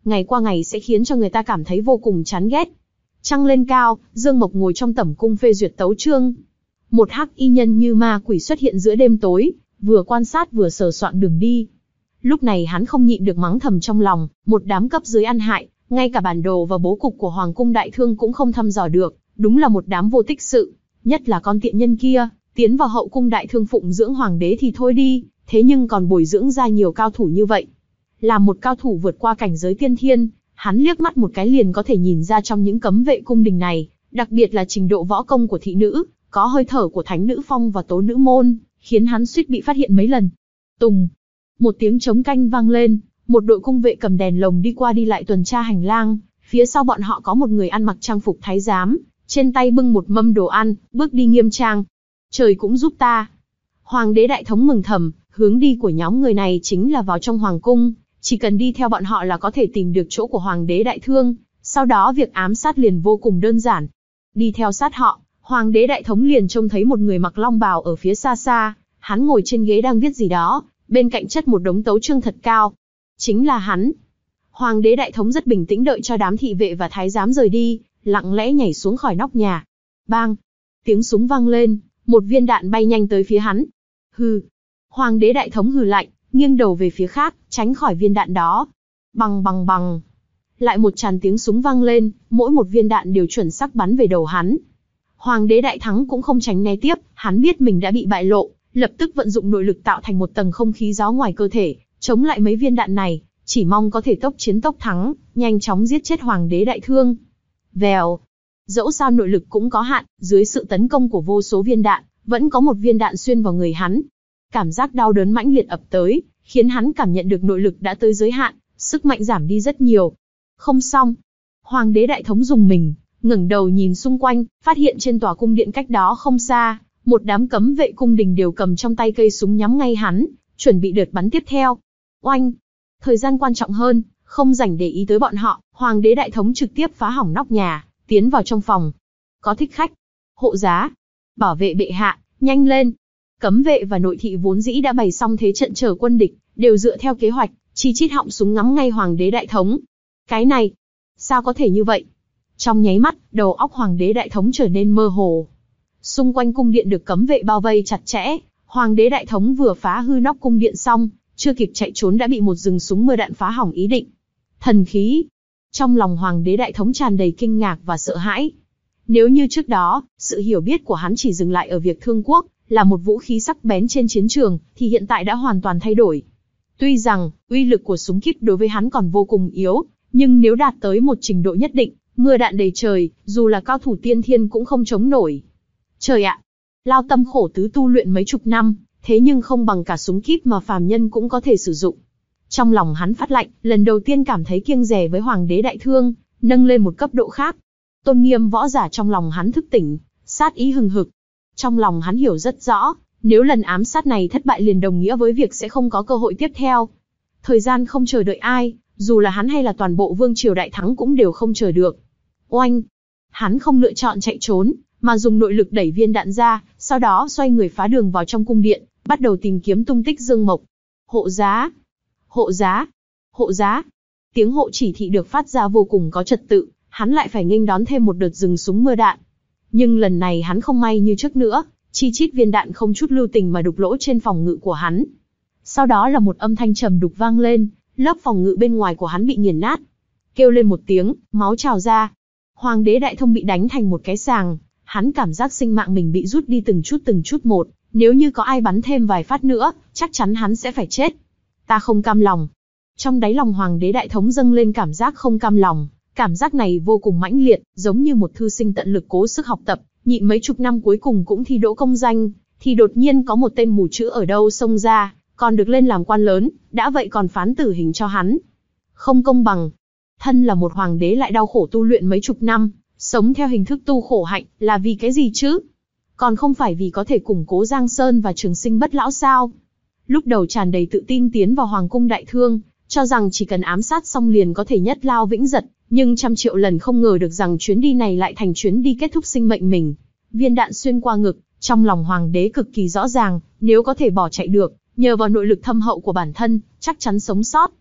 ngày qua ngày sẽ khiến cho người ta cảm thấy vô cùng chán ghét. Trăng lên cao, Dương Mộc ngồi trong tẩm cung phê duyệt tấu chương. Một hắc y nhân như ma quỷ xuất hiện giữa đêm tối, vừa quan sát vừa sờ soạn đường đi. Lúc này hắn không nhịn được mắng thầm trong lòng, một đám cấp dưới ăn hại, ngay cả bản đồ và bố cục của Hoàng cung đại thương cũng không thăm dò được, đúng là một đám vô tích sự. Nhất là con tiện nhân kia, tiến vào hậu cung đại thương phụng dưỡng hoàng đế thì thôi đi, thế nhưng còn bồi dưỡng ra nhiều cao thủ như vậy. Là một cao thủ vượt qua cảnh giới tiên thiên, hắn liếc mắt một cái liền có thể nhìn ra trong những cấm vệ cung đình này, đặc biệt là trình độ võ công của thị nữ, có hơi thở của thánh nữ phong và tố nữ môn, khiến hắn suýt bị phát hiện mấy lần. Tùng, một tiếng trống canh vang lên, một đội cung vệ cầm đèn lồng đi qua đi lại tuần tra hành lang, phía sau bọn họ có một người ăn mặc trang phục thái giám, trên tay bưng một mâm đồ ăn, bước đi nghiêm trang. Trời cũng giúp ta. Hoàng đế đại thống mừng thầm, hướng đi của nhóm người này chính là vào trong hoàng cung, chỉ cần đi theo bọn họ là có thể tìm được chỗ của hoàng đế đại thương, sau đó việc ám sát liền vô cùng đơn giản. Đi theo sát họ, hoàng đế đại thống liền trông thấy một người mặc long bào ở phía xa xa, hắn ngồi trên ghế đang viết gì đó, bên cạnh chất một đống tấu chương thật cao. Chính là hắn. Hoàng đế đại thống rất bình tĩnh đợi cho đám thị vệ và thái giám rời đi, lặng lẽ nhảy xuống khỏi nóc nhà. Bang! Tiếng súng vang lên, một viên đạn bay nhanh tới phía hắn. Hừ! Hoàng đế đại thống hừ lạnh, nghiêng đầu về phía khác, tránh khỏi viên đạn đó. Bằng bằng bằng! Lại một tràn tiếng súng vang lên, mỗi một viên đạn đều chuẩn xác bắn về đầu hắn. Hoàng đế đại thắng cũng không tránh né tiếp, hắn biết mình đã bị bại lộ, lập tức vận dụng nội lực tạo thành một tầng không khí gió ngoài cơ thể, chống lại mấy viên đạn này, chỉ mong có thể tốc chiến tốc thắng, nhanh chóng giết chết hoàng đế đại thương. Vèo. Dẫu sao nội lực cũng có hạn, dưới sự tấn công của vô số viên đạn, vẫn có một viên đạn xuyên vào người hắn. Cảm giác đau đớn mãnh liệt ập tới, khiến hắn cảm nhận được nội lực đã tới giới hạn, sức mạnh giảm đi rất nhiều. Không xong. Hoàng đế đại thống rùng mình, ngẩng đầu nhìn xung quanh, phát hiện trên tòa cung điện cách đó không xa, một đám cấm vệ cung đình đều cầm trong tay cây súng nhắm ngay hắn, chuẩn bị đợt bắn tiếp theo. Oanh! Thời gian quan trọng hơn, không rảnh để ý tới bọn họ, hoàng đế đại thống trực tiếp phá hỏng nóc nhà, tiến vào trong phòng. Có thích khách. Hộ giá. Bảo vệ bệ hạ, nhanh lên. Cấm vệ và nội thị vốn dĩ đã bày xong thế trận chờ quân địch, đều dựa theo kế hoạch, chi chít họng súng ngắm ngay hoàng đế đại thống. Cái này, sao có thể như vậy? Trong nháy mắt, đầu óc hoàng đế đại thống trở nên mơ hồ. Xung quanh cung điện được cấm vệ bao vây chặt chẽ, hoàng đế đại thống vừa phá hư nóc cung điện xong, chưa kịp chạy trốn đã bị một rừng súng mưa đạn phá hỏng ý định. Thần khí. Trong lòng hoàng đế đại thống tràn đầy kinh ngạc và sợ hãi. Nếu như trước đó, sự hiểu biết của hắn chỉ dừng lại ở việc thương quốc, là một vũ khí sắc bén trên chiến trường, thì hiện tại đã hoàn toàn thay đổi. Tuy rằng, uy lực của súng kíp đối với hắn còn vô cùng yếu, nhưng nếu đạt tới một trình độ nhất định, mưa đạn đầy trời, dù là cao thủ tiên thiên cũng không chống nổi. Trời ạ! Lao tâm khổ tứ tu luyện mấy chục năm, thế nhưng không bằng cả súng kíp mà phàm nhân cũng có thể sử dụng. Trong lòng hắn phát lạnh, lần đầu tiên cảm thấy kiêng dè với hoàng đế đại thương, nâng lên một cấp độ khác. Tôn nghiêm võ giả trong lòng hắn thức tỉnh, sát ý hừng hực. Trong lòng hắn hiểu rất rõ, nếu lần ám sát này thất bại liền đồng nghĩa với việc sẽ không có cơ hội tiếp theo. Thời gian không chờ đợi ai, dù là hắn hay là toàn bộ vương triều đại thắng cũng đều không chờ được. Oanh! Hắn không lựa chọn chạy trốn, mà dùng nội lực đẩy viên đạn ra, sau đó xoay người phá đường vào trong cung điện, bắt đầu tìm kiếm tung tích Dương Mộc. Hộ giá! Hộ giá! Hộ giá! Tiếng hộ chỉ thị được phát ra vô cùng có trật tự, hắn lại phải nghênh đón thêm một đợt rừng súng mưa đạn. Nhưng lần này hắn không may như trước nữa, chi chít viên đạn không chút lưu tình mà đục lỗ trên phòng ngự của hắn. Sau đó là một âm thanh trầm đục vang lên, lớp phòng ngự bên ngoài của hắn bị nghiền nát. Kêu lên một tiếng, máu trào ra. Hoàng đế đại thông bị đánh thành một cái sàng, hắn cảm giác sinh mạng mình bị rút đi từng chút từng chút một, nếu như có ai bắn thêm vài phát nữa, chắc chắn hắn sẽ phải chết. Ta không cam lòng. Trong đáy lòng hoàng đế đại thống dâng lên cảm giác không cam lòng, cảm giác này vô cùng mãnh liệt, giống như một thư sinh tận lực cố sức học tập, nhịn mấy chục năm cuối cùng cũng thi đỗ công danh, thì đột nhiên có một tên mù chữ ở đâu xông ra, còn được lên làm quan lớn, đã vậy còn phán tử hình cho hắn. Không công bằng. Thân là một hoàng đế lại đau khổ tu luyện mấy chục năm, sống theo hình thức tu khổ hạnh, là vì cái gì chứ? Còn không phải vì có thể củng cố Giang Sơn và trường sinh bất lão sao? Lúc đầu tràn đầy tự tin tiến vào hoàng cung đại thương, cho rằng chỉ cần ám sát xong liền có thể nhất lao vĩnh giật, nhưng trăm triệu lần không ngờ được rằng chuyến đi này lại thành chuyến đi kết thúc sinh mệnh mình. Viên đạn xuyên qua ngực, trong lòng hoàng đế cực kỳ rõ ràng, nếu có thể bỏ chạy được, nhờ vào nội lực thâm hậu của bản thân, chắc chắn sống sót.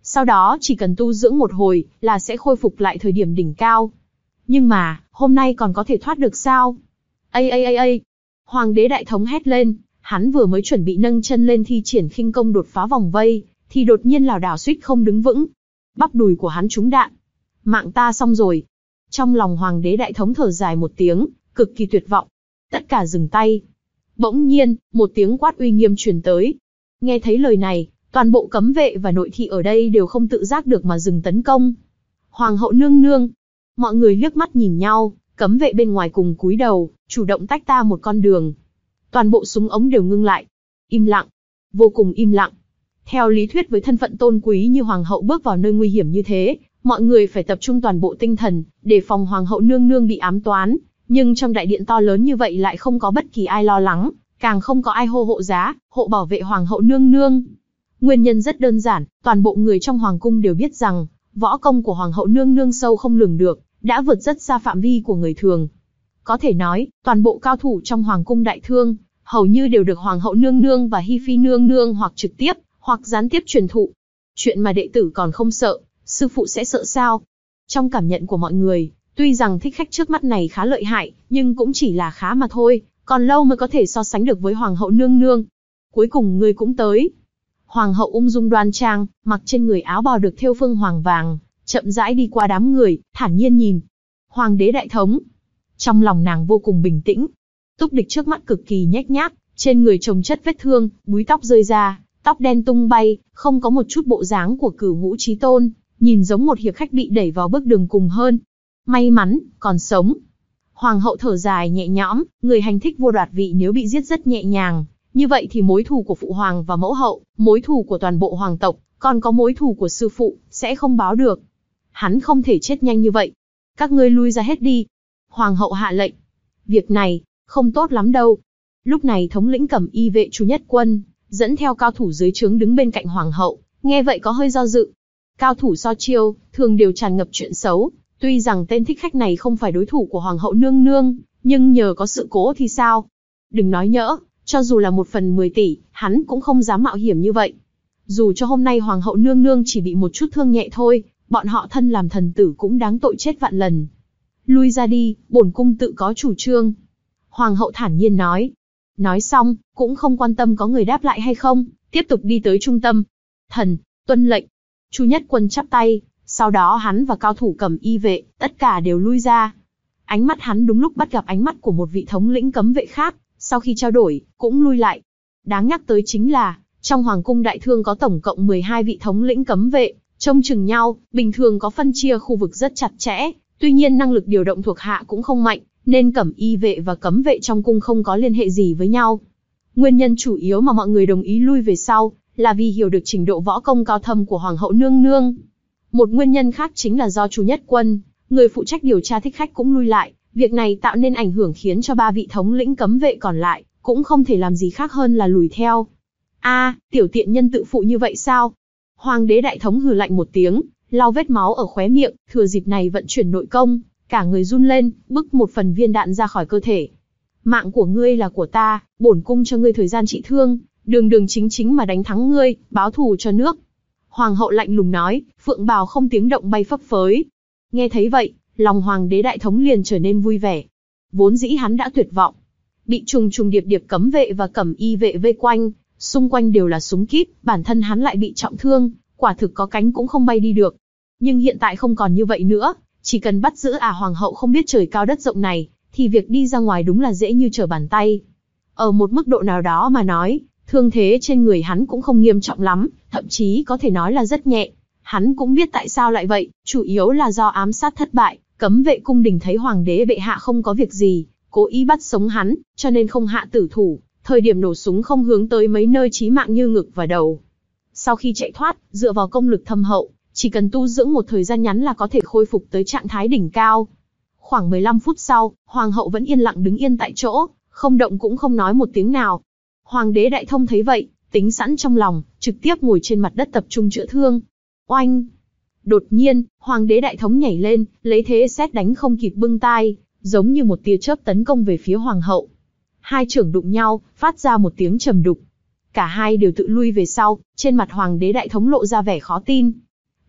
Sau đó chỉ cần tu dưỡng một hồi là sẽ khôi phục lại thời điểm đỉnh cao. Nhưng mà, hôm nay còn có thể thoát được sao? Ây ây ây ây! Hoàng đế đại thống hét lên, hắn vừa mới chuẩn bị nâng chân lên thi triển khinh công đột phá vòng vây, thì đột nhiên lảo đảo suýt không đứng vững. Bắp đùi của hắn trúng đạn. Mạng ta xong rồi. Trong lòng hoàng đế đại thống thở dài một tiếng, cực kỳ tuyệt vọng. Tất cả dừng tay. Bỗng nhiên, một tiếng quát uy nghiêm truyền tới. Nghe thấy lời này, toàn bộ cấm vệ và nội thị ở đây đều không tự giác được mà dừng tấn công. Hoàng hậu nương nương. Mọi người liếc mắt nhìn nhau, cấm vệ bên ngoài cùng cúi đầu, chủ động tách ta một con đường. Toàn bộ súng ống đều ngưng lại. Im lặng. Vô cùng im lặng. Theo lý thuyết với thân phận tôn quý như hoàng hậu bước vào nơi nguy hiểm như thế, mọi người phải tập trung toàn bộ tinh thần, để phòng hoàng hậu nương nương bị ám toán. Nhưng trong đại điện to lớn như vậy lại không có bất kỳ ai lo lắng, càng không có ai hô hộ giá, hộ bảo vệ hoàng hậu nương nương. Nguyên nhân rất đơn giản, toàn bộ người trong hoàng cung đều biết rằng, võ công của hoàng hậu nương nương sâu không lường được, đã vượt rất xa phạm vi của người thường. Có thể nói, toàn bộ cao thủ trong hoàng cung đại thương, hầu như đều được hoàng hậu nương nương và hi phi nương nương hoặc trực tiếp, hoặc gián tiếp truyền thụ. Chuyện mà đệ tử còn không sợ, sư phụ sẽ sợ sao? Trong cảm nhận của mọi người, tuy rằng thích khách trước mắt này khá lợi hại, nhưng cũng chỉ là khá mà thôi, còn lâu mới có thể so sánh được với hoàng hậu nương nương. Cuối cùng ngươi cũng tới. Hoàng hậu ung dung đoan trang, mặc trên người áo bào được thêu phương hoàng vàng, chậm rãi đi qua đám người, thản nhiên nhìn. Hoàng đế đại thống. Trong lòng nàng vô cùng bình tĩnh. Túc địch trước mắt cực kỳ nhếch nhác, trên người chồng chất vết thương, búi tóc rơi ra, tóc đen tung bay, không có một chút bộ dáng của Cửu Ngũ Chí Tôn, nhìn giống một hiệp khách bị đẩy vào bước đường cùng hơn. May mắn, còn sống. Hoàng hậu thở dài nhẹ nhõm, người hành thích vua đoạt vị nếu bị giết rất nhẹ nhàng, như vậy thì mối thù của phụ hoàng và mẫu hậu, mối thù của toàn bộ hoàng tộc, còn có mối thù của sư phụ, sẽ không báo được. Hắn không thể chết nhanh như vậy. Các ngươi lui ra hết đi. Hoàng hậu hạ lệnh. Việc này, không tốt lắm đâu. Lúc này thống lĩnh Cẩm Y vệ Chu Nhất Quân, dẫn theo cao thủ dưới trướng đứng bên cạnh hoàng hậu, nghe vậy có hơi do dự. Cao thủ so chiêu, thường đều tràn ngập chuyện xấu. Tuy rằng tên thích khách này không phải đối thủ của hoàng hậu nương nương, nhưng nhờ có sự cố thì sao? Đừng nói nhỡ, cho dù là một phần mười tỷ, hắn cũng không dám mạo hiểm như vậy. Dù cho hôm nay hoàng hậu nương nương chỉ bị một chút thương nhẹ thôi, bọn họ thân làm thần tử cũng đáng tội chết vạn lần. Lui ra đi, bổn cung tự có chủ trương. Hoàng hậu thản nhiên nói. Nói xong, cũng không quan tâm có người đáp lại hay không, tiếp tục đi tới trung tâm. Thần, tuân lệnh. Chu Nhất Quân chắp tay, sau đó hắn và cao thủ Cẩm Y vệ, tất cả đều lui ra. Ánh mắt hắn đúng lúc bắt gặp ánh mắt của một vị thống lĩnh cấm vệ khác, sau khi trao đổi, cũng lui lại. Đáng nhắc tới chính là, trong hoàng cung đại thương có tổng cộng mười hai vị thống lĩnh cấm vệ, trông chừng nhau, bình thường có phân chia khu vực rất chặt chẽ, tuy nhiên năng lực điều động thuộc hạ cũng không mạnh, nên Cẩm Y vệ và cấm vệ trong cung không có liên hệ gì với nhau. Nguyên nhân chủ yếu mà mọi người đồng ý lui về sau, là vì hiểu được trình độ võ công cao thâm của hoàng hậu nương nương. Một nguyên nhân khác chính là do Chu Nhất Quân, người phụ trách điều tra thích khách cũng lui lại, việc này tạo nên ảnh hưởng khiến cho ba vị thống lĩnh cấm vệ còn lại, cũng không thể làm gì khác hơn là lùi theo. A, tiểu tiện nhân tự phụ như vậy sao? Hoàng đế đại thống hừ lạnh một tiếng, lau vết máu ở khóe miệng, thừa dịp này vận chuyển nội công, cả người run lên, bức một phần viên đạn ra khỏi cơ thể. Mạng của ngươi là của ta, bổn cung cho ngươi thời gian trị thương, đường đường chính chính mà đánh thắng ngươi, báo thù cho nước. Hoàng hậu lạnh lùng nói, phượng bào không tiếng động bay phấp phới. Nghe thấy vậy, lòng hoàng đế đại thống liền trở nên vui vẻ. Vốn dĩ hắn đã tuyệt vọng, bị trùng trùng điệp điệp cấm vệ và Cẩm Y vệ vây quanh, xung quanh đều là súng kíp, bản thân hắn lại bị trọng thương, quả thực có cánh cũng không bay đi được. Nhưng hiện tại không còn như vậy nữa, chỉ cần bắt giữ à hoàng hậu không biết trời cao đất rộng này, thì việc đi ra ngoài đúng là dễ như trở bàn tay. Ở một mức độ nào đó mà nói, thương thế trên người hắn cũng không nghiêm trọng lắm, thậm chí có thể nói là rất nhẹ. Hắn cũng biết tại sao lại vậy, chủ yếu là do ám sát thất bại, cấm vệ cung đình thấy hoàng đế bệ hạ không có việc gì, cố ý bắt sống hắn, cho nên không hạ tử thủ, thời điểm nổ súng không hướng tới mấy nơi chí mạng như ngực và đầu. Sau khi chạy thoát, dựa vào công lực thâm hậu, chỉ cần tu dưỡng một thời gian ngắn là có thể khôi phục tới trạng thái đỉnh cao. Khoảng mười lăm phút sau, hoàng hậu vẫn yên lặng đứng yên tại chỗ, không động cũng không nói một tiếng nào. Hoàng đế đại thông thấy vậy, tính sẵn trong lòng, trực tiếp ngồi trên mặt đất tập trung chữa thương. Oanh! Đột nhiên, hoàng đế đại thống nhảy lên, lấy thế sét đánh không kịp bưng tai, giống như một tia chớp tấn công về phía hoàng hậu. Hai chưởng đụng nhau, phát ra một tiếng trầm đục. Cả hai đều tự lui về sau, trên mặt hoàng đế đại thống lộ ra vẻ khó tin.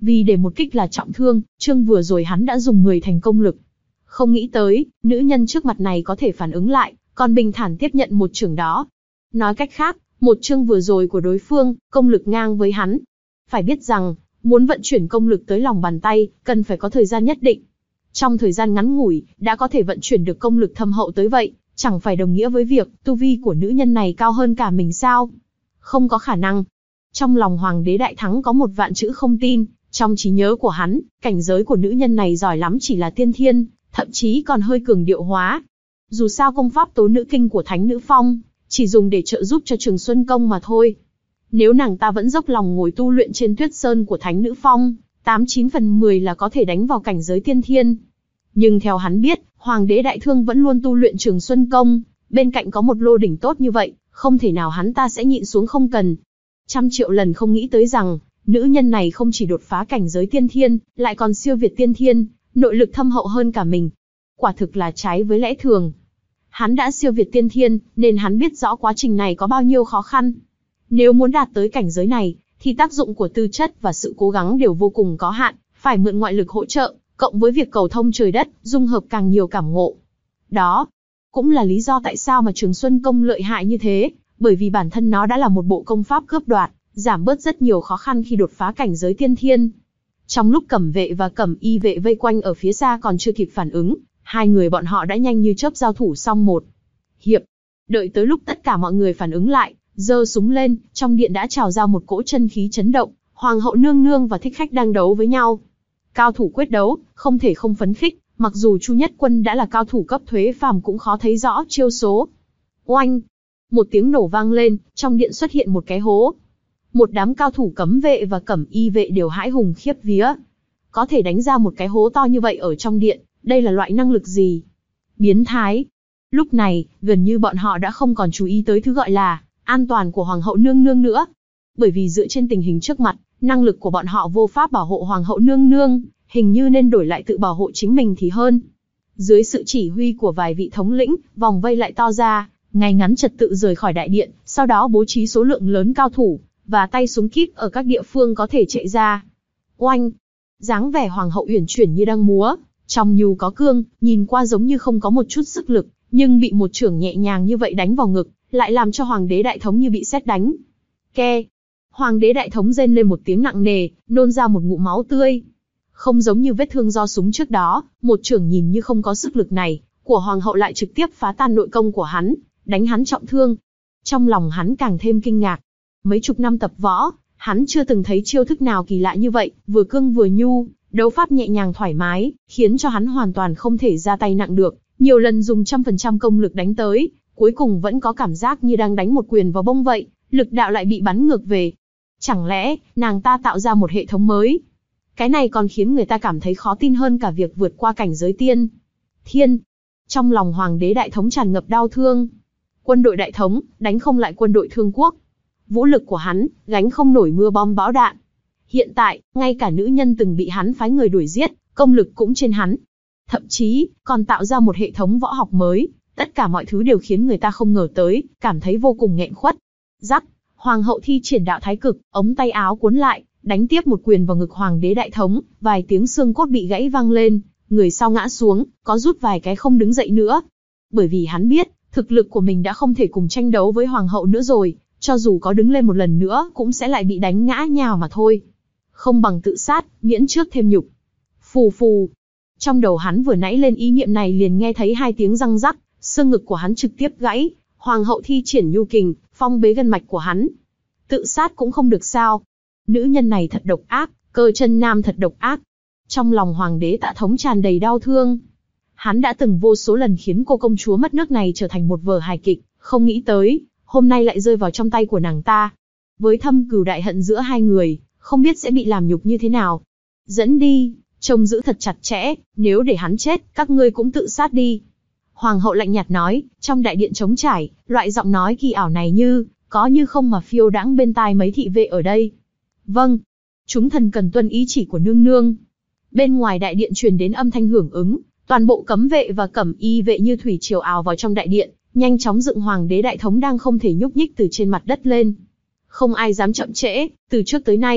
Vì để một kích là trọng thương, chương vừa rồi hắn đã dùng mười thành công lực. Không nghĩ tới, nữ nhân trước mặt này có thể phản ứng lại, còn bình thản tiếp nhận một chưởng đó. Nói cách khác, một chương vừa rồi của đối phương, công lực ngang với hắn. Phải biết rằng, muốn vận chuyển công lực tới lòng bàn tay, cần phải có thời gian nhất định. Trong thời gian ngắn ngủi, đã có thể vận chuyển được công lực thâm hậu tới vậy, chẳng phải đồng nghĩa với việc, tu vi của nữ nhân này cao hơn cả mình sao? Không có khả năng. Trong lòng Hoàng đế Đại Thắng có một vạn chữ không tin, trong trí nhớ của hắn, cảnh giới của nữ nhân này giỏi lắm chỉ là tiên thiên, thậm chí còn hơi cường điệu hóa. Dù sao công pháp tố nữ kinh của Thánh Nữ Phong, chỉ dùng để trợ giúp cho Trường Xuân Công mà thôi. Nếu nàng ta vẫn dốc lòng ngồi tu luyện trên tuyết sơn của Thánh Nữ Phong, tám chín phần mười là có thể đánh vào cảnh giới tiên thiên. Nhưng theo hắn biết, Hoàng đế Đại Thương vẫn luôn tu luyện Trường Xuân Công, bên cạnh có một lô đỉnh tốt như vậy, không thể nào hắn ta sẽ nhịn xuống không cần. Trăm triệu lần không nghĩ tới rằng, nữ nhân này không chỉ đột phá cảnh giới tiên thiên, lại còn siêu việt tiên thiên, nội lực thâm hậu hơn cả mình. Quả thực là trái với lẽ thường. Hắn đã siêu việt tiên thiên, nên hắn biết rõ quá trình này có bao nhiêu khó khăn. Nếu muốn đạt tới cảnh giới này, thì tác dụng của tư chất và sự cố gắng đều vô cùng có hạn, phải mượn ngoại lực hỗ trợ, cộng với việc cầu thông trời đất, dung hợp càng nhiều cảm ngộ. Đó cũng là lý do tại sao mà Trường Xuân Công lợi hại như thế, bởi vì bản thân nó đã là một bộ công pháp cướp đoạt, giảm bớt rất nhiều khó khăn khi đột phá cảnh giới tiên thiên. Trong lúc Cẩm vệ và Cẩm y vệ vây quanh ở phía xa còn chưa kịp phản ứng, hai người bọn họ đã nhanh như chớp giao thủ xong một hiệp. Đợi tới lúc tất cả mọi người phản ứng lại, giơ súng lên, trong điện đã trào ra một cỗ chân khí chấn động, Hoàng hậu nương nương và thích khách đang đấu với nhau. Cao thủ quyết đấu, không thể không phấn khích, mặc dù Chu Nhất Quân đã là cao thủ cấp thuế phàm cũng khó thấy rõ chiêu số. Oanh! Một tiếng nổ vang lên, trong điện xuất hiện một cái hố. Một đám cao thủ cấm vệ và Cẩm y vệ đều hãi hùng khiếp vía. Có thể đánh ra một cái hố to như vậy ở trong điện, đây là loại năng lực gì? Biến thái! Lúc này, gần như bọn họ đã không còn chú ý tới thứ gọi là an toàn của Hoàng hậu nương nương nữa. Bởi vì dựa trên tình hình trước mặt, năng lực của bọn họ vô pháp bảo hộ Hoàng hậu nương nương, hình như nên đổi lại tự bảo hộ chính mình thì hơn. Dưới sự chỉ huy của vài vị thống lĩnh, vòng vây lại to ra, ngay ngắn trật tự rời khỏi đại điện, sau đó bố trí số lượng lớn cao thủ, và tay súng kíp ở các địa phương có thể chạy ra. Oanh! Dáng vẻ Hoàng hậu uyển chuyển như đang múa, trong nhu có cương, nhìn qua giống như không có một chút sức lực, nhưng bị một chưởng nhẹ nhàng như vậy đánh vào ngực, lại làm cho Hoàng đế Đại Thống như bị sét đánh. Ke! Hoàng đế Đại Thống rên lên một tiếng nặng nề, nôn ra một ngụm máu tươi. Không giống như vết thương do súng trước đó, một chưởng nhìn như không có sức lực này, của Hoàng hậu lại trực tiếp phá tan nội công của hắn, đánh hắn trọng thương. Trong lòng hắn càng thêm kinh ngạc. Mấy chục năm tập võ, hắn chưa từng thấy chiêu thức nào kỳ lạ như vậy, vừa cương vừa nhu, đấu pháp nhẹ nhàng thoải mái, khiến cho hắn hoàn toàn không thể ra tay nặng được. Nhiều lần dùng trăm phần trăm công lực đánh tới, cuối cùng vẫn có cảm giác như đang đánh một quyền vào bông vậy, lực đạo lại bị bắn ngược về. Chẳng lẽ, nàng ta tạo ra một hệ thống mới? Cái này còn khiến người ta cảm thấy khó tin hơn cả việc vượt qua cảnh giới tiên thiên. Trong lòng Hoàng đế Đại Thống tràn ngập đau thương. Quân đội Đại Thống, đánh không lại quân đội Thương Quốc. Vũ lực của hắn, gánh không nổi mưa bom bão đạn. Hiện tại, ngay cả nữ nhân từng bị hắn phái người đuổi giết, công lực cũng trên hắn. Thậm chí, còn tạo ra một hệ thống võ học mới. Tất cả mọi thứ đều khiến người ta không ngờ tới, cảm thấy vô cùng nghẹn khuất. Rắc, Hoàng hậu thi triển đạo thái cực, ống tay áo cuốn lại, đánh tiếp một quyền vào ngực Hoàng đế Đại Thống, vài tiếng xương cốt bị gãy vang lên, người sau ngã xuống, có rút vài cái không đứng dậy nữa. Bởi vì hắn biết, thực lực của mình đã không thể cùng tranh đấu với Hoàng hậu nữa rồi, cho dù có đứng lên một lần nữa cũng sẽ lại bị đánh ngã nhào mà thôi. Không bằng tự sát, miễn trước thêm nhục. Phù phù. Trong đầu hắn vừa nãy lên ý niệm này liền nghe thấy hai tiếng răng rắc, xương ngực của hắn trực tiếp gãy, Hoàng hậu thi triển nhu kình, phong bế gân mạch của hắn. Tự sát cũng không được sao? Nữ nhân này thật độc ác, cơ chân nam thật độc ác. Trong lòng Hoàng đế Tạ Thống tràn đầy đau thương. Hắn đã từng vô số lần khiến cô công chúa mất nước này trở thành một vở hài kịch, không nghĩ tới, hôm nay lại rơi vào trong tay của nàng ta. Với thâm cừu đại hận giữa hai người, không biết sẽ bị làm nhục như thế nào. Dẫn đi, trông giữ thật chặt chẽ, nếu để hắn chết, các ngươi cũng tự sát đi. Hoàng hậu lạnh nhạt nói, trong đại điện trống trải, loại giọng nói kỳ ảo này như, có như không mà phiêu đãng bên tai mấy thị vệ ở đây. Vâng, chúng thần cần tuân ý chỉ của nương nương. Bên ngoài đại điện truyền đến âm thanh hưởng ứng, toàn bộ cấm vệ và Cẩm y vệ như thủy triều ào vào trong đại điện, nhanh chóng dựng Hoàng đế Đại Thống đang không thể nhúc nhích từ trên mặt đất lên. Không ai dám chậm trễ, từ trước tới nay,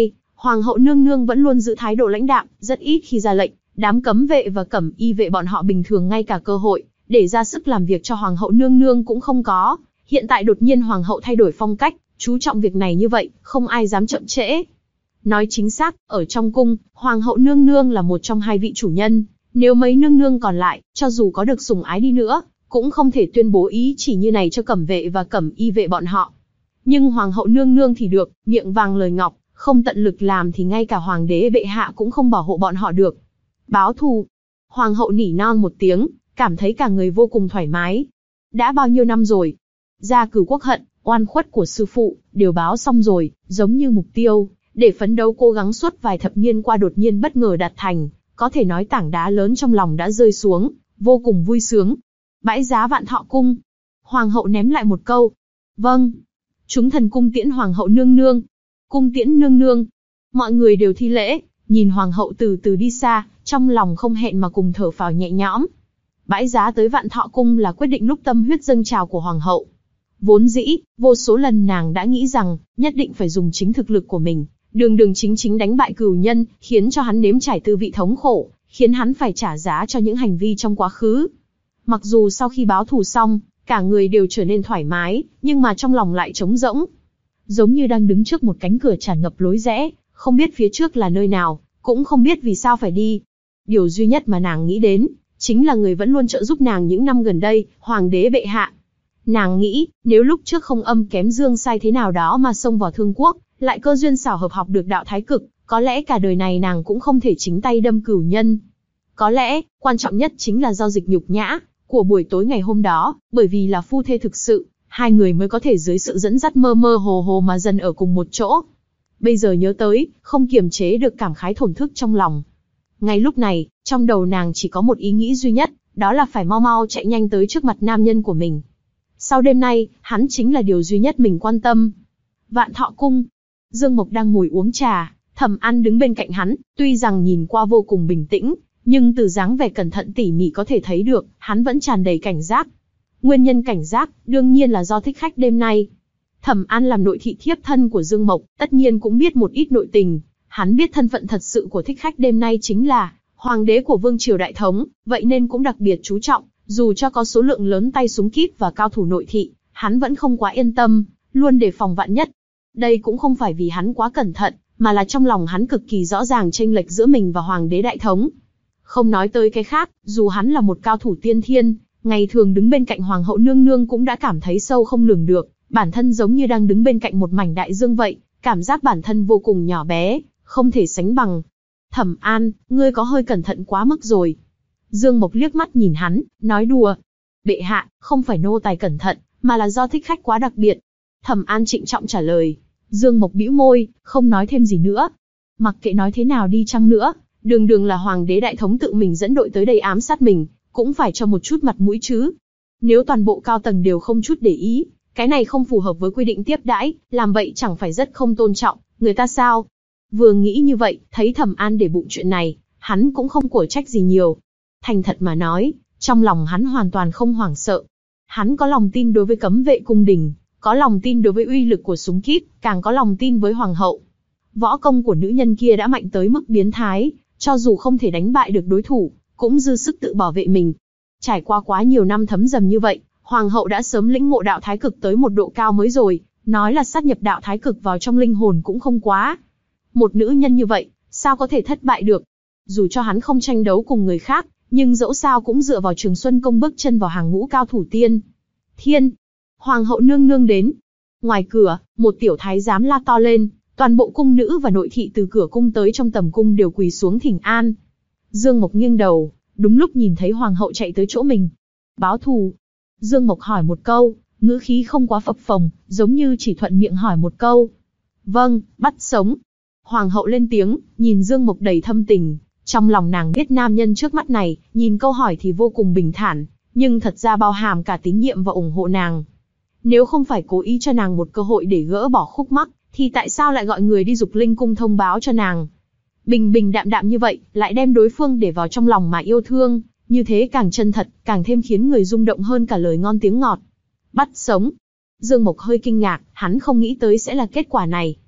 Hoàng hậu nương nương vẫn luôn giữ thái độ lãnh đạm, rất ít khi ra lệnh. Đám cấm vệ và cẩm y vệ bọn họ bình thường ngay cả cơ hội để ra sức làm việc cho hoàng hậu nương nương cũng không có. Hiện tại đột nhiên hoàng hậu thay đổi phong cách, chú trọng việc này như vậy, không ai dám chậm trễ. Nói chính xác, ở trong cung, hoàng hậu nương nương là một trong hai vị chủ nhân. Nếu mấy nương nương còn lại, cho dù có được sủng ái đi nữa, cũng không thể tuyên bố ý chỉ như này cho cẩm vệ và cẩm y vệ bọn họ. Nhưng hoàng hậu nương nương thì được, miệng vàng lời ngọc, không tận lực làm thì ngay cả hoàng đế bệ hạ cũng không bảo hộ bọn họ được. Báo thù. Hoàng hậu nỉ non một tiếng, cảm thấy cả người vô cùng thoải mái. Đã bao nhiêu năm rồi? Gia cửu quốc hận, oan khuất của sư phụ, đều báo xong rồi, giống như mục tiêu, để phấn đấu cố gắng suốt vài thập niên qua đột nhiên bất ngờ đạt thành, có thể nói tảng đá lớn trong lòng đã rơi xuống, vô cùng vui sướng. Bãi giá Vạn Thọ cung. Hoàng hậu ném lại một câu. Vâng. Chúng thần cung tiễn hoàng hậu nương nương. Cung tiễn nương nương. Mọi người đều thi lễ, nhìn hoàng hậu từ từ đi xa, trong lòng không hẹn mà cùng thở phào nhẹ nhõm. Bãi giá tới Vạn Thọ cung là quyết định lúc tâm huyết dâng trào của hoàng hậu. Vốn dĩ, vô số lần nàng đã nghĩ rằng, nhất định phải dùng chính thực lực của mình, đường đường chính chính đánh bại cửu nhân, khiến cho hắn nếm trải tư vị thống khổ, khiến hắn phải trả giá cho những hành vi trong quá khứ. Mặc dù sau khi báo thù xong, cả người đều trở nên thoải mái, nhưng mà trong lòng lại trống rỗng. Giống như đang đứng trước một cánh cửa tràn ngập lối rẽ, không biết phía trước là nơi nào, cũng không biết vì sao phải đi. Điều duy nhất mà nàng nghĩ đến, chính là người vẫn luôn trợ giúp nàng những năm gần đây, hoàng đế bệ hạ. Nàng nghĩ, nếu lúc trước không âm kém dương sai thế nào đó mà xông vào Thương Quốc, lại cơ duyên xảo hợp học được đạo thái cực, có lẽ cả đời này nàng cũng không thể chính tay đâm cửu nhân. Có lẽ, quan trọng nhất chính là giao dịch nhục nhã của buổi tối ngày hôm đó, bởi vì là phu thê thực sự, hai người mới có thể dưới sự dẫn dắt mơ mơ hồ hồ mà dần ở cùng một chỗ. Bây giờ nhớ tới, không kiềm chế được cảm khái thổn thức trong lòng. Ngay lúc này, trong đầu nàng chỉ có một ý nghĩ duy nhất, đó là phải mau mau chạy nhanh tới trước mặt nam nhân của mình. Sau đêm nay, hắn chính là điều duy nhất mình quan tâm. Vạn Thọ cung. Dương Mộc đang ngồi uống trà, Thẩm An đứng bên cạnh hắn, tuy rằng nhìn qua vô cùng bình tĩnh, nhưng từ dáng vẻ cẩn thận tỉ mỉ có thể thấy được, hắn vẫn tràn đầy cảnh giác. Nguyên nhân cảnh giác, đương nhiên là do thích khách đêm nay. Thẩm An làm nội thị thiếp thân của Dương Mộc, tất nhiên cũng biết một ít nội tình. Hắn biết thân phận thật sự của thích khách đêm nay chính là hoàng đế của Vương triều đại thống, vậy nên cũng đặc biệt chú trọng, dù cho có số lượng lớn tay súng kíp và cao thủ nội thị, hắn vẫn không quá yên tâm, luôn đề phòng vạn nhất. Đây cũng không phải vì hắn quá cẩn thận, mà là trong lòng hắn cực kỳ rõ ràng chênh lệch giữa mình và hoàng đế đại thống. Không nói tới cái khác, dù hắn là một cao thủ tiên thiên, ngày thường đứng bên cạnh hoàng hậu nương nương cũng đã cảm thấy sâu không lường được, bản thân giống như đang đứng bên cạnh một mảnh đại dương vậy, cảm giác bản thân vô cùng nhỏ bé, không thể sánh bằng. Thẩm An, ngươi có hơi cẩn thận quá mức rồi. Dương Mộc liếc mắt nhìn hắn, nói đùa. Bệ hạ, không phải nô tài cẩn thận, mà là do thích khách quá đặc biệt. Thẩm An trịnh trọng trả lời. Dương Mộc bĩu môi, không nói thêm gì nữa. Mặc kệ nói thế nào đi chăng nữa, đường đường là hoàng đế đại thống tự mình dẫn đội tới đây ám sát mình, cũng phải cho một chút mặt mũi chứ. Nếu toàn bộ cao tầng đều không chút để ý, cái này không phù hợp với quy định tiếp đãi, làm vậy chẳng phải rất không tôn trọng người ta sao? Vừa nghĩ như vậy, thấy Thẩm An để bụng chuyện này, hắn cũng không của trách gì nhiều. Thành thật mà nói, trong lòng hắn hoàn toàn không hoảng sợ. Hắn có lòng tin đối với cấm vệ cung đình, có lòng tin đối với uy lực của súng kíp, càng có lòng tin với hoàng hậu. Võ công của nữ nhân kia đã mạnh tới mức biến thái, cho dù không thể đánh bại được đối thủ, cũng dư sức tự bảo vệ mình. Trải qua quá nhiều năm thấm dầm như vậy, hoàng hậu đã sớm lĩnh ngộ đạo thái cực tới một độ cao mới rồi, nói là sát nhập đạo thái cực vào trong linh hồn cũng không quá. Một nữ nhân như vậy, sao có thể thất bại được? Dù cho hắn không tranh đấu cùng người khác, nhưng dẫu sao cũng dựa vào Trường Xuân Công bước chân vào hàng ngũ cao thủ tiên thiên. Hoàng hậu nương nương đến. Ngoài cửa, một tiểu thái giám la to lên, toàn bộ cung nữ và nội thị từ cửa cung tới trong tầm cung đều quỳ xuống thỉnh an. Dương Mộc nghiêng đầu, đúng lúc nhìn thấy hoàng hậu chạy tới chỗ mình. Báo thù. Dương Mộc hỏi một câu, ngữ khí không quá phập phồng, giống như chỉ thuận miệng hỏi một câu. Vâng, bắt sống. Hoàng hậu lên tiếng, nhìn Dương Mộc đầy thâm tình. Trong lòng nàng biết nam nhân trước mắt này, nhìn câu hỏi thì vô cùng bình thản, nhưng thật ra bao hàm cả tín nhiệm và ủng hộ nàng. Nếu không phải cố ý cho nàng một cơ hội để gỡ bỏ khúc mắc, thì tại sao lại gọi người đi Dục Linh cung thông báo cho nàng? Bình bình đạm đạm như vậy, lại đem đối phương để vào trong lòng mà yêu thương, như thế càng chân thật, càng thêm khiến người rung động hơn cả lời ngon tiếng ngọt. Bắt sống. Dương Mộc hơi kinh ngạc, hắn không nghĩ tới sẽ là kết quả này.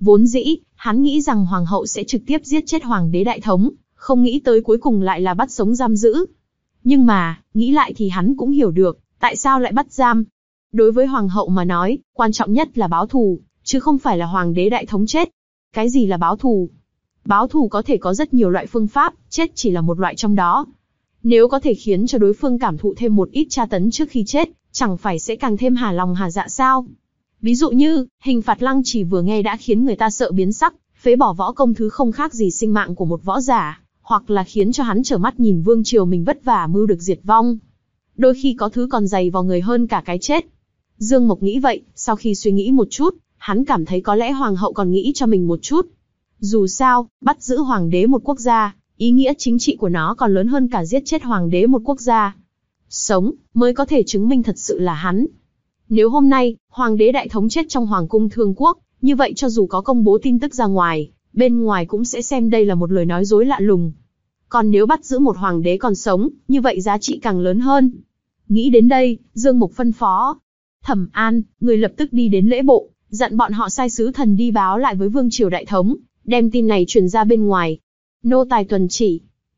Vốn dĩ, hắn nghĩ rằng hoàng hậu sẽ trực tiếp giết chết hoàng đế đại thống, không nghĩ tới cuối cùng lại là bắt sống giam giữ. Nhưng mà, nghĩ lại thì hắn cũng hiểu được, tại sao lại bắt giam. Đối với hoàng hậu mà nói, quan trọng nhất là báo thù, chứ không phải là hoàng đế đại thống chết. Cái gì là báo thù? Báo thù có thể có rất nhiều loại phương pháp, chết chỉ là một loại trong đó. Nếu có thể khiến cho đối phương cảm thụ thêm một ít tra tấn trước khi chết, chẳng phải sẽ càng thêm hà lòng hà dạ sao? Ví dụ như, hình phạt lăng trì vừa nghe đã khiến người ta sợ biến sắc, phế bỏ võ công thứ không khác gì sinh mạng của một võ giả, hoặc là khiến cho hắn trở mắt nhìn vương triều mình vất vả mưu được diệt vong. Đôi khi có thứ còn dày vào người hơn cả cái chết. Dương Mộc nghĩ vậy, sau khi suy nghĩ một chút, hắn cảm thấy có lẽ hoàng hậu còn nghĩ cho mình một chút. Dù sao, bắt giữ hoàng đế một quốc gia, ý nghĩa chính trị của nó còn lớn hơn cả giết chết hoàng đế một quốc gia. Sống, mới có thể chứng minh thật sự là hắn. Nếu hôm nay, hoàng đế đại thống chết trong hoàng cung Thương Quốc, như vậy cho dù có công bố tin tức ra ngoài, bên ngoài cũng sẽ xem đây là một lời nói dối lạ lùng. Còn nếu bắt giữ một hoàng đế còn sống, như vậy giá trị càng lớn hơn. Nghĩ đến đây, Dương Mục phân phó. Thẩm An, người lập tức đi đến lễ bộ, dặn bọn họ sai sứ thần đi báo lại với vương triều đại thống, đem tin này truyền ra bên ngoài. Nô tài tuần chỉ.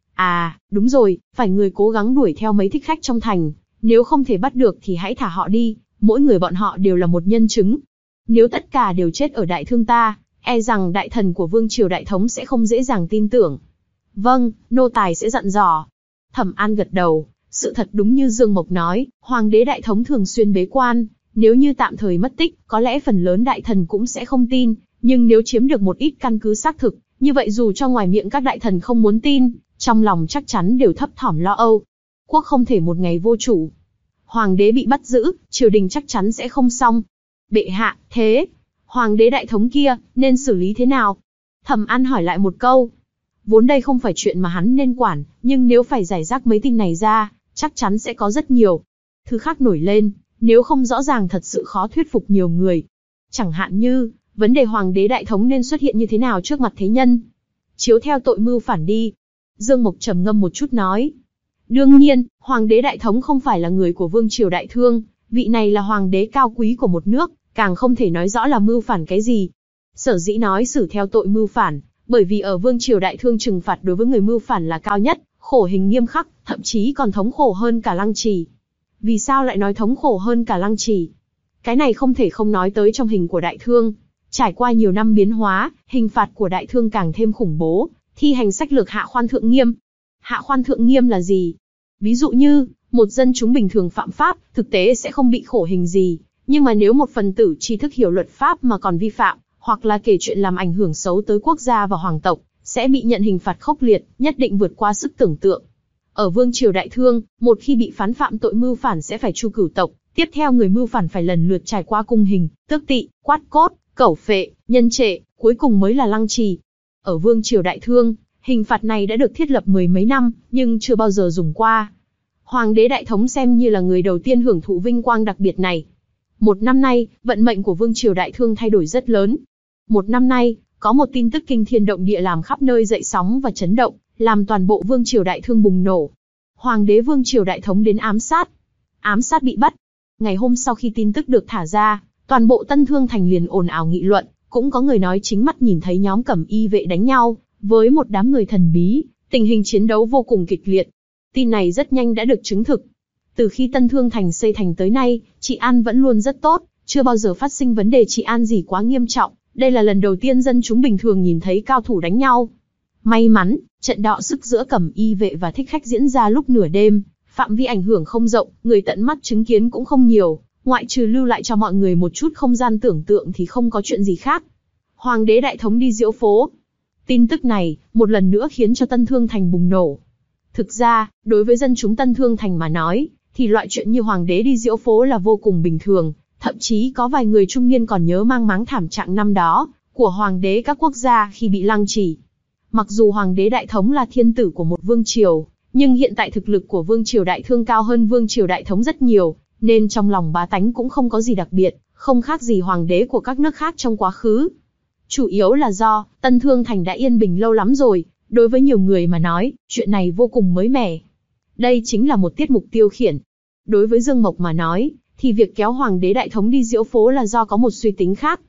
À, đúng rồi, phải người cố gắng đuổi theo mấy thích khách trong thành, nếu không thể bắt được thì hãy thả họ đi, mỗi người bọn họ đều là một nhân chứng. Nếu tất cả đều chết ở đại thương ta, e rằng đại thần của vương triều đại thống sẽ không dễ dàng tin tưởng. Vâng, nô tài sẽ dặn dò. Thẩm An gật đầu, sự thật đúng như Dương Mộc nói, hoàng đế đại thống thường xuyên bế quan, nếu như tạm thời mất tích, có lẽ phần lớn đại thần cũng sẽ không tin, nhưng nếu chiếm được một ít căn cứ xác thực, như vậy dù cho ngoài miệng các đại thần không muốn tin, trong lòng chắc chắn đều thấp thỏm lo âu. Quốc không thể một ngày vô chủ. Hoàng đế bị bắt giữ, triều đình chắc chắn sẽ không xong. Bệ hạ, thế, hoàng đế đại thống kia, nên xử lý thế nào? Thẩm An hỏi lại một câu. Vốn đây không phải chuyện mà hắn nên quản, nhưng nếu phải giải rác mấy tin này ra, chắc chắn sẽ có rất nhiều thứ khác nổi lên, nếu không rõ ràng thật sự khó thuyết phục nhiều người. Chẳng hạn như, vấn đề hoàng đế đại thống nên xuất hiện như thế nào trước mặt thế nhân. Chiếu theo tội mưu phản đi. Dương Mộc trầm ngâm một chút nói. Đương nhiên, hoàng đế đại thống không phải là người của vương triều đại thương, vị này là hoàng đế cao quý của một nước, càng không thể nói rõ là mưu phản cái gì. Sở dĩ nói xử theo tội mưu phản, bởi vì ở vương triều đại thương trừng phạt đối với người mưu phản là cao nhất, khổ hình nghiêm khắc, thậm chí còn thống khổ hơn cả lăng trì. Vì sao lại nói thống khổ hơn cả lăng trì? Cái này không thể không nói tới trong hình của đại thương. Trải qua nhiều năm biến hóa, hình phạt của đại thương càng thêm khủng bố, thi hành sách lược hạ khoan thượng nghiêm. Hạ khoan thượng nghiêm là gì? Ví dụ như, một dân chúng bình thường phạm pháp, thực tế sẽ không bị khổ hình gì, nhưng mà nếu một phần tử tri thức hiểu luật pháp mà còn vi phạm, hoặc là kể chuyện làm ảnh hưởng xấu tới quốc gia và hoàng tộc, sẽ bị nhận hình phạt khốc liệt, nhất định vượt qua sức tưởng tượng. Ở vương triều đại thương, một khi bị phán phạm tội mưu phản sẽ phải tru cửu tộc, tiếp theo người mưu phản phải lần lượt trải qua cung hình, tước tỵ, quát cốt, cẩu phệ, nhân trệ, cuối cùng mới là lăng trì. Ở vương triều đại thương, hình phạt này đã được thiết lập mười mấy năm, nhưng chưa bao giờ dùng qua. Hoàng đế đại thống xem như là người đầu tiên hưởng thụ vinh quang đặc biệt này. Một năm nay, vận mệnh của vương triều đại thương thay đổi rất lớn. Một năm nay, có một tin tức kinh thiên động địa làm khắp nơi dậy sóng và chấn động, làm toàn bộ vương triều đại thương bùng nổ. Hoàng đế vương triều đại thống đến ám sát. Ám sát bị bắt. Ngày hôm sau khi tin tức được thả ra, toàn bộ Tân Thương Thành liền ồn ào nghị luận, cũng có người nói chính mắt nhìn thấy nhóm cẩm y vệ đánh nhau với một đám người thần bí, tình hình chiến đấu vô cùng kịch liệt. Tin này rất nhanh đã được chứng thực. Từ khi Tân Thương Thành xây thành tới nay, trị an vẫn luôn rất tốt, chưa bao giờ phát sinh vấn đề trị an gì quá nghiêm trọng. Đây là lần đầu tiên dân chúng bình thường nhìn thấy cao thủ đánh nhau. May mắn, trận đọ sức giữa cẩm y vệ và thích khách diễn ra lúc nửa đêm, phạm vi ảnh hưởng không rộng, người tận mắt chứng kiến cũng không nhiều, ngoại trừ lưu lại cho mọi người một chút không gian tưởng tượng thì không có chuyện gì khác. Hoàng đế đại thống đi diễu phố. Tin tức này, một lần nữa khiến cho Tân Thương Thành bùng nổ. Thực ra, đối với dân chúng Tân Thương Thành mà nói, thì loại chuyện như hoàng đế đi diễu phố là vô cùng bình thường, thậm chí có vài người trung niên còn nhớ mang máng thảm trạng năm đó, của hoàng đế các quốc gia khi bị lăng trì. Mặc dù hoàng đế đại thống là thiên tử của một vương triều, nhưng hiện tại thực lực của vương triều đại thương cao hơn vương triều đại thống rất nhiều, nên trong lòng bá tánh cũng không có gì đặc biệt, không khác gì hoàng đế của các nước khác trong quá khứ. Chủ yếu là do, Tân Thương Thành đã yên bình lâu lắm rồi, đối với nhiều người mà nói, chuyện này vô cùng mới mẻ. Đây chính là một tiết mục tiêu khiển. Đối với Dương Mộc mà nói, thì việc kéo hoàng đế đại thống đi diễu phố là do có một suy tính khác.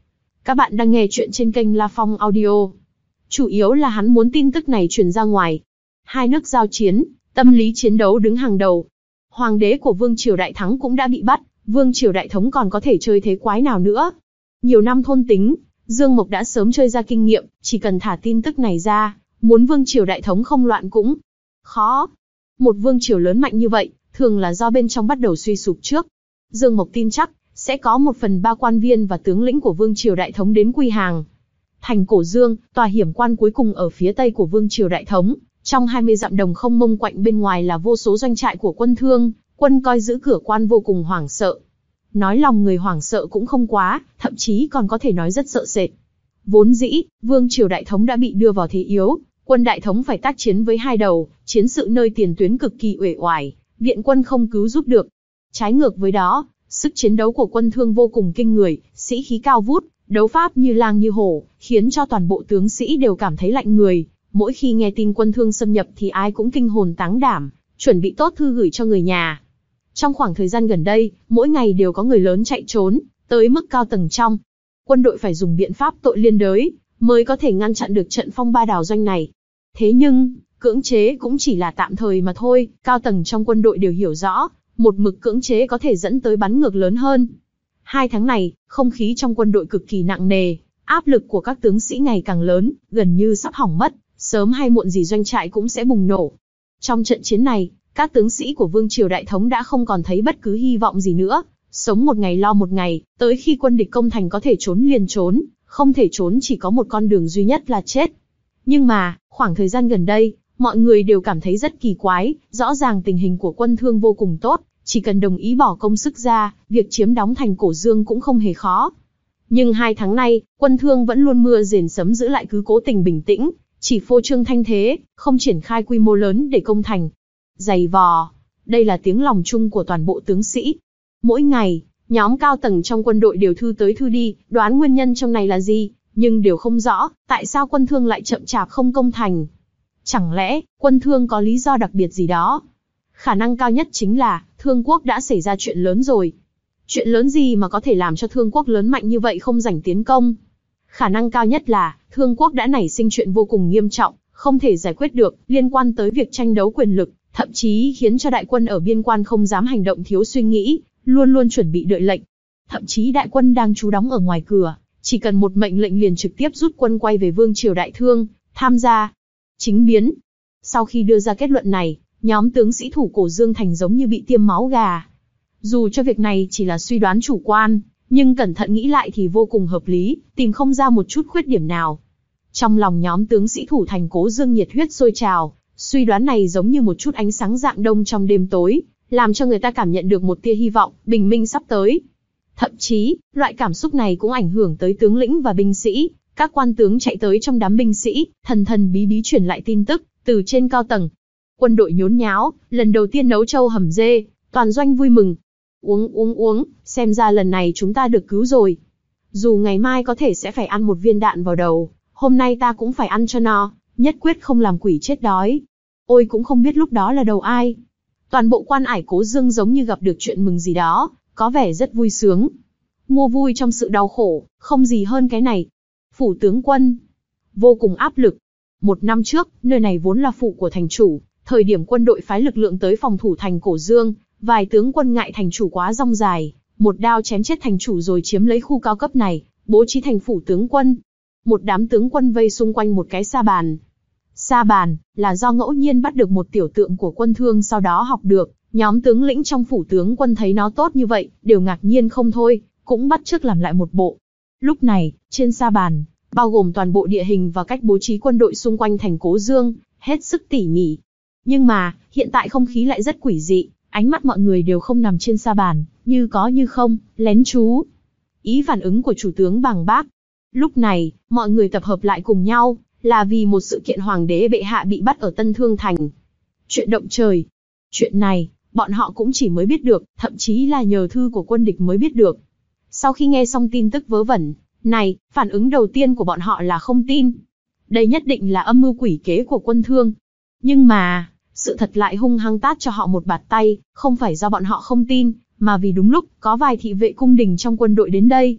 Các bạn đang nghe chuyện trên kênh La Phong Audio. Chủ yếu là hắn muốn tin tức này truyền ra ngoài. Hai nước giao chiến, tâm lý chiến đấu đứng hàng đầu. Hoàng đế của Vương Triều Đại Thắng cũng đã bị bắt, Vương Triều Đại Thống còn có thể chơi thế quái nào nữa. Nhiều năm thôn tính, Dương Mộc đã sớm chơi ra kinh nghiệm, chỉ cần thả tin tức này ra, muốn Vương Triều Đại Thống không loạn cũng khó. Một vương triều lớn mạnh như vậy, thường là do bên trong bắt đầu suy sụp trước. Dương Mộc tin chắc, sẽ có một phần ba quan viên và tướng lĩnh của Vương Triều Đại Thống đến quy hàng. Thành Cổ Dương, tòa hiểm quan cuối cùng ở phía tây của Vương Triều Đại Thống, trong hai mươi dặm đồng không mông quạnh bên ngoài là vô số doanh trại của quân thương, quân coi giữ cửa quan vô cùng hoảng sợ. Nói lòng người hoảng sợ cũng không quá, thậm chí còn có thể nói rất sợ sệt. Vốn dĩ, Vương Triều Đại Thống đã bị đưa vào thế yếu, quân Đại Thống phải tác chiến với hai đầu, chiến sự nơi tiền tuyến cực kỳ uể oải, viện quân không cứu giúp được. Trái ngược với đó, sức chiến đấu của quân thương vô cùng kinh người, sĩ khí cao vút, đấu pháp như lang như hổ, khiến cho toàn bộ tướng sĩ đều cảm thấy lạnh người. Mỗi khi nghe tin quân thương xâm nhập thì ai cũng kinh hồn táng đảm, chuẩn bị tốt thư gửi cho người nhà. Trong khoảng thời gian gần đây, mỗi ngày đều có người lớn chạy trốn, tới mức cao tầng trong quân đội phải dùng biện pháp tội liên đới, mới có thể ngăn chặn được trận phong ba đảo doanh này. Thế nhưng, cưỡng chế cũng chỉ là tạm thời mà thôi, cao tầng trong quân đội đều hiểu rõ, một mực cưỡng chế có thể dẫn tới bắn ngược lớn hơn. Hai tháng này, không khí trong quân đội cực kỳ nặng nề, áp lực của các tướng sĩ ngày càng lớn, gần như sắp hỏng mất, sớm hay muộn gì doanh trại cũng sẽ bùng nổ. Trong trận chiến này, các tướng sĩ của Vương Triều Đại Thống đã không còn thấy bất cứ hy vọng gì nữa, sống một ngày lo một ngày, tới khi quân địch công thành có thể trốn liền trốn, không thể trốn chỉ có một con đường duy nhất là chết. Nhưng mà, khoảng thời gian gần đây, mọi người đều cảm thấy rất kỳ quái, rõ ràng tình hình của quân thương vô cùng tốt, chỉ cần đồng ý bỏ công sức ra, việc chiếm đóng thành Cổ Dương cũng không hề khó. Nhưng hai tháng nay, quân thương vẫn luôn mưa rền sấm giữ lại cứ cố tình bình tĩnh, chỉ phô trương thanh thế, không triển khai quy mô lớn để công thành. Dày vò, đây là tiếng lòng chung của toàn bộ tướng sĩ. Mỗi ngày, nhóm cao tầng trong quân đội đều thư tới thư đi, đoán nguyên nhân trong này là gì, nhưng đều không rõ, tại sao quân thương lại chậm chạp không công thành. Chẳng lẽ, quân thương có lý do đặc biệt gì đó? Khả năng cao nhất chính là, Thương Quốc đã xảy ra chuyện lớn rồi. Chuyện lớn gì mà có thể làm cho Thương Quốc lớn mạnh như vậy không rảnh tiến công? Khả năng cao nhất là, Thương Quốc đã nảy sinh chuyện vô cùng nghiêm trọng, không thể giải quyết được, liên quan tới việc tranh đấu quyền lực, thậm chí khiến cho đại quân ở biên quan không dám hành động thiếu suy nghĩ, luôn luôn chuẩn bị đợi lệnh. Thậm chí đại quân đang trú đóng ở ngoài cửa, chỉ cần một mệnh lệnh liền trực tiếp rút quân quay về Vương Triều Đại Thương, tham gia chính biến. Sau khi đưa ra kết luận này, nhóm tướng sĩ thủ Cổ Dương Thành giống như bị tiêm máu gà. Dù cho việc này chỉ là suy đoán chủ quan, nhưng cẩn thận nghĩ lại thì vô cùng hợp lý, tìm không ra một chút khuyết điểm nào. Trong lòng nhóm tướng sĩ thủ thành Cổ Dương nhiệt huyết sôi trào, suy đoán này giống như một chút ánh sáng rạng đông trong đêm tối, làm cho người ta cảm nhận được một tia hy vọng, bình minh sắp tới. Thậm chí, loại cảm xúc này cũng ảnh hưởng tới tướng lĩnh và binh sĩ, các quan tướng chạy tới trong đám binh sĩ, thần thần bí bí truyền lại tin tức, từ trên cao tầng. Quân đội nhốn nháo, lần đầu tiên nấu trâu hầm dê, toàn doanh vui mừng. Uống uống uống, xem ra lần này chúng ta được cứu rồi. Dù ngày mai có thể sẽ phải ăn một viên đạn vào đầu, hôm nay ta cũng phải ăn cho no, nhất quyết không làm quỷ chết đói. Ôi cũng không biết lúc đó là đầu ai. Toàn bộ quan ải Cố Dương giống như gặp được chuyện mừng gì đó, có vẻ rất vui sướng. Mua vui trong sự đau khổ, không gì hơn cái này. Phủ tướng quân vô cùng áp lực. Một năm trước, nơi này vốn là phủ của thành chủ, thời điểm quân đội phái lực lượng tới phòng thủ thành Cổ Dương, vài tướng quân ngại thành chủ quá rong dài, một đao chém chết thành chủ rồi chiếm lấy khu cao cấp này, bố trí thành phủ tướng quân. Một đám tướng quân vây xung quanh một cái sa bàn. Sa bàn là do ngẫu nhiên bắt được một tiểu tượng của quân thương sau đó học được, nhóm tướng lĩnh trong phủ tướng quân thấy nó tốt như vậy, đều ngạc nhiên không thôi, cũng bắt chước làm lại một bộ. Lúc này, trên sa bàn, bao gồm toàn bộ địa hình và cách bố trí quân đội xung quanh thành Cố Dương, hết sức tỉ mỉ. Nhưng mà, hiện tại không khí lại rất quỷ dị, ánh mắt mọi người đều không nằm trên sa bàn, như có như không, lén chú ý phản ứng của chủ tướng bằng bác. Lúc này, mọi người tập hợp lại cùng nhau, là vì một sự kiện hoàng đế bệ hạ bị bắt ở Tân Thương Thành. Chuyện động trời. Chuyện này, bọn họ cũng chỉ mới biết được, thậm chí là nhờ thư của quân địch mới biết được. Sau khi nghe xong tin tức vớ vẩn này, phản ứng đầu tiên của bọn họ là không tin. Đây nhất định là âm mưu quỷ kế của quân thương. Nhưng mà, sự thật lại hung hăng tát cho họ một bạt tay, không phải do bọn họ không tin, mà vì đúng lúc, có vài thị vệ cung đình trong quân đội đến đây.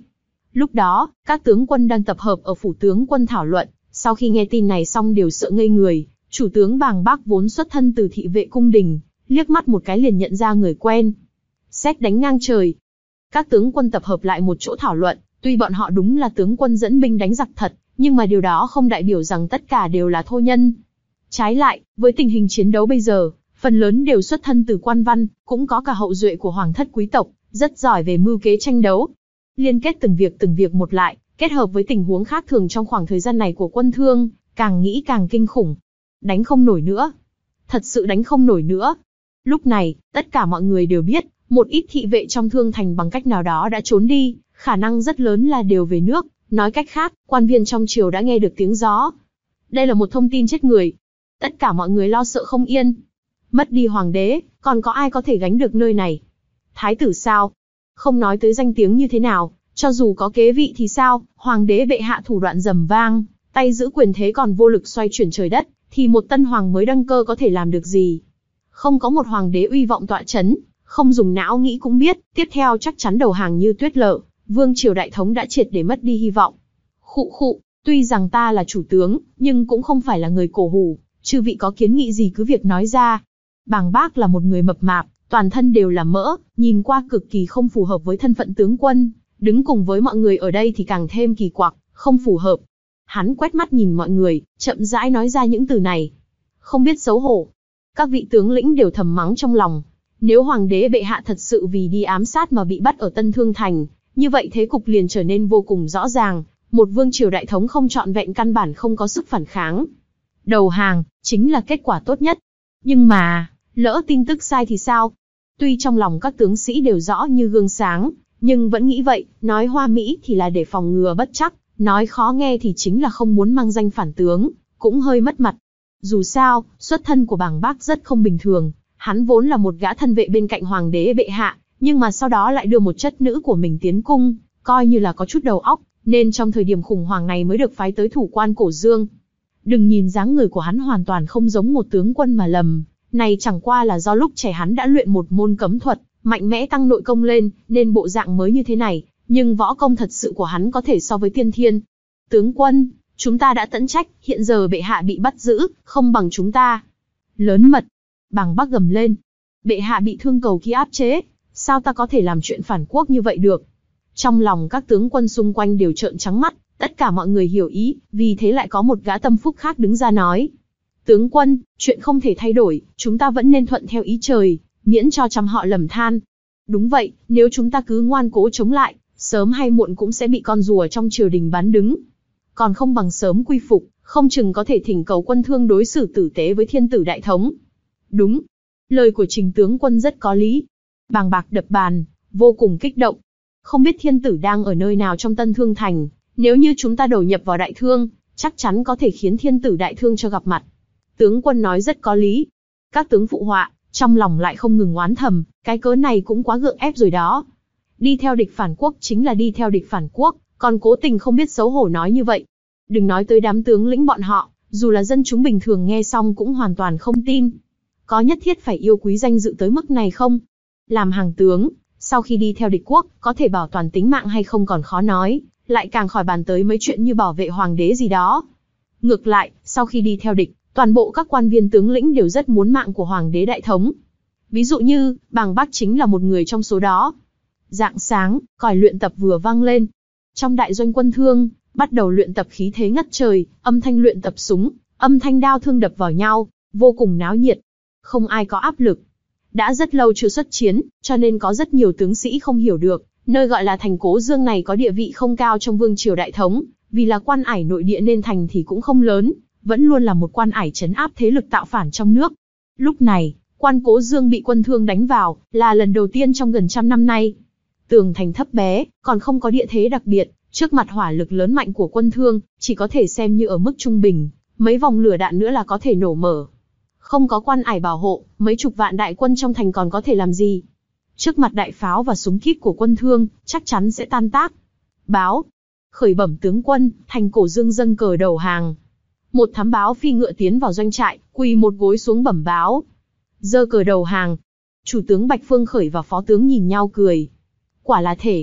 Lúc đó, các tướng quân đang tập hợp ở phủ tướng quân thảo luận, sau khi nghe tin này xong đều sợ ngây người. Chủ tướng Bàng Bác vốn xuất thân từ thị vệ cung đình, liếc mắt một cái liền nhận ra người quen. Sét đánh ngang trời. Các tướng quân tập hợp lại một chỗ thảo luận, tuy bọn họ đúng là tướng quân dẫn binh đánh giặc thật, nhưng mà điều đó không đại biểu rằng tất cả đều là thô nhân. Trái lại, với tình hình chiến đấu bây giờ, phần lớn đều xuất thân từ quan văn, cũng có cả hậu duệ của hoàng thất quý tộc, rất giỏi về mưu kế tranh đấu. Liên kết từng việc từng việc một lại, kết hợp với tình huống khác thường trong khoảng thời gian này của quân Thương, càng nghĩ càng kinh khủng. Đánh không nổi nữa. Thật sự đánh không nổi nữa. Lúc này, tất cả mọi người đều biết, một ít thị vệ trong Thương Thành bằng cách nào đó đã trốn đi, khả năng rất lớn là đều về nước. Nói cách khác, quan viên trong triều đã nghe được tiếng gió. Đây là một thông tin chết người. Tất cả mọi người lo sợ không yên. Mất đi hoàng đế, còn có ai có thể gánh được nơi này? Thái tử sao? Không nói tới danh tiếng như thế nào, cho dù có kế vị thì sao? Hoàng đế bệ hạ thủ đoạn rầm vang, tay giữ quyền thế còn vô lực xoay chuyển trời đất, thì một tân hoàng mới đăng cơ có thể làm được gì? Không có một hoàng đế uy vọng tọa chấn, không dùng não nghĩ cũng biết, tiếp theo chắc chắn đầu hàng như tuyết lở, vương triều đại thống đã triệt để mất đi hy vọng. Khụ khụ, tuy rằng ta là chủ tướng, nhưng cũng không phải là người cổ hủ, chư vị có kiến nghị gì cứ việc nói ra. Bàng Bác là một người mập mạp, toàn thân đều là mỡ, nhìn qua cực kỳ không phù hợp với thân phận tướng quân, đứng cùng với mọi người ở đây thì càng thêm kỳ quặc, không phù hợp. Hắn quét mắt nhìn mọi người, chậm rãi nói ra những từ này. Không biết xấu hổ. Các vị tướng lĩnh đều thầm mắng trong lòng. Nếu hoàng đế bệ hạ thật sự vì đi ám sát mà bị bắt ở Tân Thương Thành, như vậy thế cục liền trở nên vô cùng rõ ràng. Một vương triều đại thống không trọn vẹn căn bản không có sức phản kháng. Đầu hàng, chính là kết quả tốt nhất. Nhưng mà, lỡ tin tức sai thì sao? Tuy trong lòng các tướng sĩ đều rõ như gương sáng, nhưng vẫn nghĩ vậy, nói hoa mỹ thì là để phòng ngừa bất trắc, nói khó nghe thì chính là không muốn mang danh phản tướng, cũng hơi mất mặt. Dù sao, xuất thân của Bàng Bác rất không bình thường, hắn vốn là một gã thân vệ bên cạnh hoàng đế bệ hạ, nhưng mà sau đó lại đưa một chất nữ của mình tiến cung, coi như là có chút đầu óc, nên trong thời điểm khủng hoảng này mới được phái tới thủ quan Cổ Dương. Đừng nhìn dáng người của hắn hoàn toàn không giống một tướng quân mà lầm, này chẳng qua là do lúc trẻ hắn đã luyện một môn cấm thuật, mạnh mẽ tăng nội công lên, nên bộ dạng mới như thế này, nhưng võ công thật sự của hắn có thể so với tiên thiên. Tướng quân, chúng ta đã tận trách, hiện giờ bệ hạ bị bắt giữ, không bằng chúng ta. Lớn mật. Bàng Bác gầm lên. Bệ hạ bị thương cầu kia áp chế, sao ta có thể làm chuyện phản quốc như vậy được? Trong lòng các tướng quân xung quanh đều trợn trắng mắt, tất cả mọi người hiểu ý, vì thế lại có một gã tâm phúc khác đứng ra nói. Tướng quân, chuyện không thể thay đổi, chúng ta vẫn nên thuận theo ý trời, miễn cho trăm họ lầm than. Đúng vậy, nếu chúng ta cứ ngoan cố chống lại, sớm hay muộn cũng sẽ bị con rùa trong triều đình bán đứng. Còn không bằng sớm quy phục, không chừng có thể thỉnh cầu quân Thương đối xử tử tế với thiên tử đại thống. Đúng, lời của Trình tướng quân rất có lý. Bàng Bạc đập bàn, vô cùng kích động. Không biết thiên tử đang ở nơi nào trong Tân Thương Thành, nếu như chúng ta đầu nhập vào đại thương, chắc chắn có thể khiến thiên tử đại thương cho gặp mặt. Tướng quân nói rất có lý. Các tướng phụ họa, trong lòng lại không ngừng oán thầm, cái cớ này cũng quá gượng ép rồi đó. Đi theo địch phản quốc chính là đi theo địch phản quốc, còn cố tình không biết xấu hổ nói như vậy. Đừng nói tới đám tướng lĩnh bọn họ, dù là dân chúng bình thường nghe xong cũng hoàn toàn không tin. Có nhất thiết phải yêu quý danh dự tới mức này không? Làm hàng tướng, sau khi đi theo địch quốc, có thể bảo toàn tính mạng hay không còn khó nói, lại càng khỏi bàn tới mấy chuyện như bảo vệ hoàng đế gì đó. Ngược lại, sau khi đi theo địch, toàn bộ các quan viên tướng lĩnh đều rất muốn mạng của hoàng đế đại thống. Ví dụ như, Bàng Bác chính là một người trong số đó. Rạng sáng, còi luyện tập vừa vang lên. Trong đại doanh quân Thương, bắt đầu luyện tập khí thế ngất trời, âm thanh luyện tập súng, âm thanh đao thương đập vào nhau, vô cùng náo nhiệt. Không ai có áp lực. Đã rất lâu chưa xuất chiến, cho nên có rất nhiều tướng sĩ không hiểu được, nơi gọi là thành Cố Dương này có địa vị không cao trong vương triều đại thống, vì là quan ải nội địa nên thành thì cũng không lớn, vẫn luôn là một quan ải trấn áp thế lực tạo phản trong nước. Lúc này, quan Cố Dương bị quân Thương đánh vào, là lần đầu tiên trong gần trăm năm nay. Tường thành thấp bé, còn không có địa thế đặc biệt, trước mặt hỏa lực lớn mạnh của quân Thương, chỉ có thể xem như ở mức trung bình, mấy vòng lửa đạn nữa là có thể nổ mở. Không có quan ải bảo hộ, mấy chục vạn đại quân trong thành còn có thể làm gì? Trước mặt đại pháo và súng kíp của quân Thương, chắc chắn sẽ tan tác. Báo. Khởi bẩm tướng quân, thành Cổ Dương dâng cờ đầu hàng. Một thám báo phi ngựa tiến vào doanh trại, quỳ một gối xuống bẩm báo. Giơ cờ đầu hàng. Chủ tướng Bạch Phương Khởi và phó tướng nhìn nhau cười. Quả là thể.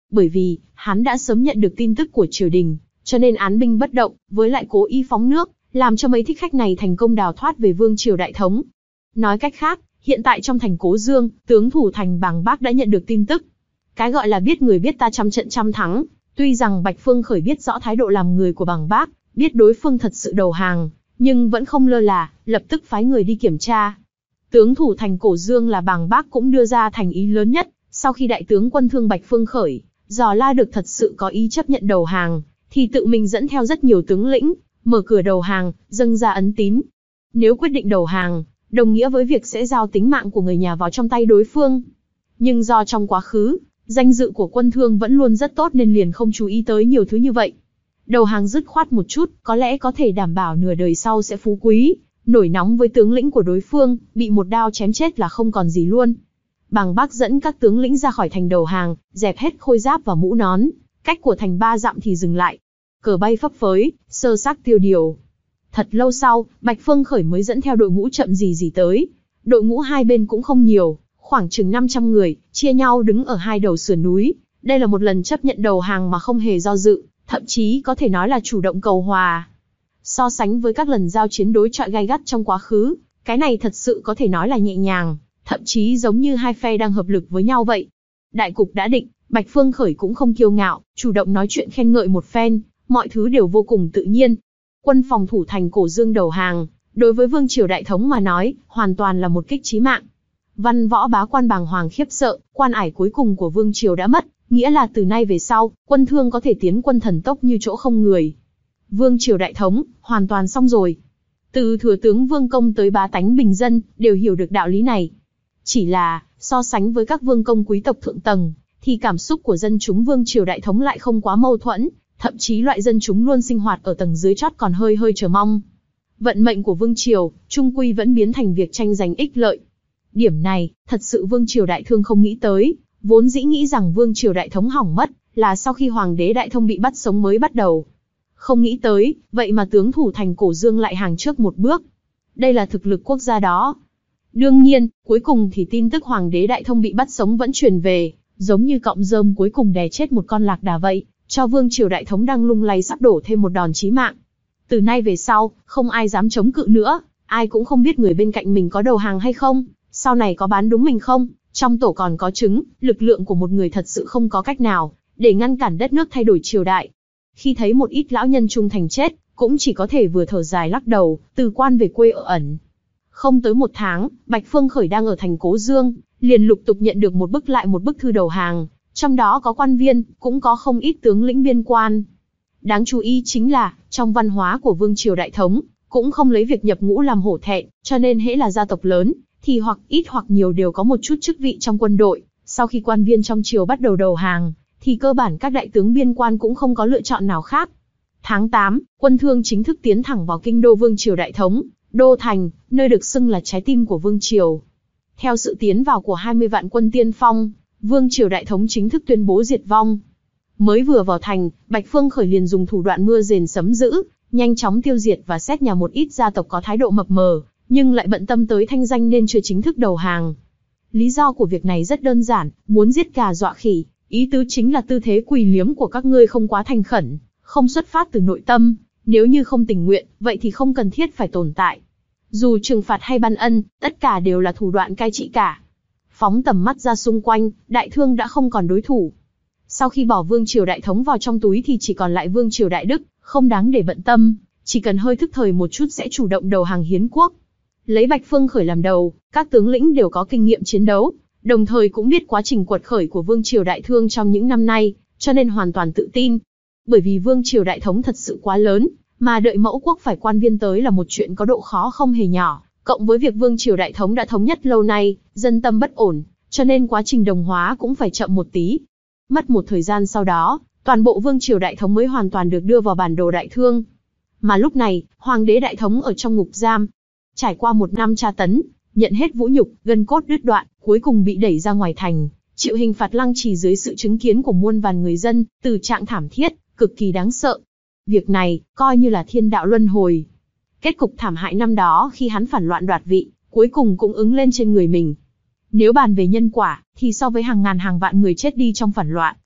bởi vì hắn đã sớm nhận được tin tức của triều đình, cho nên án binh bất động, với lại cố ý phóng nước, làm cho mấy thích khách này thành công đào thoát về vương triều đại thống. Nói cách khác, hiện tại trong thành Cố Dương, tướng thủ thành Bàng Bác đã nhận được tin tức. Cái gọi là biết người biết ta trăm trận trăm thắng, tuy rằng Bạch Phương Khởi biết rõ thái độ làm người của Bàng Bác, biết đối phương thật sự đầu hàng, nhưng vẫn không lơ là, lập tức phái người đi kiểm tra. Tướng thủ thành Cổ Dương là Bàng Bác cũng đưa ra thành ý lớn nhất, sau khi đại tướng quân thương Bạch Phương Khởi, dò la được thật sự có ý chấp nhận đầu hàng, thì tự mình dẫn theo rất nhiều tướng lĩnh, mở cửa đầu hàng, dâng ra ấn tín. Nếu quyết định đầu hàng, đồng nghĩa với việc sẽ giao tính mạng của người nhà vào trong tay đối phương. Nhưng do trong quá khứ, danh dự của quân thương vẫn luôn rất tốt nên liền không chú ý tới nhiều thứ như vậy. Đầu hàng dứt khoát một chút, có lẽ có thể đảm bảo nửa đời sau sẽ phú quý, nổi nóng với tướng lĩnh của đối phương, bị một đao chém chết là không còn gì luôn. Bàng Bác dẫn các tướng lĩnh ra khỏi thành đầu hàng, dẹp hết khôi giáp và mũ nón, cách của thành ba dặm thì dừng lại. Cờ bay phấp phới, sơ xác tiêu điều. Thật lâu sau, Bạch Phương Khởi mới dẫn theo đội ngũ chậm gì gì tới. Đội ngũ hai bên cũng không nhiều, khoảng chừng năm trăm người, chia nhau đứng ở hai đầu sườn núi. Đây là một lần chấp nhận đầu hàng mà không hề do dự, thậm chí có thể nói là chủ động cầu hòa. So sánh với các lần giao chiến đối chọi gay gắt trong quá khứ, cái này thật sự có thể nói là nhẹ nhàng, thậm chí giống như hai phe đang hợp lực với nhau vậy. Đại cục đã định, Bạch Phương Khởi cũng không kiêu ngạo, chủ động nói chuyện khen ngợi một phen, mọi thứ đều vô cùng tự nhiên. Quân phòng thủ thành Cổ Dương đầu hàng, đối với vương triều đại thống mà nói, hoàn toàn là một kích chí mạng. Văn võ bá quan bàng hoàng khiếp sợ, quan ải cuối cùng của vương triều đã mất, nghĩa là từ nay về sau, quân thương có thể tiến quân thần tốc như chỗ không người. Vương triều đại thống, hoàn toàn xong rồi. Từ thừa tướng vương công tới bá tánh bình dân, đều hiểu được đạo lý này. Chỉ là, so sánh với các vương công quý tộc thượng tầng, thì cảm xúc của dân chúng vương triều đại thống lại không quá mâu thuẫn, thậm chí loại dân chúng luôn sinh hoạt ở tầng dưới chót còn hơi hơi chờ mong. Vận mệnh của vương triều, trung quy vẫn biến thành việc tranh giành ích lợi. Điểm này, thật sự vương triều đại thương không nghĩ tới, vốn dĩ nghĩ rằng vương triều đại thống hỏng mất, là sau khi hoàng đế đại thông bị bắt sống mới bắt đầu. Không nghĩ tới, vậy mà tướng thủ thành Cổ Dương lại hàng trước một bước. Đây là thực lực quốc gia đó. Đương nhiên, cuối cùng thì tin tức hoàng đế đại thông bị bắt sống vẫn truyền về, giống như cọng rơm cuối cùng đè chết một con lạc đà vậy, cho vương triều đại thống đang lung lay sắp đổ thêm một đòn chí mạng. Từ nay về sau, không ai dám chống cự nữa, ai cũng không biết người bên cạnh mình có đầu hàng hay không, sau này có bán đúng mình không, trong tổ còn có trứng, lực lượng của một người thật sự không có cách nào để ngăn cản đất nước thay đổi triều đại. Khi thấy một ít lão nhân trung thành chết, cũng chỉ có thể vừa thở dài lắc đầu, từ quan về quê ở ẩn. Không tới một tháng, Bạch Phương Khởi đang ở thành Cố Dương, liền lục tục nhận được một bức lại một bức thư đầu hàng, trong đó có quan viên, cũng có không ít tướng lĩnh biên quan. Đáng chú ý chính là, trong văn hóa của vương triều đại thống, cũng không lấy việc nhập ngũ làm hổ thẹn, cho nên hễ là gia tộc lớn, thì hoặc ít hoặc nhiều đều có một chút chức vị trong quân đội. Sau khi quan viên trong triều bắt đầu đầu hàng, thì cơ bản các đại tướng biên quan cũng không có lựa chọn nào khác. Tháng tám, quân thương chính thức tiến thẳng vào kinh đô vương triều đại thống, Đô Thành, nơi được xưng là trái tim của vương triều. Theo sự tiến vào của hai mươi vạn quân tiên phong, vương triều đại thống chính thức tuyên bố diệt vong. Mới vừa vào thành, Bạch Phương Khởi liền dùng thủ đoạn mưa rền sấm dữ, nhanh chóng tiêu diệt và xét nhà một ít gia tộc có thái độ mập mờ, nhưng lại bận tâm tới thanh danh nên chưa chính thức đầu hàng. Lý do của việc này rất đơn giản, muốn giết gà dọa khỉ, ý tứ chính là tư thế quỳ liếm của các ngươi không quá thành khẩn, không xuất phát từ nội tâm, nếu như không tình nguyện, vậy thì không cần thiết phải tồn tại. Dù trừng phạt hay ban ân, tất cả đều là thủ đoạn cai trị cả. Phóng tầm mắt ra xung quanh, đại thương đã không còn đối thủ. Sau khi bỏ vương triều đại thống vào trong túi thì chỉ còn lại vương triều đại đức, không đáng để bận tâm, chỉ cần hơi thức thời một chút sẽ chủ động đầu hàng hiến quốc. Lấy Bạch Phương Khởi làm đầu, các tướng lĩnh đều có kinh nghiệm chiến đấu, đồng thời cũng biết quá trình quật khởi của vương triều đại thương trong những năm nay, cho nên hoàn toàn tự tin. Bởi vì vương triều đại thống thật sự quá lớn, mà đợi mẫu quốc phải quan viên tới là một chuyện có độ khó không hề nhỏ, cộng với việc vương triều đại thống đã thống nhất lâu nay, dân tâm bất ổn, cho nên quá trình đồng hóa cũng phải chậm một tí. Mất một thời gian sau đó, toàn bộ vương triều đại thống mới hoàn toàn được đưa vào bản đồ đại thương. Mà lúc này, hoàng đế đại thống ở trong ngục giam, trải qua một năm tra tấn, nhận hết vũ nhục, gân cốt đứt đoạn, cuối cùng bị đẩy ra ngoài thành, chịu hình phạt lăng trì dưới sự chứng kiến của muôn vàn người dân, từ trạng thảm thiết, cực kỳ đáng sợ. Việc này, coi như là thiên đạo luân hồi. Kết cục thảm hại năm đó khi hắn phản loạn đoạt vị, cuối cùng cũng ứng lên trên người mình. Nếu bàn về nhân quả, thì so với hàng ngàn hàng vạn người chết đi trong phản loạn,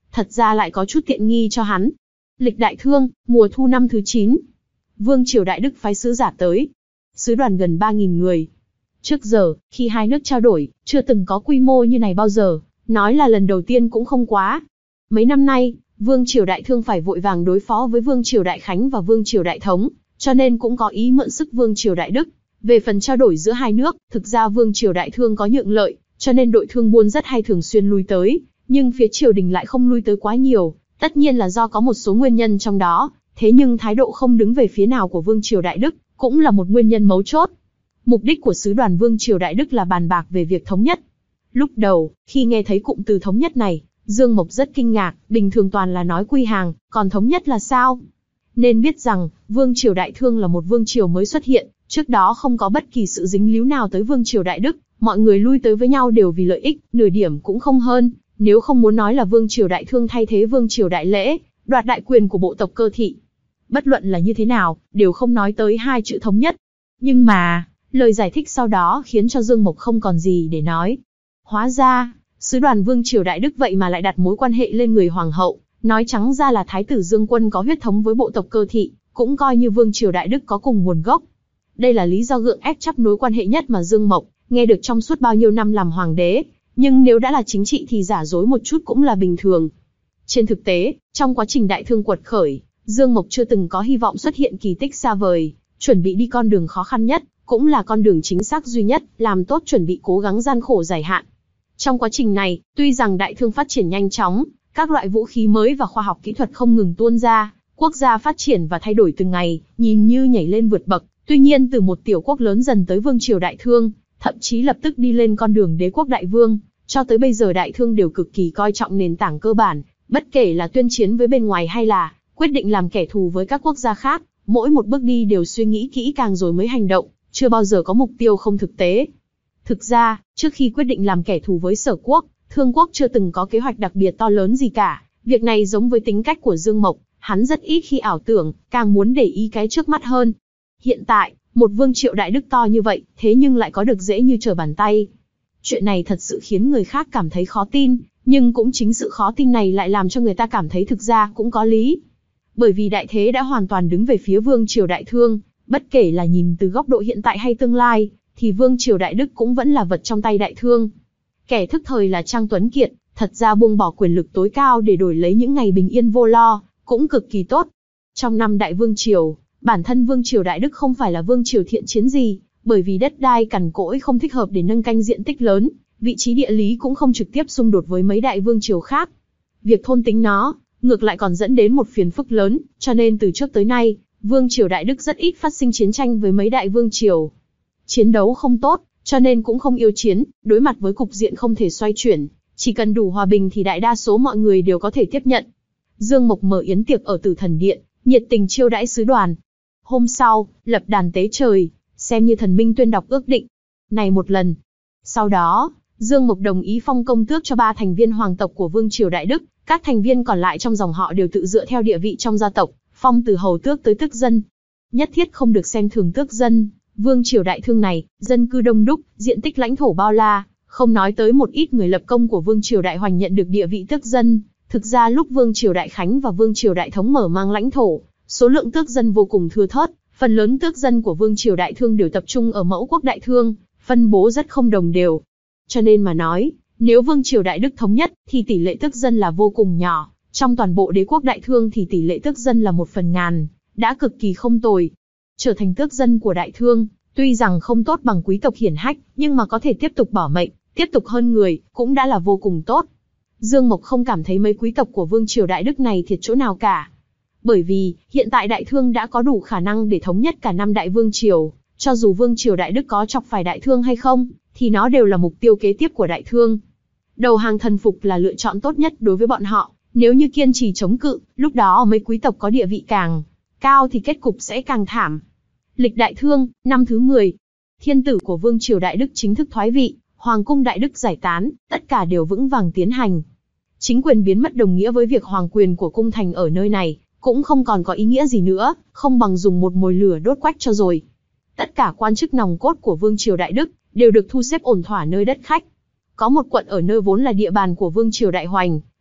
thật ra lại có chút tiện nghi cho hắn. Lịch Đại Thương, mùa thu năm thứ chín. Vương triều Đại Đức phái sứ giả tới. Sứ đoàn gần ba nghìn người. Trước giờ, khi hai nước trao đổi, chưa từng có quy mô như này bao giờ, nói là lần đầu tiên cũng không quá. Mấy năm nay, Vương triều Đại Thương phải vội vàng đối phó với Vương triều Đại Khánh và Vương triều Đại Thống, cho nên cũng có ý mượn sức Vương triều Đại Đức. Về phần trao đổi giữa hai nước, thực ra Vương triều Đại Thương có nhượng lợi, cho nên đội thương buôn rất hay thường xuyên lui tới, nhưng phía triều đình lại không lui tới quá nhiều, tất nhiên là do có một số nguyên nhân trong đó, thế nhưng thái độ không đứng về phía nào của Vương triều Đại Đức, cũng là một nguyên nhân mấu chốt. Mục đích của sứ đoàn Vương triều Đại Đức là bàn bạc về việc thống nhất. Lúc đầu, khi nghe thấy cụm từ thống nhất này, Dương Mộc rất kinh ngạc, bình thường toàn là nói quy hàng, còn thống nhất là sao? Nên biết rằng, Vương triều Đại Thương là một vương triều mới xuất hiện, trước đó không có bất kỳ sự dính líu nào tới Vương triều Đại Đức, mọi người lui tới với nhau đều vì lợi ích, nửa điểm cũng không hơn, nếu không muốn nói là Vương triều Đại Thương thay thế Vương triều Đại Lễ, đoạt đại quyền của bộ tộc Cơ Thị. Bất luận là như thế nào, đều không nói tới hai chữ thống nhất. Nhưng mà, lời giải thích sau đó khiến cho Dương Mộc không còn gì để nói. Hóa ra, sứ đoàn Vương triều Đại Đức vậy mà lại đặt mối quan hệ lên người hoàng hậu, nói trắng ra là thái tử Dương Quân có huyết thống với bộ tộc Cơ Thị, cũng coi như Vương triều Đại Đức có cùng nguồn gốc. Đây là lý do gượng ép chấp nối quan hệ nhất mà Dương Mộc nghe được trong suốt bao nhiêu năm làm hoàng đế, nhưng nếu đã là chính trị thì giả dối một chút cũng là bình thường. Trên thực tế, trong quá trình Đại Thương quật khởi, Dương Mộc chưa từng có hy vọng xuất hiện kỳ tích xa vời, chuẩn bị đi con đường khó khăn nhất, cũng là con đường chính xác duy nhất, làm tốt chuẩn bị cố gắng gian khổ dài hạn. Trong quá trình này, tuy rằng Đại Thương phát triển nhanh chóng, các loại vũ khí mới và khoa học kỹ thuật không ngừng tuôn ra, quốc gia phát triển và thay đổi từng ngày, nhìn như nhảy lên vượt bậc, tuy nhiên từ một tiểu quốc lớn dần tới Vương triều Đại Thương, thậm chí lập tức đi lên con đường đế quốc đại vương, cho tới bây giờ Đại Thương đều cực kỳ coi trọng nền tảng cơ bản, bất kể là tuyên chiến với bên ngoài hay là quyết định làm kẻ thù với các quốc gia khác, mỗi một bước đi đều suy nghĩ kỹ càng rồi mới hành động, chưa bao giờ có mục tiêu không thực tế. Thực ra, trước khi quyết định làm kẻ thù với Sở Quốc, Thương Quốc chưa từng có kế hoạch đặc biệt to lớn gì cả, việc này giống với tính cách của Dương Mộc, hắn rất ít khi ảo tưởng, càng muốn để ý cái trước mắt hơn. Hiện tại, một vương triều Đại Đức to như vậy, thế nhưng lại có được dễ như trở bàn tay. Chuyện này thật sự khiến người khác cảm thấy khó tin, nhưng cũng chính sự khó tin này lại làm cho người ta cảm thấy thực ra cũng có lý. Bởi vì đại thế đã hoàn toàn đứng về phía Vương triều Đại Thương, bất kể là nhìn từ góc độ hiện tại hay tương lai, thì Vương triều Đại Đức cũng vẫn là vật trong tay Đại Thương. Kẻ thức thời là Trang Tuấn Kiệt, thật ra buông bỏ quyền lực tối cao để đổi lấy những ngày bình yên vô lo, cũng cực kỳ tốt. Trong năm Đại Vương triều, bản thân Vương triều Đại Đức không phải là vương triều thiện chiến gì, bởi vì đất đai cằn cỗi không thích hợp để nâng canh diện tích lớn, vị trí địa lý cũng không trực tiếp xung đột với mấy đại vương triều khác. Việc thôn tính nó, ngược lại còn dẫn đến một phiền phức lớn, cho nên từ trước tới nay, Vương triều Đại Đức rất ít phát sinh chiến tranh với mấy đại vương triều. Chiến đấu không tốt, cho nên cũng không yêu chiến, đối mặt với cục diện không thể xoay chuyển, chỉ cần đủ hòa bình thì đại đa số mọi người đều có thể tiếp nhận. Dương Mộc mở yến tiệc ở Tử Thần Điện, nhiệt tình chiêu đãi sứ đoàn. Hôm sau, lập đàn tế trời, xem như thần minh tuyên đọc ước định. Này một lần. Sau đó, Dương Mộc đồng ý phong công tước cho ba thành viên hoàng tộc của Vương triều Đại Đức, các thành viên còn lại trong dòng họ đều tự dựa theo địa vị trong gia tộc, phong từ hầu tước tới tước dân. Nhất thiết không được xem thường tước dân. Vương triều Đại Thương này, dân cư đông đúc, diện tích lãnh thổ bao la, không nói tới một ít người lập công của Vương triều Đại Hoành nhận được địa vị tước dân. Thực ra lúc Vương triều Đại Khánh và Vương triều Đại Thống mở mang lãnh thổ, số lượng tước dân vô cùng thưa thớt, phần lớn tước dân của Vương triều Đại Thương đều tập trung ở mẫu quốc Đại Thương, phân bố rất không đồng đều. Cho nên mà nói, nếu Vương triều Đại Đức thống nhất, thì tỷ lệ tước dân là vô cùng nhỏ, trong toàn bộ đế quốc Đại Thương thì tỷ lệ tước dân là một phần ngàn, đã cực kỳ không tồi. Trở thành tước dân của Đại Thương, tuy rằng không tốt bằng quý tộc hiển hách, nhưng mà có thể tiếp tục bảo mệnh, tiếp tục hơn người, cũng đã là vô cùng tốt. Dương Mộc không cảm thấy mấy quý tộc của Vương triều Đại Đức này thiệt chỗ nào cả. Bởi vì, hiện tại Đại Thương đã có đủ khả năng để thống nhất cả năm đại vương triều, cho dù Vương triều Đại Đức có chọc phải Đại Thương hay không, thì nó đều là mục tiêu kế tiếp của Đại Thương. Đầu hàng thần phục là lựa chọn tốt nhất đối với bọn họ, nếu như kiên trì chống cự, lúc đó mấy quý tộc có địa vị càng cao thì kết cục sẽ càng thảm. Lịch Đại Thương, năm thứ mười. Thiên tử của Vương triều Đại Đức chính thức thoái vị, Hoàng cung Đại Đức giải tán, tất cả đều vững vàng tiến hành. Chính quyền biến mất đồng nghĩa với việc hoàng quyền của cung thành ở nơi này cũng không còn có ý nghĩa gì nữa, không bằng dùng một mồi lửa đốt quách cho rồi. Tất cả quan chức nòng cốt của Vương triều Đại Đức đều được thu xếp ổn thỏa nơi đất khách. Có một quận ở nơi vốn là địa bàn của Vương triều Đại Hoành,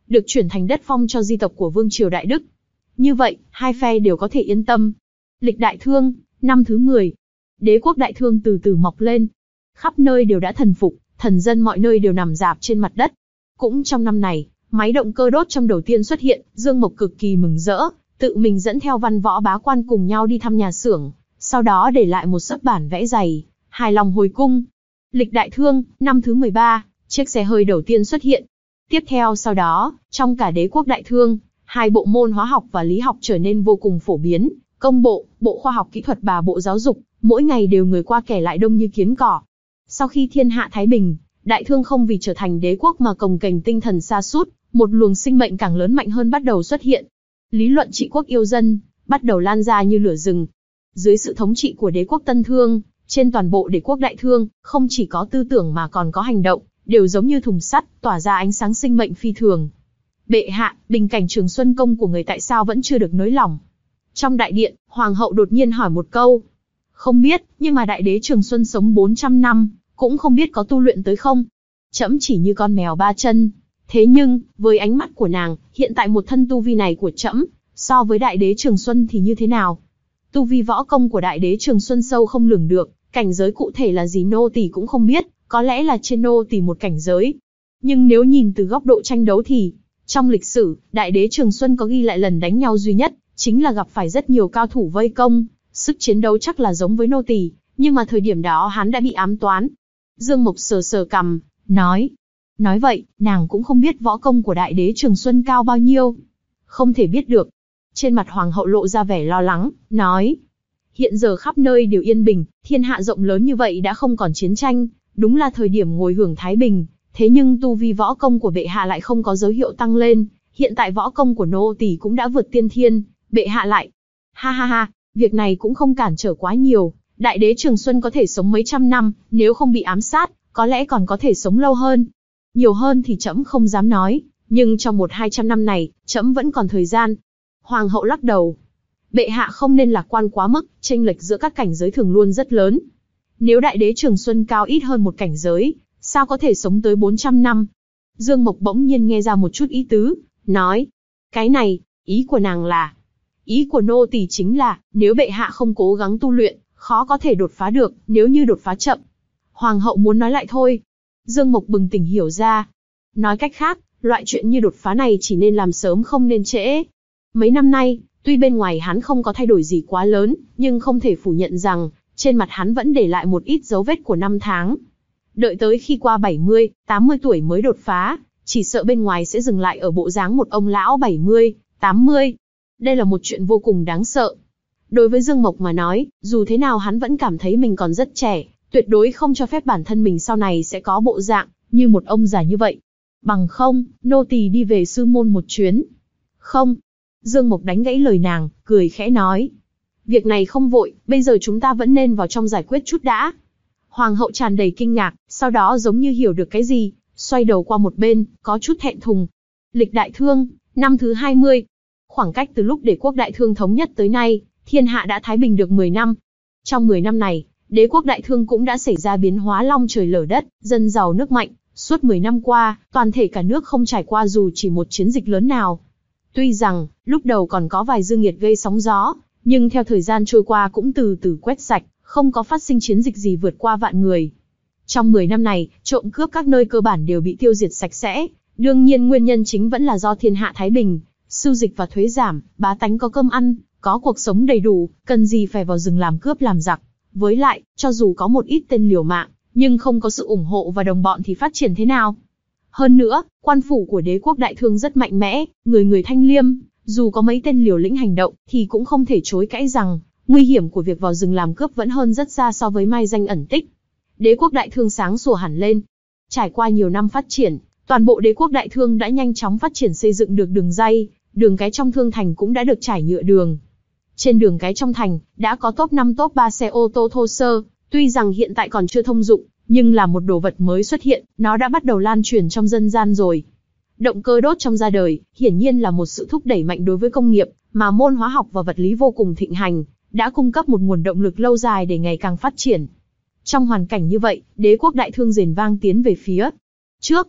được chuyển thành đất phong cho di tộc của Vương triều Đại Đức. Như vậy, hai phe đều có thể yên tâm. Lịch Đại Thương, năm thứ mười. Đế quốc Đại Thương từ từ mọc lên. Khắp nơi đều đã thần phục, thần dân mọi nơi đều nằm rạp trên mặt đất. Cũng trong năm này, máy động cơ đốt trong đầu tiên xuất hiện, Dương Mộc cực kỳ mừng rỡ, tự mình dẫn theo văn võ bá quan cùng nhau đi thăm nhà xưởng, sau đó để lại một sấp bản vẽ dày, hài lòng hồi cung. Lịch Đại Thương, năm thứ mười ba, chiếc xe hơi đầu tiên xuất hiện. Tiếp theo sau đó, trong cả đế quốc Đại Thương, hai bộ môn hóa học và lý học trở nên vô cùng phổ biến, công bộ, bộ khoa học kỹ thuật và bộ giáo dục, mỗi ngày đều người qua kẻ lại đông như kiến cỏ. Sau khi thiên hạ thái bình, Đại Thương không vì trở thành đế quốc mà cồng kềnh tinh thần sa sút, một luồng sinh mệnh càng lớn mạnh hơn bắt đầu xuất hiện. Lý luận trị quốc yêu dân bắt đầu lan ra như lửa rừng. Dưới sự thống trị của đế quốc Tân Thương, trên toàn bộ đế quốc Đại Thương, không chỉ có tư tưởng mà còn có hành động, đều giống như thùng sắt, tỏa ra ánh sáng sinh mệnh phi thường. Bệ hạ, bình cảnh Trường Xuân Cung của người tại sao vẫn chưa được nới lỏng? Trong đại điện, hoàng hậu đột nhiên hỏi một câu. Không biết, nhưng mà đại đế Trường Xuân sống bốn trăm năm, cũng không biết có tu luyện tới không. Trẫm chỉ như con mèo ba chân. Thế nhưng, với ánh mắt của nàng, hiện tại một thân tu vi này của trẫm, so với đại đế Trường Xuân thì như thế nào? Tu vi võ công của đại đế Trường Xuân sâu không lường được, cảnh giới cụ thể là gì nô tỳ cũng không biết, có lẽ là trên nô tỳ một cảnh giới. Nhưng nếu nhìn từ góc độ tranh đấu thì, trong lịch sử, đại đế Trường Xuân có ghi lại lần đánh nhau duy nhất, chính là gặp phải rất nhiều cao thủ vây công, sức chiến đấu chắc là giống với nô tỳ, nhưng mà thời điểm đó hắn đã bị ám toán. Dương Mộc sờ sờ cằm, nói. Nói vậy, nàng cũng không biết võ công của đại đế Trường Xuân cao bao nhiêu. Không thể biết được. Trên mặt hoàng hậu lộ ra vẻ lo lắng, nói. Hiện giờ khắp nơi đều yên bình, thiên hạ rộng lớn như vậy đã không còn chiến tranh, đúng là thời điểm ngồi hưởng thái bình. Thế nhưng tu vi võ công của bệ hạ lại không có dấu hiệu tăng lên, hiện tại võ công của nô tỳ cũng đã vượt tiên thiên, bệ hạ lại. Ha ha ha, việc này cũng không cản trở quá nhiều, đại đế Trường Xuân có thể sống mấy trăm năm, nếu không bị ám sát, có lẽ còn có thể sống lâu hơn. Nhiều hơn thì trẫm không dám nói, nhưng trong một hai trăm năm này, trẫm vẫn còn thời gian. Hoàng hậu lắc đầu. Bệ hạ không nên lạc quan quá mức, chênh lệch giữa các cảnh giới thường luôn rất lớn. Nếu đại đế Trường Xuân cao ít hơn một cảnh giới, sao có thể sống tới bốn trăm năm? Dương Mộc bỗng nhiên nghe ra một chút ý tứ, nói. Cái này, ý của nàng là... Ý của nô tỳ chính là, nếu bệ hạ không cố gắng tu luyện, khó có thể đột phá được, nếu như đột phá chậm. Hoàng hậu muốn nói lại thôi. Dương Mộc bừng tỉnh hiểu ra. Nói cách khác, loại chuyện như đột phá này chỉ nên làm sớm không nên trễ. Mấy năm nay, tuy bên ngoài hắn không có thay đổi gì quá lớn, nhưng không thể phủ nhận rằng, trên mặt hắn vẫn để lại một ít dấu vết của năm tháng. Đợi tới khi qua bảy mươi, tám mươi tuổi mới đột phá, chỉ sợ bên ngoài sẽ dừng lại ở bộ dáng một ông lão bảy mươi, tám mươi. Đây là một chuyện vô cùng đáng sợ. Đối với Dương Mộc mà nói, dù thế nào hắn vẫn cảm thấy mình còn rất trẻ, tuyệt đối không cho phép bản thân mình sau này sẽ có bộ dạng như một ông già như vậy. Bằng không, nô tỳ đi về sư môn một chuyến. Không. Dương Mộc đánh gãy lời nàng, cười khẽ nói. Việc này không vội, bây giờ chúng ta vẫn nên vào trong giải quyết chút đã. Hoàng hậu tràn đầy kinh ngạc, sau đó giống như hiểu được cái gì, xoay đầu qua một bên, có chút thẹn thùng. Lịch Đại Thương, năm thứ hai mươi. Khoảng cách từ lúc đế quốc Đại Thương thống nhất tới nay, thiên hạ đã thái bình được mười năm. Trong mười năm này, đế quốc Đại Thương cũng đã xảy ra biến hóa long trời lở đất, dân giàu nước mạnh. Suốt mười năm qua, toàn thể cả nước không trải qua dù chỉ một chiến dịch lớn nào. Tuy rằng, lúc đầu còn có vài dư nghiệt gây sóng gió, nhưng theo thời gian trôi qua cũng từ từ quét sạch, không có phát sinh chiến dịch gì vượt qua vạn người. Trong mười năm này, trộm cướp các nơi cơ bản đều bị tiêu diệt sạch sẽ. Đương nhiên nguyên nhân chính vẫn là do thiên hạ thái bình, sưu dịch và thuế giảm, bá tánh có cơm ăn, có cuộc sống đầy đủ, cần gì phải vào rừng làm cướp làm giặc. Với lại, cho dù có một ít tên liều mạng, nhưng không có sự ủng hộ và đồng bọn thì phát triển thế nào? Hơn nữa, quan phủ của đế quốc Đại Thương rất mạnh mẽ, người người thanh liêm, dù có mấy tên liều lĩnh hành động, thì cũng không thể chối cãi rằng, nguy hiểm của việc vào rừng làm cướp vẫn hơn rất xa so với mai danh ẩn tích. Đế quốc Đại Thương sáng sủa hẳn lên. Trải qua nhiều năm phát triển, toàn bộ đế quốc Đại Thương đã nhanh chóng phát triển xây dựng được đường ray, đường cái trong thương thành cũng đã được trải nhựa đường. Trên đường cái trong thành, đã có top năm top ba xe ô tô thô sơ, tuy rằng hiện tại còn chưa thông dụng, nhưng là một đồ vật mới xuất hiện, nó đã bắt đầu lan truyền trong dân gian rồi. Động cơ đốt trong ra đời, hiển nhiên là một sự thúc đẩy mạnh đối với công nghiệp, mà môn hóa học và vật lý vô cùng thịnh hành, đã cung cấp một nguồn động lực lâu dài để ngày càng phát triển. Trong hoàn cảnh như vậy, đế quốc Đại Thương rền vang tiến về phía trước.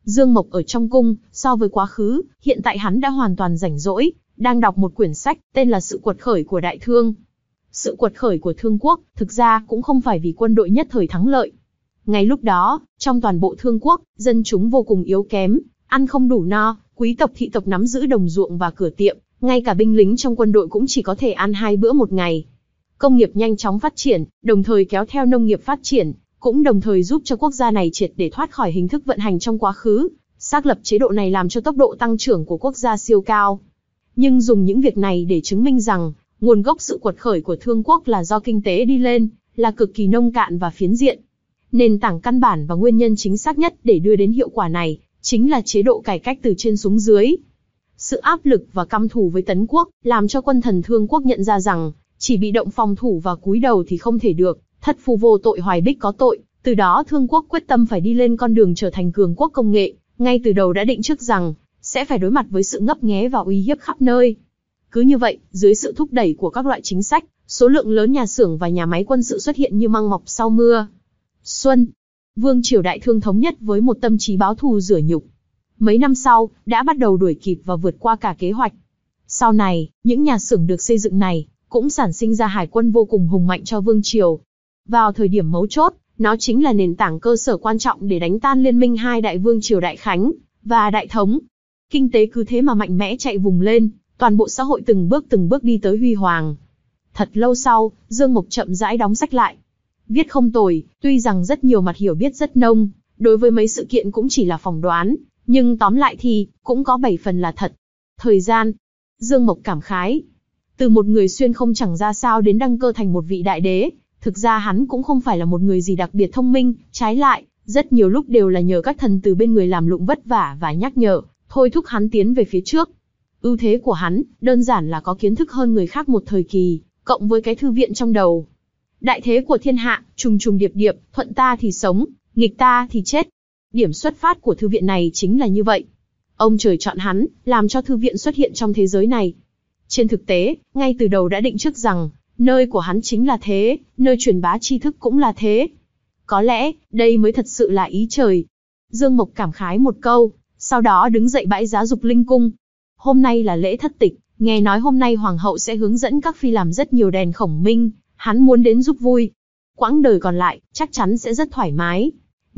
Dương Mộc ở trong cung, so với quá khứ, hiện tại hắn đã hoàn toàn rảnh rỗi, đang đọc một quyển sách, tên là Sự quật khởi của Đại Thương. Sự quật khởi của Thương quốc, thực ra cũng không phải vì quân đội nhất thời thắng lợi. Ngay lúc đó, trong toàn bộ Thương quốc, dân chúng vô cùng yếu kém, ăn không đủ no, quý tộc thị tộc nắm giữ đồng ruộng và cửa tiệm, ngay cả binh lính trong quân đội cũng chỉ có thể ăn hai bữa một ngày. Công nghiệp nhanh chóng phát triển, đồng thời kéo theo nông nghiệp phát triển, cũng đồng thời giúp cho quốc gia này triệt để thoát khỏi hình thức vận hành trong quá khứ. Xác lập chế độ này làm cho tốc độ tăng trưởng của quốc gia siêu cao. Nhưng dùng những việc này để chứng minh rằng, nguồn gốc sự quật khởi của Thương quốc là do kinh tế đi lên, là cực kỳ nông cạn và phiến diện. Nền tảng căn bản và nguyên nhân chính xác nhất để đưa đến hiệu quả này, chính là chế độ cải cách từ trên xuống dưới. Sự áp lực và căm thù với Tấn quốc, làm cho quân thần Thương quốc nhận ra rằng, chỉ bị động phòng thủ và cúi đầu thì không thể được, thất phu vô tội hoài bích có tội, từ đó Thương quốc quyết tâm phải đi lên con đường trở thành cường quốc công nghệ, ngay từ đầu đã định trước rằng, sẽ phải đối mặt với sự ngấp nghé và uy hiếp khắp nơi. Cứ như vậy, dưới sự thúc đẩy của các loại chính sách, số lượng lớn nhà xưởng và nhà máy quân sự xuất hiện như măng mọc sau mưa. Xuân, Vương triều Đại Thương thống nhất với một tâm trí báo thù rửa nhục. Mấy năm sau, đã bắt đầu đuổi kịp và vượt qua cả kế hoạch. Sau này, những nhà xưởng được xây dựng này, cũng sản sinh ra hải quân vô cùng hùng mạnh cho Vương triều. Vào thời điểm mấu chốt, nó chính là nền tảng cơ sở quan trọng để đánh tan liên minh hai đại vương triều Đại Khánh và Đại Thống. Kinh tế cứ thế mà mạnh mẽ chạy vùng lên, toàn bộ xã hội từng bước từng bước đi tới huy hoàng. Thật lâu sau, Dương Mộc chậm rãi đóng sách lại. Viết không tồi, tuy rằng rất nhiều mặt hiểu biết rất nông, đối với mấy sự kiện cũng chỉ là phỏng đoán, nhưng tóm lại thì, cũng có bảy phần là thật. Thời gian. Dương Mộc cảm khái. Từ một người xuyên không chẳng ra sao đến đăng cơ thành một vị đại đế, thực ra hắn cũng không phải là một người gì đặc biệt thông minh, trái lại, rất nhiều lúc đều là nhờ các thần từ bên người làm lụng vất vả và nhắc nhở, thôi thúc hắn tiến về phía trước. Ưu thế của hắn, đơn giản là có kiến thức hơn người khác một thời kỳ, cộng với cái thư viện trong đầu. Đại thế của thiên hạ, trùng trùng điệp điệp, thuận ta thì sống, nghịch ta thì chết. Điểm xuất phát của thư viện này chính là như vậy. Ông trời chọn hắn, làm cho thư viện xuất hiện trong thế giới này. Trên thực tế, ngay từ đầu đã định trước rằng, nơi của hắn chính là thế, nơi truyền bá tri thức cũng là thế. Có lẽ, đây mới thật sự là ý trời. Dương Mộc cảm khái một câu, sau đó đứng dậy bãi giá Dục Linh cung. Hôm nay là lễ thất tịch, nghe nói hôm nay hoàng hậu sẽ hướng dẫn các phi làm rất nhiều đèn khổng minh, hắn muốn đến giúp vui. Quãng đời còn lại, chắc chắn sẽ rất thoải mái.